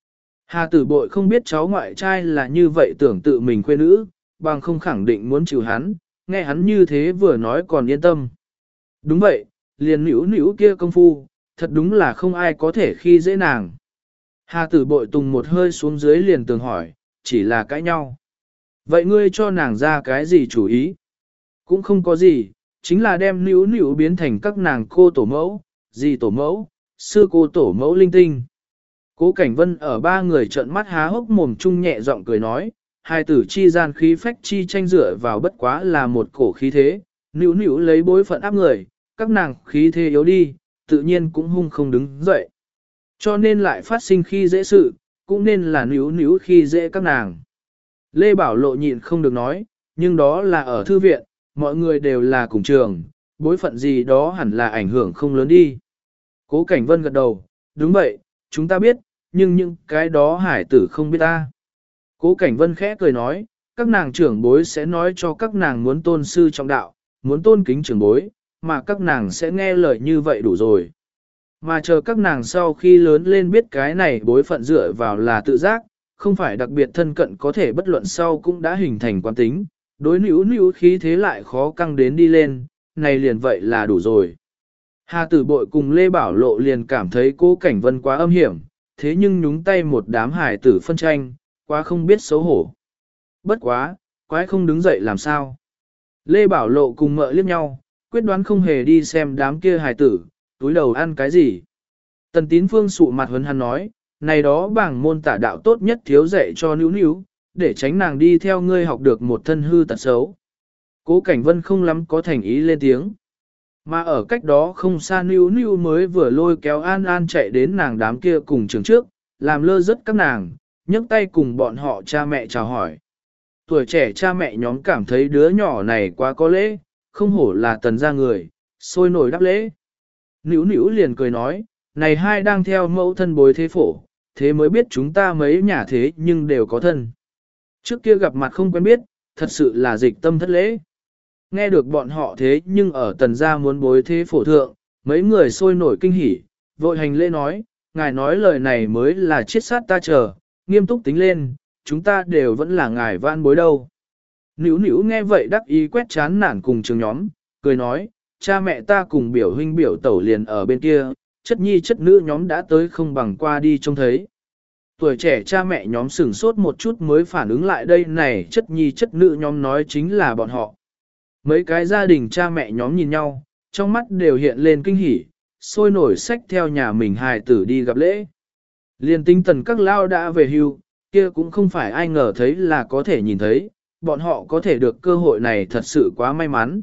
Hà tử bội không biết cháu ngoại trai là như vậy tưởng tự mình khuê nữ, bằng không khẳng định muốn chịu hắn, nghe hắn như thế vừa nói còn yên tâm. Đúng vậy, liền nữu nữu kia công phu, thật đúng là không ai có thể khi dễ nàng. Hà tử bội tùng một hơi xuống dưới liền tường hỏi, chỉ là cãi nhau. Vậy ngươi cho nàng ra cái gì chủ ý? Cũng không có gì, chính là đem nữu nữu biến thành các nàng cô tổ mẫu, dì tổ mẫu, sư cô tổ mẫu linh tinh. Cố Cảnh Vân ở ba người trợn mắt há hốc mồm chung nhẹ giọng cười nói, hai tử chi gian khí phách chi tranh dựa vào bất quá là một cổ khí thế, nữu nữu lấy bối phận áp người, các nàng khí thế yếu đi, tự nhiên cũng hung không đứng dậy. Cho nên lại phát sinh khi dễ sự, cũng nên là nữu nữu khi dễ các nàng. Lê Bảo Lộ nhịn không được nói, nhưng đó là ở thư viện, mọi người đều là cùng trường, bối phận gì đó hẳn là ảnh hưởng không lớn đi. Cố Cảnh Vân gật đầu, đúng vậy, chúng ta biết, nhưng những cái đó hải tử không biết ta. Cố Cảnh Vân khẽ cười nói, các nàng trưởng bối sẽ nói cho các nàng muốn tôn sư trọng đạo, muốn tôn kính trưởng bối, mà các nàng sẽ nghe lời như vậy đủ rồi. Mà chờ các nàng sau khi lớn lên biết cái này bối phận dựa vào là tự giác, không phải đặc biệt thân cận có thể bất luận sau cũng đã hình thành quán tính, đối nữu nữu khí thế lại khó căng đến đi lên, này liền vậy là đủ rồi. Hà Tử Bội cùng Lê Bảo Lộ liền cảm thấy Cố Cảnh Vân quá âm hiểm, thế nhưng nhúng tay một đám hải tử phân tranh, quá không biết xấu hổ. Bất quá, quái không đứng dậy làm sao. Lê Bảo Lộ cùng mợ liếc nhau, quyết đoán không hề đi xem đám kia hải tử, túi đầu ăn cái gì. Tần Tín Phương sụ mặt huấn hắn nói, này đó bảng môn tả đạo tốt nhất thiếu dạy cho nữu nữu, để tránh nàng đi theo ngươi học được một thân hư tật xấu. Cố Cảnh Vân không lắm có thành ý lên tiếng. Mà ở cách đó không xa nữu nữu mới vừa lôi kéo An An chạy đến nàng đám kia cùng trường trước, làm lơ rất các nàng, nhấc tay cùng bọn họ cha mẹ chào hỏi. Tuổi trẻ cha mẹ nhóm cảm thấy đứa nhỏ này quá có lễ, không hổ là tần gia người, sôi nổi đáp lễ. Nữu nữu liền cười nói, này hai đang theo mẫu thân bối thế phổ, thế mới biết chúng ta mấy nhà thế nhưng đều có thân. Trước kia gặp mặt không quen biết, thật sự là dịch tâm thất lễ. Nghe được bọn họ thế nhưng ở tần gia muốn bối thế phổ thượng, mấy người sôi nổi kinh hỉ, vội hành lễ nói, ngài nói lời này mới là chiết sát ta chờ, nghiêm túc tính lên, chúng ta đều vẫn là ngài vãn bối đâu. Nữu nữu nghe vậy đắc ý quét chán nản cùng trường nhóm, cười nói, cha mẹ ta cùng biểu huynh biểu tẩu liền ở bên kia, chất nhi chất nữ nhóm đã tới không bằng qua đi trông thấy. Tuổi trẻ cha mẹ nhóm sửng sốt một chút mới phản ứng lại đây này chất nhi chất nữ nhóm nói chính là bọn họ. Mấy cái gia đình cha mẹ nhóm nhìn nhau, trong mắt đều hiện lên kinh hỉ, sôi nổi sách theo nhà mình hài tử đi gặp lễ. Liên tinh tần các lao đã về hưu, kia cũng không phải ai ngờ thấy là có thể nhìn thấy, bọn họ có thể được cơ hội này thật sự quá may mắn.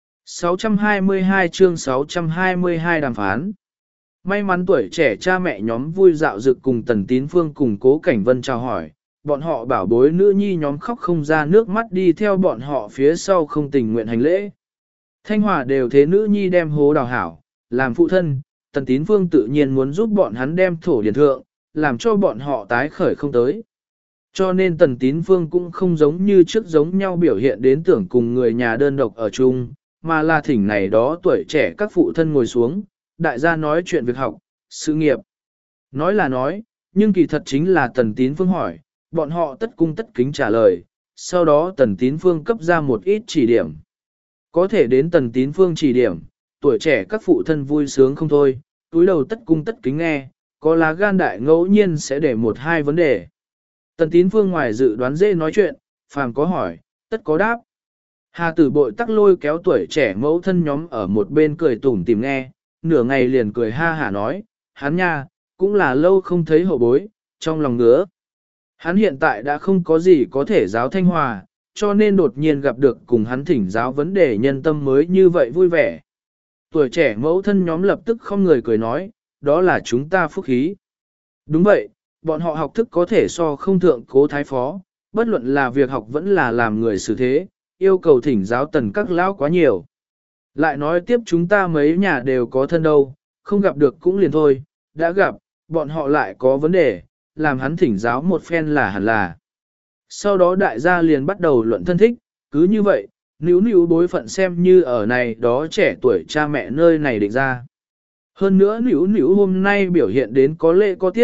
622 chương 622 đàm phán. May mắn tuổi trẻ cha mẹ nhóm vui dạo dực cùng Tần Tín Phương cùng Cố Cảnh Vân chào hỏi, bọn họ bảo bối nữ nhi nhóm khóc không ra nước mắt đi theo bọn họ phía sau không tình nguyện hành lễ. Thanh Hòa đều thế nữ nhi đem hố đào hảo, làm phụ thân, Tần Tín Phương tự nhiên muốn giúp bọn hắn đem thổ điền thượng, làm cho bọn họ tái khởi không tới. Cho nên Tần Tín Phương cũng không giống như trước giống nhau biểu hiện đến tưởng cùng người nhà đơn độc ở chung, mà là thỉnh này đó tuổi trẻ các phụ thân ngồi xuống, đại gia nói chuyện việc học, sự nghiệp. Nói là nói, nhưng kỳ thật chính là Tần Tín Phương hỏi, bọn họ tất cung tất kính trả lời, sau đó Tần Tín Phương cấp ra một ít chỉ điểm. Có thể đến Tần Tín Phương chỉ điểm, tuổi trẻ các phụ thân vui sướng không thôi, túi đầu tất cung tất kính nghe, có lá gan đại ngẫu nhiên sẽ để một hai vấn đề. Tần Tín Phương ngoài dự đoán dễ nói chuyện, phàm có hỏi, tất có đáp. Hà Tử Bội tắc lôi kéo tuổi trẻ mẫu thân nhóm ở một bên cười tủm tìm nghe, nửa ngày liền cười ha hả nói, hắn nha, cũng là lâu không thấy hậu bối, trong lòng ngứa. Hắn hiện tại đã không có gì có thể giáo Thanh Hòa, cho nên đột nhiên gặp được cùng hắn thỉnh giáo vấn đề nhân tâm mới như vậy vui vẻ. Tuổi trẻ mẫu thân nhóm lập tức không người cười nói, đó là chúng ta phúc khí. Đúng vậy, bọn họ học thức có thể so không thượng Cố thái phó, bất luận là việc học vẫn là làm người xử thế, yêu cầu thỉnh giáo tần các lão quá nhiều. Lại nói tiếp chúng ta mấy nhà đều có thân đâu, không gặp được cũng liền thôi, đã gặp, bọn họ lại có vấn đề, làm hắn thỉnh giáo một phen là hẳn là. Sau đó đại gia liền bắt đầu luận thân thích, cứ như vậy, níu níu bối phận xem như ở này đó trẻ tuổi cha mẹ nơi này định ra. Hơn nữa níu níu hôm nay biểu hiện đến có lễ có tiết,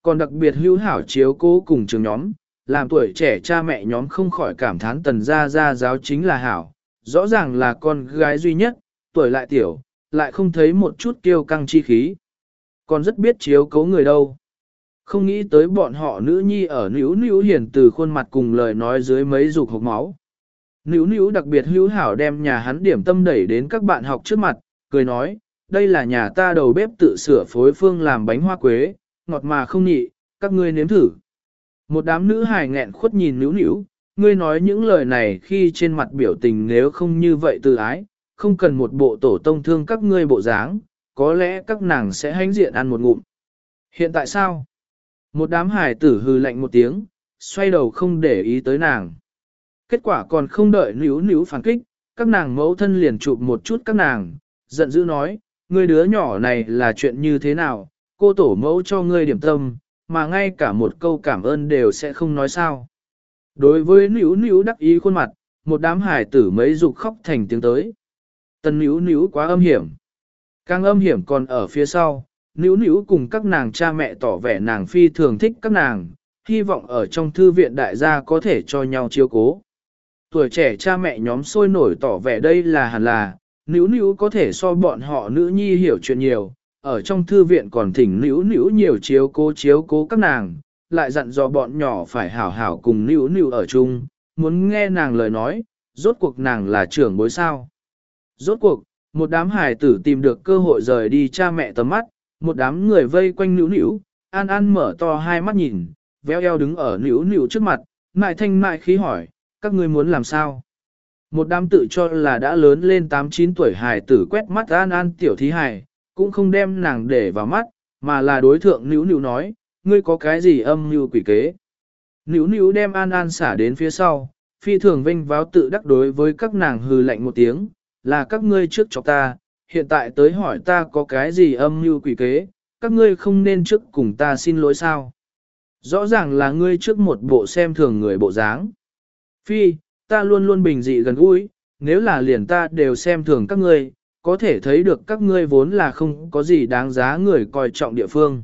còn đặc biệt hữu hảo chiếu cố cùng trường nhóm, làm tuổi trẻ cha mẹ nhóm không khỏi cảm thán Tần gia gia giáo chính là hảo, rõ ràng là con gái duy nhất, tuổi lại tiểu, lại không thấy một chút kiêu căng chi khí. Còn rất biết chiếu cố người đâu. Không nghĩ tới bọn họ nữ nhi ở níu níu hiền từ khuôn mặt cùng lời nói dưới mấy dục hộc máu. Níu níu đặc biệt hữu hảo đem nhà hắn điểm tâm đẩy đến các bạn học trước mặt, cười nói, đây là nhà ta đầu bếp tự sửa phối phương làm bánh hoa quế, ngọt mà không nhị, các ngươi nếm thử. Một đám nữ hài nghẹn khuất nhìn níu níu, ngươi nói những lời này khi trên mặt biểu tình nếu không như vậy từ ái, không cần một bộ tổ tông thương các ngươi bộ dáng, có lẽ các nàng sẽ hãnh diện ăn một ngụm. Hiện tại sao? Một đám hài tử hừ lạnh một tiếng, xoay đầu không để ý tới nàng. Kết quả còn không đợi níu níu phản kích, các nàng mẫu thân liền chụp một chút các nàng, giận dữ nói, ngươi đứa nhỏ này là chuyện như thế nào, cô tổ mẫu cho ngươi điểm tâm, mà ngay cả một câu cảm ơn đều sẽ không nói sao. Đối với níu níu đắc ý khuôn mặt, một đám hài tử mấy dục khóc thành tiếng tới. Tần níu níu quá âm hiểm. Càng âm hiểm còn ở phía sau, níu níu cùng các nàng cha mẹ tỏ vẻ nàng phi thường thích các nàng, hy vọng ở trong thư viện đại gia có thể cho nhau chiếu cố. Tuổi trẻ cha mẹ nhóm sôi nổi tỏ vẻ đây là hẳn là, níu níu có thể so bọn họ nữ nhi hiểu chuyện nhiều, ở trong thư viện còn thỉnh níu níu nhiều chiếu cố các nàng, lại dặn dò bọn nhỏ phải hảo hảo cùng níu níu ở chung, muốn nghe nàng lời nói, rốt cuộc nàng là trưởng bối sao. Rốt cuộc, một đám hài tử tìm được cơ hội rời đi cha mẹ tầm mắt, một đám người vây quanh níu níu, An An mở to hai mắt nhìn, véo eo đứng ở níu níu trước mặt, mại thanh mại khí hỏi, các ngươi muốn làm sao? Một đám tự cho là đã lớn lên 8-9 tuổi hài tử quét mắt An An tiểu thí hài, cũng không đem nàng để vào mắt, mà là đối thượng níu níu nói, ngươi có cái gì âm mưu quỷ kế? Níu níu đem An An xả đến phía sau, phi thường vinh váo tự đắc đối với các nàng hừ lạnh một tiếng, là các ngươi trước cho ta, hiện tại tới hỏi ta có cái gì âm mưu quỷ kế, các ngươi không nên trước cùng ta xin lỗi sao? Rõ ràng là ngươi trước một bộ xem thường người bộ dáng. Phi, ta luôn luôn bình dị gần gũi, nếu là liền ta đều xem thường các ngươi, có thể thấy được các ngươi vốn là không có gì đáng giá người coi trọng địa phương.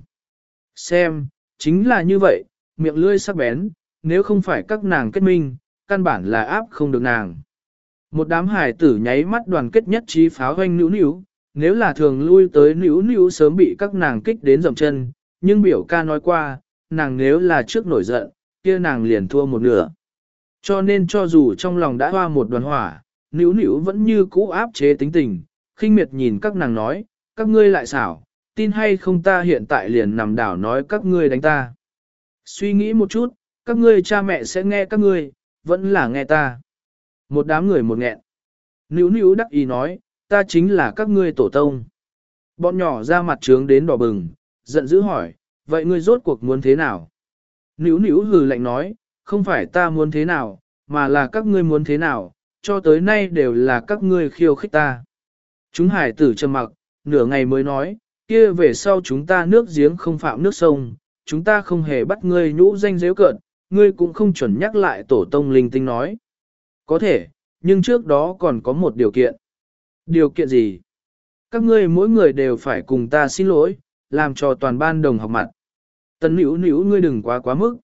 Xem, chính là như vậy, miệng lưỡi sắc bén, nếu không phải các nàng kết minh, căn bản là áp không được nàng. Một đám hải tử nháy mắt đoàn kết nhất trí pháo hoanh nữu nữu, nếu là thường lui tới nữu nữu sớm bị các nàng kích đến dầm chân, nhưng biểu ca nói qua, nàng nếu là trước nổi giận, kia nàng liền thua một nửa. Cho nên cho dù trong lòng đã hoa một đoàn hỏa, nữu nữu vẫn như cũ áp chế tính tình, khinh miệt nhìn các nàng nói, các ngươi lại xảo, tin hay không ta hiện tại liền nằm đảo nói các ngươi đánh ta. Suy nghĩ một chút, các ngươi cha mẹ sẽ nghe các ngươi, vẫn là nghe ta. Một đám người một nghẹn. Nữu nữu đắc ý nói, ta chính là các ngươi tổ tông. Bọn nhỏ ra mặt trướng đến đỏ bừng, giận dữ hỏi, vậy ngươi rốt cuộc muốn thế nào? Nữu nữu hừ lạnh nói, không phải ta muốn thế nào, mà là các ngươi muốn thế nào, cho tới nay đều là các ngươi khiêu khích ta. Chúng hải tử trầm mặc, nửa ngày mới nói, kia về sau chúng ta nước giếng không phạm nước sông, chúng ta không hề bắt ngươi nhũ danh dễu cợt, ngươi cũng không chuẩn nhắc lại tổ tông linh tinh nói. Có thể, nhưng trước đó còn có một điều kiện. Điều kiện gì? Các ngươi mỗi người đều phải cùng ta xin lỗi, làm cho toàn ban đồng học mặt. Tần Nữu Nữu ngươi đừng quá mức.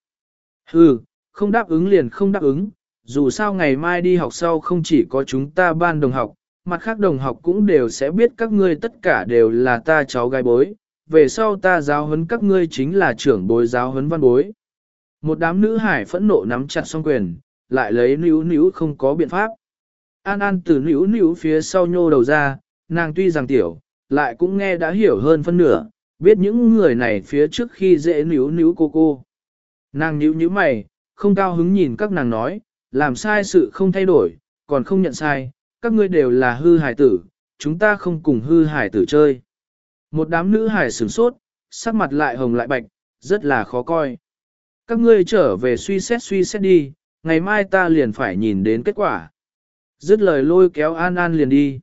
Hừ, không đáp ứng liền không đáp ứng, dù sao ngày mai đi học sau không chỉ có chúng ta ban đồng học, mặt khác đồng học cũng đều sẽ biết các ngươi tất cả đều là ta cháu gái bối, về sau ta giáo huấn các ngươi chính là trưởng bối giáo huấn văn bối. Một đám nữ hải phẫn nộ nắm chặt song quyền, lại lấy Nữu Nữu không có biện pháp. An An từ Nữu Nữu phía sau nhô đầu ra, nàng tuy rằng tiểu, lại cũng nghe đã hiểu hơn phân nửa, biết những người này phía trước khi dễ Nữu Nữu cô. Nàng nhíu mày, không cao hứng nhìn các nàng nói, làm sai sự không thay đổi, còn không nhận sai, các ngươi đều là hư hải tử, chúng ta không cùng hư hải tử chơi. Một đám nữ hải sửng sốt, sắc mặt lại hồng lại bạch, rất là khó coi. Các ngươi trở về suy xét đi, ngày mai ta liền phải nhìn đến kết quả. Dứt lời lôi kéo An An liền đi.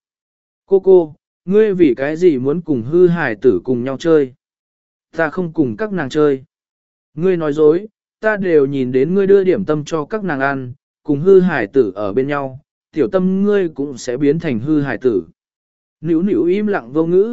Cô, ngươi vì cái gì muốn cùng hư hải tử cùng nhau chơi? Ta không cùng các nàng chơi. Ngươi nói dối, ta đều nhìn đến ngươi đưa điểm tâm cho các nàng ăn, cùng hư hải tử ở bên nhau, tiểu tâm ngươi cũng sẽ biến thành hư hải tử. Nữu Nữu im lặng vô ngữ,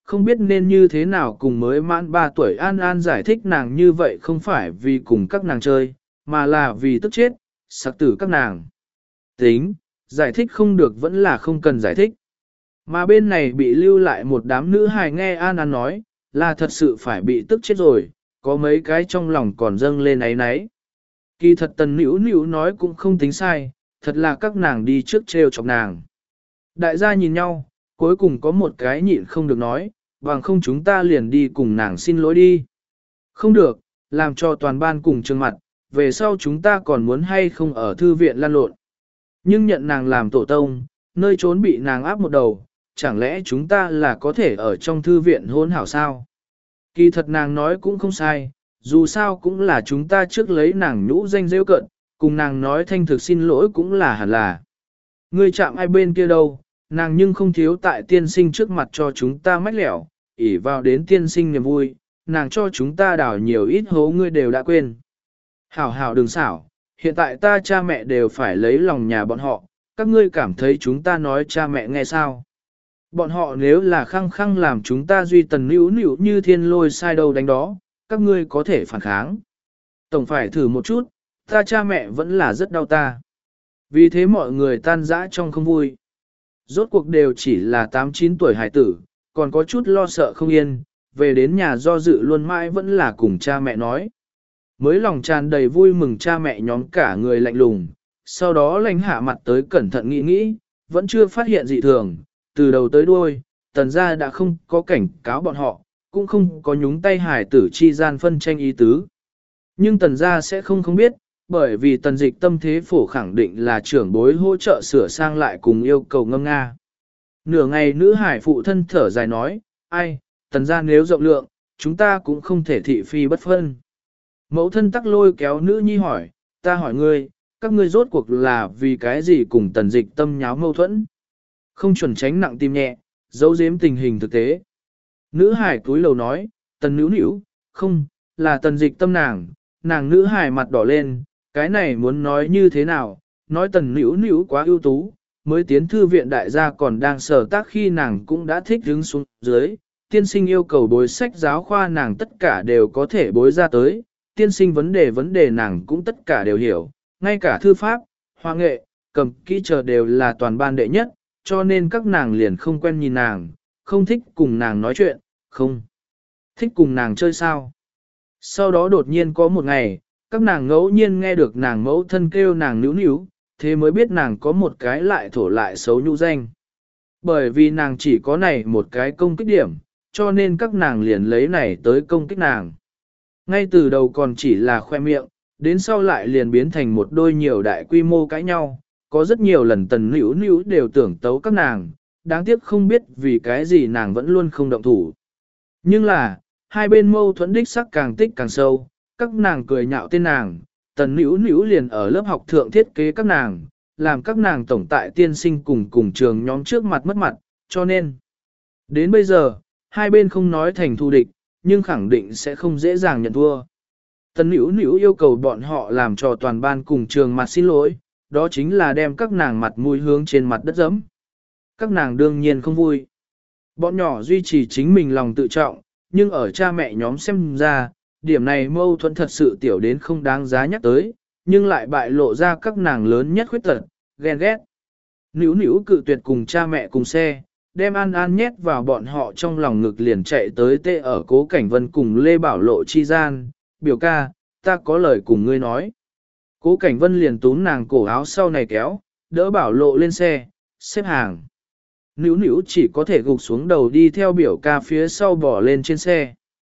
không biết nên như thế nào cùng mới mãn 3 tuổi An An giải thích nàng như vậy không phải vì cùng các nàng chơi, mà là vì tức chết, sặc tử các nàng. Tính, giải thích không được vẫn là không cần giải thích. Mà bên này bị lưu lại một đám nữ hài nghe An An nói, là thật sự phải bị tức chết rồi, có mấy cái trong lòng còn dâng lên ấy nấy. Kỳ thật tần nữu nữu nói cũng không tính sai, thật là các nàng đi trước trêu chọc nàng. Đại gia nhìn nhau, cuối cùng có một cái nhịn không được nói, bằng không chúng ta liền đi cùng nàng xin lỗi đi. Không được, làm cho toàn ban cùng trương mặt, về sau chúng ta còn muốn hay không ở thư viện lan lộn. Nhưng nhận nàng làm tổ tông, nơi trốn bị nàng áp một đầu, chẳng lẽ chúng ta là có thể ở trong thư viện hôn hảo sao? Kỳ thật nàng nói cũng không sai, dù sao cũng là chúng ta trước lấy nàng nhũ danh rêu cận, cùng nàng nói thanh thực xin lỗi cũng là hẳn là. Ngươi chạm ai bên kia đâu, nàng nhưng không thiếu tại tiên sinh trước mặt cho chúng ta mách lẻo, ỉ vào đến tiên sinh niềm vui, nàng cho chúng ta đào nhiều ít hố ngươi đều đã quên. Hảo hảo đừng xảo, hiện tại ta cha mẹ đều phải lấy lòng nhà bọn họ, các ngươi cảm thấy chúng ta nói cha mẹ nghe sao? Bọn họ nếu là khăng khăng làm chúng ta duy tần nữu nữu như thiên lôi sai đâu đánh đó, các ngươi có thể phản kháng. Tổng phải thử một chút, ta cha mẹ vẫn là rất đau ta. Vì thế mọi người tan rã trong không vui. Rốt cuộc đều chỉ là 8-9 tuổi hải tử, còn có chút lo sợ không yên, về đến nhà do dự luôn mãi vẫn là cùng cha mẹ nói. Mới lòng tràn đầy vui mừng cha mẹ nhóm cả người lạnh lùng, sau đó lãnh hạ mặt tới cẩn thận nghĩ nghĩ, vẫn chưa phát hiện dị thường, từ đầu tới đuôi, tần gia đã không có cảnh cáo bọn họ, cũng không có nhúng tay hải tử chi gian phân tranh ý tứ. Nhưng tần gia sẽ không biết, bởi vì tần dịch tâm thế phổ khẳng định là trưởng bối hỗ trợ sửa sang lại cùng yêu cầu ngâm nga. Nửa ngày nữ hải phụ thân thở dài nói, ai, tần gia nếu rộng lượng, chúng ta cũng không thể thị phi bất phân. Mẫu thân tắc lôi kéo nữ nhi hỏi, ta hỏi ngươi, các ngươi rốt cuộc là vì cái gì cùng tần dịch tâm nháo mâu thuẫn? Không chuẩn tránh nặng tim nhẹ, giấu giếm tình hình thực tế. Nữ hải túi lầu nói, tần nữu nữu, không, là tần dịch tâm nàng nữ hải mặt đỏ lên, cái này muốn nói như thế nào, nói tần nữu nữu quá ưu tú, mới tiến thư viện đại gia còn đang sở tác khi nàng cũng đã thích đứng xuống dưới, tiên sinh yêu cầu bối sách giáo khoa nàng tất cả đều có thể bối ra tới, tiên sinh vấn đề nàng cũng tất cả đều hiểu, ngay cả thư pháp, hoa nghệ, cầm kỹ chờ đều là toàn ban đệ nhất, cho nên các nàng liền không quen nhìn nàng, không thích cùng nàng nói chuyện, không thích cùng nàng chơi sao. Sau đó đột nhiên có một ngày, các nàng ngẫu nhiên nghe được nàng mẫu thân kêu nàng nữu nữu, thế mới biết nàng có một cái lại thổ lại xấu nhũ danh. Bởi vì nàng chỉ có này một cái công kích điểm, cho nên các nàng liền lấy này tới công kích nàng. Ngay từ đầu còn chỉ là khoe miệng, đến sau lại liền biến thành một đôi nhiều đại quy mô cãi nhau, có rất nhiều lần tần nữu nữu đều tưởng tấu các nàng, đáng tiếc không biết vì cái gì nàng vẫn luôn không động thủ. Nhưng là, hai bên mâu thuẫn đích sắc càng tích càng sâu, các nàng cười nhạo tên nàng, tần nữu nữu liền ở lớp học thượng thiết kế các nàng, làm các nàng tổng tại tiên sinh cùng trường nhóm trước mặt mất mặt, cho nên, đến bây giờ, hai bên không nói thành thù địch, nhưng khẳng định sẽ không dễ dàng nhận thua. Tần nữu nữu yêu cầu bọn họ làm cho toàn ban cùng trường mặt xin lỗi, đó chính là đem các nàng mặt mũi hướng trên mặt đất dẫm. Các nàng đương nhiên không vui. Bọn nhỏ duy trì chính mình lòng tự trọng, nhưng ở cha mẹ nhóm xem ra, điểm này mâu thuẫn thật sự tiểu đến không đáng giá nhắc tới, nhưng lại bại lộ ra các nàng lớn nhất khuyết tật, ghen ghét. Nữu nữu cự tuyệt cùng cha mẹ cùng xe, đem An An nhét vào bọn họ trong lòng ngực liền chạy tới tê ở Cố Cảnh Vân cùng Lê Bảo Lộ chi gian, biểu ca, ta có lời cùng ngươi nói. Cố Cảnh Vân liền túm nàng cổ áo sau này kéo, đỡ Bảo Lộ lên xe, xếp hàng. Nữu nữu chỉ có thể gục xuống đầu đi theo biểu ca phía sau bỏ lên trên xe.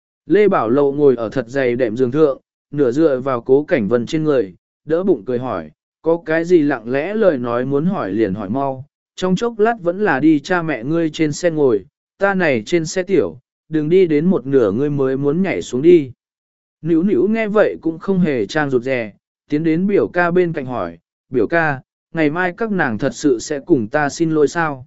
Lê Bảo Lộ ngồi ở thật dày đệm giường thượng, nửa dựa vào Cố Cảnh Vân trên người, đỡ bụng cười hỏi, có cái gì lặng lẽ lời nói muốn hỏi liền hỏi mau, trong chốc lát vẫn là đi cha mẹ ngươi trên xe ngồi, ta này trên xe tiểu, đừng đi đến một nửa ngươi mới muốn nhảy xuống đi. Nữu nữu nghe vậy cũng không hề trang rụt rè, tiến đến biểu ca bên cạnh hỏi, biểu ca, ngày mai các nàng thật sự sẽ cùng ta xin lỗi sao?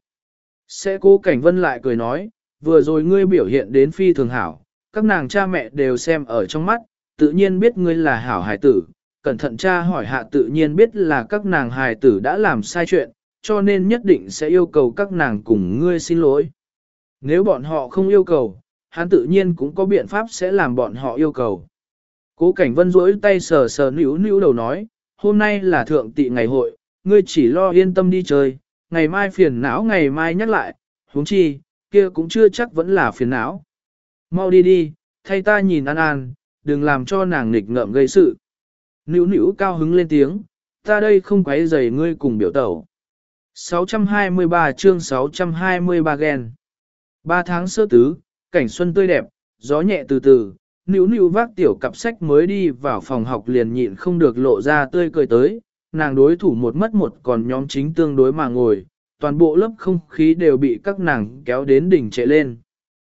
Sẽ Cố Cảnh Vân lại cười nói, vừa rồi ngươi biểu hiện đến phi thường hảo, các nàng cha mẹ đều xem ở trong mắt, tự nhiên biết ngươi là hảo hài tử, cẩn thận cha hỏi hạ tự nhiên biết là các nàng hài tử đã làm sai chuyện, cho nên nhất định sẽ yêu cầu các nàng cùng ngươi xin lỗi. Nếu bọn họ không yêu cầu, hắn tự nhiên cũng có biện pháp sẽ làm bọn họ yêu cầu. Cố Cảnh Vân duỗi tay sờ sờ níu níu đầu nói, hôm nay là thượng tị ngày hội, ngươi chỉ lo yên tâm đi chơi, ngày mai phiền não ngày mai nhắc lại, huống chi, kia cũng chưa chắc vẫn là phiền não. Mau đi đi, thay ta nhìn An An, đừng làm cho nàng nghịch ngợm gây sự. Níu níu cao hứng lên tiếng, ta đây không quấy rầy ngươi cùng biểu tẩu. 623 chương 623 ghen. 3 tháng sơ tứ, cảnh xuân tươi đẹp, gió nhẹ từ từ, níu níu vác tiểu cặp sách mới đi vào phòng học liền nhịn không được lộ ra tươi cười tới, nàng đối thủ một mất một còn nhóm chính tương đối mà ngồi, toàn bộ lớp không khí đều bị các nàng kéo đến đỉnh trệ lên.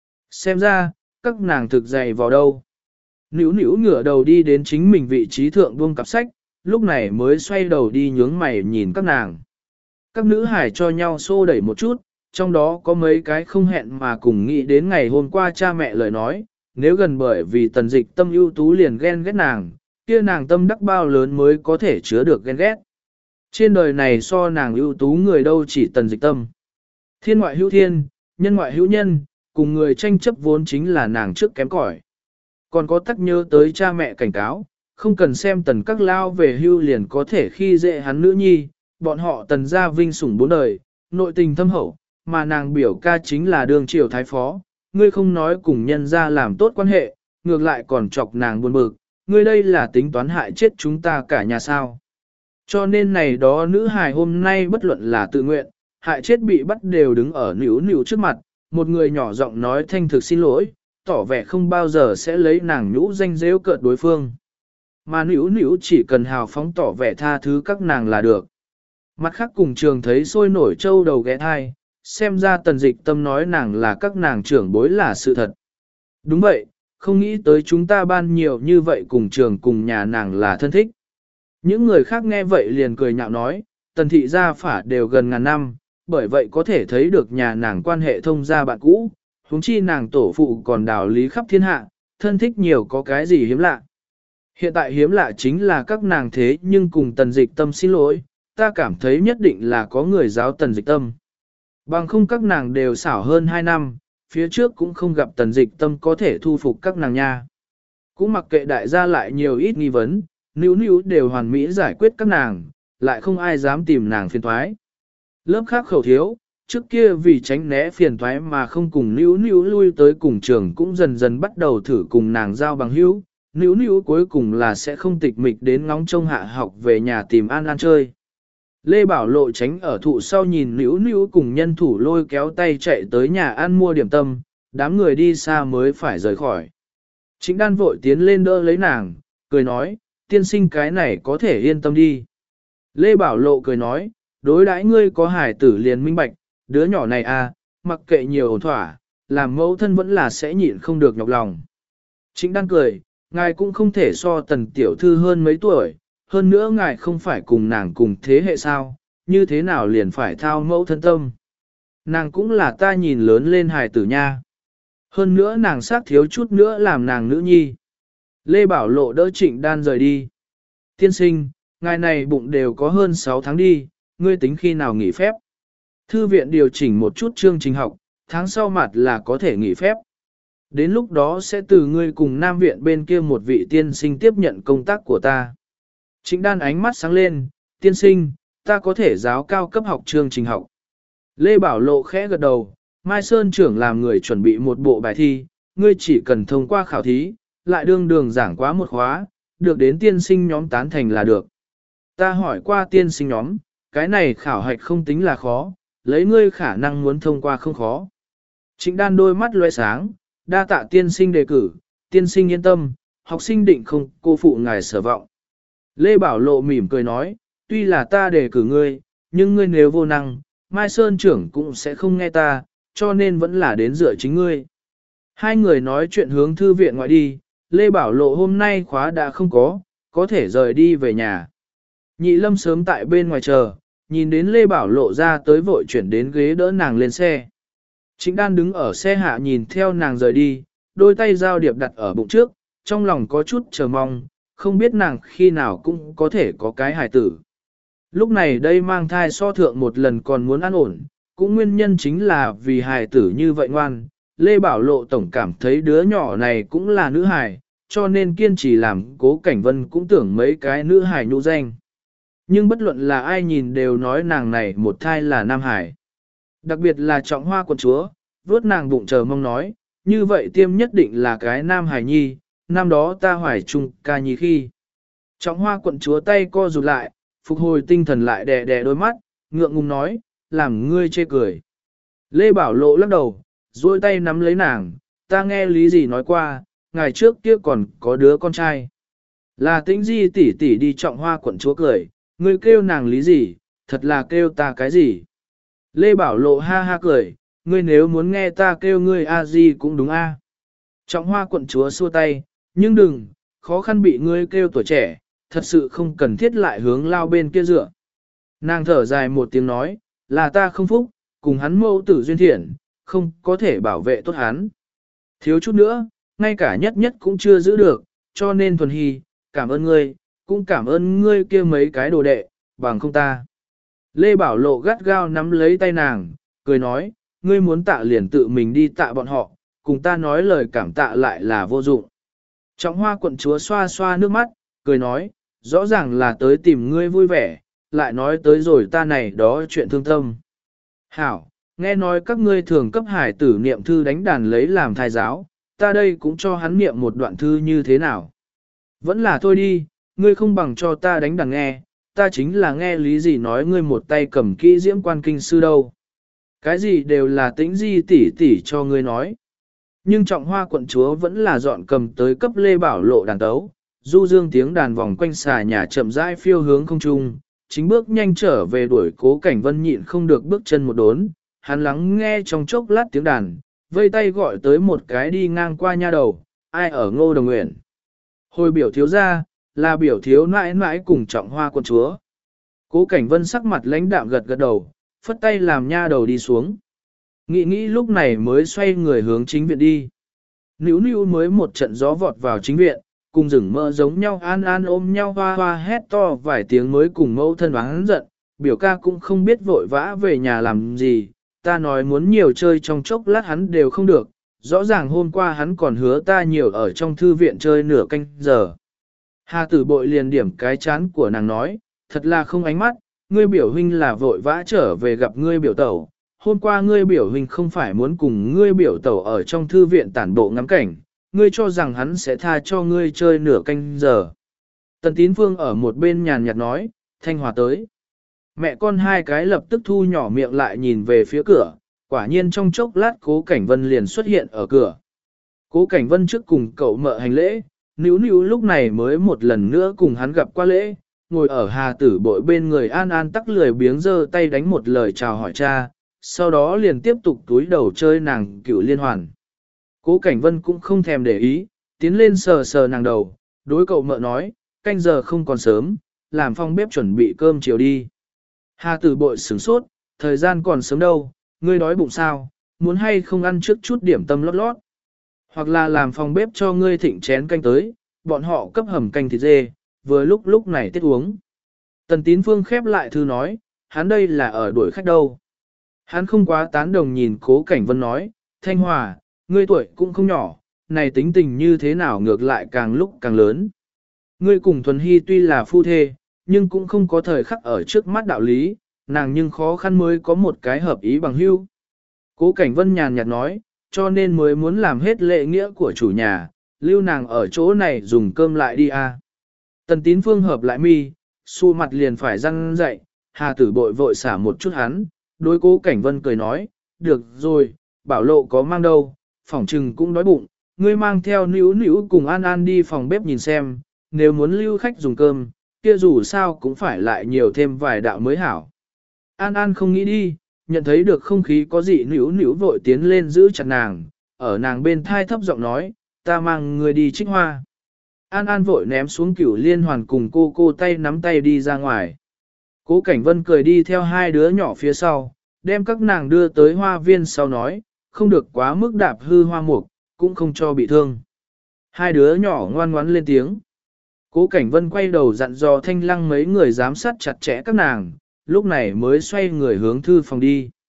Xem ra, các nàng thực dày vào đâu. Níu níu ngửa đầu đi đến chính mình vị trí thượng buông cặp sách, lúc này mới xoay đầu đi nhướng mày nhìn các nàng. Các nữ hải cho nhau xô đẩy một chút, trong đó có mấy cái không hẹn mà cùng nghĩ đến ngày hôm qua cha mẹ lời nói, nếu gần bởi vì tần dịch tâm ưu tú liền ghen ghét nàng, kia nàng tâm đắc bao lớn mới có thể chứa được ghen ghét. Trên đời này so nàng ưu tú người đâu chỉ tần dịch tâm. Thiên ngoại hữu thiên, nhân ngoại hữu nhân, cùng người tranh chấp vốn chính là nàng trước kém cỏi. Còn có tắc nhớ tới cha mẹ cảnh cáo, không cần xem tần các lao về hưu liền có thể khi dễ hắn nữ nhi, bọn họ tần gia vinh sủng bốn đời, nội tình thâm hậu, mà nàng biểu ca chính là đường triều thái phó, ngươi không nói cùng nhân gia làm tốt quan hệ, ngược lại còn chọc nàng buồn bực, ngươi đây là tính toán hại chết chúng ta cả nhà sao. Cho nên này đó nữ hài hôm nay bất luận là tự nguyện, hại chết bị bắt đều đứng ở nỉu nỉu trước mặt, một người nhỏ giọng nói thanh thực xin lỗi, tỏ vẻ không bao giờ sẽ lấy nàng nhũ danh rêu cợt đối phương. Mà nỉu nỉu chỉ cần hào phóng tỏ vẻ tha thứ các nàng là được. Mặt khác cùng trường thấy sôi nổi trâu đầu ghé thai, xem ra tần dịch tâm nói nàng là các nàng trưởng bối là sự thật. Đúng vậy, không nghĩ tới chúng ta ban nhiều như vậy cùng trường cùng nhà nàng là thân thích. Những người khác nghe vậy liền cười nhạo nói, tần thị gia phả đều gần ngàn năm, bởi vậy có thể thấy được nhà nàng quan hệ thông gia bạn cũ, huống chi nàng tổ phụ còn đào lý khắp thiên hạ, thân thích nhiều có cái gì hiếm lạ. Hiện tại hiếm lạ chính là các nàng thế nhưng cùng tần dịch tâm xin lỗi, ta cảm thấy nhất định là có người giáo tần dịch tâm. Bằng không các nàng đều xảo hơn 2 năm, phía trước cũng không gặp tần dịch tâm có thể thu phục các nàng nha. Cũng mặc kệ đại gia lại nhiều ít nghi vấn, níu níu đều hoàn mỹ giải quyết các nàng, lại không ai dám tìm nàng phiền thoái. Lớp khác khẩu thiếu, trước kia vì tránh né phiền thoái mà không cùng níu níu lui tới cùng trường cũng dần dần bắt đầu thử cùng nàng giao bằng hữu. Níu níu cuối cùng là sẽ không tịch mịch đến ngóng trông hạ học về nhà tìm An An chơi. Lê Bảo Lộ tránh ở thụ sau nhìn níu níu cùng nhân thủ lôi kéo tay chạy tới nhà ăn mua điểm tâm, đám người đi xa mới phải rời khỏi. Trịnh Đan vội tiến lên đỡ lấy nàng, cười nói, tiên sinh cái này có thể yên tâm đi. Lê Bảo Lộ cười nói, đối đãi ngươi có hài tử liền minh bạch, đứa nhỏ này à, mặc kệ nhiều ổn thỏa, làm mẫu thân vẫn là sẽ nhịn không được nhọc lòng. Trịnh Đan cười, ngài cũng không thể so tần tiểu thư hơn mấy tuổi, hơn nữa ngài không phải cùng nàng cùng thế hệ sao, như thế nào liền phải thao mẫu thân tâm. Nàng cũng là ta nhìn lớn lên hài tử nha. Hơn nữa nàng sát thiếu chút nữa làm nàng nữ nhi. Lê Bảo Lộ đỡ Trịnh Đan rời đi. Tiên sinh, ngài này bụng đều có hơn 6 tháng đi, ngươi tính khi nào nghỉ phép. Thư viện điều chỉnh một chút chương trình học, tháng sau mặt là có thể nghỉ phép. Đến lúc đó sẽ từ ngươi cùng Nam viện bên kia một vị tiên sinh tiếp nhận công tác của ta. Trịnh Đan ánh mắt sáng lên, tiên sinh, ta có thể giáo cao cấp học chương trình học. Lê Bảo Lộ khẽ gật đầu, Mai Sơn trưởng làm người chuẩn bị một bộ bài thi, ngươi chỉ cần thông qua khảo thí, lại đương đường giảng quá một khóa, được đến tiên sinh nhóm tán thành là được. Ta hỏi qua tiên sinh nhóm, cái này khảo hạch không tính là khó, lấy ngươi khả năng muốn thông qua không khó. Trịnh Đan đôi mắt loe sáng, đa tạ tiên sinh đề cử, tiên sinh yên tâm, học sinh định không cô phụ ngài sở vọng. Lê Bảo Lộ mỉm cười nói, tuy là ta đề cử ngươi, nhưng ngươi nếu vô năng, Mai Sơn trưởng cũng sẽ không nghe ta, cho nên vẫn là đến dựa chính ngươi. Hai người nói chuyện hướng thư viện ngoại đi, Lê Bảo Lộ hôm nay khóa đã không có thể rời đi về nhà. Nhị Lâm sớm tại bên ngoài chờ, nhìn đến Lê Bảo Lộ ra tới vội chuyển đến ghế đỡ nàng lên xe. Trịnh Đan đứng ở xe hạ nhìn theo nàng rời đi, đôi tay giao điệp đặt ở bụng trước, trong lòng có chút chờ mong, không biết nàng khi nào cũng có thể có cái hài tử. Lúc này đây mang thai so thượng một lần còn muốn an ổn, cũng nguyên nhân chính là vì hài tử như vậy ngoan, Lê Bảo Lộ tổng cảm thấy đứa nhỏ này cũng là nữ hài, cho nên kiên trì làm Cố Cảnh Vân cũng tưởng mấy cái nữ hài nhũ danh. Nhưng bất luận là ai nhìn đều nói nàng này một thai là nam hải. Đặc biệt là Trọng Hoa quận chúa, vuốt nàng bụng chờ mong nói, như vậy tiêm nhất định là cái nam hải nhi, năm đó ta hoài chung ca nhi khi. Trọng Hoa quận chúa tay co rụt lại, phục hồi tinh thần lại đè đè đôi mắt, ngượng ngùng nói, làm ngươi chê cười. Lê Bảo Lộ lắc đầu, duỗi tay nắm lấy nàng, ta nghe lý gì nói qua, ngày trước kia còn có đứa con trai. Là Tĩnh Di tỷ tỷ đi Trọng Hoa quận chúa cười, ngươi kêu nàng lý gì, thật là kêu ta cái gì. Lê Bảo Lộ ha ha cười, ngươi nếu muốn nghe ta kêu ngươi a di cũng đúng a. Trọng Hoa quận chúa xua tay, nhưng đừng, khó khăn bị ngươi kêu tuổi trẻ, thật sự không cần thiết lại hướng lao bên kia dựa. Nàng thở dài một tiếng nói, là ta không phúc, cùng hắn mẫu tử duyên thiện, không có thể bảo vệ tốt hắn. Thiếu chút nữa, ngay cả nhất nhất cũng chưa giữ được, cho nên Thuần Hy, cảm ơn ngươi, cũng cảm ơn ngươi kia mấy cái đồ đệ, bằng không ta. Lê Bảo Lộ gắt gao nắm lấy tay nàng, cười nói, ngươi muốn tạ liền tự mình đi tạ bọn họ, cùng ta nói lời cảm tạ lại là vô dụng. Trọng Hoa quận chúa xoa xoa nước mắt, cười nói, rõ ràng là tới tìm ngươi vui vẻ, lại nói tới rồi ta này đó chuyện thương tâm. Hảo, nghe nói các ngươi thường cấp hải tử niệm thư đánh đàn lấy làm thai giáo, ta đây cũng cho hắn niệm một đoạn thư như thế nào. Vẫn là thôi đi, ngươi không bằng cho ta đánh đàn nghe, ta chính là nghe lý gì nói ngươi một tay cầm kỹ diễm quan kinh sư đâu. Cái gì đều là Tĩnh Di tỷ tỷ cho ngươi nói. Nhưng Trọng Hoa quận chúa vẫn là dọn cầm tới cấp Lê Bảo Lộ đàn tấu, du dương tiếng đàn vòng quanh xà nhà chậm rãi phiêu hướng không trung, chính bước nhanh trở về đuổi Cố Cảnh Vân nhịn không được bước chân một đốn, hắn lắng nghe trong chốc lát tiếng đàn, vây tay gọi tới một cái đi ngang qua nha đầu, ai ở Ngô Đồng Nguyện. Hồi biểu thiếu ra, là biểu thiếu nãi nãi cùng Trọng Hoa quận chúa. Cố Cảnh Vân sắc mặt lãnh đạm gật gật đầu, phất tay làm nha đầu đi xuống. Nghĩ lúc này mới xoay người hướng chính viện đi. Nữu nữu mới một trận gió vọt vào chính viện, cùng rừng mơ giống nhau an an ôm nhau hoa hoa hét to vài tiếng mới cùng mẫu thân oán giận, biểu ca cũng không biết vội vã về nhà làm gì, ta nói muốn nhiều chơi trong chốc lát hắn đều không được, rõ ràng hôm qua hắn còn hứa ta nhiều ở trong thư viện chơi nửa canh giờ. Hà tử bội liền điểm cái chán của nàng nói, thật là không ánh mắt, ngươi biểu huynh là vội vã trở về gặp ngươi biểu tẩu, hôm qua ngươi biểu huynh không phải muốn cùng ngươi biểu tẩu ở trong thư viện tản bộ ngắm cảnh, ngươi cho rằng hắn sẽ tha cho ngươi chơi nửa canh giờ. Tần Tín Phương ở một bên nhàn nhạt nói, Thanh Hòa tới. Mẹ con hai cái lập tức thu nhỏ miệng lại nhìn về phía cửa, quả nhiên trong chốc lát Cố Cảnh Vân liền xuất hiện ở cửa. Cố Cảnh Vân trước cùng cậu mợ hành lễ, Nữu Nữu lúc này mới một lần nữa cùng hắn gặp qua lễ, ngồi ở Hà tử bội bên người an an tắc lười biếng giơ tay đánh một lời chào hỏi cha, sau đó liền tiếp tục túi đầu chơi nàng cựu liên hoàn. Cố Cảnh Vân cũng không thèm để ý, tiến lên sờ sờ nàng đầu, đối cậu mợ nói, canh giờ không còn sớm, làm phong bếp chuẩn bị cơm chiều đi. Hà tử bội sửng sốt, thời gian còn sớm đâu, ngươi đói bụng sao, muốn hay không ăn trước chút điểm tâm lót lót. Hoặc là làm phòng bếp cho ngươi thịnh chén canh tới, bọn họ cấp hầm canh thịt dê, vừa lúc này tiết uống. Tần Tín Phương khép lại thư nói, hắn đây là ở đuổi khách đâu. Hắn không quá tán đồng nhìn Cố Cảnh Vân nói, Thanh Hòa, ngươi tuổi cũng không nhỏ, này tính tình như thế nào ngược lại càng lúc càng lớn. Ngươi cùng Thuần Hy tuy là phu thê, nhưng cũng không có thời khắc ở trước mắt đạo lý, nàng nhưng khó khăn mới có một cái hợp ý bằng hữu. Cố Cảnh Vân nhàn nhạt nói, cho nên mới muốn làm hết lệ nghĩa của chủ nhà, lưu nàng ở chỗ này dùng cơm lại đi a. Tần Tín Phương hợp lại mi, xu mặt liền phải răng dậy, Hà tử bội vội xả một chút hắn, đối Cố Cảnh Vân cười nói, được rồi, Bảo Lộ có mang đâu, phỏng trừng cũng đói bụng, ngươi mang theo Nữu Nữu cùng An An đi phòng bếp nhìn xem, nếu muốn lưu khách dùng cơm, kia dù sao cũng phải lại nhiều thêm vài đạo mới hảo. An An không nghĩ đi, nhận thấy được không khí có gì Nữu Nữu vội tiến lên giữ chặt nàng, ở nàng bên thai thấp giọng nói, ta mang người đi Trích Hoa. An An vội ném xuống cửu liên hoàn cùng cô tay nắm tay đi ra ngoài. Cố Cảnh Vân cười đi theo hai đứa nhỏ phía sau, đem các nàng đưa tới hoa viên sau nói, không được quá mức đạp hư hoa mục, cũng không cho bị thương. Hai đứa nhỏ ngoan ngoãn lên tiếng. Cố Cảnh Vân quay đầu dặn dò Thanh Lăng mấy người giám sát chặt chẽ các nàng, lúc này mới xoay người hướng thư phòng đi.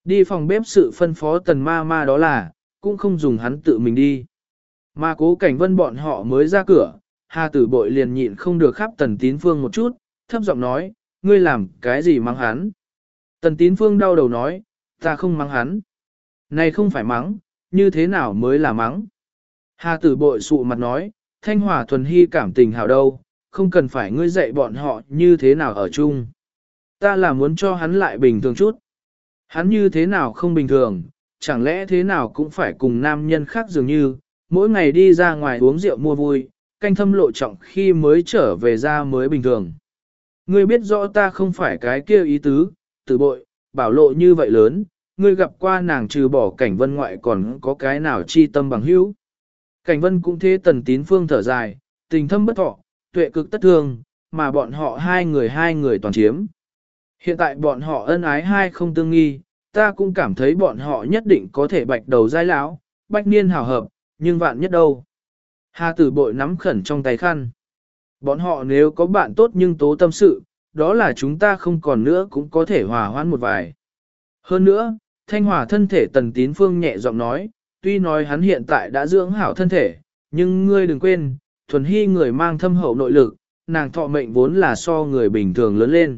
Đi phòng bếp sự phân phó tần ma ma đó là, cũng không dùng hắn tự mình đi. Mà Cố Cảnh Vân bọn họ mới ra cửa, Hà Tử Bội liền nhịn không được khắp Tần Tín Phương một chút, thấp giọng nói, ngươi làm cái gì mắng hắn? Tần Tín Phương đau đầu nói, ta không mắng hắn. Này không phải mắng, như thế nào mới là mắng? Hà Tử Bội sụ mặt nói, Thanh Hòa Thuần Hy cảm tình hảo đâu, không cần phải ngươi dạy bọn họ như thế nào ở chung. Ta là muốn cho hắn lại bình thường chút. Hắn như thế nào không bình thường, chẳng lẽ thế nào cũng phải cùng nam nhân khác dường như, mỗi ngày đi ra ngoài uống rượu mua vui, canh thâm lộ trọng khi mới trở về ra mới bình thường. Ngươi biết rõ ta không phải cái kia ý tứ, Tử Bội, bảo lộ như vậy lớn, ngươi gặp qua nàng trừ bỏ Cảnh Vân ngoại còn có cái nào chi tâm bằng hữu. Cảnh Vân cũng thế Tần Tín Phương thở dài, tình thâm bất thọ, tuệ cực tất thương, mà bọn họ hai người toàn chiếm. Hiện tại bọn họ ân ái hai không tương nghi, ta cũng cảm thấy bọn họ nhất định có thể bạch đầu giai lão, bách niên hào hợp, nhưng vạn nhất đâu. Hà Tử Bội nắm khẩn trong tay khăn. Bọn họ nếu có bạn tốt nhưng tố tâm sự, đó là chúng ta không còn nữa cũng có thể hòa hoãn một vài. Hơn nữa, Thanh Hòa thân thể Tần Tín Phương nhẹ giọng nói, tuy nói hắn hiện tại đã dưỡng hảo thân thể, nhưng ngươi đừng quên, Thuần Hy người mang thâm hậu nội lực, nàng thọ mệnh vốn là so người bình thường lớn lên.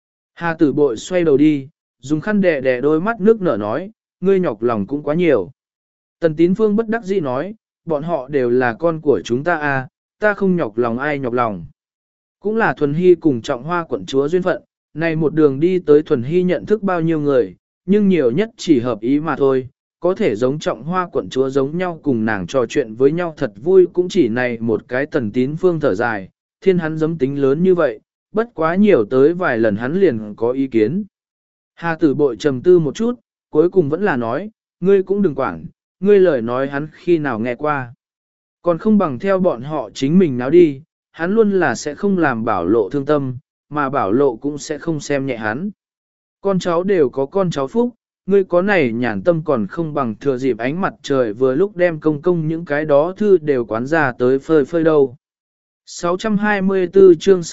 Hà Tử Bội xoay đầu đi, dùng khăn đè đè đôi mắt nước nở nói, ngươi nhọc lòng cũng quá nhiều. Tần Tín Phương bất đắc dĩ nói, bọn họ đều là con của chúng ta à, ta không nhọc lòng ai nhọc lòng. Cũng là Thuần Hy cùng Trọng Hoa quận chúa duyên phận, này một đường đi tới Thuần Hy nhận thức bao nhiêu người, nhưng nhiều nhất chỉ hợp ý mà thôi, có thể giống Trọng Hoa quận chúa giống nhau cùng nàng trò chuyện với nhau thật vui cũng chỉ này một cái Tần Tín Phương thở dài, thiên hắn giấm tính lớn như vậy, bất quá nhiều tới vài lần hắn liền có ý kiến. Hà Tử Bội trầm tư một chút, cuối cùng vẫn là nói, ngươi cũng đừng quản, ngươi lời nói hắn khi nào nghe qua. Còn không bằng theo bọn họ chính mình náo đi, hắn luôn là sẽ không làm bảo lộ thương tâm, mà bảo lộ cũng sẽ không xem nhẹ hắn. Con cháu đều có con cháu phúc, ngươi có này nhàn tâm còn không bằng thừa dịp ánh mặt trời vừa lúc đem công công những cái đó thư đều quán ra tới phơi phơi đâu. 624 chương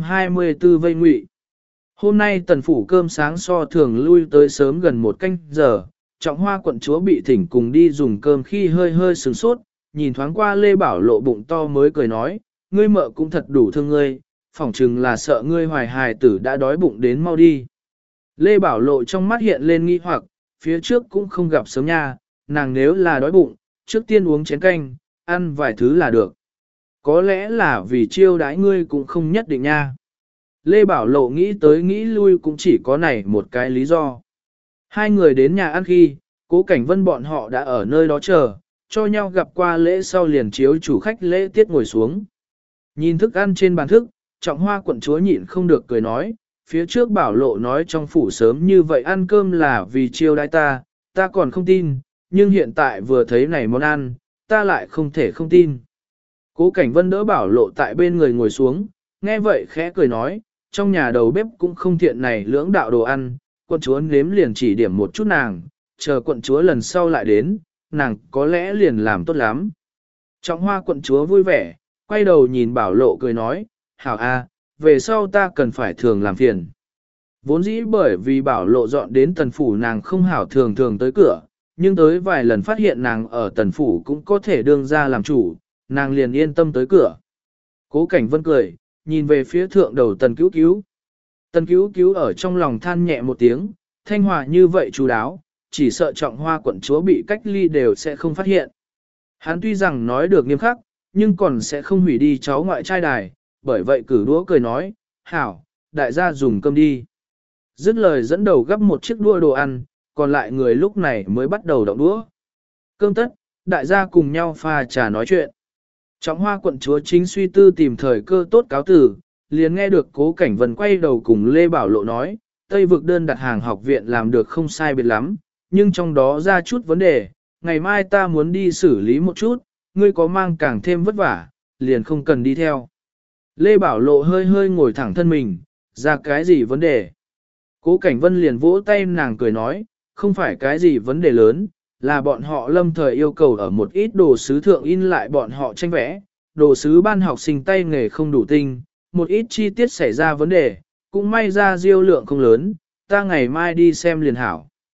624 vây ngụy. Hôm nay tần phủ cơm sáng so thường lui tới sớm gần một canh giờ, Trọng Hoa quận chúa bị thỉnh cùng đi dùng cơm khi hơi hơi sửng sốt, nhìn thoáng qua Lê Bảo Lộ bụng to mới cười nói, ngươi mợ cũng thật đủ thương ngươi, phỏng chừng là sợ ngươi hoài hài tử đã đói bụng đến mau đi. Lê Bảo Lộ trong mắt hiện lên nghi hoặc, phía trước cũng không gặp sớm nha, nàng nếu là đói bụng, trước tiên uống chén canh, ăn vài thứ là được. Có lẽ là vì chiêu đãi ngươi cũng không nhất định nha. Lê Bảo Lộ nghĩ tới nghĩ lui cũng chỉ có này một cái lý do. Hai người đến nhà ăn khi, Cố Cảnh Vân bọn họ đã ở nơi đó chờ, cho nhau gặp qua lễ sau liền chiếu chủ khách lễ tiết ngồi xuống. Nhìn thức ăn trên bàn thức, Trọng Hoa quận chúa nhịn không được cười nói, phía trước Bảo Lộ nói trong phủ sớm như vậy ăn cơm là vì chiêu đãi ta, ta còn không tin, nhưng hiện tại vừa thấy này món ăn, ta lại không thể không tin. Cố Cảnh Vân đỡ Bảo Lộ tại bên người ngồi xuống, nghe vậy khẽ cười nói, trong nhà đầu bếp cũng không thiện này lưỡng đạo đồ ăn, quận chúa nếm liền chỉ điểm một chút nàng, chờ quận chúa lần sau lại đến, nàng có lẽ liền làm tốt lắm. Trọng Hoa quận chúa vui vẻ, quay đầu nhìn Bảo Lộ cười nói, hảo a, về sau ta cần phải thường làm phiền. Vốn dĩ bởi vì Bảo Lộ dọn đến tần phủ nàng không hảo thường thường tới cửa, nhưng tới vài lần phát hiện nàng ở tần phủ cũng có thể đương ra làm chủ, nàng liền yên tâm tới cửa. Cố Cảnh Vân cười, nhìn về phía thượng đầu tần cứu cứu. Tần cứu cứu ở trong lòng than nhẹ một tiếng, Thanh Hòa như vậy chú đáo, chỉ sợ Trọng Hoa quận chúa bị cách ly đều sẽ không phát hiện. Hắn tuy rằng nói được nghiêm khắc, nhưng còn sẽ không hủy đi cháu ngoại trai đài, bởi vậy cử đũa cười nói, hảo, đại gia dùng cơm đi. Dứt lời dẫn đầu gấp một chiếc đũa đồ ăn, còn lại người lúc này mới bắt đầu động đũa. Cơm tất, đại gia cùng nhau pha trà nói chuyện. Trọng Hoa quận chúa chính suy tư tìm thời cơ tốt cáo tử, liền nghe được Cố Cảnh Vân quay đầu cùng Lê Bảo Lộ nói, Tây vực đơn đặt hàng học viện làm được không sai biệt lắm, nhưng trong đó ra chút vấn đề, ngày mai ta muốn đi xử lý một chút, ngươi có mang càng thêm vất vả, liền không cần đi theo. Lê Bảo Lộ hơi hơi ngồi thẳng thân mình, ra cái gì vấn đề? Cố Cảnh Vân liền vỗ tay nàng cười nói, không phải cái gì vấn đề lớn, là bọn họ lâm thời yêu cầu ở một ít đồ sứ thượng in lại bọn họ tranh vẽ, đồ sứ ban học sinh tay nghề không đủ tinh, một ít chi tiết xảy ra vấn đề, cũng may ra diêu lượng không lớn, ta ngày mai đi xem liền hảo.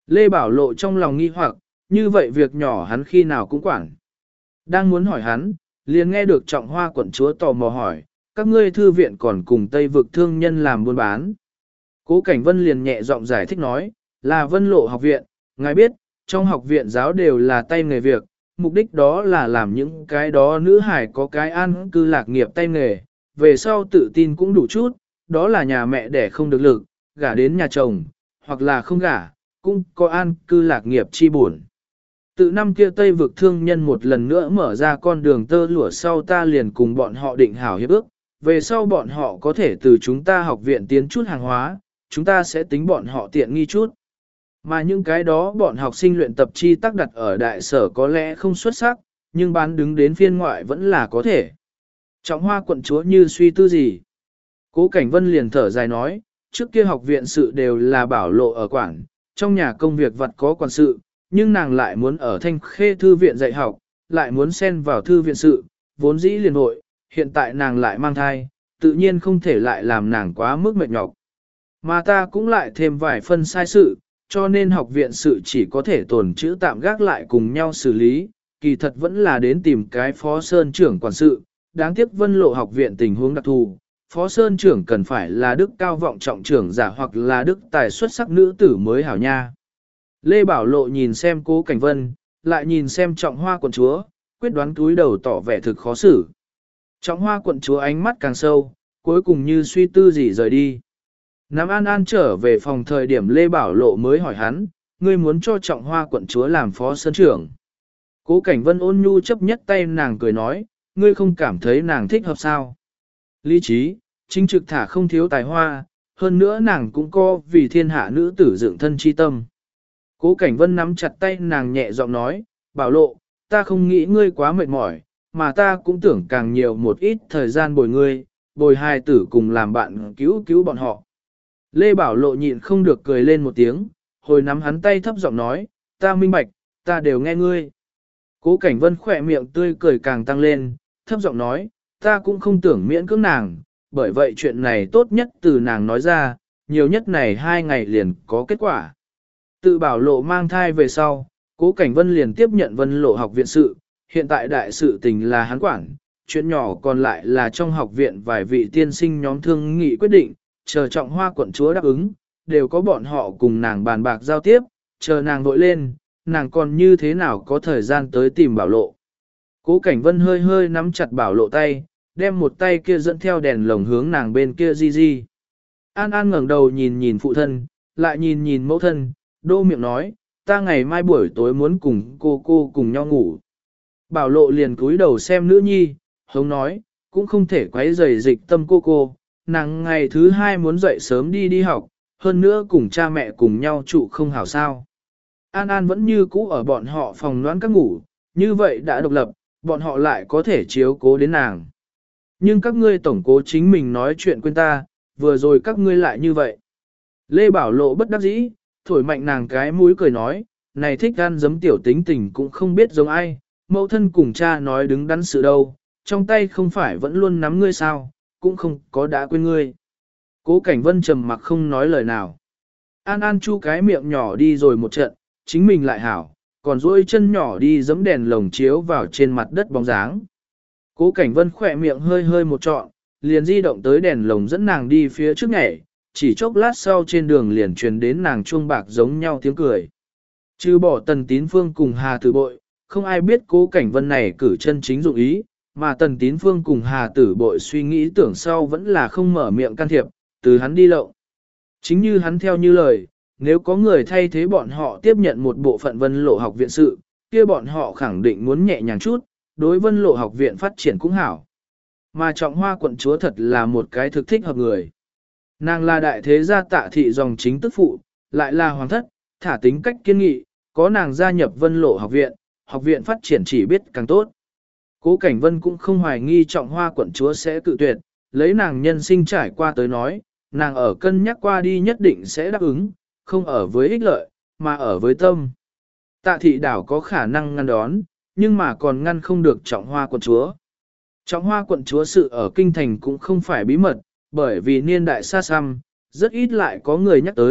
Lê Bảo Lộ trong lòng nghi hoặc, như vậy việc nhỏ hắn khi nào cũng quản. Đang muốn hỏi hắn, liền nghe được Trọng Hoa quận chúa tò mò hỏi, các ngươi thư viện còn cùng Tây vực thương nhân làm buôn bán. Cố Cảnh Vân liền nhẹ giọng giải thích nói, là Vân Lộ học viện, ngài biết, trong học viện giáo đều là tay nghề việc, mục đích đó là làm những cái đó nữ hải có cái an cư lạc nghiệp tay nghề, về sau tự tin cũng đủ chút, đó là nhà mẹ đẻ không được lực, gả đến nhà chồng, hoặc là không gả, cũng có an cư lạc nghiệp chi buồn. Từ năm kia Tây vực thương nhân một lần nữa mở ra con đường tơ lụa sau ta liền cùng bọn họ định hảo hiệp ước, về sau bọn họ có thể từ chúng ta học viện tiến chút hàng hóa, chúng ta sẽ tính bọn họ tiện nghi chút. Mà những cái đó bọn học sinh luyện tập chi tác đặt ở đại sở có lẽ không xuất sắc, nhưng bán đứng đến phiên ngoại vẫn là có thể. Trọng Hoa quận chúa như suy tư gì? Cố Cảnh Vân liền thở dài nói, trước kia học viện sự đều là Bảo Lộ ở quản, trong nhà công việc vật có quản sự, nhưng nàng lại muốn ở Thanh Khê thư viện dạy học, lại muốn xen vào thư viện sự, vốn dĩ liền hội, hiện tại nàng lại mang thai, tự nhiên không thể lại làm nàng quá mức mệt nhọc. Mà ta cũng lại thêm vài phân sai sự, cho nên học viện sự chỉ có thể tồn chữ tạm gác lại cùng nhau xử lý, kỳ thật vẫn là đến tìm cái phó sơn trưởng quản sự, đáng tiếc Vân Lộ học viện tình huống đặc thù. Phó Sơn trưởng cần phải là đức cao vọng trọng trưởng giả hoặc là đức tài xuất sắc nữ tử mới hảo nha. Lê Bảo Lộ nhìn xem Cố Cảnh Vân, lại nhìn xem Trọng Hoa quận chúa, quyết đoán túi đầu tỏ vẻ thực khó xử. Trọng Hoa quận chúa ánh mắt càng sâu, cuối cùng như suy tư gì rời đi. Nam An An trở về phòng thời điểm Lê Bảo Lộ mới hỏi hắn, ngươi muốn cho Trọng Hoa quận chúa làm Phó Sơn trưởng. Cố Cảnh Vân ôn nhu chấp nhất tay nàng cười nói, ngươi không cảm thấy nàng thích hợp sao? Lý trí, chính trực thả không thiếu tài hoa, hơn nữa nàng cũng có vì thiên hạ nữ tử dựng thân chi tâm. Cố Cảnh Vân nắm chặt tay nàng nhẹ giọng nói, Bảo Lộ, ta không nghĩ ngươi quá mệt mỏi, mà ta cũng tưởng càng nhiều một ít thời gian bồi ngươi, bồi hai tử cùng làm bạn cứu cứu bọn họ. Lê Bảo Lộ nhịn không được cười lên một tiếng, hồi nắm hắn tay thấp giọng nói, ta minh bạch, ta đều nghe ngươi. Cố Cảnh Vân khỏe miệng tươi cười càng tăng lên, thấp giọng nói, ta cũng không tưởng miễn cưỡng nàng, bởi vậy chuyện này tốt nhất từ nàng nói ra, nhiều nhất này 2 ngày liền có kết quả. Tự Bảo Lộ mang thai về sau, Cố Cảnh Vân liền tiếp nhận Vân Lộ học viện sự, hiện tại đại sự tình là hắn quản, chuyện nhỏ còn lại là trong học viện vài vị tiên sinh nhóm thương nghị quyết định, chờ Trọng Hoa quận chúa đáp ứng, đều có bọn họ cùng nàng bàn bạc giao tiếp, chờ nàng vội lên, nàng còn như thế nào có thời gian tới tìm Bảo Lộ. Cố Cảnh Vân hơi hơi nắm chặt Bảo Lộ tay, đem một tay kia dẫn theo đèn lồng hướng nàng bên kia di di. An An ngẩng đầu nhìn nhìn phụ thân, lại nhìn nhìn mẫu thân, đô miệng nói, ta ngày mai buổi tối muốn cùng cô cùng nhau ngủ. Bảo Lộ liền cúi đầu xem nữ nhi, hống nói, cũng không thể quấy rầy dịch tâm cô, nàng ngày thứ 2 muốn dậy sớm đi học, hơn nữa cùng cha mẹ cùng nhau trụ không hảo sao. An An vẫn như cũ ở bọn họ phòng noãn các ngủ, như vậy đã độc lập, bọn họ lại có thể chiếu cố đến nàng. Nhưng các ngươi tổng cố chính mình nói chuyện quên ta, vừa rồi các ngươi lại như vậy. Lê Bảo Lộ bất đắc dĩ, thổi mạnh nàng cái mũi cười nói, này thích ăn giấm tiểu tính tình cũng không biết giống ai, mẫu thân cùng cha nói đứng đắn sự đâu, trong tay không phải vẫn luôn nắm ngươi sao, cũng không có đã quên ngươi. Cố Cảnh Vân trầm mặc không nói lời nào. An An chu cái miệng nhỏ đi rồi một trận, chính mình lại hảo, còn duỗi chân nhỏ đi giẫm đèn lồng chiếu vào trên mặt đất bóng dáng. Cố Cảnh Vân khỏe miệng hơi hơi một trọn, liền di động tới đèn lồng dẫn nàng đi phía trước nhảy, chỉ chốc lát sau trên đường liền truyền đến nàng chuông bạc giống nhau tiếng cười. Trừ bỏ Tần Tín Phương cùng Hà Tử Bội, không ai biết Cố Cảnh Vân này cử chân chính dụng ý, mà Tần Tín Phương cùng Hà Tử Bội suy nghĩ tưởng sau vẫn là không mở miệng can thiệp, từ hắn đi lậu. Chính như hắn theo như lời, nếu có người thay thế bọn họ tiếp nhận một bộ phận Vân Lộ học viện sự, kia bọn họ khẳng định muốn nhẹ nhàng chút, đối Vân Lộ học viện phát triển cũng hảo. Mà Trọng Hoa quận chúa thật là một cái thực thích hợp người. Nàng là đại thế gia Tạ thị dòng chính tức phụ, lại là hoàng thất, thả tính cách kiên nghị, có nàng gia nhập Vân Lộ học viện phát triển chỉ biết càng tốt. Cố Cảnh Vân cũng không hoài nghi Trọng Hoa quận chúa sẽ cự tuyệt, lấy nàng nhân sinh trải qua tới nói, nàng ở cân nhắc qua đi nhất định sẽ đáp ứng, không ở với ích lợi, mà ở với tâm. Tạ thị đảo có khả năng ngăn đón, nhưng mà còn ngăn không được Trọng Hoa quận chúa. Trọng Hoa quận chúa sự ở kinh thành cũng không phải bí mật, bởi vì niên đại xa xăm, rất ít lại có người nhắc tới,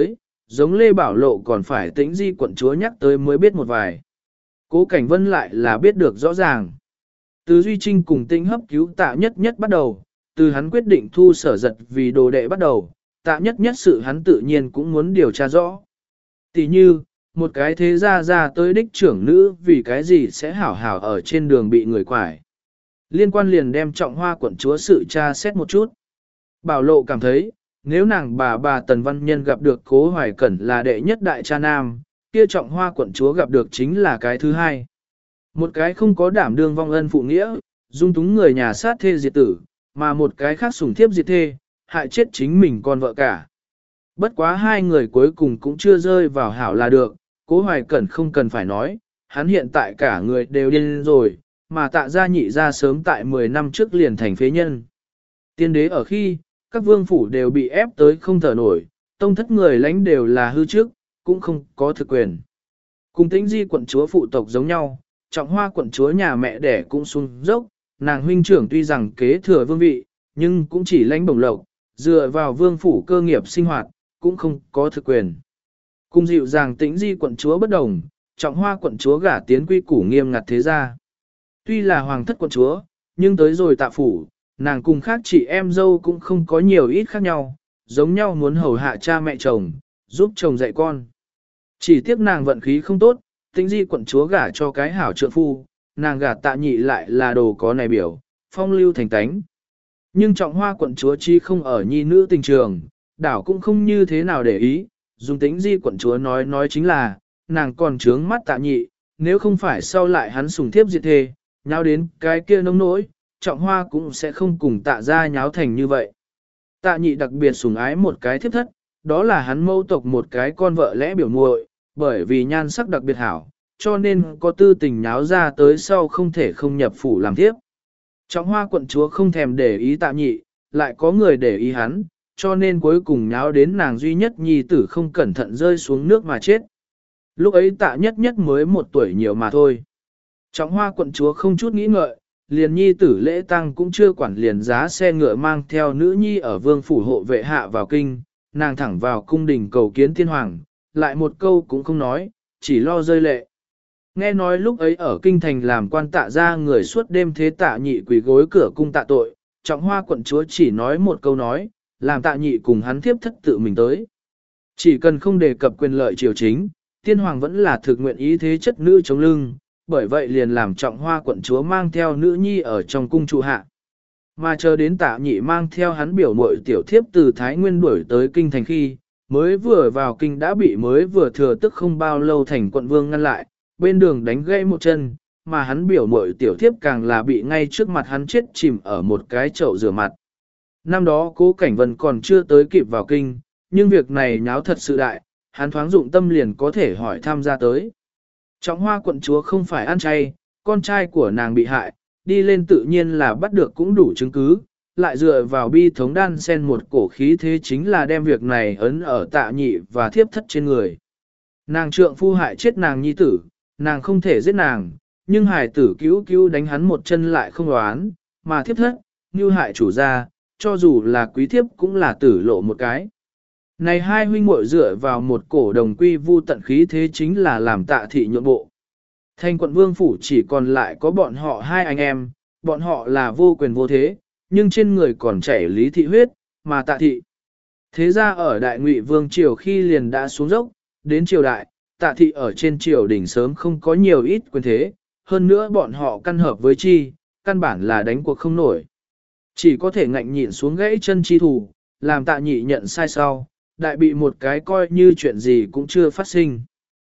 giống Lê Bảo Lộ còn phải Tĩnh Di quận chúa nhắc tới mới biết một vài. Cố Cảnh Vân lại là biết được rõ ràng. Từ Duy Trinh cùng Tĩnh Hấp cứu Tạ Nhất Nhất bắt đầu, từ hắn quyết định thu Sở Giật vì đồ đệ bắt đầu, Tạ Nhất Nhất sự hắn tự nhiên cũng muốn điều tra rõ. Tỷ như, một cái thế gia ra tới đích trưởng nữ vì cái gì sẽ hảo hảo ở trên đường bị người quải. Liên quan liền đem Trọng Hoa quận chúa sự tra xét một chút. Bảo Lộ cảm thấy, nếu nàng bà Tần Văn Nhân gặp được Cố Hoài Cẩn là đệ nhất đại cha nam, kia Trọng Hoa quận chúa gặp được chính là cái thứ hai. Một cái không có đảm đương vong ân phụ nghĩa, dung túng người nhà sát thê diệt tử, mà một cái khác sủng thiếp diệt thê, hại chết chính mình con vợ cả. Bất quá hai người cuối cùng cũng chưa rơi vào hảo là được, Cố Hoài Cẩn không cần phải nói, hắn hiện tại cả người đều điên rồi, mà Tạ gia nhị gia sớm tại 10 năm trước liền thành phế nhân. Tiên đế ở khi, các vương phủ đều bị ép tới không thở nổi, tông thất người lãnh đều là hư trước, cũng không có thực quyền. Cùng Tĩnh Di quận chúa phụ tộc giống nhau, Trọng Hoa quận chúa nhà mẹ đẻ cũng xuống dốc, nàng huynh trưởng tuy rằng kế thừa vương vị, nhưng cũng chỉ lãnh bổng lộc, dựa vào vương phủ cơ nghiệp sinh hoạt, cũng không có thực quyền. Cùng dịu dàng Tĩnh Di quận chúa bất đồng, Trọng Hoa quận chúa gả tiến quy củ nghiêm ngặt thế gia. Tuy là hoàng thất quận chúa, nhưng tới rồi Tạ phủ, nàng cùng khác chị em dâu cũng không có nhiều ít khác nhau, giống nhau muốn hầu hạ cha mẹ chồng, giúp chồng dạy con. Chỉ tiếc nàng vận khí không tốt, Tĩnh Di quận chúa gả cho cái hảo trượng phu, nàng gả Tạ nhị lại là đồ có này biểu, phong lưu thành tánh. Nhưng Trọng Hoa quận chúa chi không ở nhi nữ tình trường, đảo cũng không như thế nào để ý, dùng Tĩnh Di quận chúa nói chính là, nàng còn trướng mắt Tạ nhị, nếu không phải sau lại hắn sủng thiếp diệt thê, nháo đến cái kia nông nỗi, Trọng Hoa cũng sẽ không cùng Tạ gia nháo thành như vậy. Tạ nhị đặc biệt sủng ái một cái thiếp thất, đó là hắn mâu tộc một cái con vợ lẽ biểu muội, bởi vì nhan sắc đặc biệt hảo, cho nên có tư tình nháo ra tới sau không thể không nhập phủ làm thiếp. Trọng Hoa quận chúa không thèm để ý Tạ nhị, lại có người để ý hắn, cho nên cuối cùng nháo đến nàng duy nhất nhi tử không cẩn thận rơi xuống nước mà chết. Lúc ấy Tạ Nhất Nhất mới 1 tuổi nhiều mà thôi. Trọng Hoa quận chúa không chút nghĩ ngợi, liền nhi tử lễ tăng cũng chưa quản liền giá xe ngựa mang theo nữ nhi ở vương phủ hộ vệ hạ vào kinh, nàng thẳng vào cung đình cầu kiến tiên hoàng, lại một câu cũng không nói, chỉ lo rơi lệ. Nghe nói lúc ấy ở kinh thành làm quan Tạ ra người suốt đêm thế Tạ nhị quỳ gối cửa cung tạ tội, Trọng Hoa quận chúa chỉ nói một câu nói, làm Tạ nhị cùng hắn thiếp thất tự mình tới. Chỉ cần không đề cập quyền lợi triều chính, tiên hoàng vẫn là thực nguyện ý thế chất nữ chống lưng, bởi vậy liền làm Trọng Hoa quận chúa mang theo nữ nhi ở trong cung trụ hạ. Mà chờ đến Tạ nhị mang theo hắn biểu muội tiểu thiếp từ Thái Nguyên đuổi tới kinh thành khi, mới vừa vào kinh đã bị mới vừa thừa tức không bao lâu thành quận vương ngăn lại, bên đường đánh gãy một chân, mà hắn biểu muội tiểu thiếp càng là bị ngay trước mặt hắn chết chìm ở một cái chậu rửa mặt. Năm đó Cố Cảnh Vân còn chưa tới kịp vào kinh, nhưng việc này nháo thật sự đại, hắn thoáng dụng tâm liền có thể hỏi tham gia tới. Trọng Hoa quận chúa không phải ăn chay, con trai của nàng bị hại, đi lên tự nhiên là bắt được cũng đủ chứng cứ, lại dựa vào bi thống đan sen một cổ khí thế chính là đem việc này ấn ở Tạ nhị và thiếp thất trên người. Nàng trượng phu hại chết nàng nhi tử, nàng không thể giết nàng, nhưng hài tử cứu đánh hắn một chân lại không đoán, mà thiếp thất, như hại chủ gia, cho dù là quý thiếp cũng là tử lộ một cái. Này hai huynh muội dựa vào một cổ đồng quy vu tận khí thế chính là làm Tạ thị nhượng bộ. Thành quận vương phủ chỉ còn lại có bọn họ hai anh em, bọn họ là vô quyền vô thế, nhưng trên người còn chảy lý thị huyết, mà Tạ thị. Thế ra ở đại ngụy vương triều khi liền đã xuống dốc, đến triều đại, Tạ thị ở trên triều đỉnh sớm không có nhiều ít quyền thế, hơn nữa bọn họ căn hợp với chi, căn bản là đánh cuộc không nổi. Chỉ có thể ngạnh nhịn xuống gãy chân chi thủ, làm Tạ nhị nhận sai sau, đại bị một cái coi như chuyện gì cũng chưa phát sinh.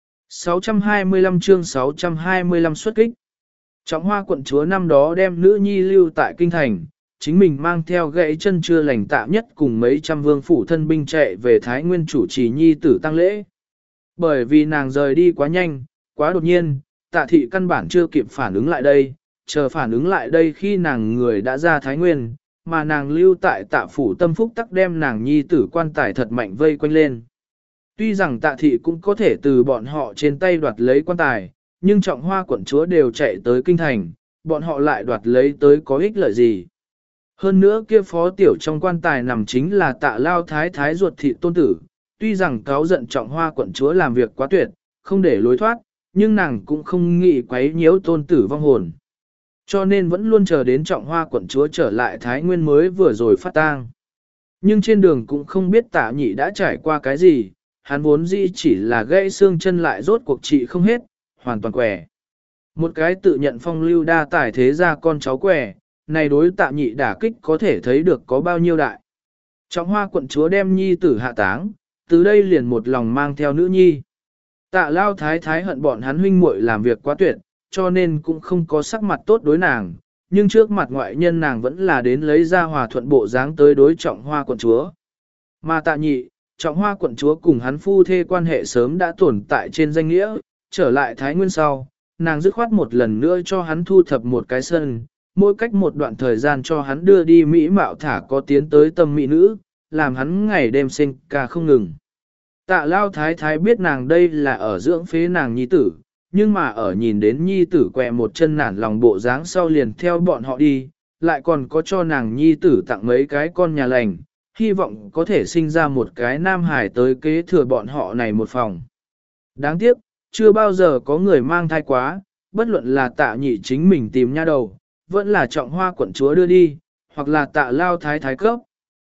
625 chương 625 xuất kích. Trọng Hoa quận chúa năm đó đem nữ nhi lưu tại kinh thành, chính mình mang theo gãy chân chưa lành Tạ Nhất cùng mấy trăm vương phủ thân binh chạy về Thái Nguyên chủ trì nhi tử tang lễ. Bởi vì nàng rời đi quá nhanh, quá đột nhiên, Tạ thị căn bản chưa kịp phản ứng lại đây, chờ phản ứng lại đây khi nàng người đã ra Thái Nguyên, mà nàng lưu tại Tạ phủ tâm phúc tắc đem nàng nhi tử quan tài thật mạnh vây quanh lên. Tuy rằng Tạ thị cũng có thể từ bọn họ trên tay đoạt lấy quan tài, nhưng Trọng Hoa quận chúa đều chạy tới kinh thành, bọn họ lại đoạt lấy tới có ích lợi gì. Hơn nữa kia phó tiểu trong quan tài nằm chính là Tạ lao thái thái ruột thị tôn tử, tuy rằng cáo giận Trọng Hoa quận chúa làm việc quá tuyệt, không để lối thoát, nhưng nàng cũng không nghĩ quấy nhiễu tôn tử vong hồn. Cho nên vẫn luôn chờ đến Trọng Hoa quận chúa trở lại Thái Nguyên mới vừa rồi phát tang. Nhưng trên đường cũng không biết Tạ Nhị đã trải qua cái gì, hắn vốn dĩ chỉ là gãy xương chân lại rốt cuộc trị không hết, hoàn toàn quẻ. Một cái tự nhận phong lưu đa tài thế ra con cháu quẻ, này đối Tạ Nhị đả kích có thể thấy được có bao nhiêu đại. Trọng Hoa quận chúa đem nhi tử hạ táng, từ đây liền một lòng mang theo nữ nhi. Tạ Lao Thái Thái hận bọn hắn huynh muội làm việc quá tuyệt, cho nên cũng không có sắc mặt tốt đối nàng, nhưng trước mặt ngoại nhân nàng vẫn là đến lấy ra hòa thuận bộ dáng tới đối Trọng Hoa quận chúa. Mà Tạ Nhị, Trọng Hoa quận chúa cùng hắn phu thê quan hệ sớm đã tồn tại trên danh nghĩa, trở lại Thái Nguyên sau, nàng dứt khoát một lần nữa cho hắn thu thập một cái sân, mỗi cách một đoạn thời gian cho hắn đưa đi Mỹ mạo thả có tiến tới tâm mỹ nữ, làm hắn ngày đêm sinh ca không ngừng. Tạ Lao Thái Thái biết nàng đây là ở dưỡng phế nàng nhi tử, nhưng mà ở nhìn đến nhi tử quẹ một chân nản lòng bộ dáng sau liền theo bọn họ đi, lại còn có cho nàng nhi tử tặng mấy cái con nhà lành, hy vọng có thể sinh ra một cái nam hải tới kế thừa bọn họ này một phòng. Đáng tiếc, chưa bao giờ có người mang thai quá, bất luận là Tạ Nhị chính mình tìm nha đầu, vẫn là Trọng Hoa quận chúa đưa đi, hoặc là Tạ Lao Thái Thái cấp.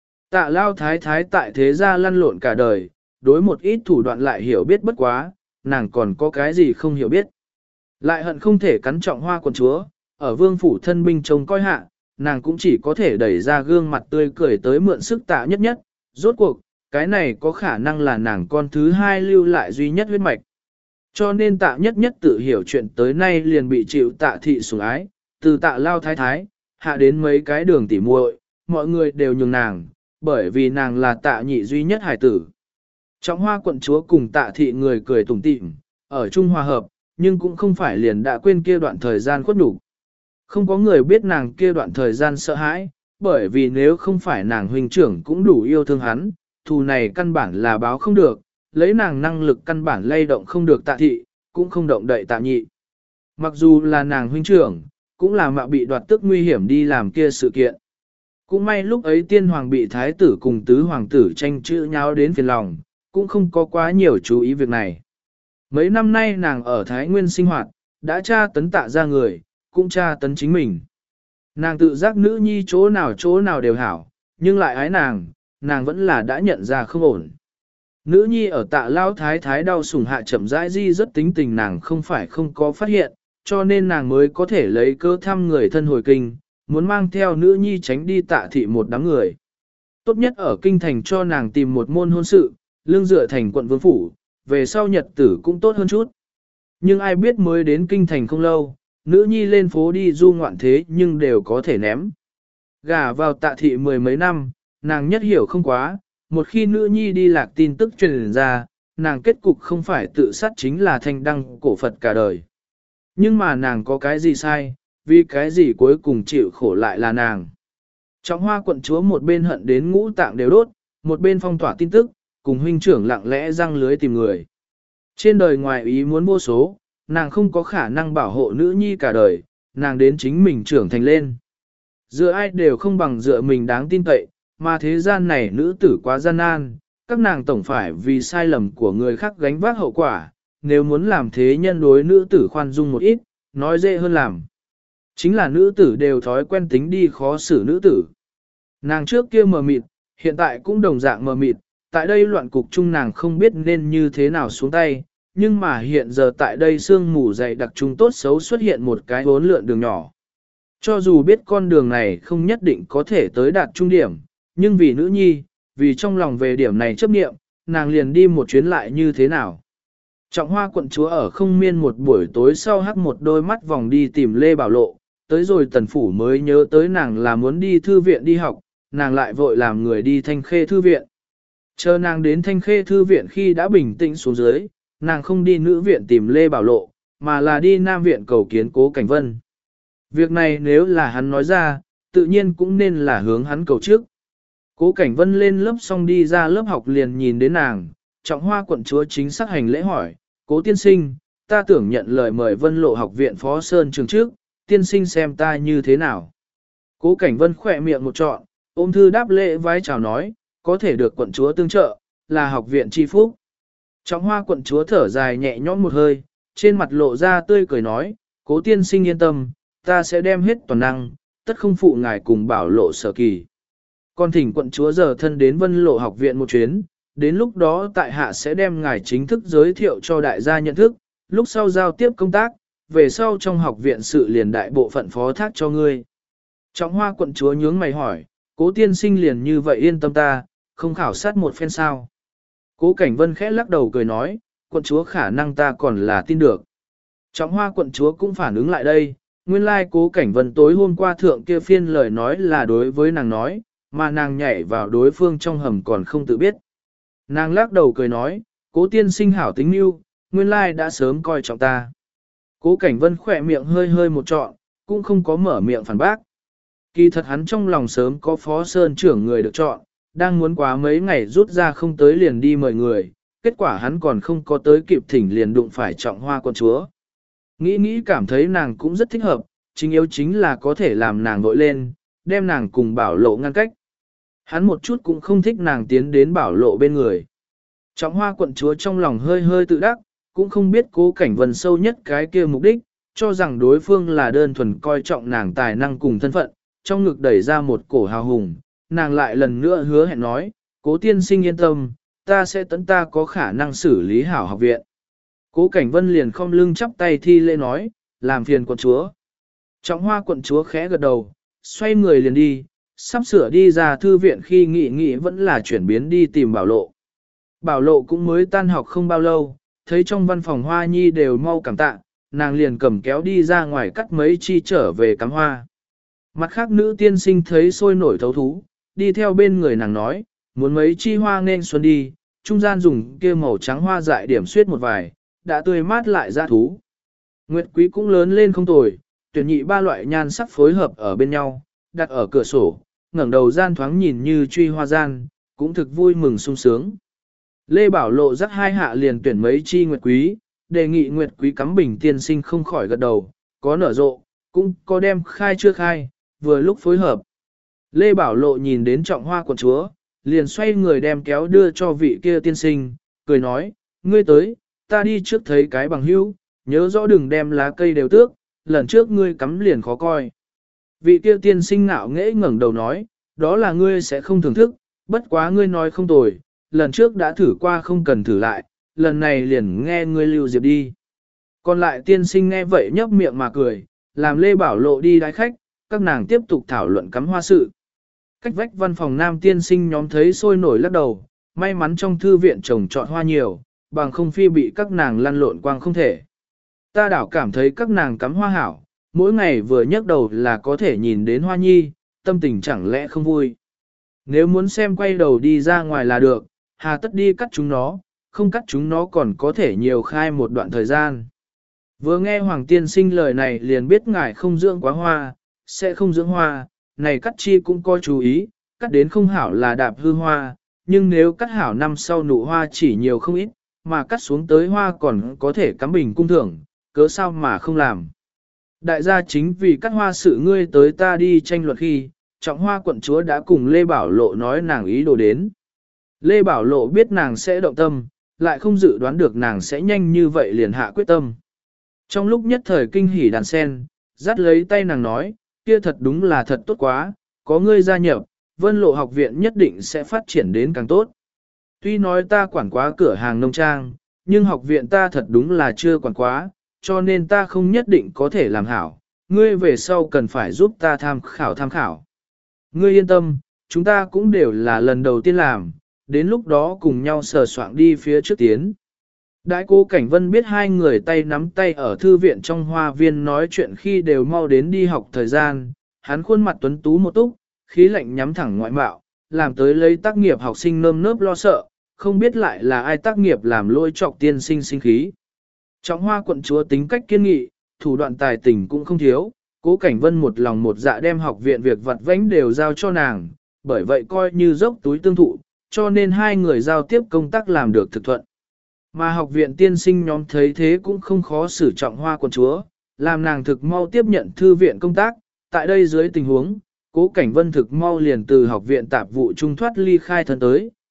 Tạ Lao Thái Thái tại thế gia lăn lộn cả đời, đối một ít thủ đoạn lại hiểu biết bất quá, nàng còn có cái gì không hiểu biết. Lại hận không thể cắn Trọng Hoa quận chúa, ở vương phủ thân binh trông coi hạ, nàng cũng chỉ có thể đẩy ra gương mặt tươi cười tới mượn sức Tạ Nhất Nhất. Rốt cuộc, cái này có khả năng là nàng con thứ hai lưu lại duy nhất huyết mạch. Cho nên Tạ Nhất Nhất tự hiểu chuyện tới nay liền bị chịu Tạ thị sủng ái, từ Tạ Lao Thái Thái, hạ đến mấy cái đường tỉ muội, mọi người đều nhường nàng, bởi vì nàng là Tạ Nhị duy nhất hải tử. Trọng Hoa quận chúa cùng Tạ thị người cười tủm tỉm, ở chung hòa hợp, nhưng cũng không phải liền đã quên kia đoạn thời gian khuất nhục. Không có người biết nàng kia đoạn thời gian sợ hãi, bởi vì nếu không phải nàng huynh trưởng cũng đủ yêu thương hắn, thù này căn bản là báo không được, lấy nàng năng lực căn bản lay động không được Tạ thị, cũng không động đậy Tạ Nhị. Mặc dù là nàng huynh trưởng, cũng là mạo bị đoạt tức nguy hiểm đi làm kia sự kiện. Cũng may lúc ấy tiên hoàng bị thái tử cùng tứ hoàng tử tranh chữ nháo đến phiền lòng, cũng không có quá nhiều chú ý việc này. Mấy năm nay nàng ở Thái Nguyên sinh hoạt, đã tra tấn Tạ ra người, cũng tra tấn chính mình. Nàng tự giác nữ nhi chỗ nào đều hảo, nhưng lại ái nàng vẫn là đã nhận ra không ổn. Nữ nhi ở Tạ Lao Thái Thái đau sủng hạ chậm rãi di rất tính tình nàng không phải không có phát hiện, cho nên nàng mới có thể lấy cơ thăm người thân hồi kinh, muốn mang theo nữ nhi tránh đi Tạ thị một đám người. Tốt nhất ở kinh thành cho nàng tìm một môn hôn sự, lương dựa thành quận vương phủ, về sau nhật tử cũng tốt hơn chút. Nhưng ai biết mới đến kinh thành không lâu, nữ nhi lên phố đi du ngoạn thế nhưng đều có thể ném. Gả vào Tạ thị mười mấy năm, nàng nhất hiểu không quá, một khi nữ nhi đi lạc tin tức truyền ra, nàng kết cục không phải tự sát chính là thanh đăng cổ Phật cả đời. Nhưng mà nàng có cái gì sai, vì cái gì cuối cùng chịu khổ lại là nàng. Trọng Hoa quận chúa một bên hận đến ngũ tạng đều đốt, một bên phong tỏa tin tức, cùng huynh trưởng lặng lẽ răng lưới tìm người. Trên đời ngoài ý muốn vô số, nàng không có khả năng bảo hộ nữ nhi cả đời, nàng đến chính mình trưởng thành lên. Dựa ai đều không bằng dựa mình đáng tin cậy, mà thế gian này nữ tử quá gian nan, các nàng tổng phải vì sai lầm của người khác gánh vác hậu quả, nếu muốn làm thế nhân đối nữ tử khoan dung một ít, nói dễ hơn làm. Chính là nữ tử đều thói quen tính đi khó xử nữ tử. Nàng trước kia mờ mịt, hiện tại cũng đồng dạng mờ mịt, tại đây loạn cục chung nàng không biết nên như thế nào xuống tay, nhưng mà hiện giờ tại đây sương mù dày đặc trung tốt xấu xuất hiện một cái hỗn lượn đường nhỏ. Cho dù biết con đường này không nhất định có thể tới đạt trung điểm, nhưng vì nữ nhi, vì trong lòng về điểm này chấp niệm, nàng liền đi một chuyến lại như thế nào. Trọng Hoa quận chúa ở không miên một buổi tối sau hắc một đôi mắt vòng đi tìm Lê Bảo Lộ, tới rồi Tần Phủ mới nhớ tới nàng là muốn đi thư viện đi học, nàng lại vội làm người đi Thanh Khê thư viện. Chờ nàng đến Thanh Khê thư viện khi đã bình tĩnh xuống dưới, nàng không đi nữ viện tìm Lê Bảo Lộ, mà là đi Nam viện cầu kiến Cố Cảnh Vân. Việc này nếu là hắn nói ra, tự nhiên cũng nên là hướng hắn cầu trước. Cố Cảnh Vân lên lớp xong đi ra lớp học liền nhìn đến nàng, Trọng Hoa quận chúa chính xác hành lễ hỏi, Cố tiên sinh, ta tưởng nhận lời mời Vân Lộ học viện Phó Sơn trường trước, tiên sinh xem ta như thế nào. Cố Cảnh Vân khỏe miệng một trọn, ôm thư đáp lễ vái chào nói, có thể được quận chúa tương trợ, là học viện tri phúc. Trọng Hoa quận chúa thở dài nhẹ nhõm một hơi, trên mặt lộ ra tươi cười nói, Cố tiên sinh yên tâm, ta sẽ đem hết toàn năng, tất không phụ ngài cùng Bảo Lộ Sở Kỳ. Còn thỉnh quận chúa giờ thân đến Vân Lộ học viện một chuyến, đến lúc đó tại hạ sẽ đem ngài chính thức giới thiệu cho đại gia nhận thức, lúc sau giao tiếp công tác, về sau trong học viện sự liền đại bộ phận phó thác cho ngươi. Trọng Hoa quận chúa nhướng mày hỏi, Cố tiên sinh liền như vậy yên tâm ta, không khảo sát một phen sao. Cố Cảnh Vân khẽ lắc đầu cười nói, quận chúa khả năng ta còn là tin được. Trọng Hoa quận chúa cũng phản ứng lại đây, nguyên lai Cố Cảnh Vân tối hôm qua thượng kia phiên lời nói là đối với nàng nói, mà nàng nhảy vào đối phương trong hầm còn không tự biết. Nàng lắc đầu cười nói, Cố tiên sinh hảo tính mưu, nguyên lai đã sớm coi trọng ta. Cố Cảnh Vân khỏe miệng hơi hơi một trọn, cũng không có mở miệng phản bác. Kỳ thật hắn trong lòng sớm có phó sơn trưởng người được chọn, đang muốn quá mấy ngày rút ra không tới liền đi mời người, kết quả hắn còn không có tới kịp thỉnh liền đụng phải Trọng Hoa quận chúa. Nghĩ cảm thấy nàng cũng rất thích hợp, chính yếu chính là có thể làm nàng vội lên, đem nàng cùng Bảo Lộ ngăn cách. Hắn một chút cũng không thích nàng tiến đến Bảo Lộ bên người. Trọng Hoa quận chúa trong lòng hơi hơi tự đắc, cũng không biết Cố Cảnh Vân sâu nhất cái kia mục đích, cho rằng đối phương là đơn thuần coi trọng nàng tài năng cùng thân phận, trong ngực đẩy ra một cổ hào hùng, nàng lại lần nữa hứa hẹn nói, Cố tiên sinh yên tâm, ta sẽ tận ta có khả năng xử lý hảo học viện. Cố Cảnh Vân liền khom lưng chắp tay thi lễ nói, làm phiền quận chúa. Trọng Hoa quận chúa khẽ gật đầu, xoay người liền đi, sắp sửa đi ra thư viện khi nghĩ vẫn là chuyển biến đi tìm Bảo Lộ. Bảo Lộ cũng mới tan học không bao lâu, thấy trong văn phòng Hoa Nhi đều mau cảm tạ, nàng liền cầm kéo đi ra ngoài cắt mấy chi trở về cắm hoa. Mặt khác nữ tiên sinh thấy sôi nổi thấu thú, đi theo bên người nàng nói, muốn mấy chi hoa nên xuân đi, trung gian dùng kia màu trắng hoa dại điểm xuyết một vài, đã tươi mát lại ra thú. Nguyệt quý cũng lớn lên không tồi, tuyển nhị ba loại nhan sắc phối hợp ở bên nhau, đặt ở cửa sổ, ngẩng đầu gian thoáng nhìn như truy hoa gian, cũng thực vui mừng sung sướng. Lê Bảo Lộ dắt hai hạ liền tuyển mấy chi nguyệt quý, đề nghị nguyệt quý cắm bình tiên sinh không khỏi gật đầu, có nở rộ, cũng có đem khai chưa khai, vừa lúc phối hợp. Lê Bảo Lộ nhìn đến Trọng Hoa quận chúa, liền xoay người đem kéo đưa cho vị kia tiên sinh, cười nói, ngươi tới, ta đi trước thấy cái bằng hữu, nhớ rõ đừng đem lá cây đều tước, lần trước ngươi cắm liền khó coi. Vị kia tiên sinh ngạo nghễ ngẩng đầu nói, đó là ngươi sẽ không thưởng thức, bất quá ngươi nói không tồi, lần trước đã thử qua không cần thử lại, lần này liền nghe ngươi lưu diệp đi. Còn lại tiên sinh nghe vậy nhấp miệng mà cười, làm Lê Bảo Lộ đi đái khách, các nàng tiếp tục thảo luận cắm hoa sự. Cách vách văn phòng nam tiên sinh nhóm thấy sôi nổi lắc đầu, may mắn trong thư viện trồng trọt hoa nhiều, bằng không phi bị các nàng lăn lộn quang không thể. Ta đảo cảm thấy các nàng cắm hoa hảo, mỗi ngày vừa nhấc đầu là có thể nhìn đến hoa nhi, tâm tình chẳng lẽ không vui. Nếu muốn xem quay đầu đi ra ngoài là được, hà tất đi cắt chúng nó, không cắt chúng nó còn có thể nhiều khai một đoạn thời gian. Vừa nghe Hoàng tiên sinh lời này liền biết ngài không dưỡng quá hoa, sẽ không dưỡng hoa, này cắt chi cũng có chú ý, cắt đến không hảo là đạp hư hoa, nhưng nếu cắt hảo năm sau nụ hoa chỉ nhiều không ít, mà cắt xuống tới hoa còn có thể cắm bình cung thưởng, cớ sao mà không làm. Đại gia chính vì cắt hoa sự ngươi tới ta đi tranh luận khi, Trọng Hoa quận chúa đã cùng Lê Bảo Lộ nói nàng ý đồ đến. Lê Bảo Lộ biết nàng sẽ động tâm, lại không dự đoán được nàng sẽ nhanh như vậy liền hạ quyết tâm. Trong lúc nhất thời kinh hỉ đàn sen, dắt lấy tay nàng nói, kia thật đúng là thật tốt quá, có ngươi gia nhập, Vân Lộ học viện nhất định sẽ phát triển đến càng tốt. Tuy nói ta quản quá cửa hàng nông trang, nhưng học viện ta thật đúng là chưa quản quá, cho nên ta không nhất định có thể làm hảo, ngươi về sau cần phải giúp ta tham khảo. Ngươi yên tâm, chúng ta cũng đều là lần đầu tiên làm, đến lúc đó cùng nhau sờ soạng đi phía trước tiến. Đại Cố Cảnh Vân biết hai người tay nắm tay ở thư viện trong hoa viên nói chuyện khi đều mau đến đi học thời gian, hắn khuôn mặt tuấn tú một túc, khí lạnh nhắm thẳng ngoại mạo, làm tới lấy tác nghiệp học sinh nơm nớp lo sợ, không biết lại là ai tác nghiệp làm lôi trọc tiên sinh sinh khí. Trọng Hoa quận chúa tính cách kiên nghị, thủ đoạn tài tình cũng không thiếu, Cố Cảnh Vân một lòng một dạ đem học viện việc vặt vãnh đều giao cho nàng, bởi vậy coi như dốc túi tương thụ, cho nên hai người giao tiếp công tác làm được thực thuận. Mà học viện tiên sinh nhóm thấy thế cũng không khó xử Trọng Hoa quận chúa, làm nàng thực mau tiếp nhận thư viện công tác, tại đây dưới tình huống, Cố Cảnh Vân thực mau liền từ học viện tạp vụ trung thoát ly khai thân tới,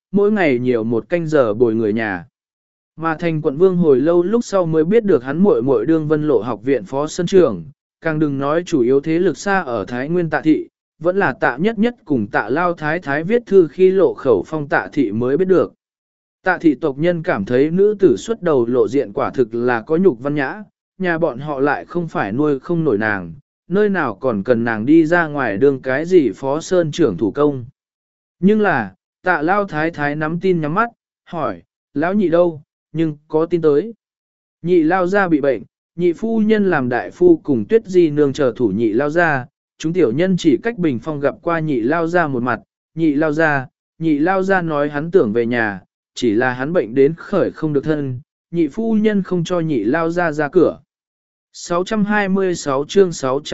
mỗi ngày nhiều một canh giờ bồi người nhà. Mà thành quận vương hồi lâu lúc sau mới biết được hắn muội muội đương Vân Lộ học viện phó sân trưởng, càng đừng nói chủ yếu thế lực xa ở Thái Nguyên Tạ Thị, vẫn là Tạ Nhất Nhất cùng Tạ Lao Thái Thái viết thư khi lộ khẩu phong Tạ Thị mới biết được. Tạ Thị tộc nhân cảm thấy nữ tử xuất đầu lộ diện quả thực là có nhục văn nhã, nhà bọn họ lại không phải nuôi không nổi nàng, nơi nào còn cần nàng đi ra ngoài đương cái gì phó sơn trưởng thủ công. Nhưng là, Tạ Lao Thái Thái nắm tin nhắm mắt, hỏi, lão nhị đâu, nhưng có tin tới. Nhị lao gia bị bệnh, nhị phu nhân làm đại phu cùng Tuyết Di nương chờ thủ nhị lao gia, chúng tiểu nhân chỉ cách bình phong gặp qua nhị lao gia một mặt, nhị lao gia nói hắn tưởng về nhà, chỉ là hắn bệnh đến khởi không được thân, nhị phu nhân không cho nhị lao gia ra cửa. 626 chương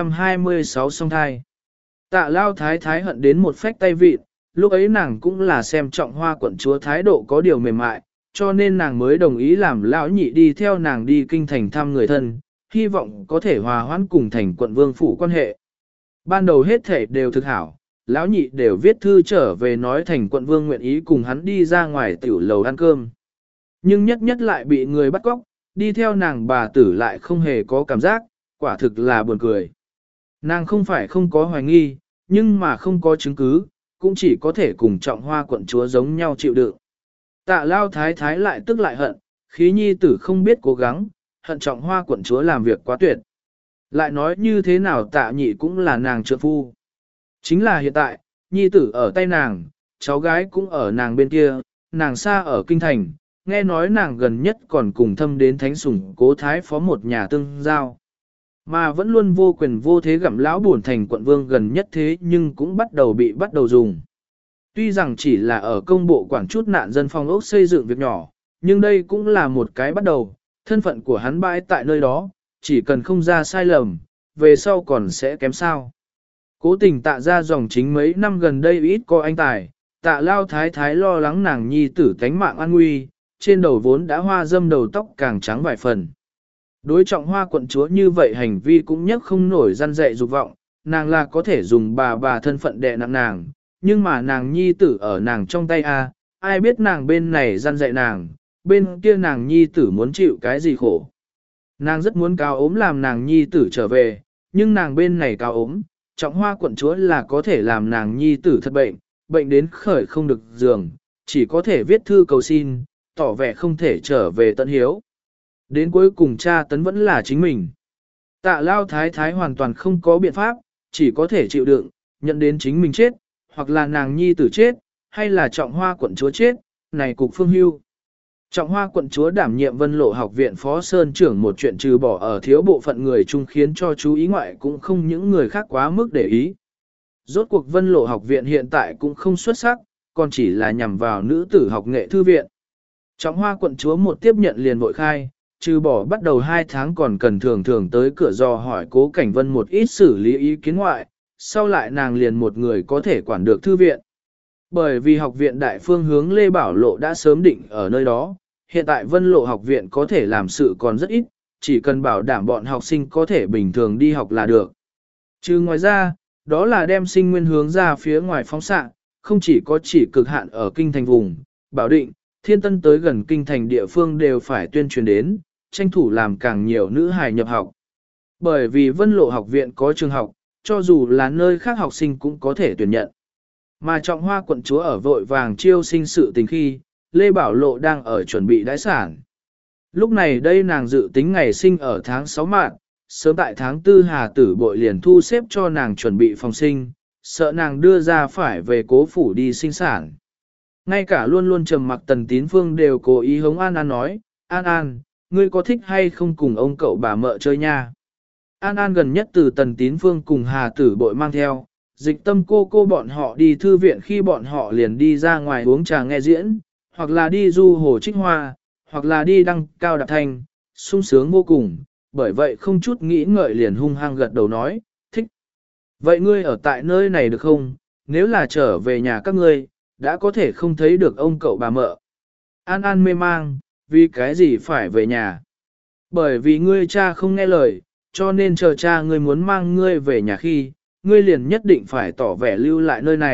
626 song thai. Tạ Lao Thái Thái hận đến một phách tay vịt, lúc ấy nàng cũng là xem trọng Hoa quận chúa thái độ có điều mềm mại, cho nên nàng mới đồng ý làm lão nhị đi theo nàng đi kinh thành thăm người thân, hy vọng có thể hòa hoãn cùng thành quận vương phủ quan hệ. Ban đầu hết thể đều thực hảo, lão nhị đều viết thư trở về nói thành quận vương nguyện ý cùng hắn đi ra ngoài tiểu lầu ăn cơm. Nhưng nhất nhất lại bị người bắt cóc, đi theo nàng bà tử lại không hề có cảm giác, quả thực là buồn cười. Nàng không phải không có hoài nghi, nhưng mà không có chứng cứ, cũng chỉ có thể cùng trọng Hoa quận chúa giống nhau chịu đựng. Tạ Lao Thái Thái lại tức lại hận, khí nhi tử không biết cố gắng, hận trọng Hoa quận chúa làm việc quá tuyệt. Lại nói như thế nào Tạ nhị cũng là nàng trượng phu. Chính là hiện tại, nhi tử ở tay nàng, cháu gái cũng ở nàng bên kia, nàng xa ở kinh thành, nghe nói nàng gần nhất còn cùng thâm đến thánh sủng Cố Thái phó một nhà tương giao. Mà vẫn luôn vô quyền vô thế gặm lão buồn thành quận vương gần nhất thế nhưng cũng bị bắt đầu dùng. Tuy rằng chỉ là ở công bộ quản chút nạn dân phong ốc xây dựng việc nhỏ, nhưng đây cũng là một cái bắt đầu, thân phận của hắn bãi tại nơi đó, chỉ cần không ra sai lầm, về sau còn sẽ kém sao. Cố tình Tạ ra dòng chính mấy năm gần đây ít có anh tài, Tạ Lao Thái Thái lo lắng nàng nhi tử tánh mạng an nguy, trên đầu vốn đã hoa dâm đầu tóc càng trắng vài phần. Đối trọng Hoa quận chúa như vậy hành vi cũng nhất không nổi răn dạy dục vọng, nàng là có thể dùng bà thân phận đè nặng nàng, nhưng mà nàng nhi tử ở nàng trong tay ai biết nàng bên này răn dạy nàng, bên kia nàng nhi tử muốn chịu cái gì khổ. Nàng rất muốn cao ốm làm nàng nhi tử trở về, nhưng nàng bên này cao ốm, trọng Hoa quận chúa là có thể làm nàng nhi tử thật bệnh, bệnh đến khởi không được giường, chỉ có thể viết thư cầu xin, tỏ vẻ không thể trở về tận hiếu. Đến cuối cùng cha tấn vẫn là chính mình. Tạ Lao Thái Thái hoàn toàn không có biện pháp, chỉ có thể chịu đựng, nhận đến chính mình chết, hoặc là nàng nhi tử chết, hay là trọng Hoa quận chúa chết, này cục phương hưu. Trọng Hoa quận chúa đảm nhiệm Vân Lộ học viện phó sơn trưởng một chuyện trừ bỏ ở thiếu bộ phận người chung khiến cho chú ý ngoại cũng không những người khác quá mức để ý. Rốt cuộc Vân Lộ học viện hiện tại cũng không xuất sắc, còn chỉ là nhằm vào nữ tử học nghệ thư viện. Trọng Hoa quận chúa một tiếp nhận liền vội khai, trừ bỏ bắt đầu 2 tháng còn cần thường tới cửa dò hỏi Cố Cảnh Vân một ít xử lý ý kiến ngoại, sau lại nàng liền một người có thể quản được thư viện. Bởi vì học viện đại phương hướng Lê Bảo Lộ đã sớm định ở nơi đó, hiện tại Vân Lộ học viện có thể làm sự còn rất ít, chỉ cần bảo đảm bọn học sinh có thể bình thường đi học là được. Chứ ngoài ra, đó là đem sinh nguyên hướng ra phía ngoài phóng xạ, không chỉ cực hạn ở kinh thành vùng, Bảo Định, Thiên Tân tới gần kinh thành địa phương đều phải tuyên truyền đến, tranh thủ làm càng nhiều nữ hài nhập học. Bởi vì Vân Lộ học viện có trường học, cho dù là nơi khác học sinh cũng có thể tuyển nhận. Mà trọng Hoa quận chúa ở vội vàng chiêu sinh sự tình khi, Lê Bảo Lộ đang ở chuẩn bị đãi sản. Lúc này đây nàng dự tính ngày sinh ở tháng 6 mạng, sớm tại tháng 4 Hà Tử Bội liền thu xếp cho nàng chuẩn bị phòng sinh, sợ nàng đưa ra phải về Cố phủ đi sinh sản. Ngay cả luôn luôn trầm mặc Tần Tín Phương đều cố ý hống An An nói, An An, ngươi có thích hay không cùng ông cậu bà mợ chơi nha? An An gần nhất từ Tần Tín Phương cùng Hà Tử Bội mang theo, Dịch Tâm cô bọn họ đi thư viện khi bọn họ liền đi ra ngoài uống trà nghe diễn, hoặc là đi du hồ trích hoa, hoặc là đi đăng cao đạp thanh, sung sướng vô cùng, bởi vậy không chút nghĩ ngợi liền hung hăng gật đầu nói, thích. Vậy ngươi ở tại nơi này được không? Nếu là trở về nhà các ngươi, đã có thể không thấy được ông cậu bà mợ. An An mê mang, vì cái gì phải về nhà? Bởi vì ngươi cha không nghe lời, cho nên chờ cha ngươi muốn mang ngươi về nhà khi, ngươi liền nhất định phải tỏ vẻ lưu lại nơi này,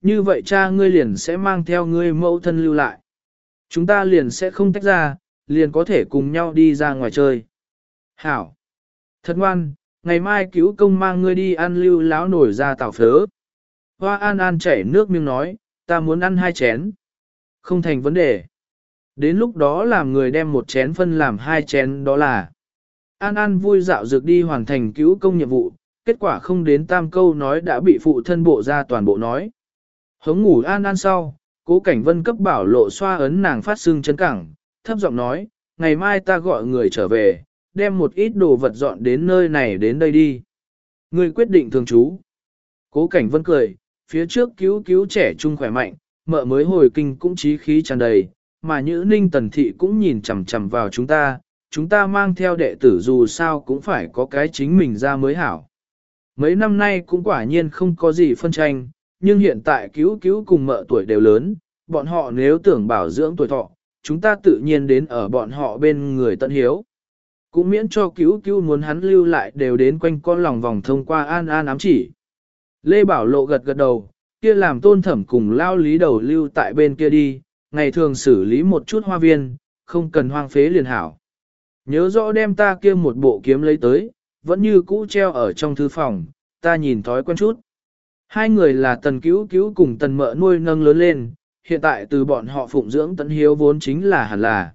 như vậy cha ngươi liền sẽ mang theo ngươi mẫu thân lưu lại. Chúng ta liền sẽ không tách ra, liền có thể cùng nhau đi ra ngoài chơi. Hảo! Thật ngoan, ngày mai cứu công mang ngươi đi ăn lưu láo nổi ra tảo phớ. Hoa An An chảy nước miếng nói, ta muốn ăn 2 chén. Không thành vấn đề. Đến lúc đó làm người đem 1 chén phân làm 2 chén đó là. An An vui dạo dược đi hoàn thành cứu công nhiệm vụ, kết quả không đến tam câu nói đã bị phụ thân bộ ra toàn bộ nói. Hống ngủ An An sau, Cố Cảnh Vân cấp Bảo Lộ xoa ấn nàng phát sưng chân cẳng, thấp giọng nói, ngày mai ta gọi người trở về, đem một ít đồ vật dọn đến nơi này đến đây đi. Ngươi quyết định thường trú. Cố Cảnh Vân cười, phía trước cứu trẻ trung khỏe mạnh, mợ mới hồi kinh cũng trí khí tràn đầy, mà Nhữ Ninh Tần Thị cũng nhìn chằm chằm vào chúng ta mang theo đệ tử dù sao cũng phải có cái chính mình ra mới hảo. Mấy năm nay cũng quả nhiên không có gì phân tranh, nhưng hiện tại cứu cùng mợ tuổi đều lớn, bọn họ nếu tưởng bảo dưỡng tuổi thọ, chúng ta tự nhiên đến ở bọn họ bên người tận hiếu. Cũng miễn cho cứu muốn hắn lưu lại đều đến quanh con lòng vòng thông qua An An ám chỉ. Lê Bảo Lộ gật gật đầu, kia làm Tôn Thẩm cùng lao lý đầu lưu tại bên kia đi, ngày thường xử lý một chút hoa viên, không cần hoang phế liền hảo. Nhớ rõ đem ta kia một bộ kiếm lấy tới, vẫn như cũ treo ở trong thư phòng, ta nhìn thói quen chút. 2 người là Tần Cứu cùng Tần Mợ nuôi nâng lớn lên, hiện tại từ bọn họ phụng dưỡng tận hiếu vốn chính là hẳn là.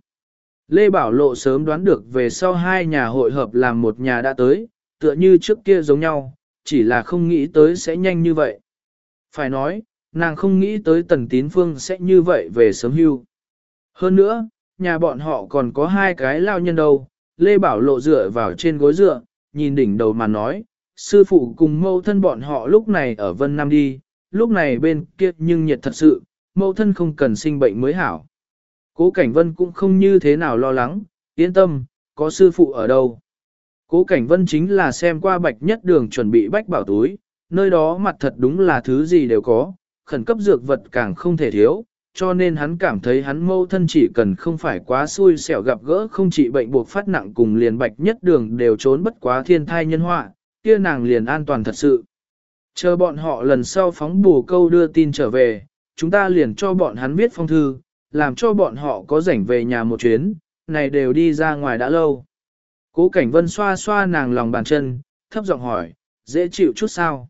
Lê Bảo Lộ sớm đoán được về sau 2 nhà hội hợp làm một nhà đã tới, tựa như trước kia giống nhau, chỉ là không nghĩ tới sẽ nhanh như vậy. Phải nói, nàng không nghĩ tới Tần Tín Phương sẽ như vậy về sớm hưu. Hơn nữa, nhà bọn họ còn có 2 cái lao nhân đâu, Lê Bảo Lộ dựa vào trên gối dựa, nhìn đỉnh đầu mà nói, sư phụ cùng mâu thân bọn họ lúc này ở Vân Nam đi, lúc này bên kia nhưng nhiệt thật sự, mâu thân không cần sinh bệnh mới hảo. Cố Cảnh Vân cũng không như thế nào lo lắng, yên tâm, có sư phụ ở đâu. Cố Cảnh Vân chính là xem qua Bạch Nhất Đường chuẩn bị bách bảo túi, nơi đó mặt thật đúng là thứ gì đều có, khẩn cấp dược vật càng không thể thiếu, cho nên hắn cảm thấy hắn mâu thân chỉ cần không phải quá xui xẻo gặp gỡ không trị bệnh buộc phát nặng cùng liền Bạch Nhất Đường đều trốn bất quá thiên thai nhân họa, kia nàng liền an toàn thật sự. Chờ bọn họ lần sau phóng bù câu đưa tin trở về, chúng ta liền cho bọn hắn viết phong thư, làm cho bọn họ có rảnh về nhà một chuyến, này đều đi ra ngoài đã lâu. Cố Cảnh Vân xoa xoa nàng lòng bàn chân, thấp giọng hỏi, dễ chịu chút sao?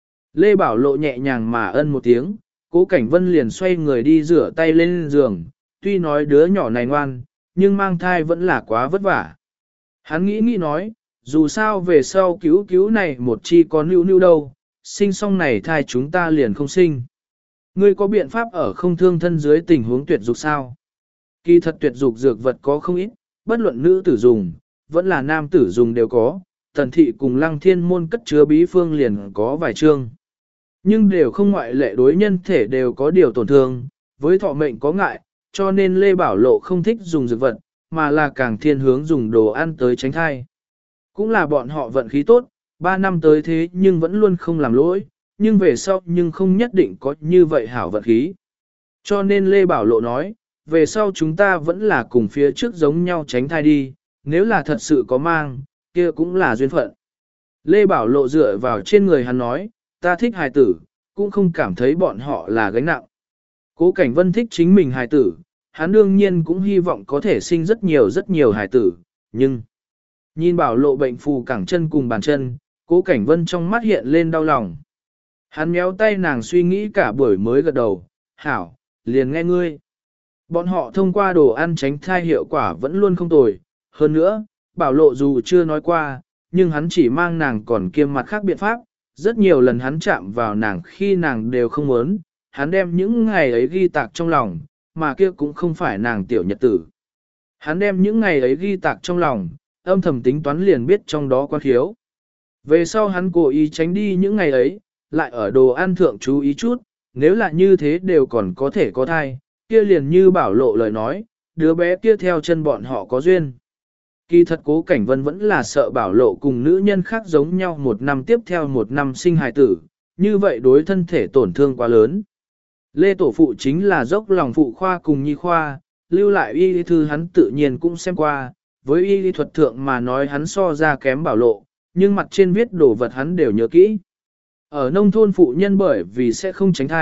Lê Bảo Lộ nhẹ nhàng mà ân một tiếng, Cố Cảnh Vân liền xoay người đi rửa tay lên giường, tuy nói đứa nhỏ này ngoan, nhưng mang thai vẫn là quá vất vả. Hắn nghĩ nói, dù sao về sau cứu này một chi có nữu đâu, sinh xong này thai chúng ta liền không sinh. Ngươi có biện pháp ở không thương thân dưới tình huống tuyệt dục sao? Kỳ thật tuyệt dục dược vật có không ít, bất luận nữ tử dùng, vẫn là nam tử dùng đều có, Tần Thị cùng Lăng Thiên Môn cất chứa bí phương liền có vài chương. Nhưng đều không ngoại lệ đối nhân thể đều có điều tổn thương, với thọ mệnh có ngại, cho nên Lê Bảo Lộ không thích dùng dược vật, mà là càng thiên hướng dùng đồ ăn tới tránh thai. Cũng là bọn họ vận khí tốt, 3 năm tới thế nhưng vẫn luôn không làm lỗi, nhưng về sau nhưng không nhất định có như vậy hảo vận khí. Cho nên Lê Bảo Lộ nói, về sau chúng ta vẫn là cùng phía trước giống nhau tránh thai đi, nếu là thật sự có mang, kia cũng là duyên phận. Lê Bảo Lộ dựa vào trên người hắn nói, ta thích hài tử, cũng không cảm thấy bọn họ là gánh nặng. Cố Cảnh Vân thích chính mình hài tử, hắn đương nhiên cũng hy vọng có thể sinh rất nhiều hài tử, nhưng nhìn Bảo Lộ bệnh phù cẳng chân cùng bàn chân, Cố Cảnh Vân trong mắt hiện lên đau lòng. Hắn méo tay nàng suy nghĩ cả buổi mới gật đầu, hảo, liền nghe ngươi. Bọn họ thông qua đồ ăn tránh thai hiệu quả vẫn luôn không tồi. Hơn nữa, Bảo Lộ dù chưa nói qua, nhưng hắn chỉ mang nàng còn kiêm mặt khác biện pháp. Rất nhiều lần hắn chạm vào nàng khi nàng đều không muốn, hắn đem những ngày ấy ghi tạc trong lòng, mà kia cũng không phải nàng tiểu nhật tử. Hắn đem những ngày ấy ghi tạc trong lòng, âm thầm tính toán liền biết trong đó quan khiếu. Về sau hắn cố ý tránh đi những ngày ấy, lại ở đồ ăn thượng chú ý chút, nếu là như thế đều còn có thể có thai, kia liền như Bảo Lộ lời nói, đứa bé kia theo chân bọn họ có duyên. Kỳ thật Cố Cảnh Vân vẫn là sợ Bảo Lộ cùng nữ nhân khác giống nhau 1 năm tiếp theo 1 năm sinh hài tử, như vậy đối thân thể tổn thương quá lớn. Lê Tổ Phụ chính là dốc lòng phụ khoa cùng nhi khoa, lưu lại y lý thư hắn tự nhiên cũng xem qua, với y lý thuật thượng mà nói hắn so ra kém Bảo Lộ, nhưng mặt trên viết đồ vật hắn đều nhớ kỹ. Ở nông thôn phụ nhân bởi vì sẽ không tránh thai,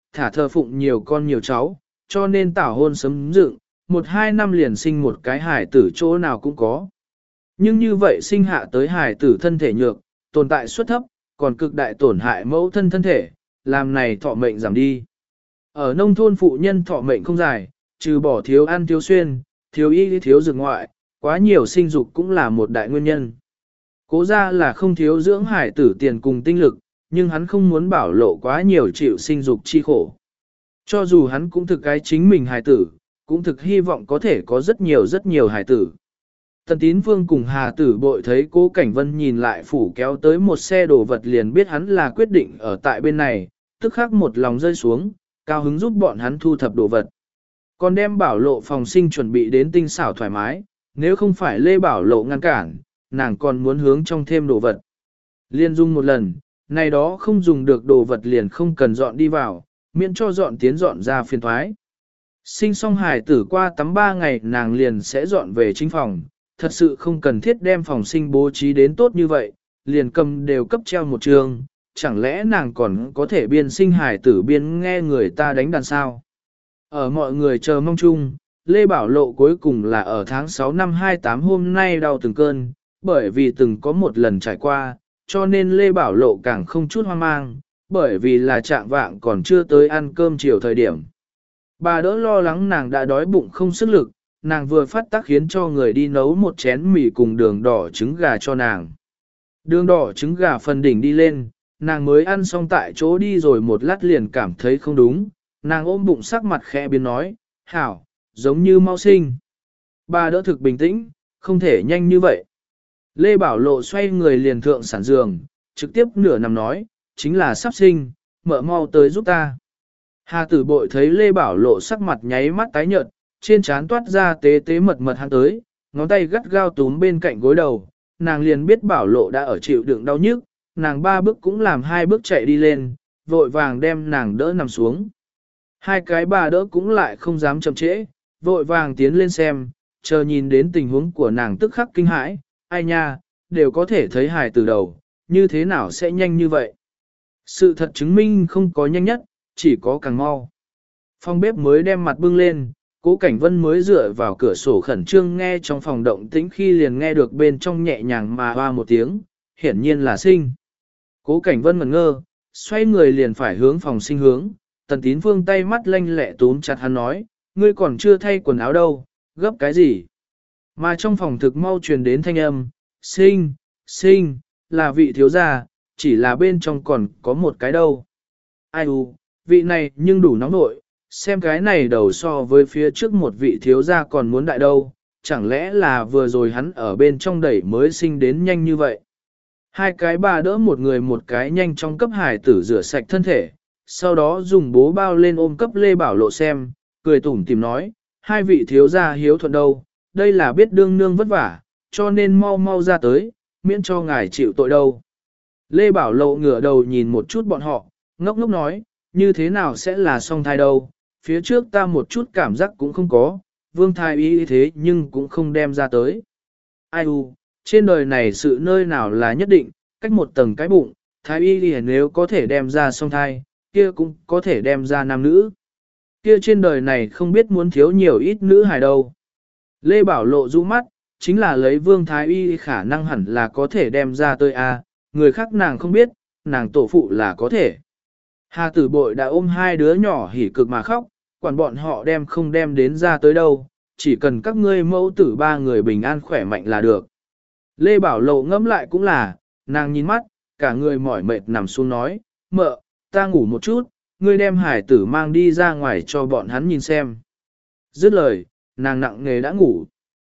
thả thờ phụng nhiều con nhiều cháu, cho nên tảo hôn sớm dựng, 1-2 năm liền sinh một cái hài tử chỗ nào cũng có. Nhưng như vậy sinh hạ tới hài tử thân thể nhược, tồn tại suất thấp, còn cực đại tổn hại mẫu thân thân thể, làm này thọ mệnh giảm đi. Ở nông thôn phụ nhân thọ mệnh không dài, trừ bỏ thiếu ăn thiếu xuyên, thiếu y thiếu dược ngoại, quá nhiều sinh dục cũng là một đại nguyên nhân. Cố ra là không thiếu dưỡng hải tử tiền cùng tinh lực, nhưng hắn không muốn bảo lộ quá nhiều chịu sinh dục chi khổ. Cho dù hắn cũng thực cái chính mình hải tử, cũng thực hy vọng có thể có rất nhiều hải tử. Tần Tín Vương cùng Hà Tử Bội thấy Cố Cảnh Vân nhìn lại phủ kéo tới một xe đồ vật liền biết hắn là quyết định ở tại bên này, tức khắc một lòng rơi xuống, cao hứng giúp bọn hắn thu thập đồ vật. Còn đem Bảo Lộ phòng sinh chuẩn bị đến tinh xảo thoải mái, nếu không phải Lê Bảo Lộ ngăn cản, nàng còn muốn hướng trong thêm đồ vật. Liên dung một lần, này đó không dùng được đồ vật liền không cần dọn đi vào, miễn cho dọn tiến dọn ra phiền thoái. Sinh xong hài tử qua tắm 3 ngày nàng liền sẽ dọn về chính phòng, thật sự không cần thiết đem phòng sinh bố trí đến tốt như vậy, liền cầm đều cấp treo một trường, chẳng lẽ nàng còn có thể biên sinh hài tử biên nghe người ta đánh đàn sao? Ở mọi người chờ mong chung, Lê Bảo Lộ cuối cùng là ở tháng 6 năm 28 hôm nay đau từng cơn, bởi vì từng có một lần trải qua, cho nên Lê Bảo Lộ càng không chút hoang mang, bởi vì là trạng vạng còn chưa tới ăn cơm chiều thời điểm. Bà đỡ lo lắng nàng đã đói bụng không sức lực, nàng vừa phát tác khiến cho người đi nấu một chén mì cùng đường đỏ trứng gà cho nàng. Đường đỏ trứng gà phần đỉnh đi lên, nàng mới ăn xong tại chỗ đi rồi một lát liền cảm thấy không đúng, nàng ôm bụng sắc mặt khẽ biến nói, hảo, giống như mau sinh. Bà đỡ thực bình tĩnh, không thể nhanh như vậy. Lê Bảo Lộ xoay người liền thượng sản giường, trực tiếp nửa nằm nói, chính là sắp sinh, mợ mau tới giúp ta. Hà Tử Bội thấy Lê Bảo Lộ sắc mặt nháy mắt tái nhợt, trên trán toát ra tế tế mật mật hắn tới, ngón tay gắt gao túm bên cạnh gối đầu, nàng liền biết Bảo Lộ đã ở chịu đựng đau nhức, nàng 3 bước cũng làm 2 bước chạy đi lên, vội vàng đem nàng đỡ nằm xuống. Hai cái bà đỡ cũng lại không dám chậm trễ, vội vàng tiến lên xem, chờ nhìn đến tình huống của nàng tức khắc kinh hãi, ai nha, đều có thể thấy hài từ đầu, như thế nào sẽ nhanh như vậy? Sự thật chứng minh không có nhanh nhất, chỉ có càng mau. Phòng bếp mới đem mặt bưng lên, Cố Cảnh Vân mới dựa vào cửa sổ khẩn trương nghe trong phòng động tĩnh khi liền nghe được bên trong nhẹ nhàng mà hoa một tiếng, hiển nhiên là sinh. Cố Cảnh Vân ngẩn ngơ, xoay người liền phải hướng phòng sinh hướng, Tần Tín Phương tay mắt lanh lẹ túm chặt hắn nói, ngươi còn chưa thay quần áo đâu, gấp cái gì? Mà trong phòng thực mau truyền đến thanh âm, sinh, là vị thiếu gia, chỉ là bên trong còn có một cái đâu. Ai u, vị này nhưng đủ nóng nội, xem cái này đầu so với phía trước một vị thiếu gia còn muốn đại đâu, chẳng lẽ là vừa rồi hắn ở bên trong đẩy mới sinh đến nhanh như vậy. Hai cái bà đỡ một người một cái nhanh trong cấp hải tử rửa sạch thân thể, sau đó dùng bố bao lên ôm cấp Lê Bảo Lộ xem, cười tủm tìm nói, hai vị thiếu gia hiếu thuận đâu, đây là biết đương nương vất vả, cho nên mau mau ra tới, miễn cho ngài chịu tội đâu. Lê Bảo Lộ ngửa đầu nhìn một chút bọn họ, ngốc ngốc nói, như thế nào sẽ là song thai đâu, phía trước ta một chút cảm giác cũng không có, vương thai ý thế nhưng cũng không đem ra tới. Ai u, trên đời này sự nơi nào là nhất định, cách một tầng cái bụng, thái y thì nếu có thể đem ra song thai, kia cũng có thể đem ra nam nữ. Kia trên đời này không biết muốn thiếu nhiều ít nữ hài đâu. Lê Bảo Lộ rũ mắt, chính là lấy vương thái y khả năng hẳn là có thể đem ra tới a, người khác nàng không biết, nàng tổ phụ là có thể. Hà Tử Bội đã ôm hai đứa nhỏ hỉ cực mà khóc, quản bọn họ đem không đem đến ra tới đâu, chỉ cần các ngươi mẫu tử 3 người bình an khỏe mạnh là được. Lê Bảo Lộ ngẫm lại cũng là, nàng nhìn mắt, cả người mỏi mệt nằm xuống nói, mợ, ta ngủ một chút, ngươi đem hải tử mang đi ra ngoài cho bọn hắn nhìn xem. Dứt lời, nàng nặng nề đã ngủ.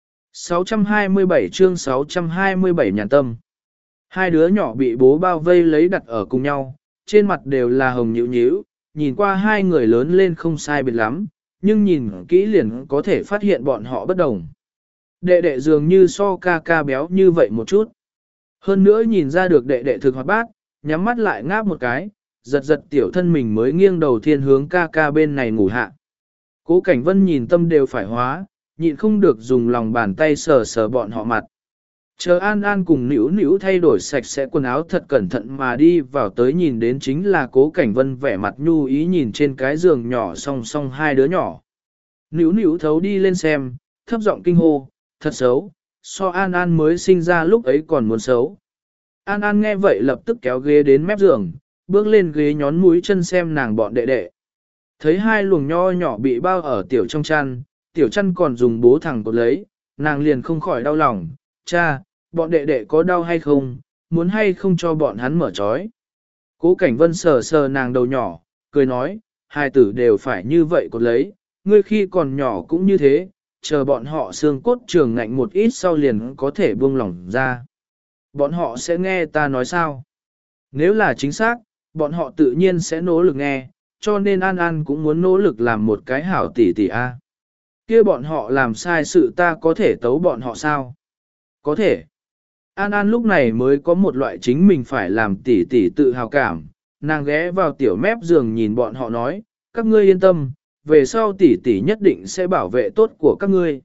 627 chương 627 nhàn tâm. Hai đứa nhỏ bị bố bao vây lấy đặt ở cùng nhau, trên mặt đều là hồng nhíu nhíu, nhìn qua hai người lớn lên không sai biệt lắm, nhưng nhìn kỹ liền có thể phát hiện bọn họ bất đồng. Đệ đệ dường như so ca ca béo như vậy một chút. Hơn nữa nhìn ra được đệ đệ thực hoạt bát, nhắm mắt lại ngáp một cái, giật giật tiểu thân mình mới nghiêng đầu thiên hướng ca ca bên này ngủ hạ. Cố Cảnh Vân nhìn tâm đều phải hóa, nhịn không được dùng lòng bàn tay sờ sờ bọn họ mặt. Chờ An An cùng Nữu Nữu thay đổi sạch sẽ quần áo thật cẩn thận mà đi vào tới nhìn đến chính là Cố Cảnh Vân vẻ mặt nhu ý nhìn trên cái giường nhỏ song song hai đứa nhỏ. Nữu Nữu thấu đi lên xem, thấp giọng kinh hô, thật xấu, so An An mới sinh ra lúc ấy còn muốn xấu. An An nghe vậy lập tức kéo ghế đến mép giường, bước lên ghế nhón mũi chân xem nàng bọn đệ đệ. Thấy hai luồng nho nhỏ bị bao ở tiểu trong chăn, tiểu chăn còn dùng bố thẳng cột lấy, nàng liền không khỏi đau lòng, cha, bọn đệ đệ có đau hay không, muốn hay không cho bọn hắn mở trói. Cố Cảnh Vân sờ sờ nàng đầu nhỏ, cười nói, hai tử đều phải như vậy cột lấy, ngươi khi còn nhỏ cũng như thế, chờ bọn họ xương cốt trường ngạnh một ít sau liền có thể buông lỏng ra. Bọn họ sẽ nghe ta nói sao? Nếu là chính xác, bọn họ tự nhiên sẽ nỗ lực nghe, cho nên An An cũng muốn nỗ lực làm một cái hảo tỷ tỷ a. Kia bọn họ làm sai sự ta có thể tấu bọn họ sao? Có thể. An An lúc này mới có một loại chính mình phải làm tỷ tỷ tự hào cảm, nàng ghé vào tiểu mép giường nhìn bọn họ nói, các ngươi yên tâm, về sau tỷ tỷ nhất định sẽ bảo vệ tốt của các ngươi.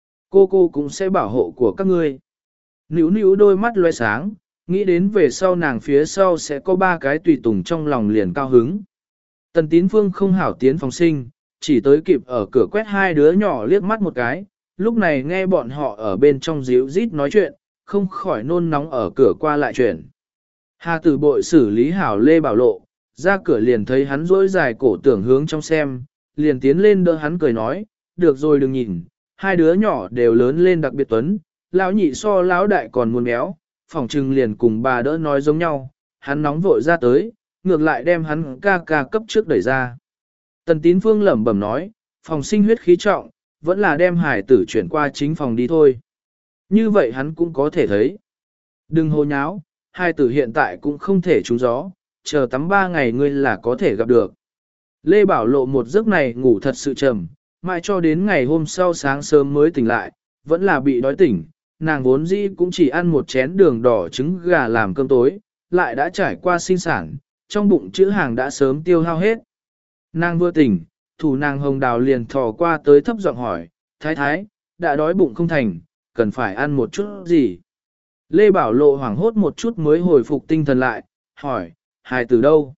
Cô cũng sẽ bảo hộ của các ngươi. Nữu Nữu đôi mắt loe sáng, nghĩ đến về sau nàng phía sau sẽ có ba cái tùy tùng trong lòng liền cao hứng. Tần Tín Phương không hảo tiến phòng sinh, chỉ tới kịp ở cửa quét hai đứa nhỏ liếc mắt một cái, lúc này nghe bọn họ ở bên trong díu rít nói chuyện, không khỏi nôn nóng ở cửa qua lại chuyển. Hà Tử Bội xử lý hảo Lê Bảo Lộ, ra cửa liền thấy hắn rỗi dài cổ tưởng hướng trong xem, liền tiến lên đỡ hắn cười nói, được rồi đừng nhìn, hai đứa nhỏ đều lớn lên đặc biệt tuấn, lão nhị so lão đại còn muốn béo, phỏng trừng liền cùng bà đỡ nói giống nhau, hắn nóng vội ra tới, ngược lại đem hắn ca ca cấp trước đẩy ra. Tần Tín Phương lẩm bẩm nói, phòng sinh huyết khí trọng, vẫn là đem hải tử chuyển qua chính phòng đi thôi. Như vậy hắn cũng có thể thấy. Đừng hồ nháo, hải tử hiện tại cũng không thể trúng gió, chờ tắm 3 ngày ngươi là có thể gặp được. Lê Bảo Lộ một giấc này ngủ thật sự trầm, mãi cho đến ngày hôm sau sáng sớm mới tỉnh lại, vẫn là bị đói tỉnh, nàng vốn dĩ cũng chỉ ăn một chén đường đỏ trứng gà làm cơm tối, lại đã trải qua sinh sản, trong bụng chữ hàng đã sớm tiêu hao hết. Nàng vừa tỉnh, thủ nàng Hồng Đào liền thò qua tới thấp giọng hỏi, thái thái, đã đói bụng không thành, cần phải ăn một chút gì. Lê Bảo Lộ hoảng hốt một chút mới hồi phục tinh thần lại, hỏi, hài tử đâu?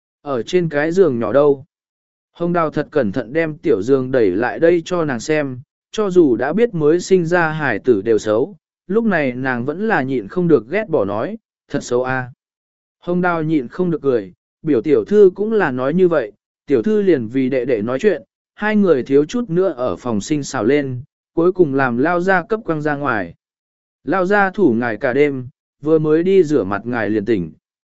Ở trên cái giường nhỏ đâu? Hồng Đào thật cẩn thận đem tiểu giường đẩy lại đây cho nàng xem, cho dù đã biết mới sinh ra hài tử đều xấu, lúc này nàng vẫn là nhịn không được ghét bỏ nói, thật xấu a. Hồng Đào nhịn không được cười, biểu tiểu thư cũng là nói như vậy, tiểu thư liền vì đệ đệ nói chuyện, hai người thiếu chút nữa ở phòng sinh xào lên, cuối cùng làm lao ra cấp quăng ra ngoài. Lao ra thủ ngài cả đêm, vừa mới đi rửa mặt ngài liền tỉnh.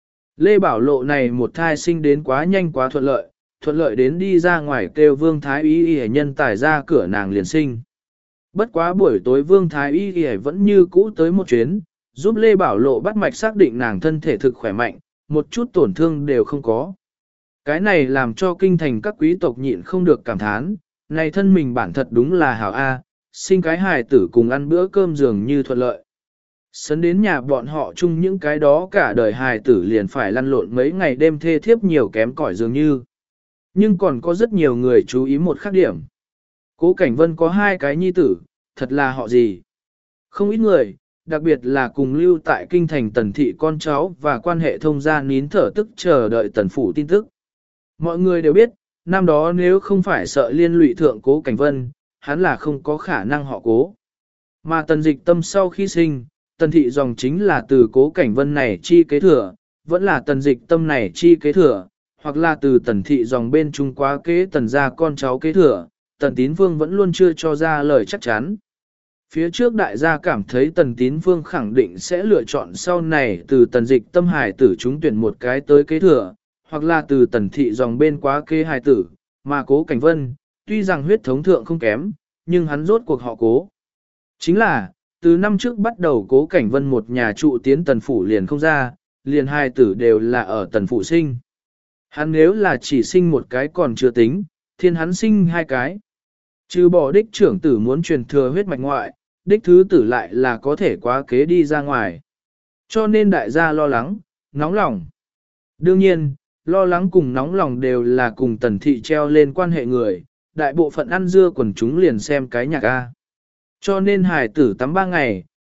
Lê Bảo Lộ này một thai sinh đến quá nhanh quá thuận lợi đến đi ra ngoài kêu Vương Thái Y Y nhân tài ra cửa nàng liền sinh. Bất quá buổi tối Vương Thái Y Y vẫn như cũ tới một chuyến, giúp Lê Bảo Lộ bắt mạch xác định nàng thân thể thực khỏe mạnh, một chút tổn thương đều không có. Cái này làm cho kinh thành các quý tộc nhịn không được cảm thán, này thân mình bản thật đúng là hảo A, sinh cái hài tử cùng ăn bữa cơm dường như thuận lợi. Sấn đến nhà bọn họ chung những cái đó cả đời hài tử liền phải lăn lộn mấy ngày đêm thê thiếp nhiều kém cỏi dường như. Nhưng còn có rất nhiều người chú ý một khác điểm. Cố Cảnh Vân có 2 cái nhi tử, thật là họ gì? Không ít người, đặc biệt là cùng lưu tại kinh thành tần thị con cháu và quan hệ thông gia nín thở tức chờ đợi tần phủ tin tức. Mọi người đều biết, năm đó nếu không phải sợ liên lụy thượng Cố Cảnh Vân, hắn là không có khả năng họ Cố. Mà tần dịch tâm sau khi sinh, tần thị dòng chính là từ Cố Cảnh Vân này chi kế thừa, vẫn là tần dịch tâm này chi kế thừa, hoặc là từ tần thị dòng bên Trung quá kế tần gia con cháu kế thừa, tần tín vương vẫn luôn chưa cho ra lời chắc chắn. Phía trước đại gia cảm thấy tần tín vương khẳng định sẽ lựa chọn sau này từ tần dịch tâm hải tử chúng tuyển một cái tới kế thừa, hoặc là từ tần thị dòng bên quá kế hải tử, mà Cố Cảnh Vân, tuy rằng huyết thống thượng không kém, nhưng hắn rốt cuộc họ Cố. Chính là, từ năm trước bắt đầu Cố Cảnh Vân một nhà trụ tiến tần phủ liền không ra, liền hai tử đều là ở tần phủ sinh. Hắn nếu là chỉ sinh một cái còn chưa tính, thiên hắn sinh 2 cái. Trừ bỏ đích trưởng tử muốn truyền thừa huyết mạch ngoại, đích thứ tử lại là có thể quá kế đi ra ngoài. Cho nên đại gia lo lắng, nóng lòng. Đương nhiên, lo lắng cùng nóng lòng đều là cùng tần thị treo lên quan hệ người, đại bộ phận ăn dưa quần chúng liền xem cái nhạc A. Cho nên hài tử tắm 3 ngày,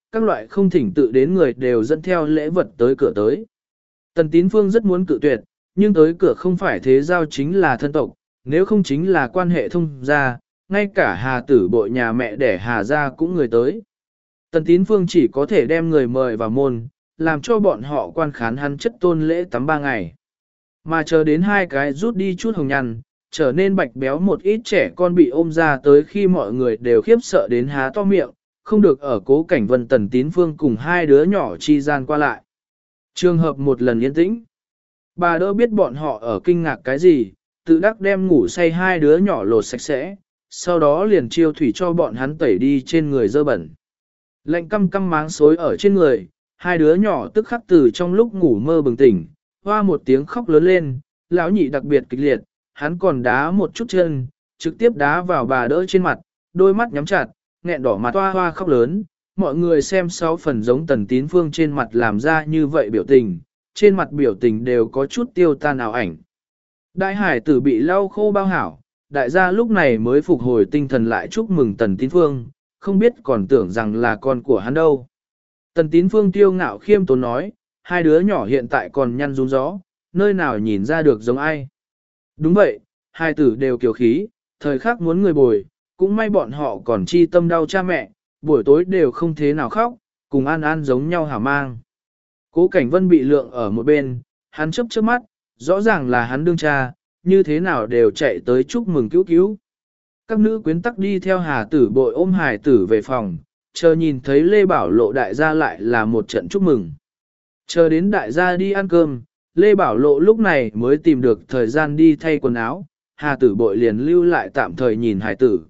các loại không thỉnh tự đến người đều dẫn theo lễ vật tới cửa tới. Tần Tín Phương rất muốn cự tuyệt, nhưng tới cửa không phải thế giao chính là thân tộc, nếu không chính là quan hệ thông gia, ngay cả Hà Tử Bội nhà mẹ đẻ Hà gia cũng người tới. Tần Tín Phương chỉ có thể đem người mời vào môn, làm cho bọn họ quan khán hắn chất tôn lễ tắm 3 ngày. Mà chờ đến hai cái rút đi chút hồng nhăn, trở nên bạch béo một ít trẻ con bị ôm ra tới khi mọi người đều khiếp sợ đến há to miệng, không được ở Cố Cảnh Vân Tần Tín Phương cùng hai đứa nhỏ chi gian qua lại. Trường hợp một lần yên tĩnh. Bà đỡ biết bọn họ ở kinh ngạc cái gì, tự đắc đem ngủ say hai đứa nhỏ lột sạch sẽ, sau đó liền chiêu thủy cho bọn hắn tẩy đi trên người dơ bẩn. Lạnh căm căm máng xối ở trên người, hai đứa nhỏ tức khắc từ trong lúc ngủ mơ bừng tỉnh, hoa một tiếng khóc lớn lên, lão nhị đặc biệt kịch liệt, hắn còn đá một chút chân, trực tiếp đá vào bà đỡ trên mặt, đôi mắt nhắm chặt, nghẹn đỏ mặt hoa hoa khóc lớn. Mọi người xem 6 phần giống Tần Tín Phương trên mặt làm ra như vậy biểu tình, trên mặt biểu tình đều có chút tiêu tan ảo ảnh. Đại hải tử bị lau khô bao hảo, đại gia lúc này mới phục hồi tinh thần lại chúc mừng Tần Tín Phương, không biết còn tưởng rằng là con của hắn đâu. Tần Tín Phương tiêu ngạo khiêm tốn nói, hai đứa nhỏ hiện tại còn nhăn rún gió, nơi nào nhìn ra được giống ai. Đúng vậy, hai tử đều kiều khí, thời khắc muốn người bồi, cũng may bọn họ còn chi tâm đau cha mẹ, buổi tối đều không thế nào khóc, cùng an an giống nhau hả mang. Cố Cảnh Vân bị lượng ở một bên, hắn chớp chớp mắt, rõ ràng là hắn đương cha, như thế nào đều chạy tới chúc mừng cứu cứu. Các nữ quyến tắc đi theo Hà Tử Bội ôm Hải Tử về phòng, chờ nhìn thấy Lê Bảo Lộ đại gia lại là một trận chúc mừng. Chờ đến đại gia đi ăn cơm, Lê Bảo Lộ lúc này mới tìm được thời gian đi thay quần áo, Hà Tử Bội liền lưu lại tạm thời nhìn Hải Tử.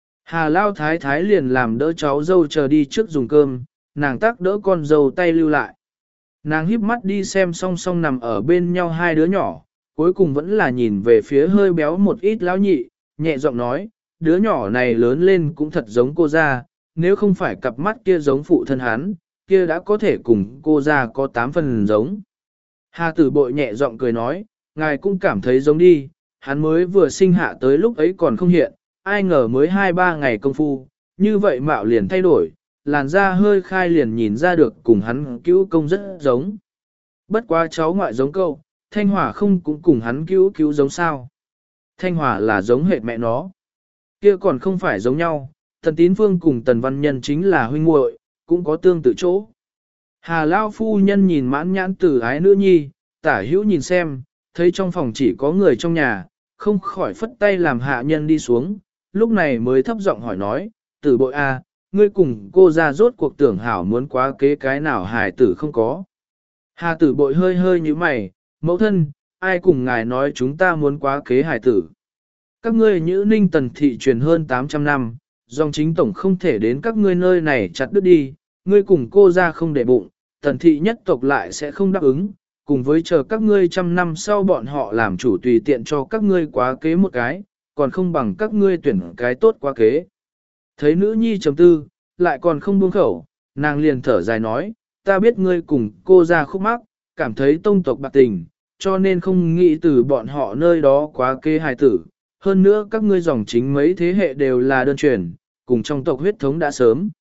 Hà Lao Thái Thái liền làm đỡ cháu dâu chờ đi trước dùng cơm, nàng tác đỡ con dâu tay lưu lại. Nàng híp mắt đi xem song song nằm ở bên nhau hai đứa nhỏ, cuối cùng vẫn là nhìn về phía hơi béo một ít lão nhị, nhẹ giọng nói, đứa nhỏ này lớn lên cũng thật giống cô ra, nếu không phải cặp mắt kia giống phụ thân hắn, kia đã có thể cùng cô ra có 8 phần giống. Hà Tử Bội nhẹ giọng cười nói, ngài cũng cảm thấy giống đi, hắn mới vừa sinh hạ tới lúc ấy còn không hiện, ai ngờ mới 2-3 ngày công phu, như vậy mạo liền thay đổi, làn da hơi khai liền nhìn ra được cùng hắn cứu công rất giống. Bất quá cháu ngoại giống câu, Thanh Hòa không cũng cùng hắn cứu giống sao. Thanh Hòa là giống hệt mẹ nó. Kia còn không phải giống nhau, Tần Tín Phương cùng Tần Văn Nhân chính là huynh muội, cũng có tương tự chỗ. Hà Lao phu nhân nhìn mãn nhãn tử ái nữ nhi, tả hữu nhìn xem, thấy trong phòng chỉ có người trong nhà, không khỏi phất tay làm hạ nhân đi xuống, lúc này mới thấp giọng hỏi nói, Tử Bội a, ngươi cùng cô ra rốt cuộc tưởng hảo muốn quá kế cái nào hài tử không có. Hà Tử Bội hơi hơi như mày, mẫu thân, ai cùng ngài nói chúng ta muốn quá kế hài tử. Các ngươi Nhữ Ninh Tần thị truyền hơn 800 năm, dòng chính tổng không thể đến các ngươi nơi này chặt đứt đi, ngươi cùng cô ra không để bụng, Tần thị nhất tộc lại sẽ không đáp ứng, cùng với chờ các ngươi trăm năm sau bọn họ làm chủ tùy tiện cho các ngươi quá kế một cái, còn không bằng các ngươi tuyển cái tốt quá kế. Thấy nữ nhi chấm tư, lại còn không buông khẩu, nàng liền thở dài nói, ta biết ngươi cùng cô ra khúc mắc, cảm thấy tông tộc bạc tình, cho nên không nghĩ từ bọn họ nơi đó quá kế hài tử. Hơn nữa các ngươi dòng chính mấy thế hệ đều là đơn truyền, cùng trong tộc huyết thống đã sớm.